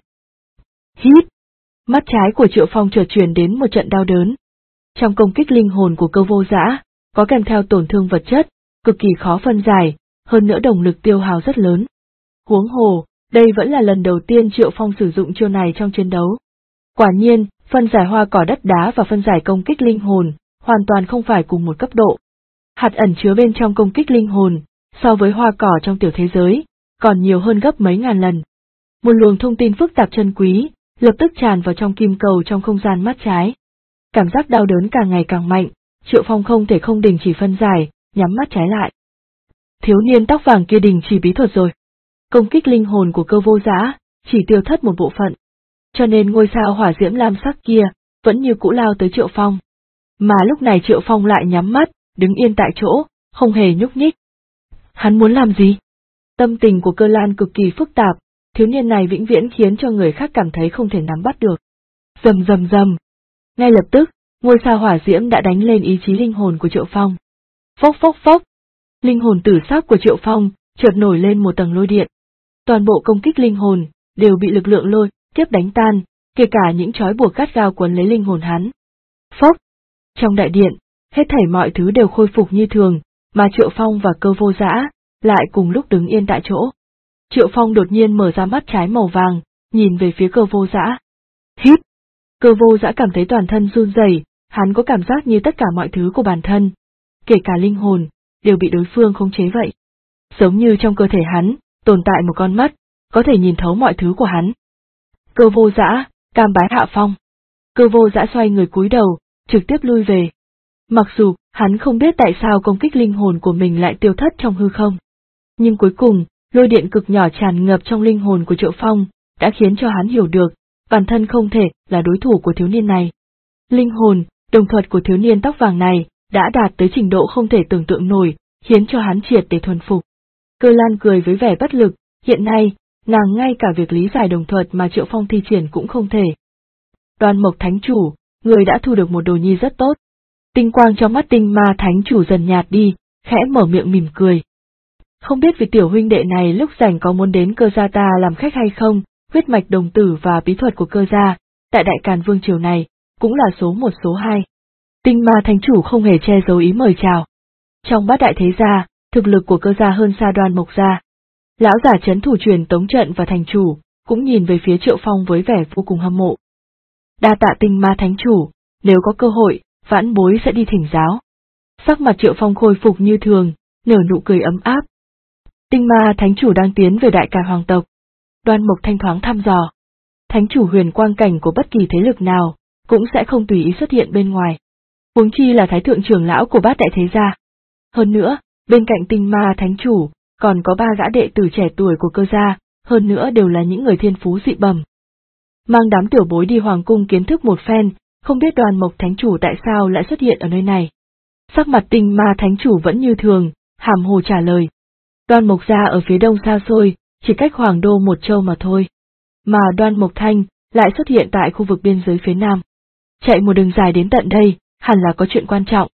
Hít! Mắt trái của Triệu Phong chợt truyền đến một trận đau đớn. Trong công kích linh hồn của Cơ Vô Dã, có kèm theo tổn thương vật chất, cực kỳ khó phân giải, hơn nữa động lực tiêu hao rất lớn. Huống hồ, đây vẫn là lần đầu tiên Triệu Phong sử dụng chiêu này trong chiến đấu. Quả nhiên, phân giải hoa cỏ đất đá và phân giải công kích linh hồn, hoàn toàn không phải cùng một cấp độ. Hạt ẩn chứa bên trong công kích linh hồn, so với hoa cỏ trong tiểu thế giới, còn nhiều hơn gấp mấy ngàn lần. Một luồng thông tin phức tạp chân quý, lập tức tràn vào trong kim cầu trong không gian mắt trái. Cảm giác đau đớn càng ngày càng mạnh, Triệu Phong không thể không đình chỉ phân giải, nhắm mắt trái lại. Thiếu niên tóc vàng kia đình chỉ bí thuật rồi. Công kích linh hồn của Cơ Vô Dã chỉ tiêu thất một bộ phận, cho nên ngôi sao hỏa diễm lam sắc kia vẫn như cũ lao tới Triệu Phong. Mà lúc này Triệu Phong lại nhắm mắt, đứng yên tại chỗ, không hề nhúc nhích. Hắn muốn làm gì? Tâm tình của Cơ Lan cực kỳ phức tạp, thiếu niên này vĩnh viễn khiến cho người khác cảm thấy không thể nắm bắt được. Rầm rầm rầm. Ngay lập tức, ngôi sao hỏa diễm đã đánh lên ý chí linh hồn của Triệu Phong. Phốc phốc phốc. Linh hồn tử sắc của Triệu Phong chợt nổi lên một tầng lôi điện. Toàn bộ công kích linh hồn đều bị lực lượng lôi tiếp đánh tan, kể cả những trói buộc gắt gao quấn lấy linh hồn hắn. Phốc. Trong đại điện, hết thảy mọi thứ đều khôi phục như thường, mà Triệu Phong và Cơ Vô Dã lại cùng lúc đứng yên tại chỗ. Triệu Phong đột nhiên mở ra mắt trái màu vàng, nhìn về phía Cơ Vô Dã. Hít! Cơ Vô Dã cảm thấy toàn thân run rẩy, hắn có cảm giác như tất cả mọi thứ của bản thân, kể cả linh hồn, đều bị đối phương khống chế vậy. Giống như trong cơ thể hắn, tồn tại một con mắt, có thể nhìn thấu mọi thứ của hắn. Cơ Vô Dã, cam bái hạ phong. Cơ Vô Dã xoay người cúi đầu, trực tiếp lui về. Mặc dù, hắn không biết tại sao công kích linh hồn của mình lại tiêu thất trong hư không. Nhưng cuối cùng, lôi điện cực nhỏ tràn ngập trong linh hồn của Triệu Phong, đã khiến cho hắn hiểu được, bản thân không thể là đối thủ của thiếu niên này. Linh hồn, đồng thuật của thiếu niên tóc vàng này, đã đạt tới trình độ không thể tưởng tượng nổi, khiến cho hắn triệt để thuần phục. Cơ Lan cười với vẻ bất lực, hiện nay, nàng ngay cả việc lý giải đồng thuật mà Triệu Phong thi triển cũng không thể. Đoan Mộc Thánh Chủ, người đã thu được một đồ nhi rất tốt. Tinh quang trong mắt Tinh Ma Thánh Chủ dần nhạt đi, khẽ mở miệng mỉm cười. Không biết vị tiểu huynh đệ này lúc rảnh có muốn đến Cơ gia ta làm khách hay không, huyết mạch đồng tử và bí thuật của Cơ gia, tại Đại Càn Vương triều này, cũng là số một số hai. Tinh Ma Thánh Chủ không hề che giấu ý mời chào. Trong bát đại thế gia, thực lực của Cơ gia hơn xa Đoan Mộc gia. Lão giả trấn thủ truyền tống trận và thành chủ, cũng nhìn về phía Triệu Phong với vẻ vô cùng hâm mộ. Đa tạ Tinh Ma Thánh Chủ, nếu có cơ hội, vãn bối sẽ đi thỉnh giáo. Sắc mặt Triệu Phong khôi phục như thường, nở nụ cười ấm áp. Tinh Ma Thánh Chủ đang tiến về Đại Càn hoàng tộc. Đoan Mộc thanh thoáng thăm dò. Thánh chủ huyền quang cảnh của bất kỳ thế lực nào, cũng sẽ không tùy ý xuất hiện bên ngoài. Huống chi là thái thượng trưởng lão của bát đại thế gia. Hơn nữa, bên cạnh Tinh Ma Thánh Chủ, còn có 3 gã đệ tử trẻ tuổi của Cơ gia, hơn nữa đều là những người thiên phú dị bẩm. Mang đám tiểu bối đi hoàng cung kiến thức một phen, không biết Đoan Mộc Thánh Chủ tại sao lại xuất hiện ở nơi này. Sắc mặt Tinh Ma Thánh Chủ vẫn như thường, hàm hồ trả lời. Đoan Mộc gia ở phía đông xa xôi, chỉ cách Hoàng Đô một châu mà thôi. Mà Đoan Mộc Thanh lại xuất hiện tại khu vực biên giới phía nam. Chạy một đường dài đến tận đây, hẳn là có chuyện quan trọng.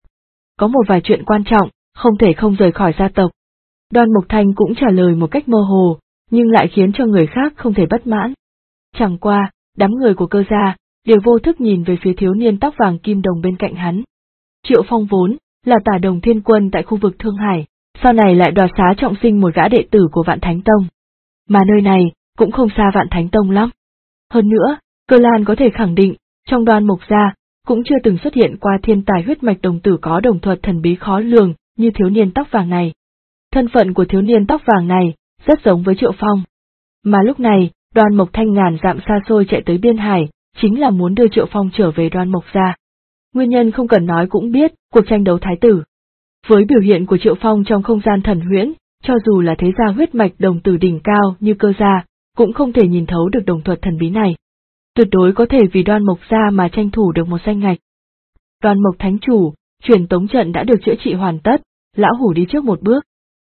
Có một vài chuyện quan trọng, không thể không rời khỏi gia tộc. Đoan Mộc Thanh cũng trả lời một cách mơ hồ, nhưng lại khiến cho người khác không thể bất mãn. Chẳng qua, đám người của Cơ gia đều vô thức nhìn về phía thiếu niên tóc vàng kim đồng bên cạnh hắn. Triệu Phong vốn là tả đồng thiên quân tại khu vực Thương Hải, sau này lại đoạt xá trọng sinh một gã đệ tử của Vạn Thánh Tông. Mà nơi này cũng không xa Vạn Thánh Tông lắm. Hơn nữa, Cơ Lan có thể khẳng định, trong Đoan Mộc gia cũng chưa từng xuất hiện qua thiên tài huyết mạch đồng tử có đồng thuật thần bí khó lường như thiếu niên tóc vàng này. Thân phận của thiếu niên tóc vàng này rất giống với Triệu Phong. Mà lúc này, Đoan Mộc Thanh ngàn dặm xa xôi chạy tới Biên Hải, chính là muốn đưa Triệu Phong trở về Đoan Mộc gia. Nguyên nhân không cần nói cũng biết, cuộc tranh đấu thái tử. Với biểu hiện của Triệu Phong trong không gian thần huyễn, cho dù là thế gia huyết mạch đồng tử đỉnh cao như Cơ gia, cũng không thể nhìn thấu được đồng thuật thần bí này. Tuyệt đối có thể vì Đoan Mộc gia mà tranh thủ được một danh ngạch. Đoan Mộc Thánh Chủ, truyền tống trận đã được chữa trị hoàn tất, lão hủ đi trước một bước.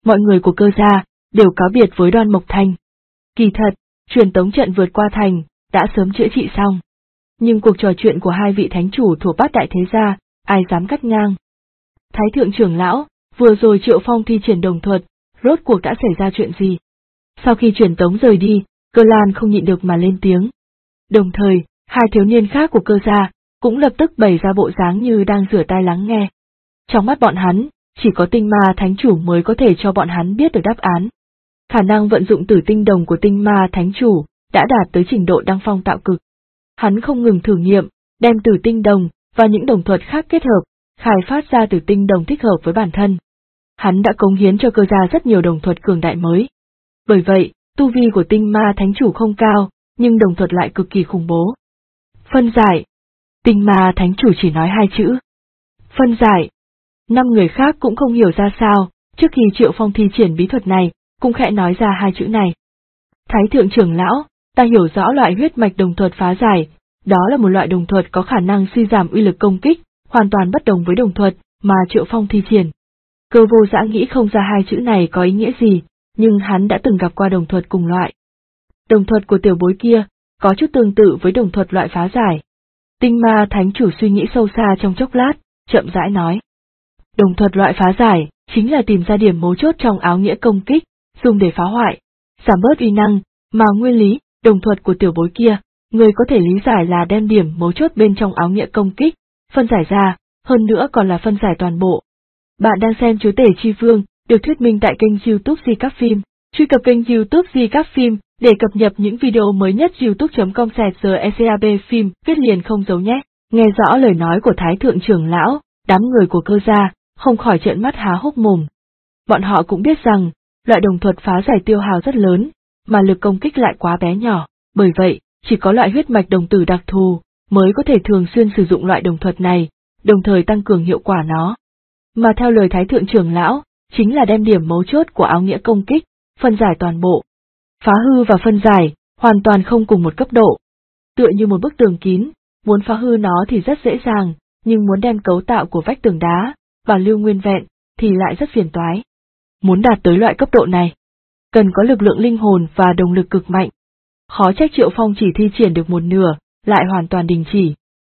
mọi người của cơ gia đều cáo biệt với Đoan Mộc Thanh. Kỳ thật, truyền tống trận vượt qua thành đã sớm chữa trị xong. Nhưng cuộc trò chuyện của hai vị thánh chủ thuộc Bát Đại Thế Gia, ai dám cắt ngang. Thái thượng trưởng lão, vừa rồi Triệu Phong thi triển đồng thuật, rốt cuộc đã xảy ra chuyện gì? Sau khi truyền tống rời đi, Cơ Lan không nhịn được mà lên tiếng. Đồng thời, hai thiếu niên khác của cơ gia cũng lập tức bày ra bộ dáng như đang rửa tai lắng nghe. Trong mắt bọn hắn, chỉ có tinh ma thánh chủ mới có thể cho bọn hắn biết được đáp án. Khả năng vận dụng tử tinh đồng của tinh ma thánh chủ đã đạt tới trình độ đăng phong tạo cực. Hắn không ngừng thử nghiệm, đem tử tinh đồng và những đồng thuật khác kết hợp, khai phát ra tử tinh đồng thích hợp với bản thân. Hắn đã cống hiến cho cơ gia rất nhiều đồng thuật cường đại mới. Bởi vậy, tu vi của tinh ma thánh chủ không cao, nhưng đồng thuật lại cực kỳ khủng bố. Phân giải. Tinh ma thánh chủ chỉ nói hai chữ. Phân giải. 5 người khác cũng không hiểu ra sao, trước khi Triệu Phong thi triển bí thuật này, cũng khẽ nói ra hai chữ này. Thái thượng trưởng lão, ta hiểu rõ loại huyết mạch đồng thuật phá giải, đó là một loại đồng thuật có khả năng suy giảm uy lực công kích, hoàn toàn bất đồng với đồng thuật mà Triệu Phong thi triển. Cơ Vô Dã nghĩ không ra hai chữ này có ý nghĩa gì, nhưng hắn đã từng gặp qua đồng thuật cùng loại. Đồng thuật của tiểu bối kia, có chút tương tự với đồng thuật loại phá giải. Tinh ma thánh chủ suy nghĩ sâu xa trong chốc lát, chậm rãi nói. Đồng thuật loại phá giải, chính là tìm ra điểm mấu chốt trong áo nghĩa công kích, dùng để phá hoại, giảm bớt uy năng, mà nguyên lý, đồng thuật của tiểu bối kia, người có thể lý giải là đem điểm mấu chốt bên trong áo nghĩa công kích, phân giải ra, hơn nữa còn là phân giải toàn bộ. Bạn đang xem Chúa Tể Chi Vương, được thuyết minh tại kênh YouTube Di Các Phim. Truy cập kênh YouTube Di Các Phim để cập nhật những video mới nhất. youtube.com/GECAB phim, viết liền không giấu nhé. Nghe rõ lời nói của Thái thượng trưởng lão, đám người của cơ gia không khỏi trợn mắt há hốc mồm. Bọn họ cũng biết rằng, loại đồng thuật phá giải tiêu hao rất lớn, mà lực công kích lại quá bé nhỏ, bởi vậy, chỉ có loại huyết mạch đồng tử đặc thù mới có thể thường xuyên sử dụng loại đồng thuật này, đồng thời tăng cường hiệu quả nó. Mà theo lời Thái thượng trưởng lão, chính là đem điểm mấu chốt của áo nghĩa công kích, phân giải toàn bộ. Phá hư và phân giải, hoàn toàn không cùng một cấp độ. Tựa như một bức tường kín, muốn phá hư nó thì rất dễ dàng, nhưng muốn đem cấu tạo của vách tường đá, bảo lưu nguyên vẹn, thì lại rất phiền toái. Muốn đạt tới loại cấp độ này, cần có lực lượng linh hồn và đồng lực cực mạnh. Khó trách Triệu Phong chỉ thi triển được một nửa, lại hoàn toàn đình chỉ.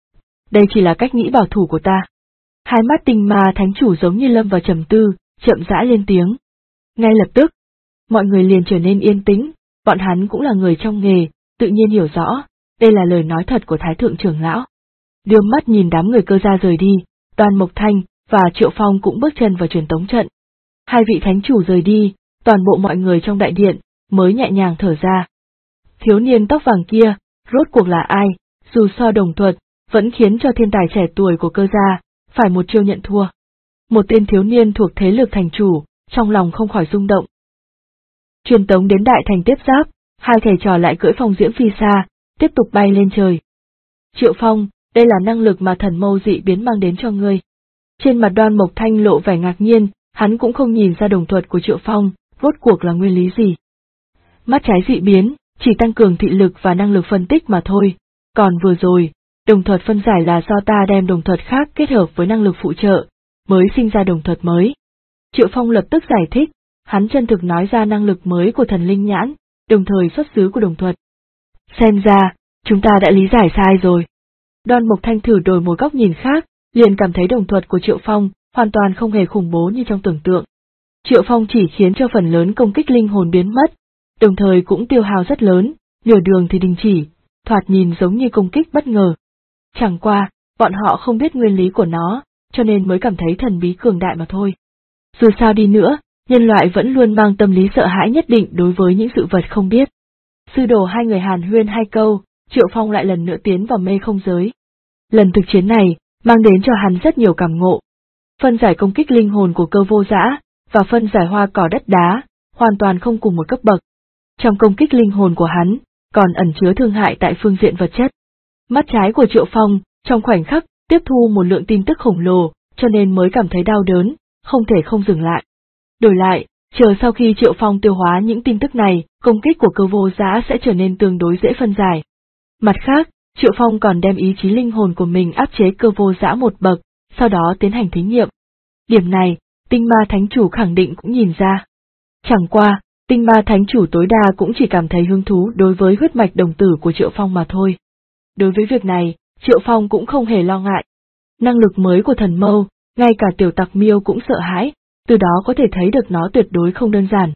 Đây chỉ là cách nghĩ bảo thủ của ta. Hai mắt tinh ma thánh chủ giống như lâm vào trầm tư, chậm rãi lên tiếng. Ngay lập tức, mọi người liền trở nên yên tĩnh, bọn hắn cũng là người trong nghề, tự nhiên hiểu rõ, đây là lời nói thật của Thái thượng trưởng lão. Đưa mắt nhìn đám người cơ gia rời đi, Đoan Mộc Thanh và Triệu Phong cũng bước chân vào truyền tống trận. Hai vị thánh chủ rời đi, toàn bộ mọi người trong đại điện mới nhẹ nhàng thở ra. Thiếu niên tóc vàng kia, rốt cuộc là ai, dù so đồng thuật, vẫn khiến cho thiên tài trẻ tuổi của cơ gia phải một chiêu nhận thua. Một tên thiếu niên thuộc thế lực thành chủ, trong lòng không khỏi rung động. Truyền tống đến đại thành tiếp giáp, hai thầy trò lại cưỡi phong diễm phi xa, tiếp tục bay lên trời. Triệu Phong, đây là năng lực mà thần mâu dị biến mang đến cho ngươi. Trên mặt Đoan Mộc Thanh lộ vẻ ngạc nhiên, hắn cũng không nhìn ra đồng thuật của Triệu Phong, rốt cuộc là nguyên lý gì. Mắt trái dị biến, chỉ tăng cường thị lực và năng lực phân tích mà thôi, còn vừa rồi, đồng thuật phân giải là do ta đem đồng thuật khác kết hợp với năng lực phụ trợ, mới sinh ra đồng thuật mới. Triệu Phong lập tức giải thích, hắn chân thực nói ra năng lực mới của thần linh nhãn, đồng thời xuất xứ của đồng thuật. Xem ra, chúng ta đã lý giải sai rồi. Đoan Mộc Thanh thử đổi một góc nhìn khác, liền cảm thấy đồng thuật của Triệu Phong hoàn toàn không hề khủng bố như trong tưởng tượng. Triệu Phong chỉ khiến cho phần lớn công kích linh hồn biến mất, đồng thời cũng tiêu hao rất lớn, nửa đường thì đình chỉ, thoạt nhìn giống như công kích bất ngờ. Chẳng qua, bọn họ không biết nguyên lý của nó, cho nên mới cảm thấy thần bí cường đại mà thôi. Dù sao đi nữa, nhân loại vẫn luôn mang tâm lý sợ hãi nhất định đối với những sự vật không biết. Sư đồ hai người hàn huyên hai câu, Triệu Phong lại lần nữa tiến vào mê không giới. Lần thực chiến này, mang đến cho hắn rất nhiều cảm ngộ. Phân giải công kích linh hồn của Cơ Vô Dã, và phân giải hoa cỏ đất đá, hoàn toàn không cùng một cấp bậc. Trong công kích linh hồn của hắn, còn ẩn chứa thương hại tại phương diện vật chất. Mắt trái của Triệu Phong, trong khoảnh khắc, tiếp thu một lượng tin tức khổng lồ, cho nên mới cảm thấy đau đớn, không thể không dừng lại. Đổi lại, chờ sau khi Triệu Phong tiêu hóa những tin tức này, công kích của Cơ Vô Dã sẽ trở nên tương đối dễ phân giải. Mặt khác, Triệu Phong còn đem ý chí linh hồn của mình áp chế Cơ Vô Dã một bậc, sau đó tiến hành thí nghiệm. Điểm này, tinh ma thánh chủ khẳng định cũng nhìn ra. Chẳng qua, tinh ma thánh chủ tối đa cũng chỉ cảm thấy hứng thú đối với huyết mạch đồng tử của Triệu Phong mà thôi. Đối với việc này, Triệu Phong cũng không hề lo ngại. Năng lực mới của thần mâu, ngay cả tiểu tặc miêu cũng sợ hãi, từ đó có thể thấy được nó tuyệt đối không đơn giản.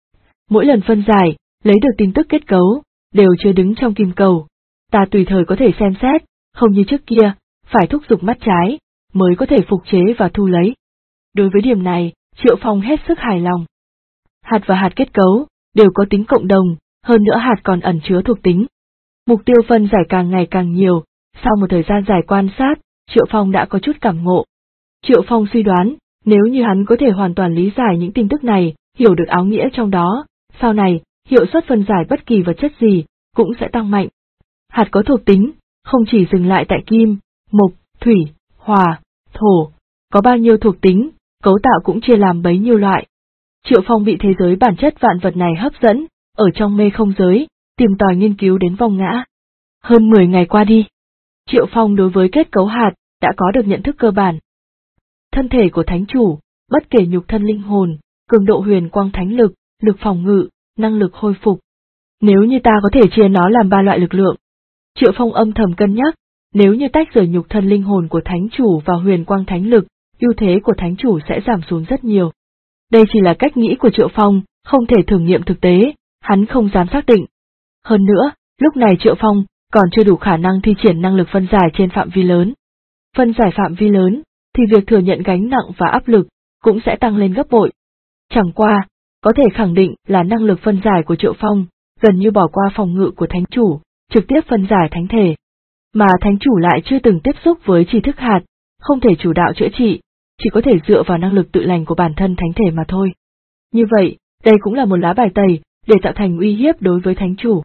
Mỗi lần phân giải, lấy được tin tức kết cấu, đều chứa đứng trong kim cầu. Ta tùy thời có thể xem xét, không như trước kia, phải thúc giục mắt trái, mới có thể phục chế và thu lấy. Đối với điểm này, Triệu Phong hết sức hài lòng. Hạt và hạt kết cấu, đều có tính cộng đồng, hơn nữa hạt còn ẩn chứa thuộc tính. Mục tiêu phân giải càng ngày càng nhiều, sau một thời gian dài quan sát, Triệu Phong đã có chút cảm ngộ. Triệu Phong suy đoán, nếu như hắn có thể hoàn toàn lý giải những tin tức này, hiểu được áo nghĩa trong đó, sau này, hiệu suất phân giải bất kỳ vật chất gì, cũng sẽ tăng mạnh. Hạt có thuộc tính, không chỉ dừng lại tại kim, mộc, thủy, hỏa, thổ, có bao nhiêu thuộc tính, cấu tạo cũng chia làm bấy nhiêu loại. Triệu Phong bị thế giới bản chất vạn vật này hấp dẫn, ở trong mê không giới, tìm tòi nghiên cứu đến vòng ngã. Hơn 10 ngày qua đi, Triệu Phong đối với kết cấu hạt, đã có được nhận thức cơ bản. Thân thể của thánh chủ, bất kể nhục thân linh hồn, cường độ huyền quang thánh lực, lực phòng ngự, năng lực hồi phục. Nếu như ta có thể chia nó làm 3 loại lực lượng. Triệu Phong âm thầm cân nhắc, nếu như tách rời nhục thân linh hồn của thánh chủ và huyền quang thánh lực, ưu thế của thánh chủ sẽ giảm xuống rất nhiều. Đây chỉ là cách nghĩ của Triệu Phong, không thể thử nghiệm thực tế, hắn không dám xác định. Hơn nữa, lúc này Triệu Phong còn chưa đủ khả năng thi triển năng lực phân giải trên phạm vi lớn. Phân giải phạm vi lớn, thì việc thừa nhận gánh nặng và áp lực cũng sẽ tăng lên gấp bội. Chẳng qua, có thể khẳng định là năng lực phân giải của Triệu Phong gần như bỏ qua phòng ngự của thánh chủ, trực tiếp phân giải thánh thể. Mà thánh chủ lại chưa từng tiếp xúc với tri thức hạt, không thể chủ đạo chữa trị, chỉ có thể dựa vào năng lực tự lành của bản thân thánh thể mà thôi. Như vậy, đây cũng là một lá bài tẩy, để tạo thành uy hiếp đối với thánh chủ.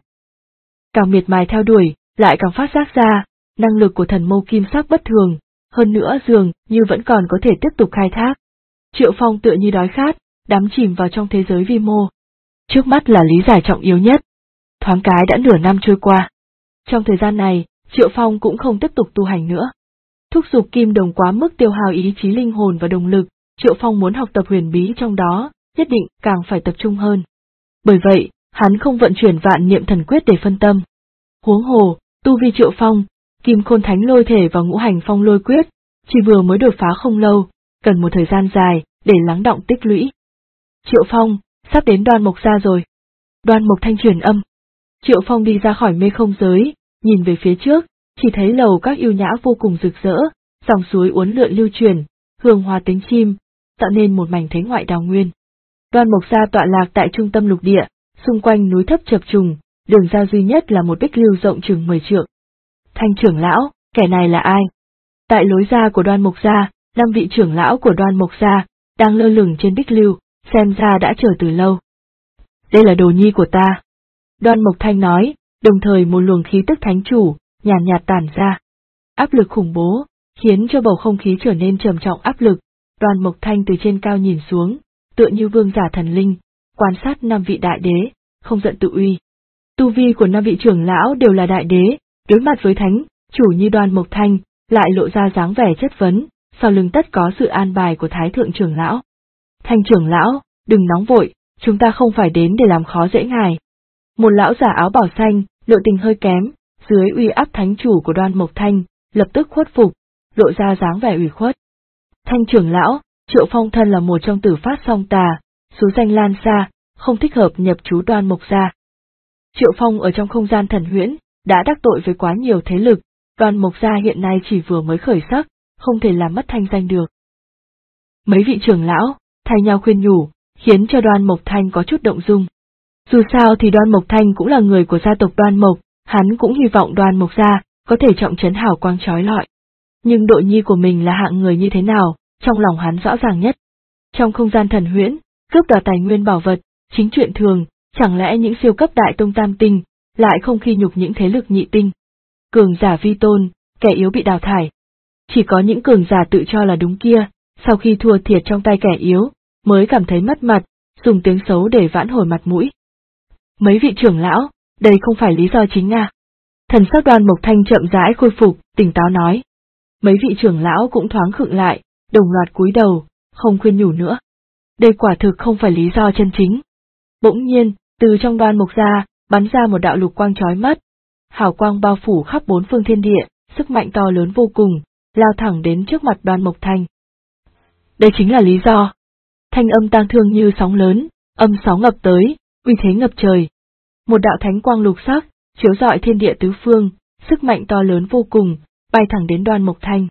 Càng miệt mài theo đuổi, lại càng phát giác ra, năng lực của thần mâu kim sắc bất thường, hơn nữa dường như vẫn còn có thể tiếp tục khai thác. Triệu Phong tựa như đói khát, đắm chìm vào trong thế giới vi mô. Trước mắt là lý giải trọng yếu nhất. Thoáng cái đã nửa năm trôi qua. Trong thời gian này, Triệu Phong cũng không tiếp tục tu hành nữa. Thúc giục kim đồng quá mức tiêu hao ý chí linh hồn và động lực, Triệu Phong muốn học tập huyền bí trong đó, nhất định càng phải tập trung hơn. Bởi vậy, hắn không vận chuyển vạn niệm thần quyết để phân tâm. Huống hồ, tu vi Triệu Phong, kim khôn thánh lôi thể và ngũ hành phong lôi quyết, chỉ vừa mới đột phá không lâu, cần một thời gian dài, để lắng đọng tích lũy. Triệu Phong, sắp đến Đoan Mộc Gia rồi. Đoan Mộc Thanh truyền âm. Triệu Phong đi ra khỏi mê không giới, nhìn về phía trước, chỉ thấy lầu các yêu nhã vô cùng rực rỡ, dòng suối uốn lượn lưu truyền, hương hoa tiếng chim, tạo nên một mảnh thế ngoại đào nguyên. Đoan Mộc Gia tọa lạc tại trung tâm lục địa, xung quanh núi thấp chập trùng, đường ra duy nhất là một bích lưu rộng chừng 10 trượng. Thanh trưởng lão, kẻ này là ai? Tại lối ra của Đoan Mộc Gia, 5 vị trưởng lão của Đoan Mộc Gia đang lơ lửng trên bích lưu, xem ra đã chờ từ lâu. Đây là đồ nhi của ta. Đoan Mộc Thanh nói, đồng thời một luồng khí tức thánh chủ, nhàn nhạt tản ra. Áp lực khủng bố, khiến cho bầu không khí trở nên trầm trọng áp lực. Đoan Mộc Thanh từ trên cao nhìn xuống, tựa như vương giả thần linh, quan sát 5 vị đại đế, không giận tự uy. Tu vi của 5 vị trưởng lão đều là đại đế, đối mặt với thánh chủ như Đoan Mộc Thanh, lại lộ ra dáng vẻ chất vấn, sau lưng tất có sự an bài của Thái thượng trưởng lão. Thanh trưởng lão, đừng nóng vội, chúng ta không phải đến để làm khó dễ ngài. Một lão giả áo bảo xanh, lộ tình hơi kém, dưới uy áp thánh chủ của Đoan Mộc Thanh, lập tức khuất phục, lộ ra dáng vẻ ủy khuất. Thanh trưởng lão, Triệu Phong thân là một trong tử phát song tà, số danh lan xa, không thích hợp nhập trú Đoan Mộc Gia. Triệu Phong ở trong không gian thần huyễn, đã đắc tội với quá nhiều thế lực, Đoan Mộc Gia hiện nay chỉ vừa mới khởi sắc, không thể làm mất thanh danh được. Mấy vị trưởng lão, thay nhau khuyên nhủ, khiến cho Đoan Mộc Thanh có chút động dung. Dù sao thì Đoan Mộc Thanh cũng là người của gia tộc Đoan Mộc, hắn cũng hy vọng Đoan Mộc Gia có thể trọng trấn hào quang chói lọi. Nhưng đội nhi của mình là hạng người như thế nào, trong lòng hắn rõ ràng nhất. Trong không gian thần huyễn, cướp đoạt tài nguyên bảo vật, chính chuyện thường, chẳng lẽ những siêu cấp đại tông tam tinh, lại không khi nhục những thế lực nhị tinh. Cường giả vi tôn, kẻ yếu bị đào thải. Chỉ có những cường giả tự cho là đúng kia, sau khi thua thiệt trong tay kẻ yếu, mới cảm thấy mất mặt, dùng tiếng xấu để vãn hồi mặt mũi. Mấy vị trưởng lão, đây không phải lý do chính à? Thần sắc Đoan Mộc Thanh chậm rãi khôi phục, tỉnh táo nói. Mấy vị trưởng lão cũng thoáng khựng lại, đồng loạt cúi đầu, không khuyên nhủ nữa. Đây quả thực không phải lý do chân chính. Bỗng nhiên, từ trong Đoan Mục gia, bắn ra một đạo lục quang chói mắt. Hào quang bao phủ khắp bốn phương thiên địa, sức mạnh to lớn vô cùng, lao thẳng đến trước mặt Đoan Mục Thanh. Đây chính là lý do. Thanh âm tang thương như sóng lớn, âm sóng ngập tới, uy thế ngập trời. Một đạo thánh quang lục sắc, chiếu rọi thiên địa tứ phương, sức mạnh to lớn vô cùng, bay thẳng đến Đoan Mục Thanh.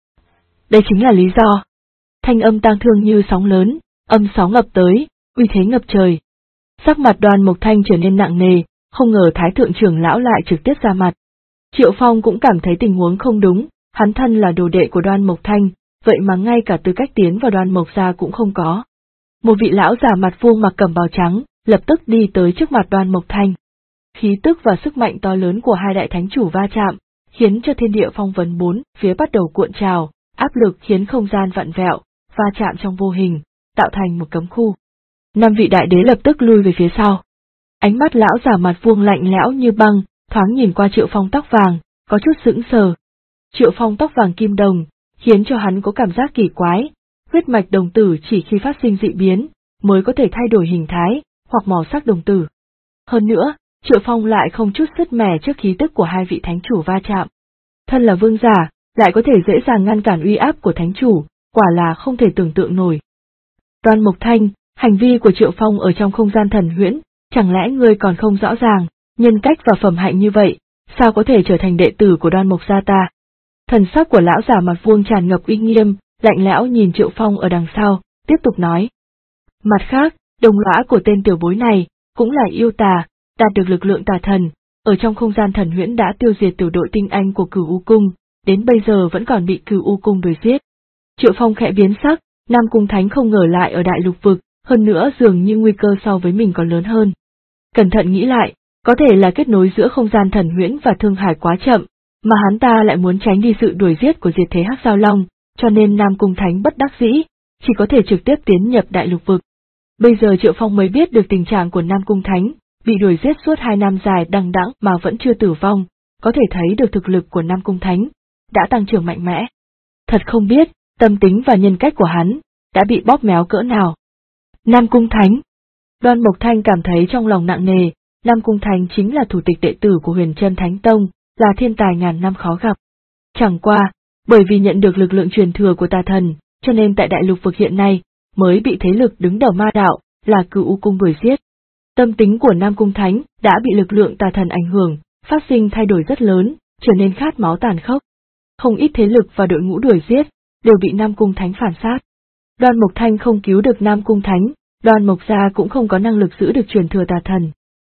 Đây chính là lý do. Thanh âm tang thương như sóng lớn, âm sóng ngập tới, uy thế ngập trời. Sắc mặt Đoan Mục Thanh trở nên nặng nề, không ngờ Thái thượng trưởng lão lại trực tiếp ra mặt. Triệu Phong cũng cảm thấy tình huống không đúng, hắn thân là đồ đệ của Đoan Mục Thanh, vậy mà ngay cả tư cách tiến vào Đoan Mục gia cũng không có. Một vị lão già mặt vuông mặc cẩm bào trắng, lập tức đi tới trước mặt Đoan Mục Thanh. Khí tức và sức mạnh to lớn của hai đại thánh chủ va chạm, khiến cho thiên địa phong vân bốn phía bắt đầu cuộn trào, áp lực khiến không gian vặn vẹo, va chạm trong vô hình, tạo thành một cấm khu. 5 vị đại đế lập tức lui về phía sau. Ánh mắt lão già mặt vuông lạnh lẽo như băng, thoáng nhìn qua Triệu Phong tóc vàng, có chút sững sờ. Triệu Phong tóc vàng kim đồng, khiến cho hắn có cảm giác kỳ quái, huyết mạch đồng tử chỉ khi phát sinh dị biến, mới có thể thay đổi hình thái, hoặc màu sắc đồng tử. Hơn nữa, Triệu Phong lại không chút sứt mẻ trước khí tức của hai vị thánh chủ va chạm. Thân là vương giả, lại có thể dễ dàng ngăn cản uy áp của thánh chủ, quả là không thể tưởng tượng nổi. Đoan Mục Thanh, hành vi của Triệu Phong ở trong không gian thần huyễn, chẳng lẽ ngươi còn không rõ ràng, nhân cách và phẩm hạnh như vậy, sao có thể trở thành đệ tử của Đoan Mục gia ta? Thần sắc của lão già mặt vuông tràn ngập uy nghiêm, lạnh lẽo nhìn Triệu Phong ở đằng sau, tiếp tục nói. Mặt khác, đồng lõa của tên tiểu bối này, cũng là yêu tà, đạt được lực lượng tà thần, ở trong không gian thần huyễn đã tiêu diệt tiểu đội tinh anh của Cửu U Cung, đến bây giờ vẫn còn bị Cửu U Cung đuổi giết. Triệu Phong khẽ biến sắc, Nam Cung Thánh không ngờ lại ở đại lục vực, hơn nữa dường như nguy cơ so với mình còn lớn hơn. Cẩn thận nghĩ lại, có thể là kết nối giữa không gian thần huyễn và Thương Hải quá chậm, mà hắn ta lại muốn tránh đi sự đuổi giết của diệt thế Hắc Giao Long, cho nên Nam Cung Thánh bất đắc dĩ, chỉ có thể trực tiếp tiến nhập đại lục vực. Bây giờ Triệu Phong mới biết được tình trạng của Nam Cung Thánh, bị đuổi giết suốt 2 năm dài đằng đẵng mà vẫn chưa tử vong, có thể thấy được thực lực của Nam Cung Thánh đã tăng trưởng mạnh mẽ. Thật không biết, tâm tính và nhân cách của hắn đã bị bóp méo cỡ nào. Nam Cung Thánh. Đoan Mục Thanh cảm thấy trong lòng nặng nề, Nam Cung Thánh chính là thủ tịch đệ tử của Huyền Chân Thánh Tông, là thiên tài ngàn năm khó gặp. Chẳng qua, bởi vì nhận được lực lượng truyền thừa của tà thần, cho nên tại đại lục vực hiện nay, mới bị thế lực đứng đầu ma đạo, là Cửu U Cung đuổi giết. Tâm tính của Nam Cung Thánh đã bị lực lượng tà thần ảnh hưởng, phát sinh thay đổi rất lớn, trở nên khát máu tàn khốc. Không ít thế lực và đội ngũ đuổi giết, đều bị Nam Cung Thánh phản sát. Đoan Mục Thanh không cứu được Nam Cung Thánh, Đoan Mục gia cũng không có năng lực giữ được truyền thừa tà thần.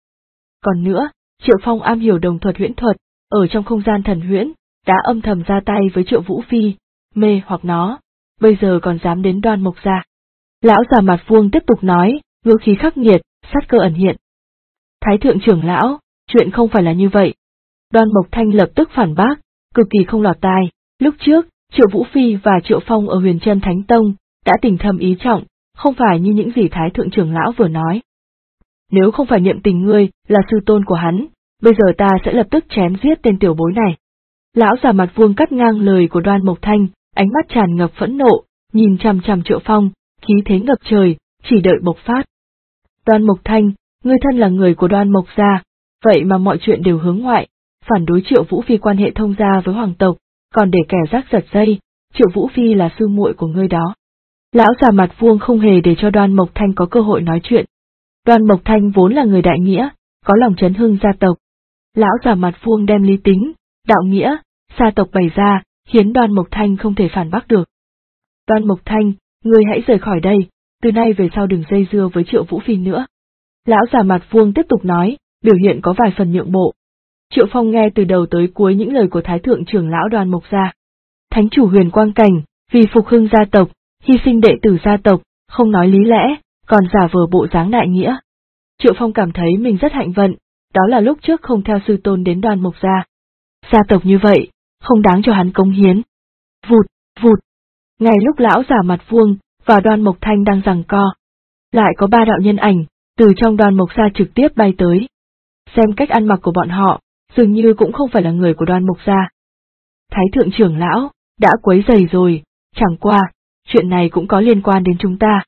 Còn nữa, Triệu Phong am hiểu đồng thuật huyễn thuật, ở trong không gian thần huyễn, đã âm thầm ra tay với Triệu Vũ Phi, mê hoặc nó, bây giờ còn dám đến Đoan Mục gia. Lão già mặt vuông tiếp tục nói, ngữ khí khắc nghiệt, sát cơ ẩn hiện. Thái thượng trưởng lão, chuyện không phải là như vậy. Đoan Mục Thanh lập tức phản bác, cực kỳ không lọt tai, lúc trước, Triệu Vũ Phi và Triệu Phong ở Huyền Chân Thánh Tông, đã tình thâm ý trọng, không phải như những gì Thái thượng trưởng lão vừa nói. Nếu không phải niệm tình ngươi là sư tôn của hắn, bây giờ ta sẽ lập tức chém giết tên tiểu bối này. Lão già mặt vuông cắt ngang lời của Đoan Mục Thanh, ánh mắt tràn ngập phẫn nộ, nhìn chằm chằm Triệu Phong, khí thế ngập trời, chỉ đợi bộc phát. Đoan Mục Thanh, ngươi thân là người của Đoan Mục gia, vậy mà mọi chuyện đều hướng ngoại, phản đối Triệu Vũ Phi quan hệ thông gia với hoàng tộc, còn để kẻ rác giật dây, Triệu Vũ Phi là sư muội của ngươi đó. Lão già mặt vuông không hề để cho Đoan Mục Thanh có cơ hội nói chuyện. Đoan Mục Thanh vốn là người đại nghĩa, có lòng chấn hưng gia tộc. Lão già mặt vuông đem lý tính, đạo nghĩa, gia tộc bày ra, khiến Đoan Mục Thanh không thể phản bác được. Đoan Mục Thanh, ngươi hãy rời khỏi đây, từ nay về sau đừng dây dưa với Triệu Vũ Phi nữa. Lão già mặt vuông tiếp tục nói, biểu hiện có vài phần nhượng bộ. Triệu Phong nghe từ đầu tới cuối những lời của Thái thượng trưởng lão Đoan Mục gia. Thánh chủ Huyền Quang Cảnh, vì phục hưng gia tộc, hy sinh đệ tử gia tộc, không nói lý lẽ, còn giả vờ bộ dáng đại nghĩa. Triệu Phong cảm thấy mình rất hạnh vận, đó là lúc trước không theo sư tôn đến Đoan Mục gia. Gia tộc như vậy, không đáng cho hắn cống hiến. Vụt, vụt. Ngay lúc lão già mặt vuông và Đoan Mục Thanh đang giằng co, lại có 3 đạo nhân ảnh từ trong Đoan Mục gia trực tiếp bay tới. Xem cách ăn mặc của bọn họ, dường như cũng không phải là người của Đoan Mục gia. Thái thượng trưởng lão đã quấy rầy rồi, chẳng qua, chuyện này cũng có liên quan đến chúng ta.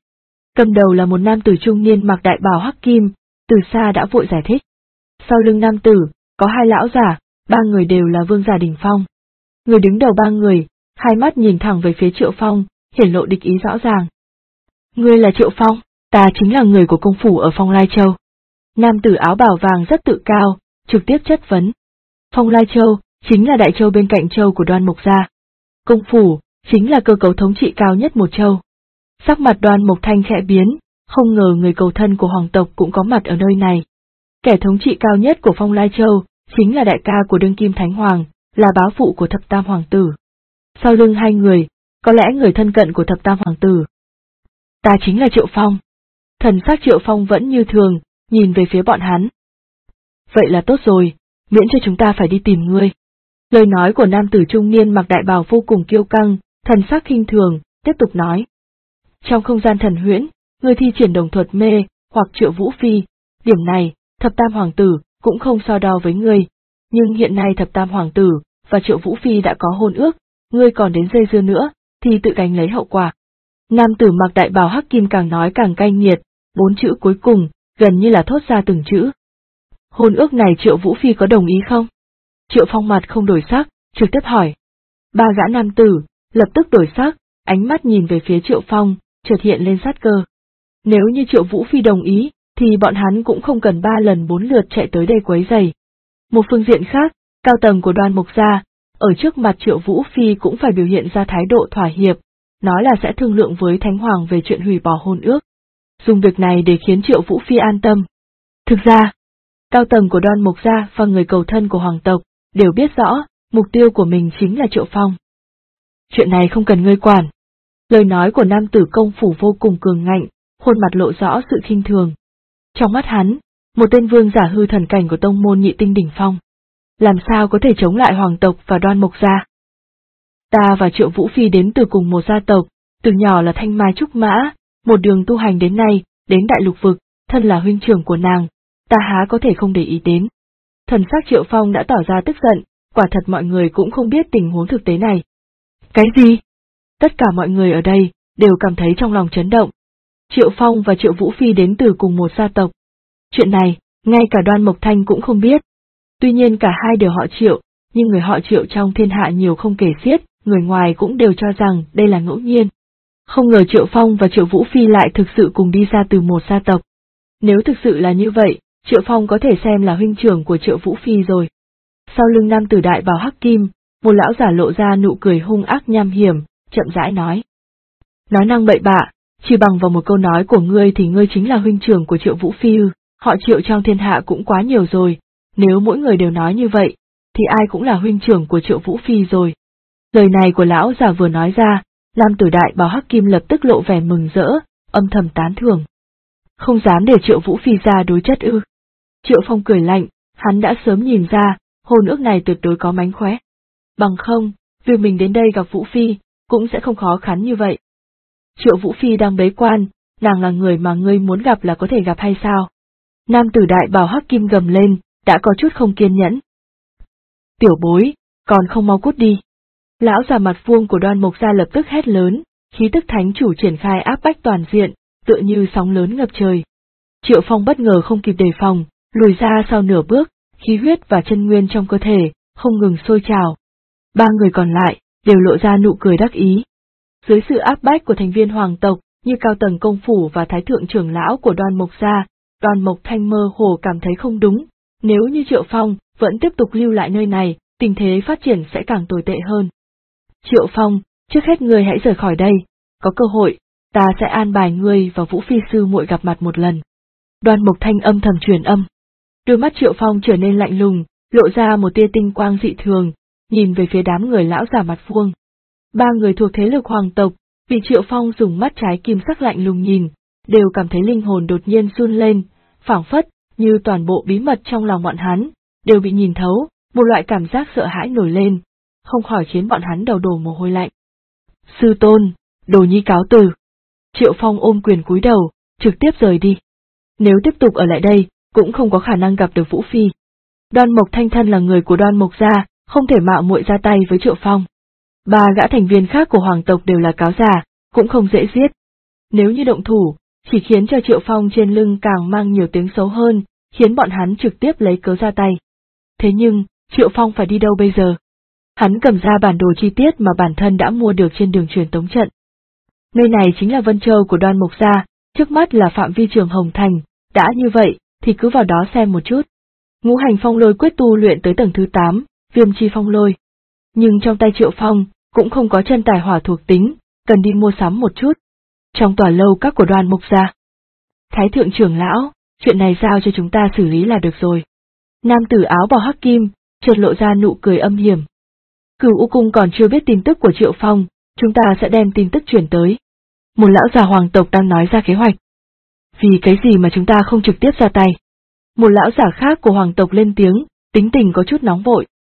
Cầm đầu là một nam tử trung niên mặc đại bào hắc kim, từ xa đã vội giải thích. Sau lưng nam tử, có hai lão giả, ba người đều là vương giả đỉnh phong. Người đứng đầu ba người, hai mắt nhìn thẳng về phía Triệu Phong, hiển lộ địch ý rõ ràng. Ngươi là Triệu Phong, ta chính là người của công phủ ở Phong Lai Châu. Nam tử áo bào vàng rất tự cao, trực tiếp chất vấn. Phong Lai Châu, chính là đại châu bên cạnh châu của Đoan Mộc gia. Công phủ, chính là cơ cấu thống trị cao nhất một châu. Sắc mặt Đoan Mộc Thanh khẽ biến, không ngờ người cầu thân của hoàng tộc cũng có mặt ở nơi này. Kẻ thống trị cao nhất của Phong Lai Châu, chính là đại ca của đương kim Thánh Hoàng, là bá phụ của thập tam hoàng tử. Sau lưng hai người, có lẽ người thân cận của thập tam hoàng tử. Ta chính là Triệu Phong. Thần sắc Triệu Phong vẫn như thường, nhìn về phía bọn hắn. Vậy là tốt rồi, miễn cho chúng ta phải đi tìm ngươi. Lời nói của nam tử trung niên mặc đại bào vô cùng kiêu căng, thần sắc khinh thường, tiếp tục nói. Trong không gian thần huyễn, ngươi thi triển đồng thuật mê, hoặc Triệu Vũ Phi, điểm này, thập tam hoàng tử, cũng không so đo với ngươi. Nhưng hiện nay thập tam hoàng tử, và Triệu Vũ Phi đã có hôn ước, ngươi còn đến dây dưa nữa, thì tự gánh lấy hậu quả. Nam tử mặc đại bào hắc kim càng nói càng cay nghiệt, 4 chữ cuối cùng, gần như là thốt ra từng chữ. Hôn ước này Triệu Vũ Phi có đồng ý không? Triệu Phong mặt không đổi sắc, trực tiếp hỏi. Ba gã nam tử, lập tức đổi sắc, ánh mắt nhìn về phía Triệu Phong, chợt hiện lên sát cơ. Nếu như Triệu Vũ Phi đồng ý, thì bọn hắn cũng không cần 3 lần 4 lượt chạy tới đây quấy rầy. Một phương diện khác, cao tầng của Đoan Mộc gia, ở trước mặt Triệu Vũ Phi cũng phải biểu hiện ra thái độ thỏa hiệp, nói là sẽ thương lượng với Thánh Hoàng về chuyện hủy bỏ hôn ước. Dùng việc này để khiến Triệu Vũ Phi an tâm. Thực ra, cao tầng của Đoan Mộc gia và người cầu thân của hoàng tộc, đều biết rõ, mục tiêu của mình chính là Triệu Phong. Chuyện này không cần ngươi quản. Lời nói của nam tử công phủ vô cùng cường ngạnh, khuôn mặt lộ rõ sự khinh thường. Trong mắt hắn, một tên vương giả hư thần cảnh của tông môn nhị tinh đỉnh phong. Làm sao có thể chống lại hoàng tộc và Đoan Mộc gia? Ta và Triệu Vũ Phi đến từ cùng một gia tộc, từ nhỏ là thanh mai trúc mã, một đường tu hành đến nay, đến đại lục vực, thân là huynh trưởng của nàng, ta há có thể không để ý đến. Thần sắc Triệu Phong đã tỏ ra tức giận, quả thật mọi người cũng không biết tình huống thực tế này. Cái gì? Tất cả mọi người ở đây, đều cảm thấy trong lòng chấn động. Triệu Phong và Triệu Vũ Phi đến từ cùng một gia tộc. Chuyện này, ngay cả Đoan Mộc Thanh cũng không biết. Tuy nhiên cả hai đều họ Triệu, nhưng người họ Triệu trong thiên hạ nhiều không kể xiết, người ngoài cũng đều cho rằng đây là ngẫu nhiên. Không ngờ Triệu Phong và Triệu Vũ Phi lại thực sự cùng đi ra từ một gia tộc. Nếu thực sự là như vậy, Triệu Phong có thể xem là huynh trưởng của Triệu Vũ Phi rồi. Sau lưng nam tử đại bào hắc kim, một lão giả lộ ra nụ cười hung ác nham hiểm, chậm rãi nói. Nói năng bậy bạ, chỉ bằng vào một câu nói của ngươi thì ngươi chính là huynh trưởng của Triệu Vũ Phi ư? Họ Triệu trong thiên hạ cũng quá nhiều rồi, nếu mỗi người đều nói như vậy, thì ai cũng là huynh trưởng của Triệu Vũ Phi rồi. Lời này của lão giả vừa nói ra, nam tử đại bào hắc kim lập tức lộ vẻ mừng rỡ, âm thầm tán thưởng. Không dám để Triệu Vũ Phi ra đối chất ư? Triệu Phong cười lạnh, hắn đã sớm nhìn ra, hôn ước này tuyệt đối có mánh khóe. Bằng không, việc mình đến đây gặp Vũ Phi, cũng sẽ không khó khăn như vậy. Triệu Vũ Phi đang bế quan, nàng là người mà ngươi muốn gặp là có thể gặp hay sao? Nam tử đại bào hắc kim gầm lên, đã có chút không kiên nhẫn. Tiểu bối, còn không mau cút đi. Lão già mặt vuông của Đoan Mộc gia lập tức hét lớn, khí tức thánh chủ triển khai áp bách toàn diện, tựa như sóng lớn ngập trời. Triệu Phong bất ngờ không kịp đề phòng, lùi ra sau nửa bước, khí huyết và chân nguyên trong cơ thể, không ngừng sôi trào. Ba người còn lại, đều lộ ra nụ cười đắc ý. Dưới sự áp bách của thành viên hoàng tộc, như cao tầng công phủ và thái thượng trưởng lão của Đoan Mộc gia, Đoan Mộc Thanh mơ hồ cảm thấy không đúng, nếu như Triệu Phong vẫn tiếp tục lưu lại nơi này, tình thế phát triển sẽ càng tồi tệ hơn. Triệu Phong, trước hết ngươi hãy rời khỏi đây, có cơ hội, ta sẽ an bài ngươi và Vũ Phi sư muội gặp mặt một lần. Đoan Mộc Thanh âm thầm truyền âm. Đôi mắt Triệu Phong trở nên lạnh lùng, lộ ra một tia tinh quang dị thường, nhìn về phía đám người lão già mặt vuông. Ba người thuộc thế lực hoàng tộc, bị Triệu Phong dùng mắt trái kim sắc lạnh lùng nhìn, đều cảm thấy linh hồn đột nhiên run lên, phảng phất như toàn bộ bí mật trong lòng bọn hắn đều bị nhìn thấu, một loại cảm giác sợ hãi nổi lên, không khỏi khiến bọn hắn đầu đổ mồ hôi lạnh. Sư tôn, đồ nhi cáo từ. Triệu Phong ôm quyền cúi đầu, trực tiếp rời đi. Nếu tiếp tục ở lại đây, cũng không có khả năng gặp được Vũ Phi. Đoan Mộc Thanh thân là người của Đoan Mộc gia, không thể mạo muội ra tay với Triệu Phong. Ba gã thành viên khác của hoàng tộc đều là cáo già, cũng không dễ giết. Nếu như động thủ, chỉ khiến cho Triệu Phong trên lưng càng mang nhiều tiếng xấu hơn, khiến bọn hắn trực tiếp lấy cớ ra tay. Thế nhưng, Triệu Phong phải đi đâu bây giờ? Hắn cầm ra bản đồ chi tiết mà bản thân đã mua được trên đường truyền tống trận. Nơi này chính là Vân Châu của Đoan Mục gia, trước mắt là phạm vi trường Hồng Thành, đã như vậy, thì cứ vào đó xem một chút. Ngũ hành phong lôi quyết tu luyện tới tầng thứ 8, viêm chi phong lôi. Nhưng trong tay Triệu Phong, cũng không có chân tài hỏa thuộc tính, cần đi mua sắm một chút. Trong tòa lâu các của Đoan Mục gia. Thái thượng trưởng lão, chuyện này giao cho chúng ta xử lý là được rồi. Nam tử áo bào hắc kim, chợt lộ ra nụ cười âm hiểm. Cửu U Cung còn chưa biết tin tức của Triệu Phong, chúng ta sẽ đem tin tức truyền tới. Một lão già hoàng tộc đang nói ra kế hoạch. Vì cái gì mà chúng ta không trực tiếp ra tay? Một lão giả khác của hoàng tộc lên tiếng, tính tình có chút nóng vội.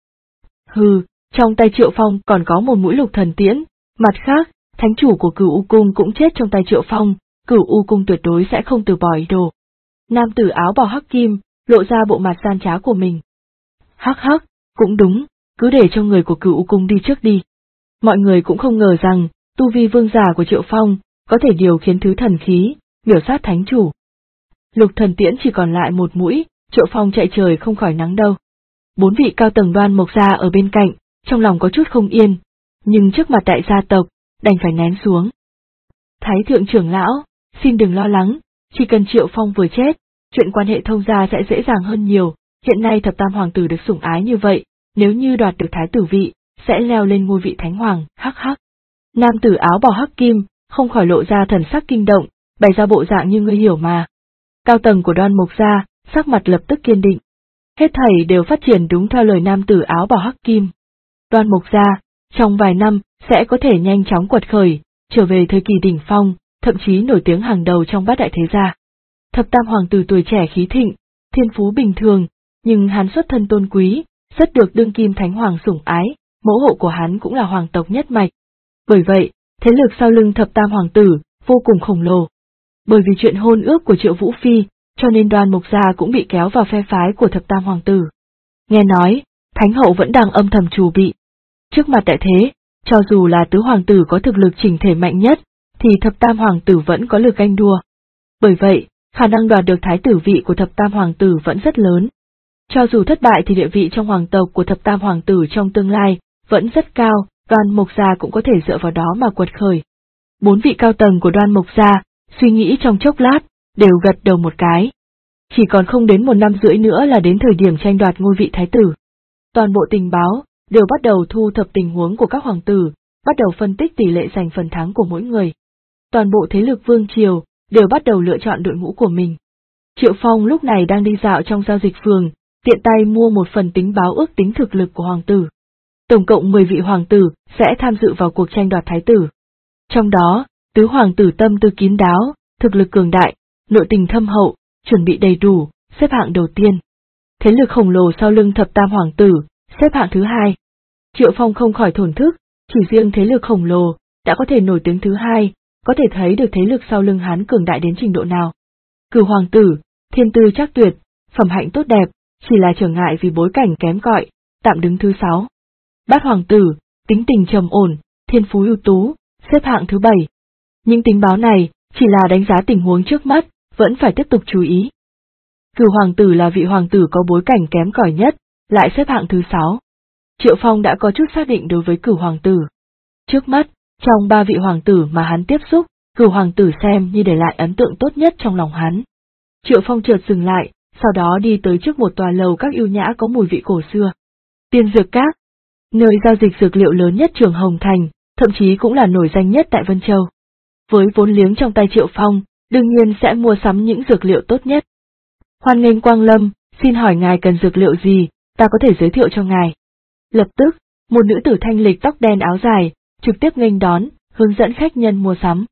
Hừ, trong tay Triệu Phong còn có một mũi lục thần tiễn, mặt khác, thánh chủ của Cửu U Cung cũng chết trong tay Triệu Phong, Cửu U Cung tuyệt đối sẽ không từ bỏ ý đồ. Nam tử áo bào hắc kim, lộ ra bộ mặt gian trá của mình. Hắc hắc, cũng đúng, cứ để cho người của Cửu U Cung đi trước đi. Mọi người cũng không ngờ rằng, tu vi vương giả của Triệu Phong, có thể điều khiến thứ thần khí, biểu sát thánh chủ. Lục thần tiễn chỉ còn lại một mũi, Triệu Phong chạy trời không khỏi nắng đâu. 4 vị cao tầng Đoan Mục gia ở bên cạnh, trong lòng có chút không yên, nhưng trước mặt đại gia tộc, đành phải nén xuống. Thái thượng trưởng lão, xin đừng lo lắng, chỉ cần Triệu Phong vừa chết, chuyện quan hệ thông gia sẽ dễ dàng hơn nhiều, hiện nay thập tam hoàng tử được sủng ái như vậy, nếu như đoạt được thái tử vị, sẽ leo lên ngôi vị thánh hoàng, hắc hắc. Nam tử áo bào hắc kim, không khỏi lộ ra thần sắc kinh động, bày ra bộ dạng như ngươi hiểu mà. Cao tầng của Đoan Mục gia, sắc mặt lập tức kiên định. Hết thảy đều phát triển đúng theo lời nam tử áo bào hắc kim. Đoan Mục gia, trong vài năm, sẽ có thể nhanh chóng quật khởi, trở về thời kỳ đỉnh phong, thậm chí nổi tiếng hàng đầu trong bát đại thế gia. Thập tam hoàng tử tuổi trẻ khí thịnh, thiên phú bình thường, nhưng hắn xuất thân tôn quý, rất được đương kim thánh hoàng sủng ái, mẫu hộ của hắn cũng là hoàng tộc nhất mạch. Bởi vậy, thế lực sau lưng thập tam hoàng tử, vô cùng khổng lồ. Bởi vì chuyện hôn ước của Triệu Vũ Phi, cho nên Đoan Mục gia cũng bị kéo vào phe phái của thập tam hoàng tử. Nghe nói, Thánh hậu vẫn đang âm thầm chuẩn bị. Trước mặt đại thế, cho dù là tứ hoàng tử có thực lực chỉnh thể mạnh nhất, thì thập tam hoàng tử vẫn có lực ganh đua. Bởi vậy, khả năng đoạt được thái tử vị của thập tam hoàng tử vẫn rất lớn. Cho dù thất bại thì địa vị trong hoàng tộc của thập tam hoàng tử trong tương lai vẫn rất cao, Đoan Mục gia cũng có thể dựa vào đó mà quật khởi. 4 vị cao tầng của Đoan Mục gia, suy nghĩ trong chốc lát, đều gật đầu một cái. Chỉ còn không đến 1 năm rưỡi nữa là đến thời điểm tranh đoạt ngôi vị thái tử. Toàn bộ tình báo đều bắt đầu thu thập tình huống của các hoàng tử, bắt đầu phân tích tỷ lệ giành phần thắng của mỗi người. Toàn bộ thế lực vương triều đều bắt đầu lựa chọn đội ngũ của mình. Triệu Phong lúc này đang đi dạo trong giao dịch phường, tiện tay mua một phần tính báo ước tính thực lực của hoàng tử. Tổng cộng 10 vị hoàng tử sẽ tham dự vào cuộc tranh đoạt thái tử. Trong đó, tứ hoàng tử tâm tư kín đáo, thực lực cường đại, nội tình thâm hậu, chuẩn bị đầy đủ, xếp hạng đầu tiên. Thế lực khổng lồ sau lưng thập tam hoàng tử, xếp hạng thứ 2. Triệu Phong không khỏi thổn thức, chỉ riêng thế lực khổng lồ, đã có thể nổi tiếng thứ 2, có thể thấy được thế lực sau lưng hắn cường đại đến trình độ nào. Cửu hoàng tử, thiên tư chắc tuyệt, phẩm hạnh tốt đẹp, chỉ là trở ngại vì bối cảnh kém cỏi, tạm đứng thứ 6. Bát hoàng tử, tính tình trầm ổn, thiên phú ưu tú, xếp hạng thứ 7. Những tình báo này chỉ là đánh giá tình huống trước mắt, vẫn phải tiếp tục chú ý. Cửu hoàng tử là vị hoàng tử có bối cảnh kém cỏi nhất, lại xếp hạng thứ 6. Triệu Phong đã có chút xác định đối với Cửu hoàng tử. Trước mắt, trong 3 vị hoàng tử mà hắn tiếp xúc, Cửu hoàng tử xem như để lại ấn tượng tốt nhất trong lòng hắn. Triệu Phong chợt dừng lại, sau đó đi tới trước một tòa lầu các ưu nhã có mùi vị cổ xưa. Tiên Dược Các, nơi giao dịch dược liệu lớn nhất trường Hồng Thành, thậm chí cũng là nổi danh nhất tại Vân Châu. Với vốn liếng trong tay Triệu Phong, đương nhiên sẽ mua sắm những dược liệu tốt nhất. Hoan nghênh quang lâm, xin hỏi ngài cần dược liệu gì, ta có thể giới thiệu cho ngài. Lập tức, một nữ tử thanh lịch tóc đen áo dài, trực tiếp nghênh đón, hướng dẫn khách nhân mua sắm.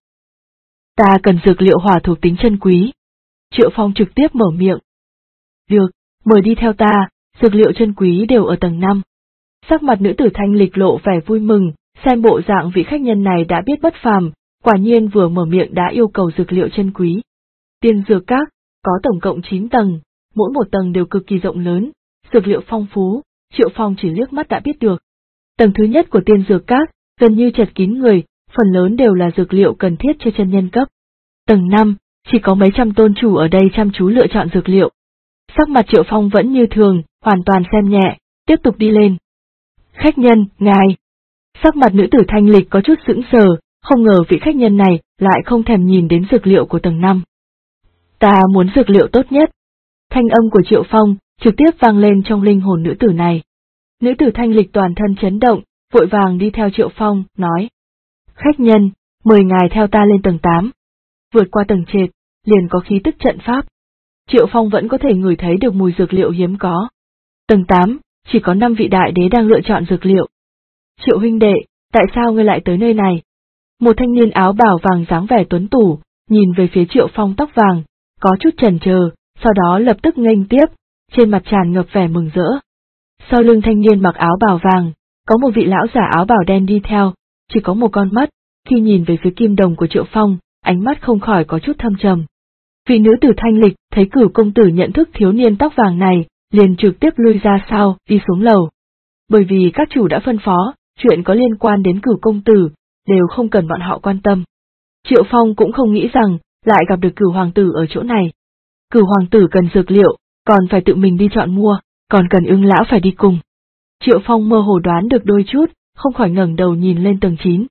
Ta cần dược liệu hỏa thuộc tính chân quý. Triệu Phong trực tiếp mở miệng. Được, mời đi theo ta, dược liệu chân quý đều ở tầng 5. Sắc mặt nữ tử thanh lịch lộ vẻ vui mừng, xem bộ dạng vị khách nhân này đã biết bất phàm, quả nhiên vừa mở miệng đã yêu cầu dược liệu chân quý. Tiên Dược Các, có tổng cộng 9 tầng, mỗi một tầng đều cực kỳ rộng lớn, dược liệu phong phú, Triệu Phong chỉ liếc mắt đã biết được. Tầng thứ nhất của Tiên Dược Các, gần như chật kín người, phần lớn đều là dược liệu cần thiết cho chân nhân cấp. Tầng 5, chỉ có mấy trăm tôn chủ ở đây chăm chú lựa chọn dược liệu. Sắc mặt Triệu Phong vẫn như thường, hoàn toàn xem nhẹ, tiếp tục đi lên. Khách nhân, ngài. Sắc mặt nữ tử thanh lịch có chút sững sờ, không ngờ vị khách nhân này lại không thèm nhìn đến dược liệu của tầng 5. Ta muốn dược liệu tốt nhất. Thanh âm của Triệu Phong trực tiếp vang lên trong linh hồn nữ tử này. Nữ tử thanh lịch toàn thân chấn động, vội vàng đi theo Triệu Phong, nói. Khách nhân, mời ngài theo ta lên tầng 8. Vượt qua tầng trệt, liền có khí tức trận pháp. Triệu Phong vẫn có thể ngửi thấy được mùi dược liệu hiếm có. Tầng 8, chỉ có 5 vị đại đế đang lựa chọn dược liệu. Triệu huynh đệ, tại sao ngươi lại tới nơi này? Một thanh niên áo bào vàng dáng vẻ tuấn tủ, nhìn về phía Triệu Phong tóc vàng, có chút chần chờ, sau đó lập tức nghênh tiếp, trên mặt tràn ngập vẻ mừng rỡ. Sau lưng thanh niên mặc áo bào vàng, có một vị lão giả áo bào đen đi theo, chỉ có một con mắt, khi nhìn về phía kim đồng của Triệu Phong, ánh mắt không khỏi có chút thâm trầm. Vị nữ tử thanh lịch thấy Cửu công tử nhận thức thiếu niên tóc vàng này, liền trực tiếp lui ra sau, đi xuống lầu. Bởi vì các chủ đã phân phó, chuyện có liên quan đến Cửu công tử, đều không cần bọn họ quan tâm. Triệu Phong cũng không nghĩ rằng, lại gặp được Cửu hoàng tử ở chỗ này. Cửu hoàng tử cần dược liệu, còn phải tự mình đi chọn mua, còn cần Ưng lão phải đi cùng. Triệu Phong mơ hồ đoán được đôi chút, không khỏi ngẩng đầu nhìn lên tầng 9.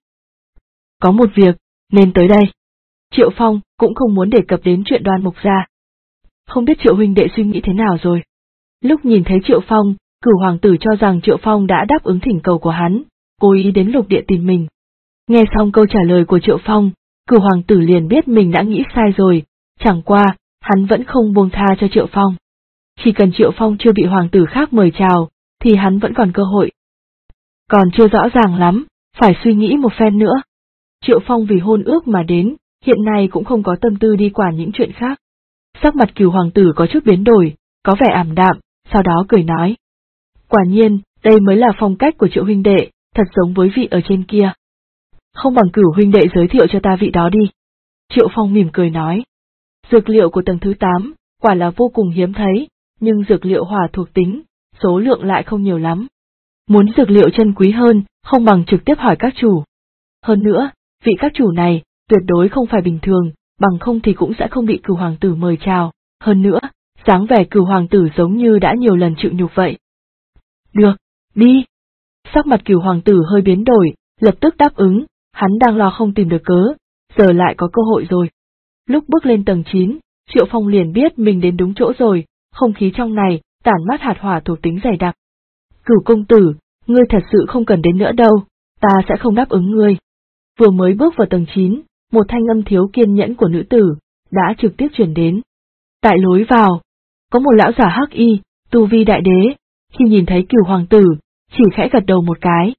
Có một việc, nên tới đây. Triệu Phong cũng không muốn đề cập đến chuyện Đoan Mục gia. Không biết Triệu huynh đệ suy nghĩ thế nào rồi. Lúc nhìn thấy Triệu Phong, Cửu hoàng tử cho rằng Triệu Phong đã đáp ứng thỉnh cầu của hắn, cố ý đến lục địa tìm mình. Nghe xong câu trả lời của Triệu Phong, Cửu hoàng tử liền biết mình đã nghĩ sai rồi, chẳng qua, hắn vẫn không buông tha cho Triệu Phong. Chỉ cần Triệu Phong chưa bị hoàng tử khác mời chào, thì hắn vẫn còn cơ hội. Còn chưa rõ ràng lắm, phải suy nghĩ một phen nữa. Triệu Phong vì hôn ước mà đến, hiện nay cũng không có tâm tư đi quản những chuyện khác. Sắc mặt Cửu hoàng tử có chút biến đổi, có vẻ ảm đạm, sau đó cười nói. Quả nhiên, đây mới là phong cách của Triệu huynh đệ, thật giống với vị ở trên kia. Không bằng Cửu huynh đệ giới thiệu cho ta vị đó đi. Triệu Phong mỉm cười nói. Dược liệu của tầng thứ 8, quả là vô cùng hiếm thấy, nhưng dược liệu hỏa thuộc tính, số lượng lại không nhiều lắm. Muốn dược liệu chân quý hơn, không bằng trực tiếp hỏi các chủ. Hơn nữa, vị các chủ này, tuyệt đối không phải bình thường, bằng không thì cũng sẽ không bị Cửu hoàng tử mời chào. Hơn nữa, dáng vẻ Cửu hoàng tử giống như đã nhiều lần chịu nhục vậy. Được, đi. Sắc mặt Cửu hoàng tử hơi biến đổi, lập tức đáp ứng, hắn đang lo không tìm được cớ, giờ lại có cơ hội rồi. Lúc bước lên tầng 9, Triệu Phong liền biết mình đến đúng chỗ rồi, không khí trong này, tản mát hạt hỏa thuộc tính dày đặc. Cửu công tử, ngươi thật sự không cần đến nữa đâu, ta sẽ không đáp ứng ngươi. Vừa mới bước vào tầng 9, một thanh âm thiếu kiên nhẫn của nữ tử, đã trực tiếp truyền đến. Tại lối vào, có một lão giả hắc y, tu vi đại đế, khi nhìn thấy Cửu hoàng tử, chỉ khẽ gật đầu một cái.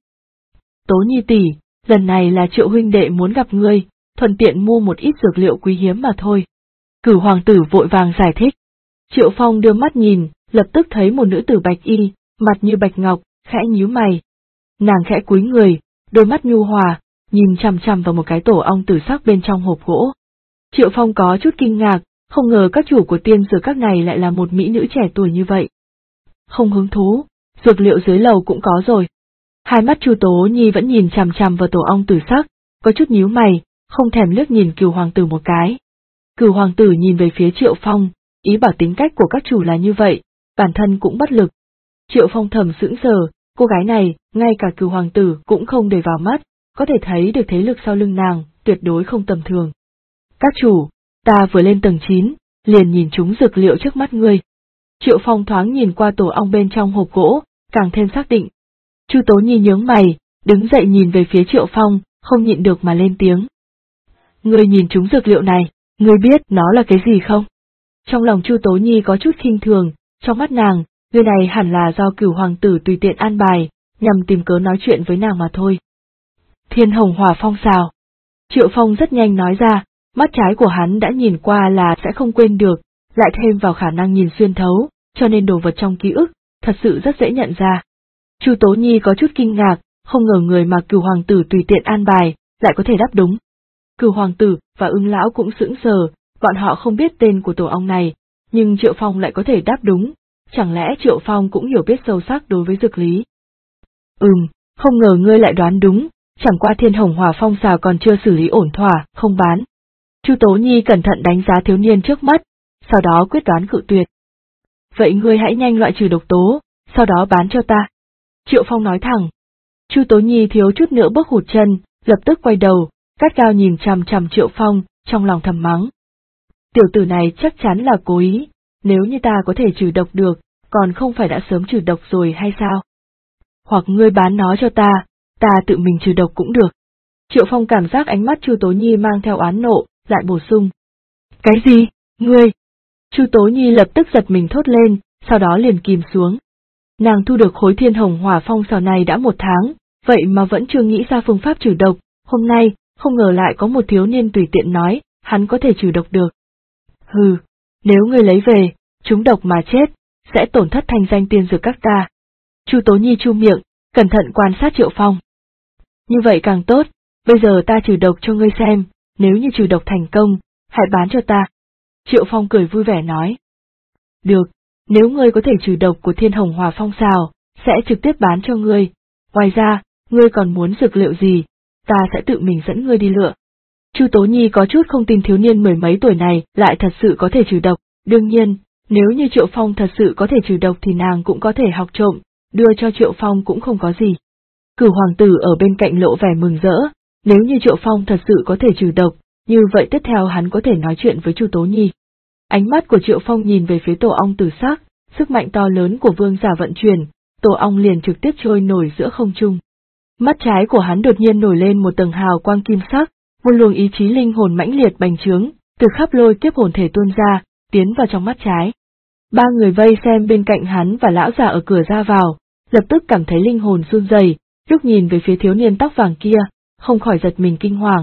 Tố Nhi tỷ, lần này là Triệu huynh đệ muốn gặp ngươi, thuận tiện mua một ít dược liệu quý hiếm mà thôi. Cửu hoàng tử vội vàng giải thích. Triệu Phong đưa mắt nhìn, lập tức thấy một nữ tử bạch y, mặt như bạch ngọc, khẽ nhíu mày. Nàng khẽ cúi người, đôi mắt nhu hòa, nhìn chằm chằm vào một cái tổ ong tử sắc bên trong hộp gỗ. Triệu Phong có chút kinh ngạc, không ngờ các chủ của tiên dược các này lại là một mỹ nữ trẻ tuổi như vậy. Không hứng thú, dược liệu dưới lầu cũng có rồi. Hai mắt Chu Tố Nhi vẫn nhìn chằm chằm vào tổ ong tử sắc, có chút nhíu mày, không thèm liếc nhìn Cửu hoàng tử một cái. Cửu hoàng tử nhìn về phía Triệu Phong, ý bảo tính cách của các chủ là như vậy, bản thân cũng bất lực. Triệu Phong thầm sững sờ, cô gái này, ngay cả Cửu hoàng tử cũng không để vào mắt, có thể thấy được thế lực sau lưng nàng, tuyệt đối không tầm thường. Các chủ, ta vừa lên tầng 9, liền nhìn chúng dược liệu trước mắt ngươi. Triệu Phong thoáng nhìn qua tổ ong bên trong hộp gỗ, càng thêm xác định. Chu Tố Nhi nhướng mày, đứng dậy nhìn về phía Triệu Phong, không nhịn được mà lên tiếng. Ngươi nhìn chúng dược liệu này, ngươi biết nó là cái gì không? Trong lòng Chu Tố Nhi có chút khinh thường, trong mắt nàng, người này hẳn là do Cửu hoàng tử tùy tiện an bài, nhằm tìm cớ nói chuyện với nàng mà thôi. Thiên hồng hỏa phong xào. Triệu Phong rất nhanh nói ra, mắt trái của hắn đã nhìn qua là sẽ không quên được, lại thêm vào khả năng nhìn xuyên thấu, cho nên đồ vật trong ký ức, thật sự rất dễ nhận ra. Chu Tố Nhi có chút kinh ngạc, không ngờ người mà Cửu hoàng tử tùy tiện an bài, lại có thể đáp đúng. Cửu hoàng tử và Ưng lão cũng sững sờ, bọn họ không biết tên của tổ ong này, nhưng Triệu Phong lại có thể đáp đúng, chẳng lẽ Triệu Phong cũng hiểu biết sâu sắc đối với dược lý. Không ngờ ngươi lại đoán đúng, chẳng qua thiên hồng hỏa phong xào còn chưa xử lý ổn thỏa, không bán. Chu Tố Nhi cẩn thận đánh giá thiếu niên trước mắt, sau đó quyết đoán cự tuyệt. Vậy ngươi hãy nhanh loại trừ độc tố, sau đó bán cho ta. Triệu Phong nói thẳng. Chu Tố Nhi thiếu chút nữa bước hụt chân, lập tức quay đầu, gắt gao nhìn chằm chằm Triệu Phong, trong lòng thầm mắng. Tiểu tử này chắc chắn là cố ý, nếu như ta có thể trừ độc được, còn không phải đã sớm trừ độc rồi hay sao? Hoặc ngươi bán nó cho ta tự mình trừ độc cũng được. Triệu Phong cảm giác ánh mắt Chu Tố Nhi mang theo oán nộ, lại bổ sung. Cái gì? Ngươi? Chu Tố Nhi lập tức giật mình thốt lên, sau đó liền kìm xuống. Nàng thu được khối thiên hồng hỏa phong xào này đã 1 tháng, vậy mà vẫn chưa nghĩ ra phương pháp trừ độc, hôm nay, không ngờ lại có một thiếu niên tùy tiện nói, hắn có thể trừ độc được. Hừ, nếu ngươi lấy về, trúng độc mà chết, sẽ tổn thất thanh danh tiên dược các ta. Chu Tố Nhi chu miệng, cẩn thận quan sát Triệu Phong. Như vậy càng tốt, bây giờ ta trừ độc cho ngươi xem, nếu như trừ độc thành công, hãy bán cho ta. Triệu Phong cười vui vẻ nói. Được, nếu ngươi có thể trừ độc của thiên hồng hỏa phong xào, sẽ trực tiếp bán cho ngươi. Ngoài ra, ngươi còn muốn dược liệu gì, ta sẽ tự mình dẫn ngươi đi lựa. Chu Tố Nhi có chút không tin thiếu niên 10 mấy tuổi này lại thật sự có thể trừ độc, đương nhiên, nếu như Triệu Phong thật sự có thể trừ độc thì nàng cũng có thể học trộm, đưa cho Triệu Phong cũng không có gì. Cửu hoàng tử ở bên cạnh lộ vẻ mừng rỡ, nếu như Triệu Phong thật sự có thể trừ độc, như vậy tiếp theo hắn có thể nói chuyện với Chu Tố Nhi. Ánh mắt của Triệu Phong nhìn về phía tổ ong tử sắc, sức mạnh to lớn của vương giả vận chuyển, tổ ong liền trực tiếp trôi nổi giữa không trung. Mắt trái của hắn đột nhiên nổi lên một tầng hào quang kim sắc, một luồng ý chí linh hồn mãnh liệt bành trướng, từ khắp lôi kiếp hồn thể tuôn ra, tiến vào trong mắt trái. 3 người vây xem bên cạnh hắn và lão già ở cửa ra vào, lập tức cảm thấy linh hồn run rẩy, lúc nhìn về phía thiếu niên tóc vàng kia, không khỏi giật mình kinh hoàng.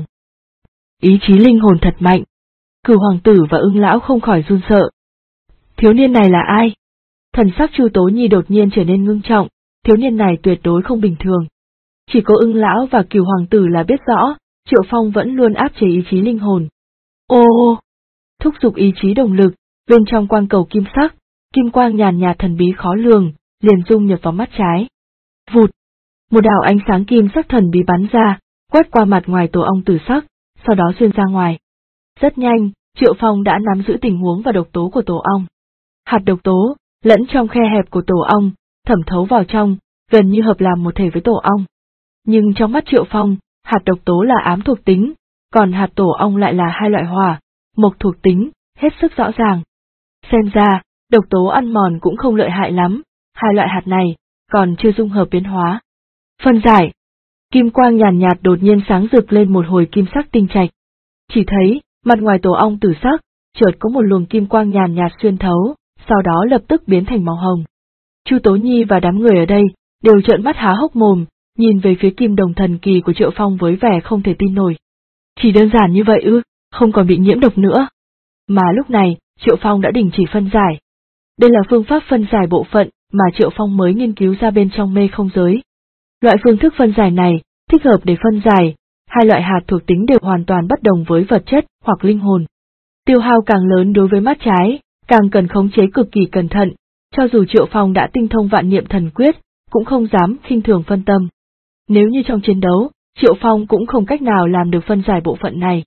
Ý chí linh hồn thật mạnh. Cửu hoàng tử và Ưng lão không khỏi run sợ. Thiếu niên này là ai? Thần sắc Chu Tố Nhi đột nhiên trở nên ngưng trọng, thiếu niên này tuyệt đối không bình thường. Chỉ có Ưng lão và Cửu hoàng tử là biết rõ, Triệu Phong vẫn luôn áp chế ý chí linh hồn. Ô! Thúc giục ý chí đồng lực, bên trong quang cầu kim sắc, kim quang nhàn nhạt thần bí khó lường, liền dung nhập vào mắt trái. Vụt! Một đạo ánh sáng kim sắc thần bí bắn ra, quét qua mặt ngoài tổ ong tử sắc, sau đó xuyên ra ngoài. Rất nhanh, Triệu Phong đã nắm giữ tình huống và độc tố của tổ ong. Hạt độc tố, lẫn trong khe hẹp của tổ ong, thẩm thấu vào trong, gần như hợp làm một thể với tổ ong. Nhưng trong mắt Triệu Phong, hạt độc tố là ám thuộc tính, còn hạt tổ ong lại là hai loại hỏa, mộc thuộc tính, hết sức rõ ràng. Xem ra, độc tố ăn mòn cũng không lợi hại lắm, hai loại hạt này, còn chưa dung hợp biến hóa. Phân giải. Kim quang nhàn nhạt đột nhiên sáng rực lên một hồi kim sắc tinh trạch. Chỉ thấy, mặt ngoài tổ ong tử sắc, chợt có một luồng kim quang nhàn nhạt xuyên thấu, sau đó lập tức biến thành màu hồng. Chu Tố Nhi và đám người ở đây, đều trợn mắt há hốc mồm, nhìn về phía kim đồng thần kỳ của Triệu Phong với vẻ không thể tin nổi. Chỉ đơn giản như vậy ư, không còn bị nhiễm độc nữa. Mà lúc này, Triệu Phong đã đình chỉ phân giải. Đây là phương pháp phân giải bộ phận mà Triệu Phong mới nghiên cứu ra bên trong mê không giới. Loại phương thức phân giải này, thích hợp để phân giải, hai loại hạt thuộc tính đều hoàn toàn bất đồng với vật chất hoặc linh hồn. Tiêu hao càng lớn đối với mắt trái, càng cần khống chế cực kỳ cẩn thận, cho dù Triệu Phong đã tinh thông vạn niệm thần quyết, cũng không dám khinh thường phân tâm. Nếu như trong chiến đấu, Triệu Phong cũng không cách nào làm được phân giải bộ phận này.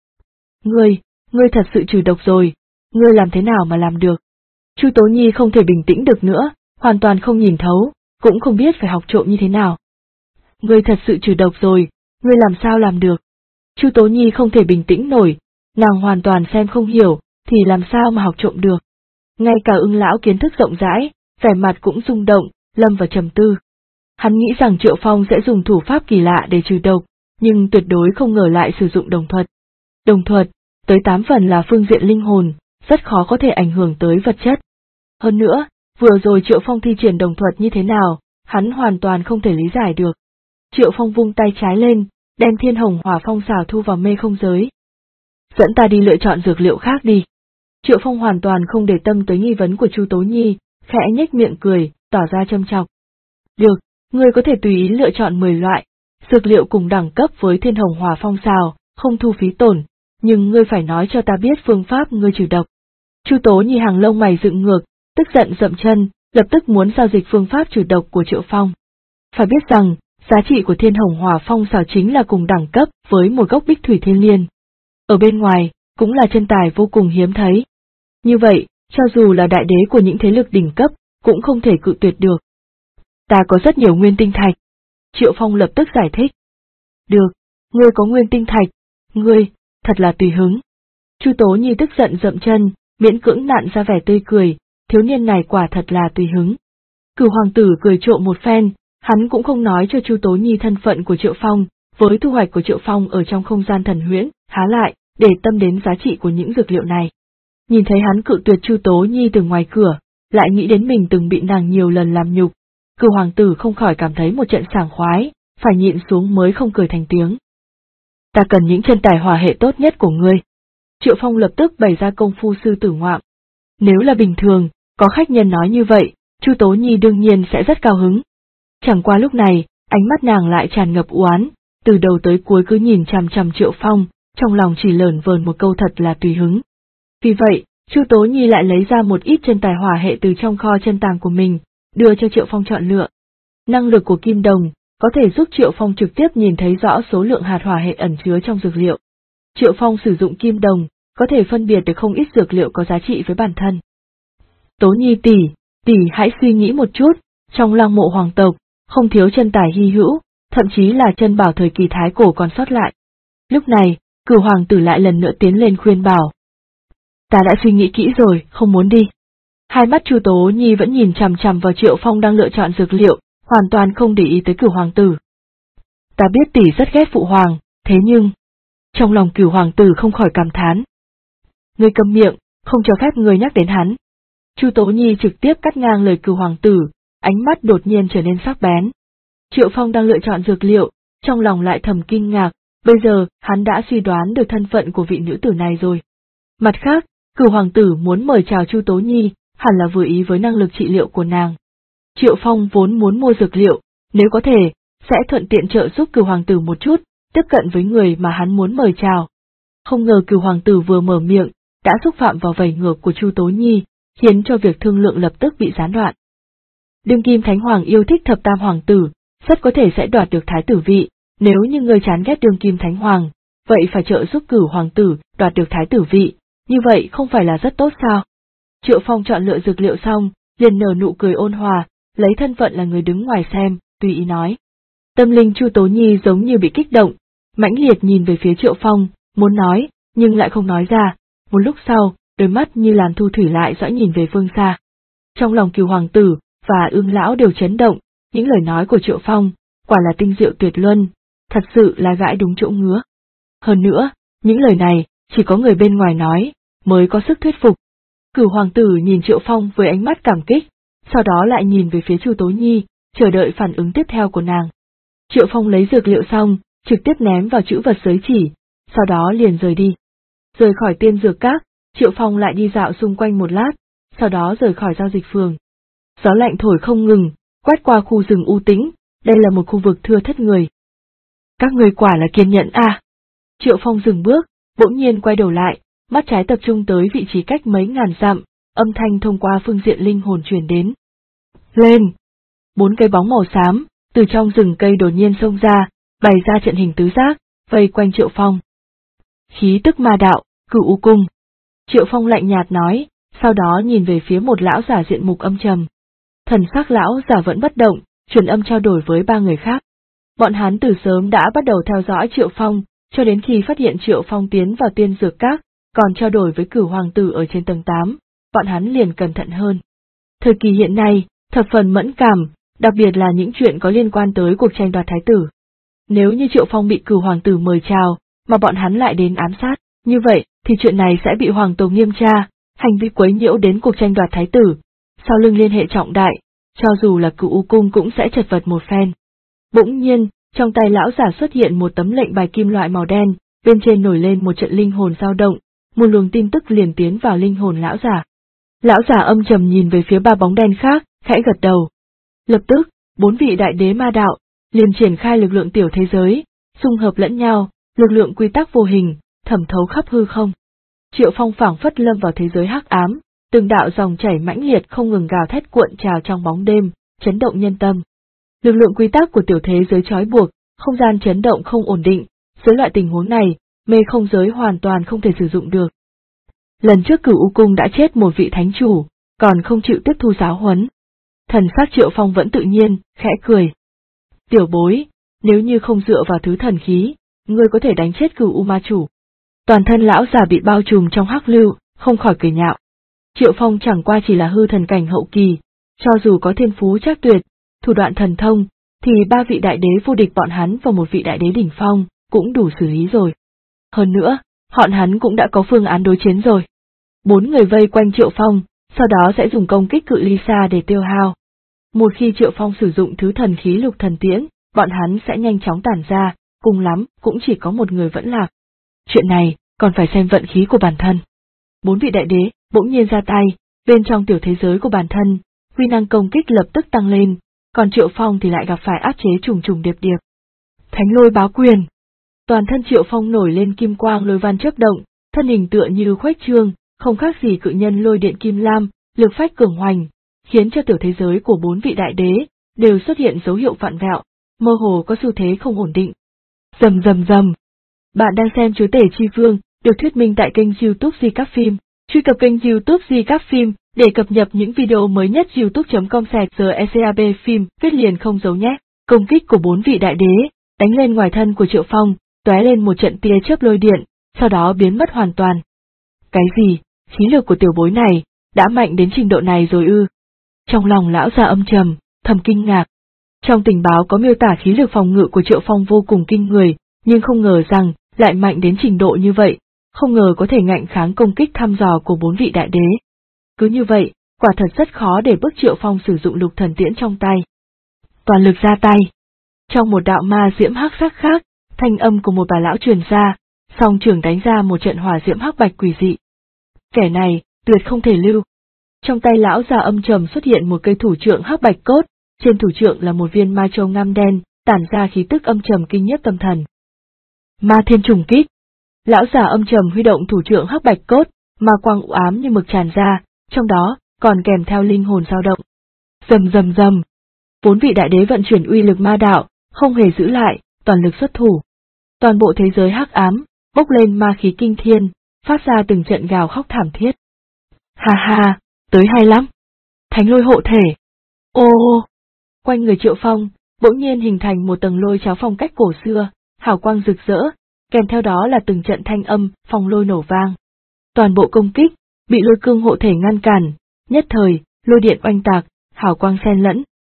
Ngươi thật sự trừ độc rồi, ngươi làm thế nào mà làm được? Chu Tố Nhi không thể bình tĩnh được nữa, hoàn toàn không nhìn thấu, cũng không biết phải học trộm như thế nào. Ngươi thật sự trừ độc rồi, ngươi làm sao làm được? Chu Tố Nhi không thể bình tĩnh nổi, nàng hoàn toàn xem không hiểu, thì làm sao mà học trộm được. Ngay cả Ưng lão kiến thức rộng rãi, vẻ mặt cũng rung động, lâm vào trầm tư. Hắn nghĩ rằng Triệu Phong sẽ dùng thủ pháp kỳ lạ để trừ độc, nhưng tuyệt đối không ngờ lại sử dụng đồng thuật. Đồng thuật, tới 8 phần là phương diện linh hồn, rất khó có thể ảnh hưởng tới vật chất. Hơn nữa, vừa rồi Triệu Phong thi triển đồng thuật như thế nào, hắn hoàn toàn không thể lý giải được. Triệu Phong vung tay trái lên, đem thiên hồng hỏa phong xào thu vào mê không giới. Dẫn ta đi lựa chọn dược liệu khác đi. Triệu Phong hoàn toàn không để tâm tới nghi vấn của Chu Tố Nhi, khẽ nhếch miệng cười, tỏ ra châm chọc. Được, ngươi có thể tùy ý lựa chọn 10 loại, dược liệu cùng đẳng cấp với thiên hồng hỏa phong xào, không thu phí tổn, nhưng ngươi phải nói cho ta biết phương pháp ngươi trừ độc. Chu Tố Nhi hàng lông mày dựng ngược, tức giận dậm chân, lập tức muốn giao dịch phương pháp trừ độc của Triệu Phong. Phải biết rằng, giá trị của thiên hồng hỏa phong xào chính là cùng đẳng cấp với một gốc bích thủy thiên liên. Ở bên ngoài, cũng là chân tài vô cùng hiếm thấy. Như vậy, cho dù là đại đế của những thế lực đỉnh cấp, cũng không thể cự tuyệt được. Ta có rất nhiều nguyên tinh thạch. Triệu Phong lập tức giải thích. Được, ngươi có nguyên tinh thạch, ngươi, thật là tùy hứng. Chu Tố Nhi tức giận dậm chân, miễn cưỡng nặn ra vẻ tươi cười, thiếu niên này quả thật là tùy hứng. Cửu hoàng tử cười trộm một phen, hắn cũng không nói cho Chu Tố Nhi thân phận của Triệu Phong, với thu hoạch của Triệu Phong ở trong không gian thần huyễn, há lại, để tâm đến giá trị của những dược liệu này. Nhìn thấy hắn cự tuyệt Chu Tố Nhi từ ngoài cửa, lại nghĩ đến mình từng bị nàng nhiều lần làm nhục, Cửu hoàng tử không khỏi cảm thấy một trận sảng khoái, phải nhịn xuống mới không cười thành tiếng. Ta cần những chân tài hỏa hệ tốt nhất của ngươi. Triệu Phong lập tức bày ra công phu sư tử ngoạm. Nếu là bình thường, có khách nhân nói như vậy, Chu Tố Nhi đương nhiên sẽ rất cao hứng. Chẳng qua lúc này, ánh mắt nàng lại tràn ngập u oán, từ đầu tới cuối cứ nhìn chằm chằm Triệu Phong, trong lòng chỉ lởn vởn một câu thật là tùy hứng. Vì vậy, Chu Tố Nhi lại lấy ra một ít chân tài hỏa hệ từ trong kho chân tàng của mình, đưa cho Triệu Phong chọn lựa. Năng lực của kim đồng có thể giúp Triệu Phong trực tiếp nhìn thấy rõ số lượng hạt hỏa hệ ẩn chứa trong dược liệu. Triệu Phong sử dụng kim đồng, có thể phân biệt được không ít dược liệu có giá trị với bản thân. Tố Nhi tỷ hãy suy nghĩ một chút, trong Lăng Mộ hoàng tộc, không thiếu chân tài hy hữu, thậm chí là chân bảo thời kỳ thái cổ còn sót lại. Lúc này, Cửu hoàng tử lại lần nữa tiến lên khuyên bảo. Ta đã suy nghĩ kỹ rồi, không muốn đi. Hai mắt Chu Tố Nhi vẫn nhìn chằm chằm vào Triệu Phong đang lựa chọn dược liệu, hoàn toàn không để ý tới Cửu hoàng tử. Ta biết tỷ rất ghét phụ hoàng, thế nhưng... Trong lòng Cửu hoàng tử không khỏi cảm thán. Ngươi câm miệng, không cho phép ngươi nhắc đến hắn. Chu Tố Nhi trực tiếp cắt ngang lời Cửu hoàng tử, ánh mắt đột nhiên trở nên sắc bén. Triệu Phong đang lựa chọn dược liệu, trong lòng lại thầm kinh ngạc, bây giờ hắn đã suy đoán được thân phận của vị nữ tử này rồi. Mặt khác, Cửu hoàng tử muốn mời chào Chu Tố Nhi, hẳn là vừa ý với năng lực trị liệu của nàng. Triệu Phong vốn muốn mua dược liệu, nếu có thể, sẽ thuận tiện trợ giúp Cửu hoàng tử một chút, tiếp cận với người mà hắn muốn mời chào. Không ngờ Cửu hoàng tử vừa mở miệng, đã xúc phạm vào vảy ngược của Chu Tố Nhi, khiến cho việc thương lượng lập tức bị gián đoạn. Đương kim Thánh Hoàng yêu thích thập tam hoàng tử, rất có thể sẽ đoạt được thái tử vị, nếu như ngươi chán ghét đương kim Thánh Hoàng, vậy phải trợ giúp Cửu hoàng tử đoạt được thái tử vị, như vậy không phải là rất tốt sao? Triệu Phong chọn lựa dược liệu xong, liền nở nụ cười ôn hòa, lấy thân phận là người đứng ngoài xem, tùy ý nói. Tâm linh Chu Tố Nhi giống như bị kích động, mãnh liệt nhìn về phía Triệu Phong, muốn nói, nhưng lại không nói ra, một lúc sau, đôi mắt như làn thu thủy lại dõi nhìn về phương xa. Trong lòng Cửu hoàng tử và Ưng lão đều chấn động, những lời nói của Triệu Phong, quả là tinh diệu tuyệt luân, thật sự là gãi đúng chỗ ngứa. Hơn nữa, những lời này, chỉ có người bên ngoài nói, mới có sức thuyết phục. Cửu hoàng tử nhìn Triệu Phong với ánh mắt cảm kích, sau đó lại nhìn về phía Chu Tố Nhi, chờ đợi phản ứng tiếp theo của nàng. Triệu Phong lấy dược liệu xong, trực tiếp ném vào chữ vật giới chỉ, sau đó liền rời đi. Rời khỏi tiên dược các, Triệu Phong lại đi dạo xung quanh một lát, sau đó rời khỏi giao dịch phường. Gió lạnh thổi không ngừng, quét qua khu rừng u tĩnh, đây là một khu vực thưa thớt người. Các người quả là kiên nhẫn à. Triệu Phong dừng bước, bỗng nhiên quay đầu lại, mắt trái tập trung tới vị trí cách mấy ngàn dặm, âm thanh thông qua phương diện linh hồn truyền đến. Lên! 4 cái bóng màu xám, từ trong rừng cây đột nhiên xông ra, bày ra trận hình tứ giác, vây quanh Triệu Phong. Khí tức ma đạo, Cửu U Cung. Triệu Phong lạnh nhạt nói, sau đó nhìn về phía một lão giả diện mục âm trầm. Thần sắc lão giả vẫn bất động, truyền âm trao đổi với 3 người khác. Bọn hắn từ sớm đã bắt đầu theo dõi Triệu Phong, cho đến khi phát hiện Triệu Phong tiến vào tiên dược các, còn trao đổi với Cửu hoàng tử ở trên tầng 8, bọn hắn liền cẩn thận hơn. Thời kỳ hiện nay, thập phần mẫn cảm, đặc biệt là những chuyện có liên quan tới cuộc tranh đoạt thái tử. Nếu như Triệu Phong bị Cửu hoàng tử mời chào, mà bọn hắn lại đến ám sát, như vậy thì chuyện này sẽ bị hoàng tộc nghiêm tra, hành vi quấy nhiễu đến cuộc tranh đoạt thái tử, sau lưng liên hệ trọng đại, cho dù là Cửu U Cung cũng sẽ chật vật một phen. Bỗng nhiên, trong tay lão giả xuất hiện một tấm lệnh bài kim loại màu đen, bên trên nổi lên một trận linh hồn dao động, một luồng tin tức liền tiến vào linh hồn lão giả. Lão giả âm trầm nhìn về phía 3 bóng đen khác, khẽ gật đầu. Lập tức, 4 vị đại đế ma đạo liền triển khai lực lượng tiểu thế giới, xung hợp lẫn nhau, lực lượng quy tắc vô hình, thẩm thấu khắp hư không. Triệu Phong phảng phất lâm vào thế giới hắc ám, từng đạo dòng chảy mãnh liệt không ngừng gào thét cuộn trào trong bóng đêm, chấn động nhân tâm. Lực lượng quy tắc của tiểu thế giới trói buộc, không gian chấn động không ổn định, dưới loại tình huống này, mê không giới hoàn toàn không thể sử dụng được. Lần trước Cửu U Cung đã chết một vị thánh chủ, còn không chịu tiếp thu giáo huấn. Thần sắc Triệu Phong vẫn tự nhiên, khẽ cười. Tiểu bối, nếu như không dựa vào thứ thần khí, ngươi có thể đánh chết Cửu U ma chủ. Toàn thân lão già bị bao trùm trong hắc lưu, không khỏi cười nhạo. Triệu Phong chẳng qua chỉ là hư thần cảnh hậu kỳ, cho dù có thiên phú trác tuyệt, thủ đoạn thần thông, thì 3 vị đại đế vô địch bọn hắn và 1 vị đại đế đỉnh phong, cũng đủ xử lý rồi. Hơn nữa, bọn hắn cũng đã có phương án đối chiến rồi. 4 người vây quanh Triệu Phong, sau đó sẽ dùng công kích cự ly xa để tiêu hao. Một khi Triệu Phong sử dụng thứ thần khí lục thần tiễn, bọn hắn sẽ nhanh chóng tản ra, cùng lắm cũng chỉ có một người vẫn lạc. Chuyện này còn phải xem vận khí của bản thân. 4 vị đại đế bỗng nhiên ra tay, bên trong tiểu thế giới của bản thân, uy năng công kích lập tức tăng lên, còn Triệu Phong thì lại gặp phải áp chế trùng trùng điệp điệp. Thánh lôi báo quyền. Toàn thân Triệu Phong nổi lên kim quang lôi văn chớp động, thân hình tựa như khuếch trương, không khác gì cự nhân lôi điện kim lam, lực phách cường hoành, khiến cho tiểu thế giới của 4 vị đại đế đều xuất hiện dấu hiệu vặn vẹo, mơ hồ có xu thế không ổn định. Rầm rầm rầm. Bạn đang xem Chúa Tể Chi Vương, được thuyết minh tại kênh YouTube Di Cáp Phim. Truy cập kênh YouTube Di Cáp Phim để cập nhật những video mới nhất. youtube.com/GECAB phim viết liền không giấu nhé. Công kích của 4 vị đại đế đánh lên ngoài thân của Triệu Phong, tóe lên một trận tia chớp lôi điện, sau đó biến mất hoàn toàn. Cái gì? Khí lực của tiểu bối này đã mạnh đến trình độ này rồi ư? Trong lòng lão già âm trầm, thầm kinh ngạc. Trong tình báo có miêu tả khí lực phòng ngự của Triệu Phong vô cùng kinh người, nhưng không ngờ rằng lại mạnh đến trình độ như vậy, không ngờ có thể ngạnh kháng công kích thăm dò của 4 vị đại đế. Cứ như vậy, quả thật rất khó để bức Triệu Phong sử dụng lục thần tiễn trong tay. Toàn lực ra tay. Trong một đạo ma diễm hắc sắc khác, thanh âm của một bà lão truyền ra, song trưởng đánh ra một trận hỏa diễm hắc bạch quỷ dị. Kẻ này, tuyệt không thể lưu. Trong tay lão già âm trầm xuất hiện một cây thủ trượng hắc bạch cốt, trên thủ trượng là một viên ma châu ngăm đen, tản ra khí tức âm trầm kinh nhiếp tâm thần. Ma thiên trùng kích. Lão già âm trầm huy động thủ trượng hắc bạch cốt, ma quang u ám như mực tràn ra, trong đó còn kèm theo linh hồn dao động. Rầm rầm rầm. 4 vị đại đế vận chuyển uy lực ma đạo, không hề giữ lại, toàn lực xuất thủ. Toàn bộ thế giới hắc ám bốc lên ma khí kinh thiên, phát ra từng trận gào khóc thảm thiết. Ha ha, tới hay lắm. Thánh lôi hộ thể. Ô. Quanh người Triệu Phong bỗng nhiên hình thành một tầng lôi cháo phong cách cổ xưa, hào quang rực rỡ, kèm theo đó là từng trận thanh âm, phong lôi nổ vang. Toàn bộ công kích bị lôi cương hộ thể ngăn cản, nhất thời, lôi điện oanh tạc, hào quang xen lẫn.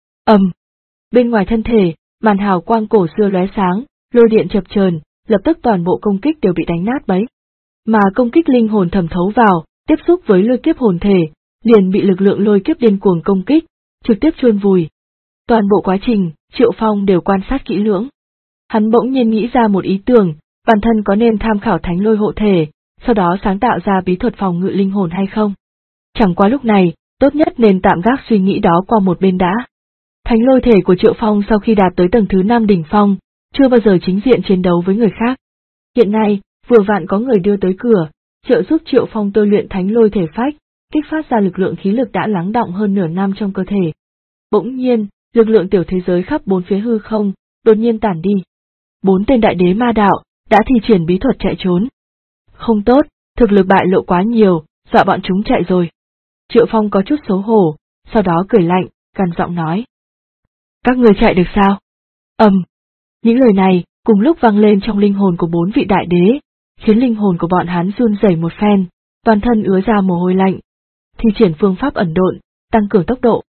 Bên ngoài thân thể, màn hào quang cổ xưa lóe sáng, lôi điện chập chờn, lập tức toàn bộ công kích đều bị đánh nát bấy. Mà công kích linh hồn thẩm thấu vào, tiếp xúc với lôi kiếp hồn thể, liền bị lực lượng lôi kiếp điên cuồng công kích, trực tiếp chôn vùi. Toàn bộ quá trình, Triệu Phong đều quan sát kỹ lưỡng. Hắn bỗng nhiên nghĩ ra một ý tưởng, bản thân có nên tham khảo thánh lôi hộ thể, sau đó sáng tạo ra bí thuật phòng ngự linh hồn hay không? Chẳng qua lúc này, tốt nhất nên tạm gác suy nghĩ đó qua một bên đã. Thánh lôi thể của Triệu Phong sau khi đạt tới tầng thứ 5 đỉnh phong, chưa bao giờ chính diện chiến đấu với người khác. Hiện nay, vừa vặn có người đưa tới cửa, trợ giúp Triệu Phong tôi luyện thánh lôi thể phách, kích phát ra lực lượng khí lực đã lắng đọng hơn nửa năm trong cơ thể. Bỗng nhiên, lực lượng tiểu thế giới khắp bốn phía hư không, đột nhiên tản đi. 4 tên đại đế ma đạo đã thi triển bí thuật chạy trốn. Không tốt, thực lực bại lộ quá nhiều, dọa bọn chúng chạy rồi. Triệu Phong có chút xấu hổ, sau đó cười lạnh, gằn giọng nói. Các người chạy được sao? Những lời này cùng lúc vang lên trong linh hồn của 4 vị đại đế, khiến linh hồn của bọn hắn run rẩy một phen, toàn thân ứa ra mồ hôi lạnh. Thi triển phương pháp ẩn độn, tăng cường tốc độ.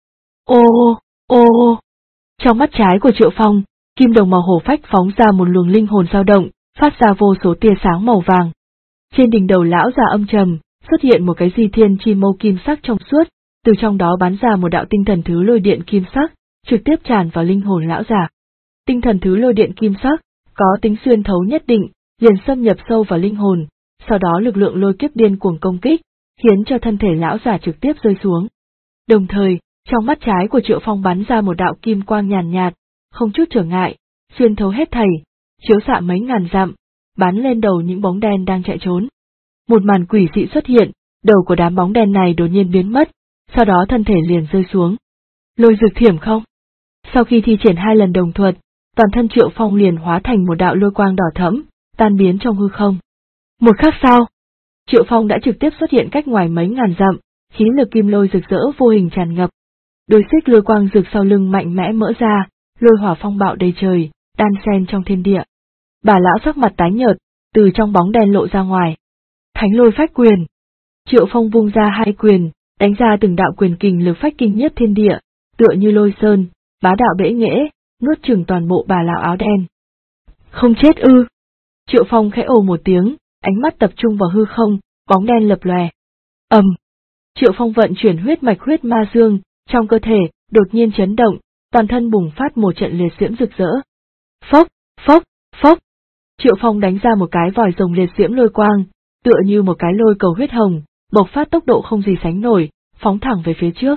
Ô. Trong mắt trái của Triệu Phong, kim đồng màu hổ phách phóng ra một luồng linh hồn dao động, phát ra vô số tia sáng màu vàng. Trên đỉnh đầu lão già âm trầm, xuất hiện một cái di thiên chi mâu kim sắc trong suốt, từ trong đó bắn ra một đạo tinh thần thứ lôi điện kim sắc, trực tiếp tràn vào linh hồn lão già. Tinh thần thứ lôi điện kim sắc, có tính xuyên thấu nhất định, liền xâm nhập sâu vào linh hồn, sau đó lực lượng lôi kiếp điên cuồng công kích, khiến cho thân thể lão già trực tiếp rơi xuống. Đồng thời, trong mắt trái của Triệu Phong bắn ra một đạo kim quang nhàn nhạt, không chút trở ngại, xuyên thấu hết thảy, chiếu xạ mấy ngàn dặm, bắn lên đầu những bóng đen đang chạy trốn. Một màn quỷ dị xuất hiện, đầu của đám bóng đen này đột nhiên biến mất, sau đó thân thể liền rơi xuống. Lôi dược thiểm không? Sau khi thi triển 2 lần đồng thuật, toàn thân Triệu Phong liền hóa thành một đạo lôi quang đỏ thẫm, tan biến trong hư không. Một khắc sau, Triệu Phong đã trực tiếp xuất hiện cách ngoài mấy ngàn dặm, khí lực kim lôi rực rỡ vô hình tràn ngập. Đôi xích lôi quang rực sau lưng mạnh mẽ mở ra, lôi hỏa phong bạo đầy trời, đan xen trong thiên địa. Bà lão sắc mặt tái nhợt, từ trong bóng đen lộ ra ngoài. Thánh lôi phách quyền. Triệu Phong vung ra hai quyền, đánh ra từng đạo quyền kình lực phách kinh nhất thiên địa, tựa như lôi sơn, bá đạo bẽ nghễ, nuốt chửng toàn bộ bà lão áo đen. Không chết ư? Triệu Phong khẽ ồ một tiếng, ánh mắt tập trung vào hư không, bóng đen lập lòe. Triệu Phong vận chuyển huyết mạch huyết ma dương, trong cơ thể đột nhiên chấn động, toàn thân bùng phát một trận liệt diễm rực rỡ. Phốc, phốc, phốc. Triệu Phong đánh ra một cái vòi rồng liệt diễm lôi quang, tựa như một cái lôi cầu huyết hồng, bộc phát tốc độ không gì sánh nổi, phóng thẳng về phía trước.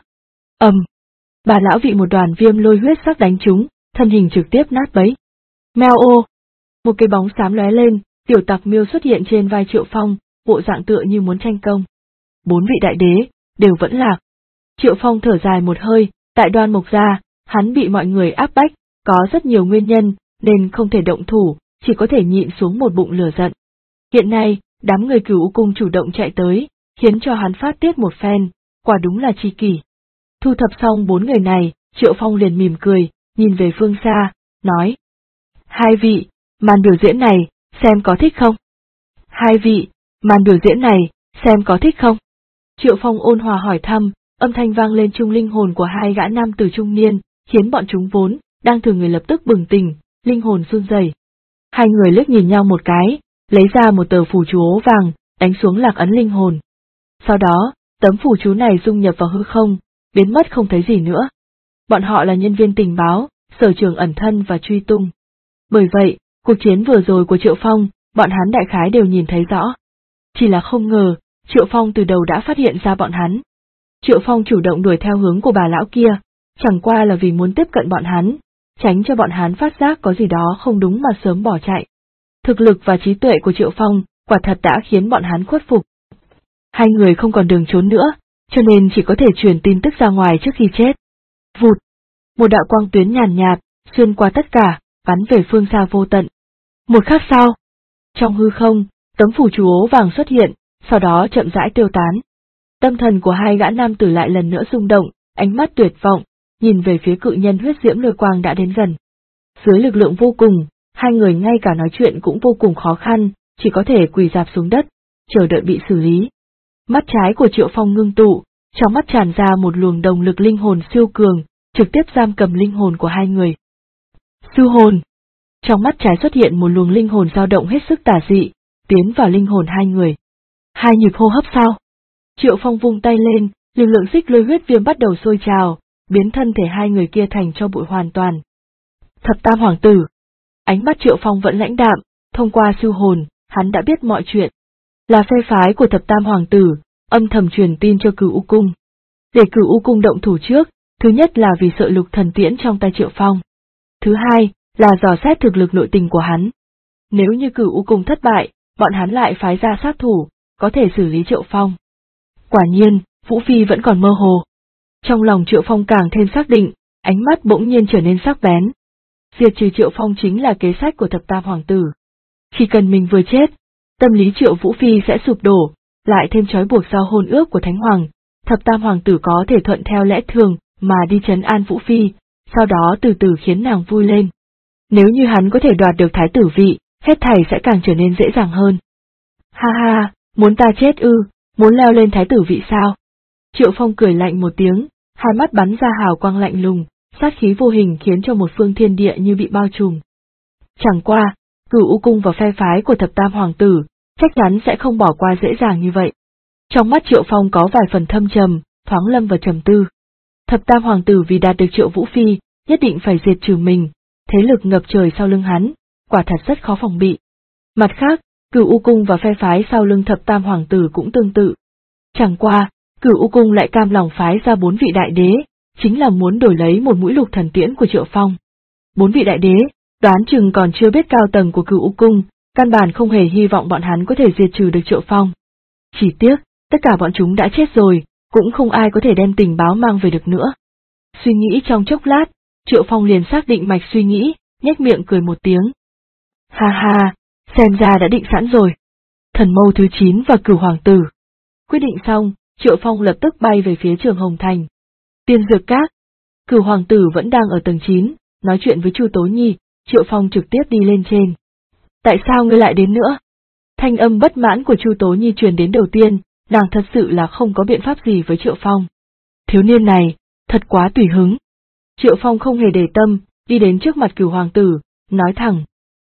Bà lão bị một đoàn viêm lôi huyết sắc đánh trúng, thân hình trực tiếp nát bấy. Meo ô. Một cái bóng xám lóe lên, tiểu tặc miêu xuất hiện trên vai Triệu Phong, bộ dạng tựa như muốn tranh công. 4 vị đại đế đều vẫn lạc. Triệu Phong thở dài một hơi, tại Đoan Mộc gia, hắn bị mọi người áp bách, có rất nhiều nguyên nhân, nên không thể động thủ, chỉ có thể nhịn xuống một bụng lửa giận. Hiện nay, đám người Cửu U cung chủ động chạy tới, khiến cho hắn phát tiết một phen, quả đúng là chi kỷ. Thu thập xong 4 người này, Triệu Phong liền mỉm cười, nhìn về phương xa, nói: Hai vị, màn biểu diễn này, xem có thích không? Hai vị, màn biểu diễn này, xem có thích không? Triệu Phong ôn hòa hỏi thăm, âm thanh vang lên trong linh hồn của hai gã nam tử trung niên, khiến bọn chúng vốn đang thường người lập tức bừng tỉnh, linh hồn run rẩy. Hai người liếc nhìn nhau một cái, lấy ra một tờ phù chú ố vàng, đánh xuống lạc ấn linh hồn. Sau đó, tấm phù chú này dung nhập vào hư không, biến mất không thấy gì nữa. Bọn họ là nhân viên tình báo, sở trường ẩn thân và truy tung. Bởi vậy, cuộc chiến vừa rồi của Triệu Phong, bọn hắn đại khái đều nhìn thấy rõ. Chỉ là không ngờ, Triệu Phong từ đầu đã phát hiện ra bọn hắn. Triệu Phong chủ động đuổi theo hướng của bà lão kia, chẳng qua là vì muốn tiếp cận bọn hắn, tránh cho bọn hắn phát giác có gì đó không đúng mà sớm bỏ chạy. Thực lực và trí tuệ của Triệu Phong, quả thật đã khiến bọn hắn khuất phục. Hai người không còn đường trốn nữa, cho nên chỉ có thể truyền tin tức ra ngoài trước khi chết. Vụt! Một đạo quang tuyến nhàn nhạt, xuyên qua tất cả, bắn về phương xa vô tận. Một khắc sau, trong hư không, tấm phù chú ố vàng xuất hiện, sau đó chậm rãi tiêu tán. Tâm thần của hai gã nam tử lại lần nữa rung động, ánh mắt tuyệt vọng, nhìn về phía cự nhân huyết diễm lôi quang đã đến gần. Dưới lực lượng vô cùng, hai người ngay cả nói chuyện cũng vô cùng khó khăn, chỉ có thể quỳ rạp xuống đất, chờ đợi bị xử lý. Mắt trái của Triệu Phong ngưng tụ, trong mắt tràn ra một luồng động lực linh hồn siêu cường, trực tiếp giam cầm linh hồn của hai người. Siêu hồn. Trong mắt trái xuất hiện một luồng linh hồn dao động hết sức tà dị, tiến vào linh hồn hai người. Hai nhịp hô hấp sau. Triệu Phong vung tay lên, lực lượng xích lôi huyết viêm bắt đầu sôi trào, biến thân thể hai người kia thành cho bụi hoàn toàn. Thập Tam Hoàng tử. Ánh mắt Triệu Phong vẫn lãnh đạm, thông qua siêu hồn, hắn đã biết mọi chuyện. Là phe phái của Thập Tam Hoàng tử, âm thầm truyền tin cho Cửu U cung. Để Cửu U cung động thủ trước, thứ nhất là vì sợ lục thần tiễn trong tay Triệu Phong. Thứ hai, là dò xét thực lực nội tình của hắn. Nếu như Cửu U cung thất bại, bọn hắn lại phái ra sát thủ, có thể xử lý Triệu Phong. Quả nhiên, Vũ Phi vẫn còn mơ hồ. Trong lòng Triệu Phong càng thêm xác định, ánh mắt bỗng nhiên trở nên sắc bén. Diệt trừ Triệu Phong chính là kế sách của Thập Tam Hoàng tử. Chỉ cần mình vừa chết, tâm lý Triệu Vũ Phi sẽ sụp đổ, lại thêm trói buộc sau hôn ước của Thánh Hoàng, Thập Tam Hoàng tử có thể thuận theo lẽ thường mà đi trấn an Vũ Phi, sau đó từ từ khiến nàng vui lên. Nếu như hắn có thể đoạt được thái tử vị, hết thảy sẽ càng trở nên dễ dàng hơn. Ha ha, muốn ta chết ư, muốn leo lên thái tử vị sao? Triệu Phong cười lạnh một tiếng, hai mắt bắn ra hào quang lạnh lùng, sát khí vô hình khiến cho một phương thiên địa như bị bao trùm. Chẳng qua, Cửu U cung và phe phái của Thập Tam Hoàng tử, chắc chắn sẽ không bỏ qua dễ dàng như vậy. Trong mắt Triệu Phong có vài phần thâm trầm, thoáng lâm vào trầm tư. Thập Tam Hoàng tử vì đạt được Triệu Vũ Phi, nhất định phải diệt trừ mình, thế lực ngập trời sau lưng hắn, quả thật rất khó phòng bị. Mặt khác, Cửu U cung và phe phái sau lưng Thập Tam Hoàng tử cũng tương tự. Chẳng qua, Cửu U cung lại cam lòng phái ra 4 vị đại đế, chính là muốn đổi lấy một mũi lục thần tiễn của Triệu Phong. 4 vị đại đế, đoán chừng còn chưa biết cao tầng của Cửu U cung, căn bản không hề hy vọng bọn hắn có thể diệt trừ được Triệu Phong. Chỉ tiếc, tất cả bọn chúng đã chết rồi, cũng không ai có thể đem tình báo mang về được nữa. Suy nghĩ trong chốc lát, Triệu Phong liền xác định mạch suy nghĩ, nhếch miệng cười một tiếng. Ha ha, xem ra đã định sẵn rồi. Thần mâu thứ 9 và Cửu Hoàng Tử. Quyết định xong, Triệu Phong lập tức bay về phía Trường Hồng Thành. Tiên Dược Các. Cửu Hoàng Tử vẫn đang ở tầng 9, nói chuyện với Chu Tố Nhi, Triệu Phong trực tiếp đi lên trên. Tại sao ngươi lại đến nữa? Thanh âm bất mãn của Chu Tố Nhi truyền đến đầu tiên, nàng thật sự là không có biện pháp gì với Triệu Phong. Thiếu niên này, thật quá tùy hứng. Triệu Phong không hề để tâm, đi đến trước mặt Cửu Hoàng Tử, nói thẳng.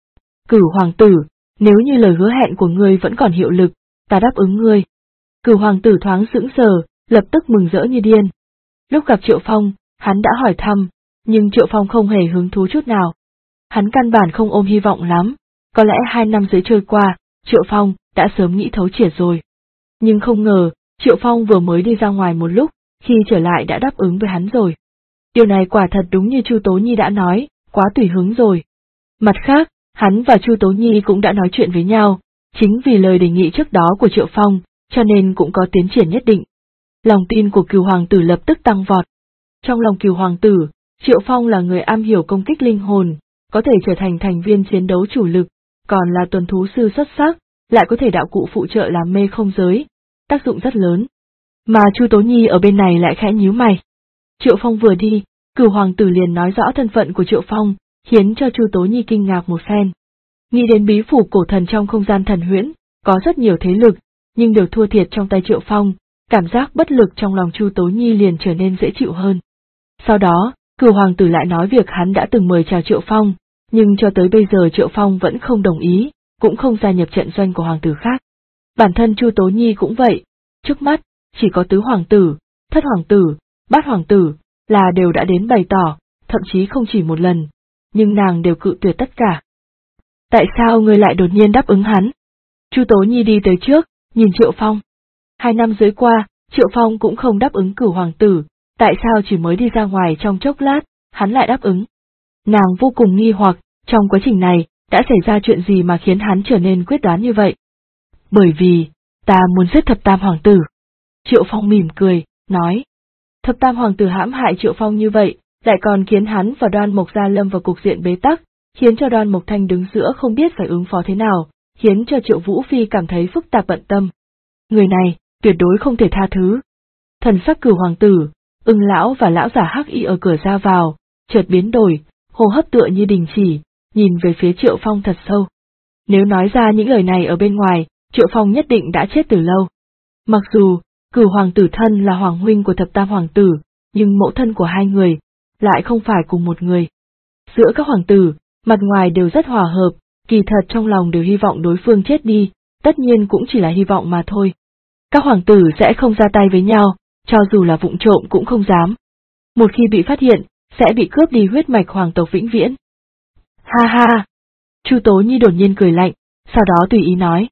Cửu Hoàng Tử, nếu như lời hứa hẹn của ngươi vẫn còn hiệu lực, ta đáp ứng ngươi. Cửu Hoàng Tử thoáng sững sờ, lập tức mừng rỡ như điên. Lúc gặp Triệu Phong, hắn đã hỏi thăm, nhưng Triệu Phong không hề hứng thú chút nào. Hắn căn bản không ôm hy vọng lắm, có lẽ 2 năm dưới trôi qua, Triệu Phong đã sớm nghĩ thấu triệt rồi. Nhưng không ngờ, Triệu Phong vừa mới đi ra ngoài một lúc, khi trở lại đã đáp ứng với hắn rồi. Điều này quả thật đúng như Chu Tố Nhi đã nói, quá tùy hứng rồi. Mặt khác, hắn và Chu Tố Nhi cũng đã nói chuyện với nhau, chính vì lời đề nghị trước đó của Triệu Phong, cho nên cũng có tiến triển nhất định. Lòng tin của Cửu Hoàng Tử lập tức tăng vọt. Trong lòng Cửu Hoàng Tử, Triệu Phong là người am hiểu công kích linh hồn, có thể trở thành thành viên chiến đấu chủ lực, còn là tuần thú sư xuất sắc, lại có thể đạo cụ phụ trợ làm mê không giới, tác dụng rất lớn. Mà Chu Tố Nhi ở bên này lại khẽ nhíu mày. Triệu Phong vừa đi, Cửu Hoàng Tử liền nói rõ thân phận của Triệu Phong, khiến cho Chu Tố Nhi kinh ngạc một phen. Nghĩ đến bí phủ cổ thần trong không gian thần huyễn, có rất nhiều thế lực, nhưng đều thua thiệt trong tay Triệu Phong, cảm giác bất lực trong lòng Chu Tố Nhi liền trở nên dễ chịu hơn. Sau đó, Cửu Hoàng Tử lại nói việc hắn đã từng mời chào Triệu Phong, nhưng cho tới bây giờ Triệu Phong vẫn không đồng ý, cũng không gia nhập trận doanh của hoàng tử khác. Bản thân Chu Tố Nhi cũng vậy, trước mắt, chỉ có tứ hoàng tử, thất hoàng tử, bát hoàng tử, là đều đã đến bày tỏ, thậm chí không chỉ một lần, nhưng nàng đều cự tuyệt tất cả. Tại sao ngươi lại đột nhiên đáp ứng hắn? Chu Tố Nhi đi tới trước, nhìn Triệu Phong. 2 năm dưới qua, Triệu Phong cũng không đáp ứng Cửu Hoàng Tử, tại sao chỉ mới đi ra ngoài trong chốc lát, hắn lại đáp ứng? Nàng vô cùng nghi hoặc, trong quá trình này, đã xảy ra chuyện gì mà khiến hắn trở nên quyết đoán như vậy? Bởi vì, ta muốn giết Thập Tam Hoàng Tử. Triệu Phong mỉm cười, nói. Thập Tam Hoàng Tử hãm hại Triệu Phong như vậy, lại còn khiến hắn và Đoan Mộc Gia lâm vào cục diện bế tắc, khiến cho Đoan Mộc Thanh đứng giữa không biết phải ứng phó thế nào, khiến cho Triệu Vũ Phi cảm thấy phức tạp bận tâm. Người này, tuyệt đối không thể tha thứ. Thần sắc Cửu Hoàng Tử, Ưng lão và lão giả Hắc Y ở cửa ra vào, chợt biến đổi, hô hấp tựa như đình chỉ, nhìn về phía Triệu Phong thật sâu. Nếu nói ra những lời này ở bên ngoài, Triệu Phong nhất định đã chết từ lâu. Mặc dù, Cửu Hoàng Tử thân là hoàng huynh của Thập Tam Hoàng Tử, nhưng mẫu thân của hai người, lại không phải cùng một người. Giữa các hoàng tử, mặt ngoài đều rất hòa hợp, kỳ thật trong lòng đều hy vọng đối phương chết đi, tất nhiên cũng chỉ là hy vọng mà thôi. Các hoàng tử sẽ không ra tay với nhau, cho dù là vụng trộm cũng không dám. Một khi bị phát hiện, sẽ bị cướp đi huyết mạch hoàng tộc vĩnh viễn. Ha ha! Chu Tố Nhi đột nhiên cười lạnh, sau đó tùy ý nói.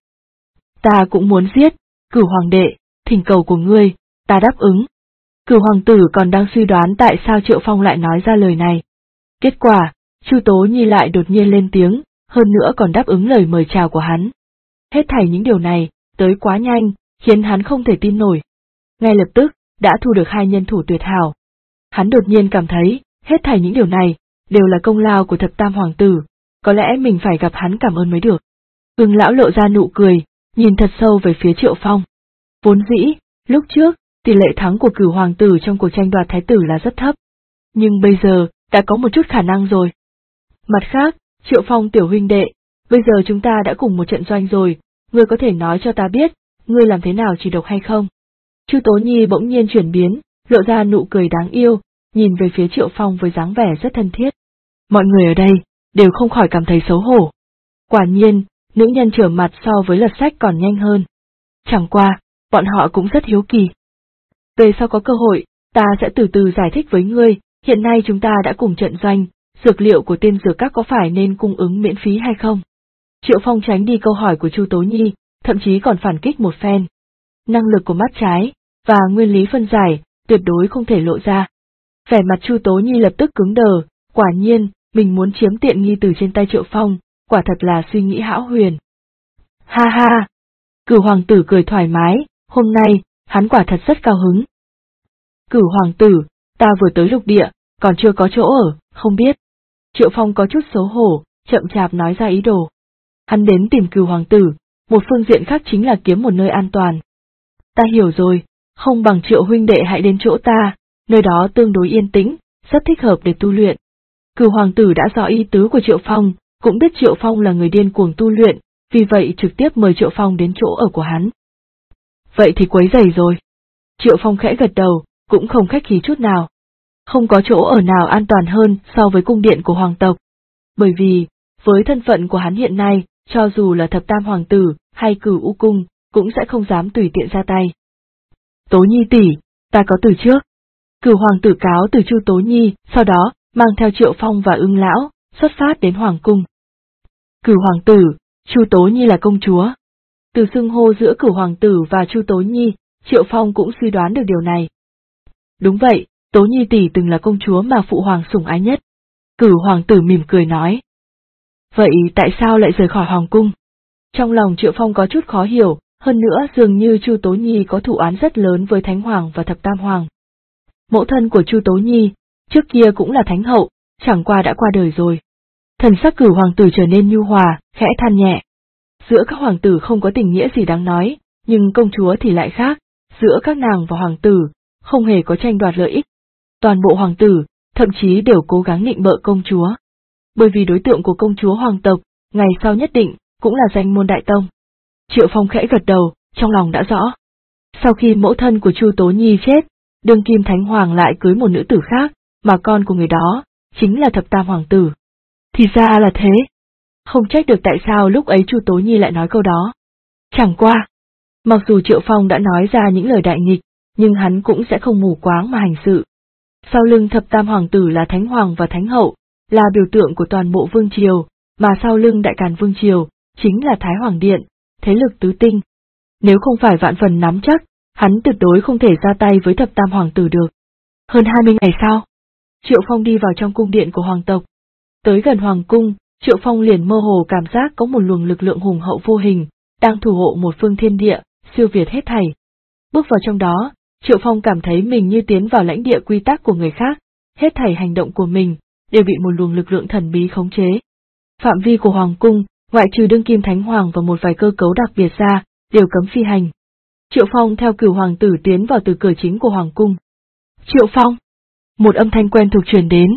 Ta cũng muốn giết, Cửu Hoàng đệ, thỉnh cầu của ngươi, ta đáp ứng. Cửu Hoàng tử còn đang suy đoán tại sao Triệu Phong lại nói ra lời này. Kết quả, Chu Tố Nhi lại đột nhiên lên tiếng, hơn nữa còn đáp ứng lời mời chào của hắn. Hết thảy những điều này, tới quá nhanh, khiến hắn không thể tin nổi. Ngay lập tức, đã thu được 2 nhân thủ tuyệt hảo. Hắn đột nhiên cảm thấy, hết thảy những điều này, đều là công lao của Thập Tam Hoàng Tử, có lẽ mình phải gặp hắn cảm ơn mới được. Ưng lão lộ ra nụ cười, nhìn thật sâu về phía Triệu Phong. Vốn dĩ, lúc trước, tỷ lệ thắng của Cửu Hoàng Tử trong cuộc tranh đoạt thái tử là rất thấp. Nhưng bây giờ, đã có một chút khả năng rồi. Mặt khác, Triệu Phong tiểu huynh đệ, bây giờ chúng ta đã cùng một trận doanh rồi, ngươi có thể nói cho ta biết, ngươi làm thế nào chỉ độc hay không? Chu Tố Nhi bỗng nhiên chuyển biến, lộ ra nụ cười đáng yêu, nhìn về phía Triệu Phong với dáng vẻ rất thân thiết. Mọi người ở đây, đều không khỏi cảm thấy xấu hổ. Quả nhiên, nữ nhân trở mặt so với lật sách còn nhanh hơn. Chẳng qua, bọn họ cũng rất hiếu kỳ. Về sau có cơ hội, ta sẽ từ từ giải thích với ngươi, hiện nay chúng ta đã cùng trận doanh, dược liệu của Tiên Dược Các có phải nên cung ứng miễn phí hay không? Triệu Phong tránh đi câu hỏi của Chu Tố Nhi, thậm chí còn phản kích một phen. Năng lực của mắt trái, và nguyên lý phân giải, tuyệt đối không thể lộ ra. Vẻ mặt Chu Tố Nhi lập tức cứng đờ, quả nhiên, mình muốn chiếm tiện nghi từ trên tay Triệu Phong, quả thật là suy nghĩ hão huyền. Ha ha! Cửu Hoàng Tử cười thoải mái, hôm nay, hắn quả thật rất cao hứng. Cửu Hoàng Tử, ta vừa tới lục địa, còn chưa có chỗ ở, không biết. Triệu Phong có chút xấu hổ, chậm chạp nói ra ý đồ. Hắn đến tìm Cửu hoàng tử, một phương diện khác chính là kiếm một nơi an toàn. Ta hiểu rồi, không bằng Triệu huynh đệ hãy đến chỗ ta, nơi đó tương đối yên tĩnh, rất thích hợp để tu luyện. Cửu hoàng tử đã rõ ý tứ của Triệu Phong, cũng biết Triệu Phong là người điên cuồng tu luyện, vì vậy trực tiếp mời Triệu Phong đến chỗ ở của hắn. Vậy thì quấy rầy rồi. Triệu Phong khẽ gật đầu, cũng không khách khí chút nào. Không có chỗ ở nào an toàn hơn so với cung điện của hoàng tộc. Bởi vì, với thân phận của hắn hiện nay, cho dù là thập tam hoàng tử, hay Cửu U cung, cũng sẽ không dám tùy tiện ra tay. Tố Nhi tỷ, ta có từ trước. Cửu hoàng tử cáo từ Chu Tố Nhi, sau đó, mang theo Triệu Phong và Ưng lão, xuất phát đến hoàng cung. Cửu hoàng tử, Chu Tố Nhi là công chúa. Từ xưng hô giữa Cửu hoàng tử và Chu Tố Nhi, Triệu Phong cũng suy đoán được điều này. Đúng vậy, Tố Nhi tỷ từng là công chúa mà phụ hoàng sủng ái nhất. Cửu hoàng tử mỉm cười nói. Vậy tại sao lại rời khỏi hoàng cung? Trong lòng Triệu Phong có chút khó hiểu, hơn nữa dường như Chu Tố Nhi có thù oán rất lớn với Thánh Hoàng và Thập Tam Hoàng. Mẫu thân của Chu Tố Nhi, trước kia cũng là Thánh Hậu, chẳng qua đã qua đời rồi. Thần sắc Cửu hoàng tử trở nên nhu hòa, khẽ than nhẹ. Giữa các hoàng tử không có tình nghĩa gì đáng nói, nhưng công chúa thì lại khác, giữa các nàng và hoàng tử, không hề có tranh đoạt lợi ích. Toàn bộ hoàng tử, thậm chí đều cố gắng nịnh bợ công chúa. Bởi vì đối tượng của công chúa hoàng tộc, ngày sau nhất định, cũng là danh môn đại tông. Triệu Phong khẽ gật đầu, trong lòng đã rõ. Sau khi mẫu thân của Chu Tố Nhi chết, đương kim Thánh Hoàng lại cưới một nữ tử khác, mà con của người đó, chính là thập tam hoàng tử. Thì ra là thế. Không trách được tại sao lúc ấy Chu Tố Nhi lại nói câu đó. Chẳng qua. Mặc dù Triệu Phong đã nói ra những lời đại nghịch, nhưng hắn cũng sẽ không mù quáng mà hành sự. Sau lưng thập tam hoàng tử là Thánh Hoàng và Thánh Hậu, là biểu tượng của toàn bộ vương triều, mà sau lưng Đại Càn vương triều, chính là Thái Hoàng Điện, thế lực tứ tinh. Nếu không phải vạn phần nắm chắc, hắn tuyệt đối không thể ra tay với thập tam hoàng tử được. Hơn 20 ngày sau, Triệu Phong đi vào trong cung điện của hoàng tộc. Tới gần hoàng cung, Triệu Phong liền mơ hồ cảm giác có một luồng lực lượng hùng hậu vô hình, đang thủ hộ một phương thiên địa, siêu việt hết thảy. Bước vào trong đó, Triệu Phong cảm thấy mình như tiến vào lãnh địa quy tắc của người khác, hết thảy hành động của mình, đều bị một luồng lực lượng thần bí khống chế. Phạm vi của hoàng cung, ngoại trừ đương kim Thánh Hoàng và một vài cơ cấu đặc biệt ra, đều cấm phi hành. Triệu Phong theo Cửu hoàng tử tiến vào từ cửa chính của hoàng cung. Triệu Phong! Một âm thanh quen thuộc truyền đến.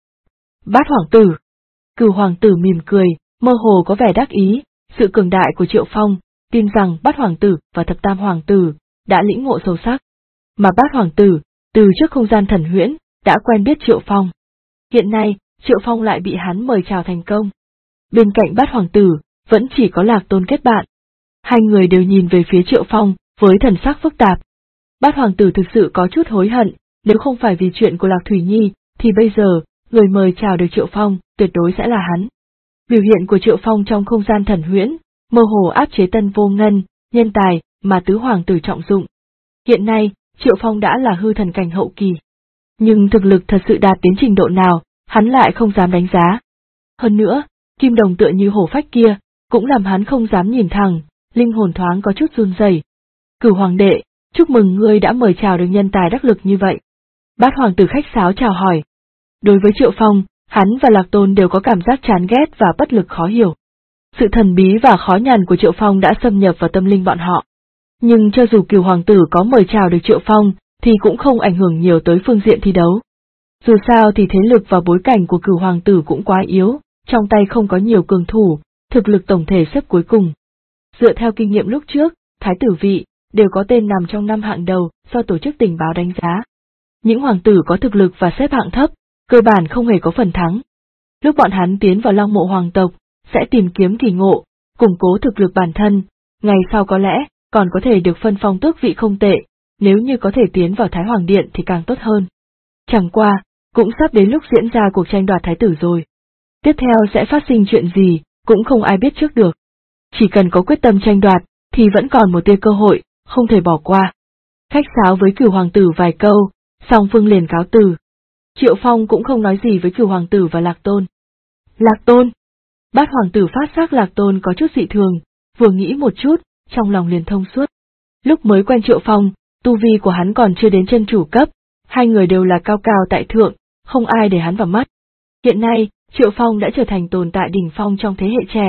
Bát hoàng tử! Cửu hoàng tử mỉm cười, mơ hồ có vẻ đắc ý, sự cường đại của Triệu Phong, tin rằng Bát hoàng tử và thập tam hoàng tử đã lĩnh ngộ sâu sắc. Mà Bát hoàng tử, từ trước không gian thần huyễn, đã quen biết Triệu Phong. Hiện nay, Triệu Phong lại bị hắn mời chào thành công. Bên cạnh Bát hoàng tử, vẫn chỉ có Lạc Tôn kết bạn. Hai người đều nhìn về phía Triệu Phong, với thần sắc phức tạp. Bát hoàng tử thực sự có chút hối hận, nếu không phải vì chuyện của Lạc Thủy Nhi, thì bây giờ, người mời chào được Triệu Phong, tuyệt đối sẽ là hắn. Biểu hiện của Triệu Phong trong không gian thần huyễn, mơ hồ áp chế Tân Vô Ngân, nhân tài, mà tứ hoàng tử trọng dụng. Hiện nay, Triệu Phong đã là hư thần cảnh hậu kỳ. Nhưng thực lực thật sự đạt đến trình độ nào, hắn lại không dám đánh giá. Hơn nữa, kim đồng tựa như hổ phách kia, cũng làm hắn không dám nhìn thẳng, linh hồn thoáng có chút run rẩy. Cửu hoàng đệ, chúc mừng ngươi đã mời chào được nhân tài đắc lực như vậy. Bát hoàng tử khách sáo chào hỏi. Đối với Triệu Phong, hắn và Lạc Tôn đều có cảm giác chán ghét và bất lực khó hiểu. Sự thần bí và khó nhằn của Triệu Phong đã xâm nhập vào tâm linh bọn họ. Nhưng cho dù Cửu hoàng tử có mời chào được Triệu Phong, thì cũng không ảnh hưởng nhiều tới phương diện thi đấu. Dù sao thì thế lực và bối cảnh của Cửu hoàng tử cũng quá yếu, trong tay không có nhiều cường thủ, thực lực tổng thể xếp cuối cùng. Dựa theo kinh nghiệm lúc trước, thái tử vị, đều có tên nằm trong 5 hạng đầu do tổ chức tình báo đánh giá. Những hoàng tử có thực lực và xếp hạng thấp, cơ bản không hề có phần thắng. Lúc bọn hắn tiến vào Long Mộ hoàng tộc, sẽ tìm kiếm kỳ ngộ, củng cố thực lực bản thân, ngày sau có lẽ, còn có thể được phân phong tước vị không tệ, nếu như có thể tiến vào Thái Hoàng Điện thì càng tốt hơn. Chẳng qua, cũng sắp đến lúc diễn ra cuộc tranh đoạt thái tử rồi. Tiếp theo sẽ phát sinh chuyện gì, cũng không ai biết trước được. Chỉ cần có quyết tâm tranh đoạt, thì vẫn còn một tia cơ hội, không thể bỏ qua. Khách sáo với Cửu hoàng tử vài câu, song phương liền cáo từ. Triệu Phong cũng không nói gì với Cửu hoàng tử và Lạc Tôn. Lạc Tôn! Bát hoàng tử phát giác Lạc Tôn có chút dị thường, vừa nghĩ một chút, trong lòng liền thông suốt. Lúc mới quen Triệu Phong, tu vi của hắn còn chưa đến chân chủ cấp, hai người đều là cao cao tại thượng, không ai để hắn vào mắt. Hiện nay, Triệu Phong đã trở thành tồn tại đỉnh phong trong thế hệ trẻ,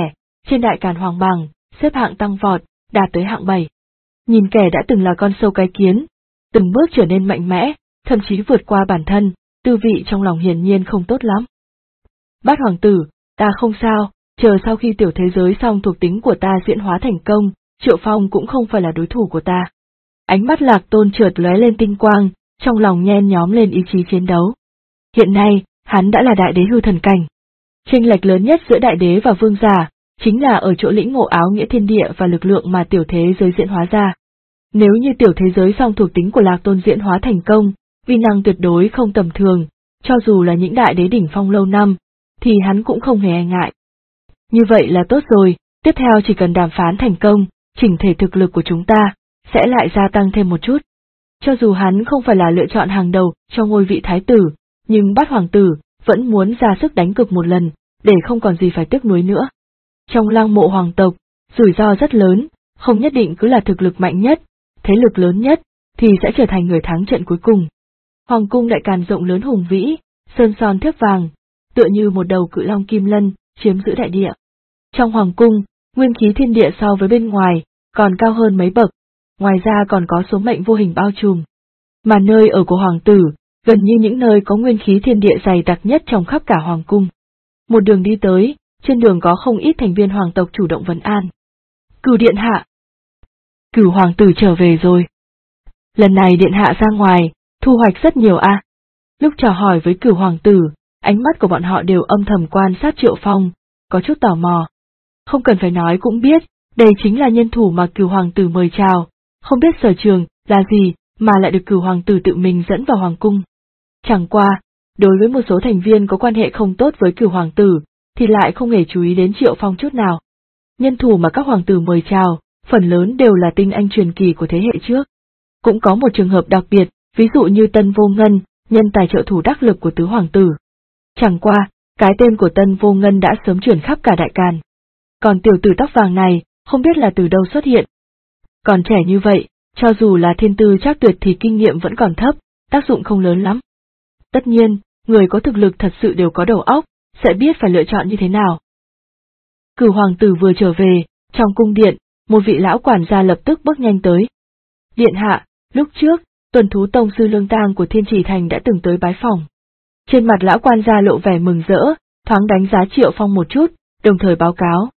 Trên đại càn hoàng bảng, xếp hạng tăng vọt, đạt tới hạng 7. Nhìn kẻ đã từng là con sâu cái kiến, từng bước trở nên mạnh mẽ, thậm chí vượt qua bản thân, tư vị trong lòng hiển nhiên không tốt lắm. Bát hoàng tử, ta không sao, chờ sau khi tiểu thế giới xong thuộc tính của ta diễn hóa thành công, Triệu Phong cũng không phải là đối thủ của ta. Ánh mắt Lạc Tôn chợt lóe lên tinh quang, trong lòng nhen nhóm lên ý chí chiến đấu. Hiện nay, hắn đã là đại đế hư thần cảnh. Chênh lệch lớn nhất giữa đại đế và vương giả, chính là ở chỗ lĩnh ngộ áo nghĩa thiên địa và lực lượng mà tiểu thế giới diễn hóa ra. Nếu như tiểu thế giới song thuộc tính của Lạc Tôn diễn hóa thành công, uy năng tuyệt đối không tầm thường, cho dù là những đại đế đỉnh phong lâu năm, thì hắn cũng không hề e ngại. Như vậy là tốt rồi, tiếp theo chỉ cần đàm phán thành công, chỉnh thể thực lực của chúng ta sẽ lại gia tăng thêm một chút. Cho dù hắn không phải là lựa chọn hàng đầu cho ngôi vị thái tử, nhưng Bát hoàng tử vẫn muốn ra sức đánh cực một lần, để không còn gì phải tiếc nuối nữa. Trong Lăng Mộ hoàng tộc, rủi ro rất lớn, không nhất định cứ là thực lực mạnh nhất, thế lực lớn nhất, thì sẽ trở thành người thắng trận cuối cùng. Hoàng cung đại càn rộng lớn hùng vĩ, sơn son thép vàng, tựa như một đầu cự long kim lân, chiếm giữ đại địa. Trong hoàng cung, nguyên khí thiên địa so với bên ngoài, còn cao hơn mấy bậc, ngoài ra còn có số mệnh vô hình bao trùm. Mà nơi ở của hoàng tử, gần như những nơi có nguyên khí thiên địa dày đặc nhất trong khắp cả hoàng cung. Một đường đi tới, trên đường có không ít thành viên hoàng tộc chủ động vấn an. Cửu điện hạ. Cửu hoàng tử trở về rồi. Lần này điện hạ ra ngoài, thu hoạch rất nhiều a. Lúc chào hỏi với Cửu hoàng tử, ánh mắt của bọn họ đều âm thầm quan sát Triệu Phong, có chút tò mò. Không cần phải nói cũng biết, đây chính là nhân thủ mà Cửu hoàng tử mời chào, không biết sở trường là gì mà lại được Cửu hoàng tử tự mình dẫn vào hoàng cung. Chẳng qua, đối với một số thành viên có quan hệ không tốt với Cửu hoàng tử, thì lại không hề chú ý đến Triệu Phong chút nào. Nhân thủ mà các hoàng tử mời chào, phần lớn đều là tinh anh truyền kỳ của thế hệ trước. Cũng có một trường hợp đặc biệt, ví dụ như Tân Vô Ngân, nhân tài trợ thủ đắc lực của tứ hoàng tử. Chẳng qua, cái tên của Tân Vô Ngân đã sớm truyền khắp cả đại càn. Còn tiểu tử tóc vàng này, không biết là từ đâu xuất hiện. Còn trẻ như vậy, cho dù là thiên tư chắc tuyệt thì kinh nghiệm vẫn còn thấp, tác dụng không lớn lắm. Tất nhiên, người có thực lực thật sự đều có đầu óc, sẽ biết phải lựa chọn như thế nào. Cửu hoàng tử vừa trở về, trong cung điện, một vị lão quản gia lập tức bước nhanh tới. Điện hạ, lúc trước, Tuần Thú Tông sư Lương Tang của Thiên Trì Thành đã từng tới bái phòng. Trên mặt lão quan gia lộ vẻ mừng rỡ, thoáng đánh giá Triệu Phong một chút, đồng thời báo cáo.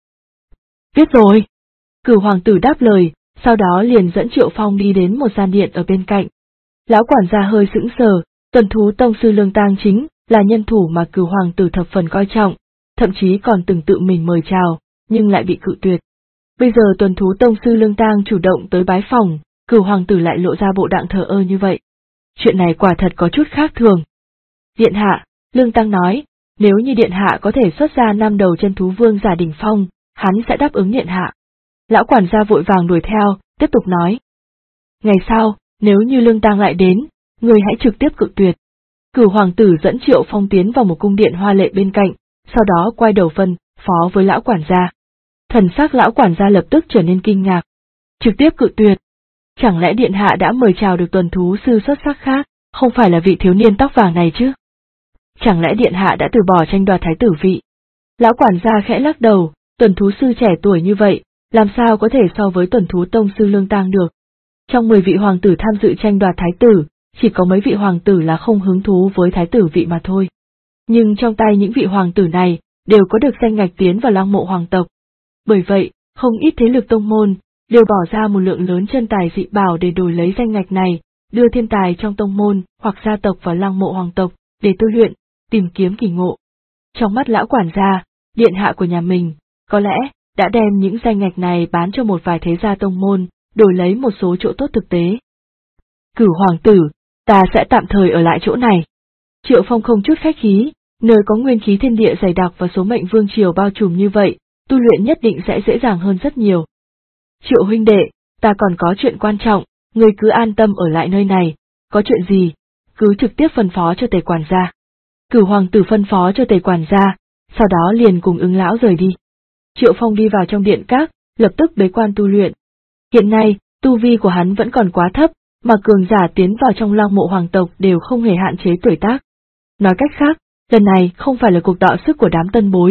Biết rồi. Cửu hoàng tử đáp lời, sau đó liền dẫn Triệu Phong đi đến một gian điện ở bên cạnh. Lão quản gia hơi sững sờ, Tuần Thú Tông sư Lương Tang chính là nhân thủ mà Cửu hoàng tử thập phần coi trọng, thậm chí còn từng tự mình mời chào, nhưng lại bị cự tuyệt. Bây giờ Tuần Thú Tông sư Lương Tang chủ động tới bái phòng, Cửu hoàng tử lại lộ ra bộ dạng thờ ơ như vậy. Chuyện này quả thật có chút khác thường. Điện hạ, Lương Tang nói, nếu như điện hạ có thể xuất ra 5 đầu chân thú vương giả đỉnh phong, hắn sẽ đáp ứng điện hạ. Lão quản gia vội vàng đuổi theo, tiếp tục nói. Ngày sau, nếu như Lương Tang lại đến, người hãy trực tiếp cự tuyệt. Cửu hoàng tử dẫn Triệu Phong tiến vào một cung điện hoa lệ bên cạnh, sau đó quay đầu phân phó với lão quản gia. Thần sắc lão quản gia lập tức trở nên kinh ngạc. Trực tiếp cự tuyệt. Chẳng lẽ điện hạ đã mời chào được tuần thú sư xuất sắc khác, không phải là vị thiếu niên tóc vàng này chứ? Chẳng lẽ điện hạ đã từ bỏ tranh đoạt thái tử vị? Lão quản gia khẽ lắc đầu, tuần thú sư trẻ tuổi như vậy, làm sao có thể so với Tuần Thú Tông sư Lương Tang được? Trong 10 vị hoàng tử tham dự tranh đoạt thái tử, chỉ có mấy vị hoàng tử là không hứng thú với thái tử vị mà thôi. Nhưng trong tay những vị hoàng tử này, đều có được danh ngạch tiến vào Lăng Mộ hoàng tộc. Bởi vậy, không ít thế lực tông môn, đều bỏ ra một lượng lớn chân tài dị bảo để đổi lấy danh ngạch này, đưa thiên tài trong tông môn hoặc gia tộc vào Lăng Mộ hoàng tộc, để tu luyện, tìm kiếm kỳ ngộ. Trong mắt lão quản gia, điện hạ của nhà mình, có lẽ, đã đem những danh ngạch này bán cho một vài thế gia tông môn, đổi lấy một số chỗ tốt thực tế. Cửu hoàng tử, ta sẽ tạm thời ở lại chỗ này. Triệu Phong không chút khách khí, nơi có nguyên khí thiên địa dày đặc và số mệnh vương triều bao trùm như vậy, tu luyện nhất định sẽ dễ dàng hơn rất nhiều. Triệu huynh đệ, ta còn có chuyện quan trọng, ngươi cứ an tâm ở lại nơi này, có chuyện gì, cứ trực tiếp phân phó cho Tề quản gia. Cửu hoàng tử phân phó cho Tề quản gia, sau đó liền cùng Ứng lão rời đi. Triệu Phong đi vào trong điện các, lập tức bế quan tu luyện. Hiện nay, tu vi của hắn vẫn còn quá thấp, mà cường giả tiến vào trong Lăng Mộ hoàng tộc đều không hề hạn chế tuổi tác. Nói cách khác, lần này không phải là cuộc đọ sức của đám tân bối,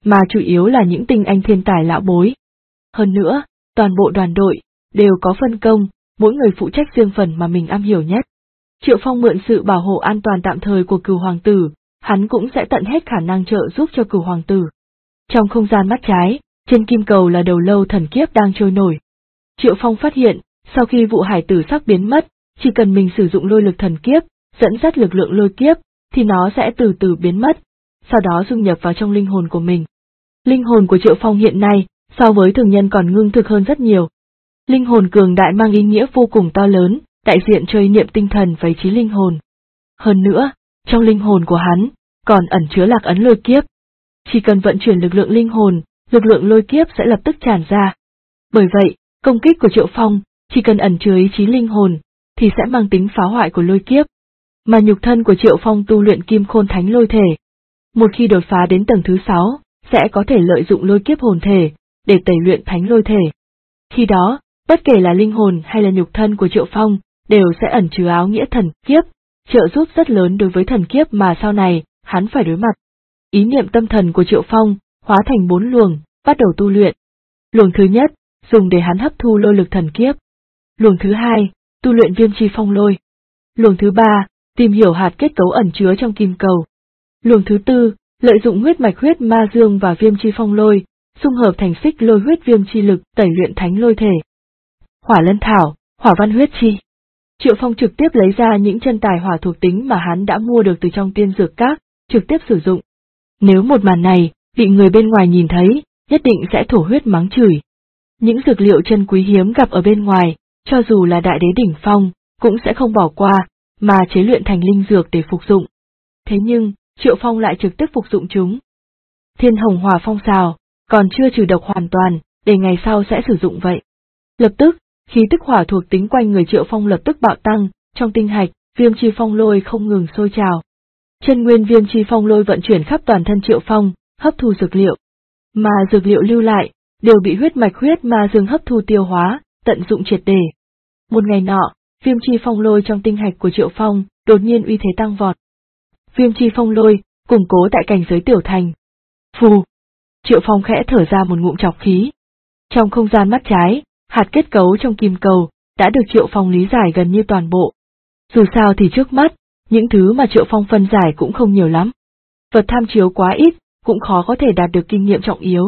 mà chủ yếu là những tinh anh thiên tài lão bối. Hơn nữa, toàn bộ đoàn đội đều có phân công, mỗi người phụ trách riêng phần mà mình am hiểu nhất. Triệu Phong mượn sự bảo hộ an toàn tạm thời của Cửu Hoàng tử, hắn cũng sẽ tận hết khả năng trợ giúp cho Cửu Hoàng tử. Trong không gian mắt trái, trên kim cầu là đầu lâu thần kiếp đang trôi nổi. Triệu Phong phát hiện, sau khi vụ hải tử sắc biến mất, chỉ cần mình sử dụng lôi lực thần kiếp, dẫn dắt lực lượng lôi kiếp, thì nó sẽ từ từ biến mất, sau đó dung nhập vào trong linh hồn của mình. Linh hồn của Triệu Phong hiện nay, so với thường nhân còn ngưng thực hơn rất nhiều. Linh hồn cường đại mang ý nghĩa vô cùng to lớn, đại diện cho ý niệm tinh thần và ý chí linh hồn. Hơn nữa, trong linh hồn của hắn, còn ẩn chứa lạc ấn lôi kiếp. Chỉ cần vận chuyển lực lượng linh hồn, lực lượng lôi kiếp sẽ lập tức tràn ra. Bởi vậy, công kích của Triệu Phong, chỉ cần ẩn chứa ý chí linh hồn, thì sẽ mang tính phá hoại của lôi kiếp. Mà nhục thân của Triệu Phong tu luyện Kim Khôn Thánh Lôi Thể. Một khi đột phá đến tầng thứ 6, sẽ có thể lợi dụng lôi kiếp hồn thể, để tẩy luyện Thánh Lôi Thể. Khi đó, bất kể là linh hồn hay là nhục thân của Triệu Phong, đều sẽ ẩn chứa áo nghĩa thần kiếp, trợ giúp rất lớn đối với thần kiếp mà sau này, hắn phải đối mặt. Ý niệm tâm thần của Triệu Phong, hóa thành 4 luồng, bắt đầu tu luyện. Luồng thứ nhất, dùng để hắn hấp thu lôi lực thần kiếp. Luồng thứ hai, tu luyện viêm chi phong lôi. Luồng thứ ba, tìm hiểu hạt kết cấu ẩn chứa trong kim cầu. Luồng thứ tư, lợi dụng huyết mạch huyết ma dương và viêm chi phong lôi, xung hợp thành xích lôi huyết viêm chi lực tẩy luyện thánh lôi thể. Hỏa lân thảo, hỏa văn huyết chi. Triệu Phong trực tiếp lấy ra những chân tài hỏa thuộc tính mà hắn đã mua được từ trong tiên dược các, trực tiếp sử dụng. Nếu một màn này, bị người bên ngoài nhìn thấy, nhất định sẽ thổ huyết mắng chửi. Những dược liệu chân quý hiếm gặp ở bên ngoài, cho dù là đại đế đỉnh phong, cũng sẽ không bỏ qua, mà chế luyện thành linh dược để phục dụng. Thế nhưng, Triệu Phong lại trực tiếp phục dụng chúng. Thiên hồng hỏa phong xào, còn chưa trừ độc hoàn toàn, để ngày sau sẽ sử dụng vậy. Lập tức, khí tức hỏa thuộc tính quanh người Triệu Phong lập tức bạo tăng, trong tinh hạch, viêm chi phong lôi không ngừng sôi trào. Chân nguyên viêm chi phong lôi vận chuyển khắp toàn thân Triệu Phong, hấp thu dược liệu. Mà dược liệu lưu lại, đều bị huyết mạch huyết ma dương hấp thu tiêu hóa, tận dụng triệt để. Một ngày nọ, viêm chi phong lôi trong tinh hạch của Triệu Phong, đột nhiên uy thế tăng vọt. Viêm chi phong lôi, củng cố tại cảnh giới tiểu thành. Phù! Triệu Phong khẽ thở ra một ngụm trọc khí. Trong không gian mắt trái, hạt kết cấu trong kim cầu, đã được Triệu Phong lý giải gần như toàn bộ. Dù sao thì trước mắt, những thứ mà Triệu Phong phân giải cũng không nhiều lắm. Vật tham chiếu quá ít, cũng khó có thể đạt được kinh nghiệm trọng yếu.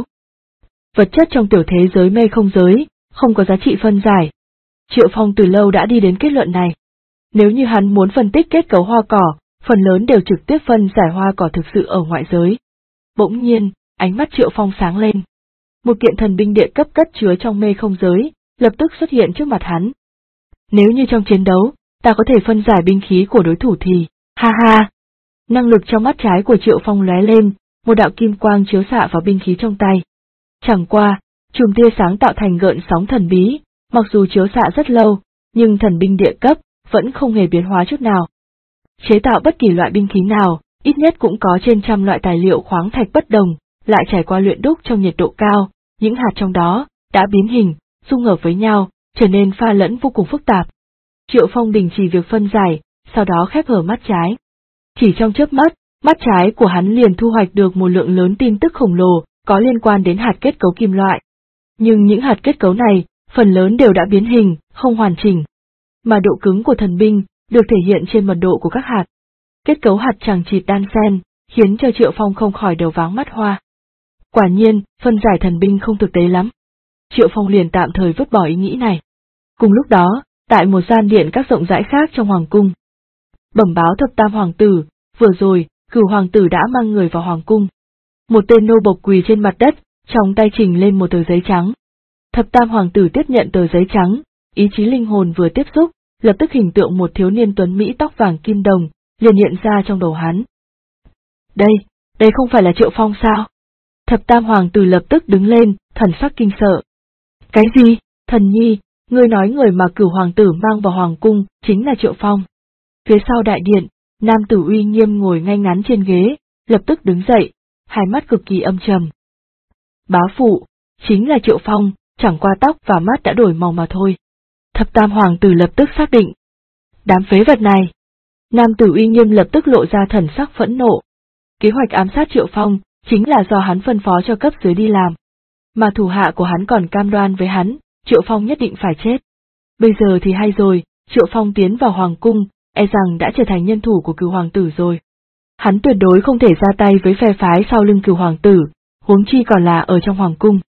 Vật chất trong tiểu thế giới mê không giới, không có giá trị phân giải. Triệu Phong từ lâu đã đi đến kết luận này. Nếu như hắn muốn phân tích kết cấu hoa cỏ, phần lớn đều trực tiếp phân giải hoa cỏ thực sự ở ngoại giới. Bỗng nhiên, ánh mắt Triệu Phong sáng lên. Một kiện thần binh địa cấp cất chứa trong mê không giới, lập tức xuất hiện trước mặt hắn. Nếu như trong chiến đấu, ta có thể phân giải binh khí của đối thủ thì, ha ha. Năng lực trong mắt trái của Triệu Phong lóe lên, một đạo kim quang chiếu xạ vào binh khí trong tay. Chẳng qua, chùm tia sáng tạo thành gợn sóng thần bí, mặc dù chiếu xạ rất lâu, nhưng thần binh địa cấp vẫn không hề biến hóa chút nào. Chế tạo bất kỳ loại binh khí nào, ít nhất cũng có trên trăm loại tài liệu khoáng thạch bất đồng, lại trải qua luyện đúc trong nhiệt độ cao, những hạt trong đó đã biến hình, dung hợp với nhau, trở nên pha lẫn vô cùng phức tạp. Triệu Phong đình chỉ việc phân giải, sau đó khép hở mắt trái. Chỉ trong chớp mắt, mắt trái của hắn liền thu hoạch được một lượng lớn tin tức khổng lồ, có liên quan đến hạt kết cấu kim loại. Nhưng những hạt kết cấu này, phần lớn đều đã biến hình, không hoàn chỉnh. Mà độ cứng của thần binh, được thể hiện trên mật độ của các hạt. Kết cấu hạt chằng chịt đan xen, khiến cho Triệu Phong không khỏi đầu váng mắt hoa. Quả nhiên, phân giải thần binh không thực tế lắm. Triệu Phong liền tạm thời vứt bỏ ý nghĩ này. Cùng lúc đó, tại một gian điện các rộng rãi khác trong hoàng cung. Bẩm báo thập tam hoàng tử, vừa rồi, Cửu hoàng tử đã mang người vào hoàng cung. Một tên nô bộc quỳ trên mặt đất, trong tay trình lên một tờ giấy trắng. Thập tam hoàng tử tiếp nhận tờ giấy trắng, ý chí linh hồn vừa tiếp xúc, lập tức hình tượng một thiếu niên tuấn mỹ tóc vàng kim đồng, liền hiện ra trong đầu hắn. Đây không phải là Triệu Phong sao? Thập tam hoàng tử lập tức đứng lên, thần sắc kinh sợ. Cái gì, thần nhi, ngươi nói người mà Cửu hoàng tử mang vào hoàng cung, chính là Triệu Phong. Phía sau đại điện, nam tử uy nghiêm ngồi ngay ngắn trên ghế, lập tức đứng dậy, hai mắt cực kỳ âm trầm. Bá phụ, chính là Triệu Phong, chẳng qua tóc và mắt đã đổi màu mà thôi. Thập tam hoàng tử lập tức xác định. Đám phế vật này. Nam tử uy nghiêm lập tức lộ ra thần sắc phẫn nộ. Kế hoạch ám sát Triệu Phong, chính là do hắn phân phó cho cấp dưới đi làm. Mà thủ hạ của hắn còn cam đoan với hắn, Triệu Phong nhất định phải chết. Bây giờ thì hay rồi, Triệu Phong tiến vào hoàng cung, e rằng đã trở thành nhân thủ của Cửu hoàng tử rồi. Hắn tuyệt đối không thể ra tay với phe phái sau lưng Cửu hoàng tử, huống chi còn là ở trong hoàng cung.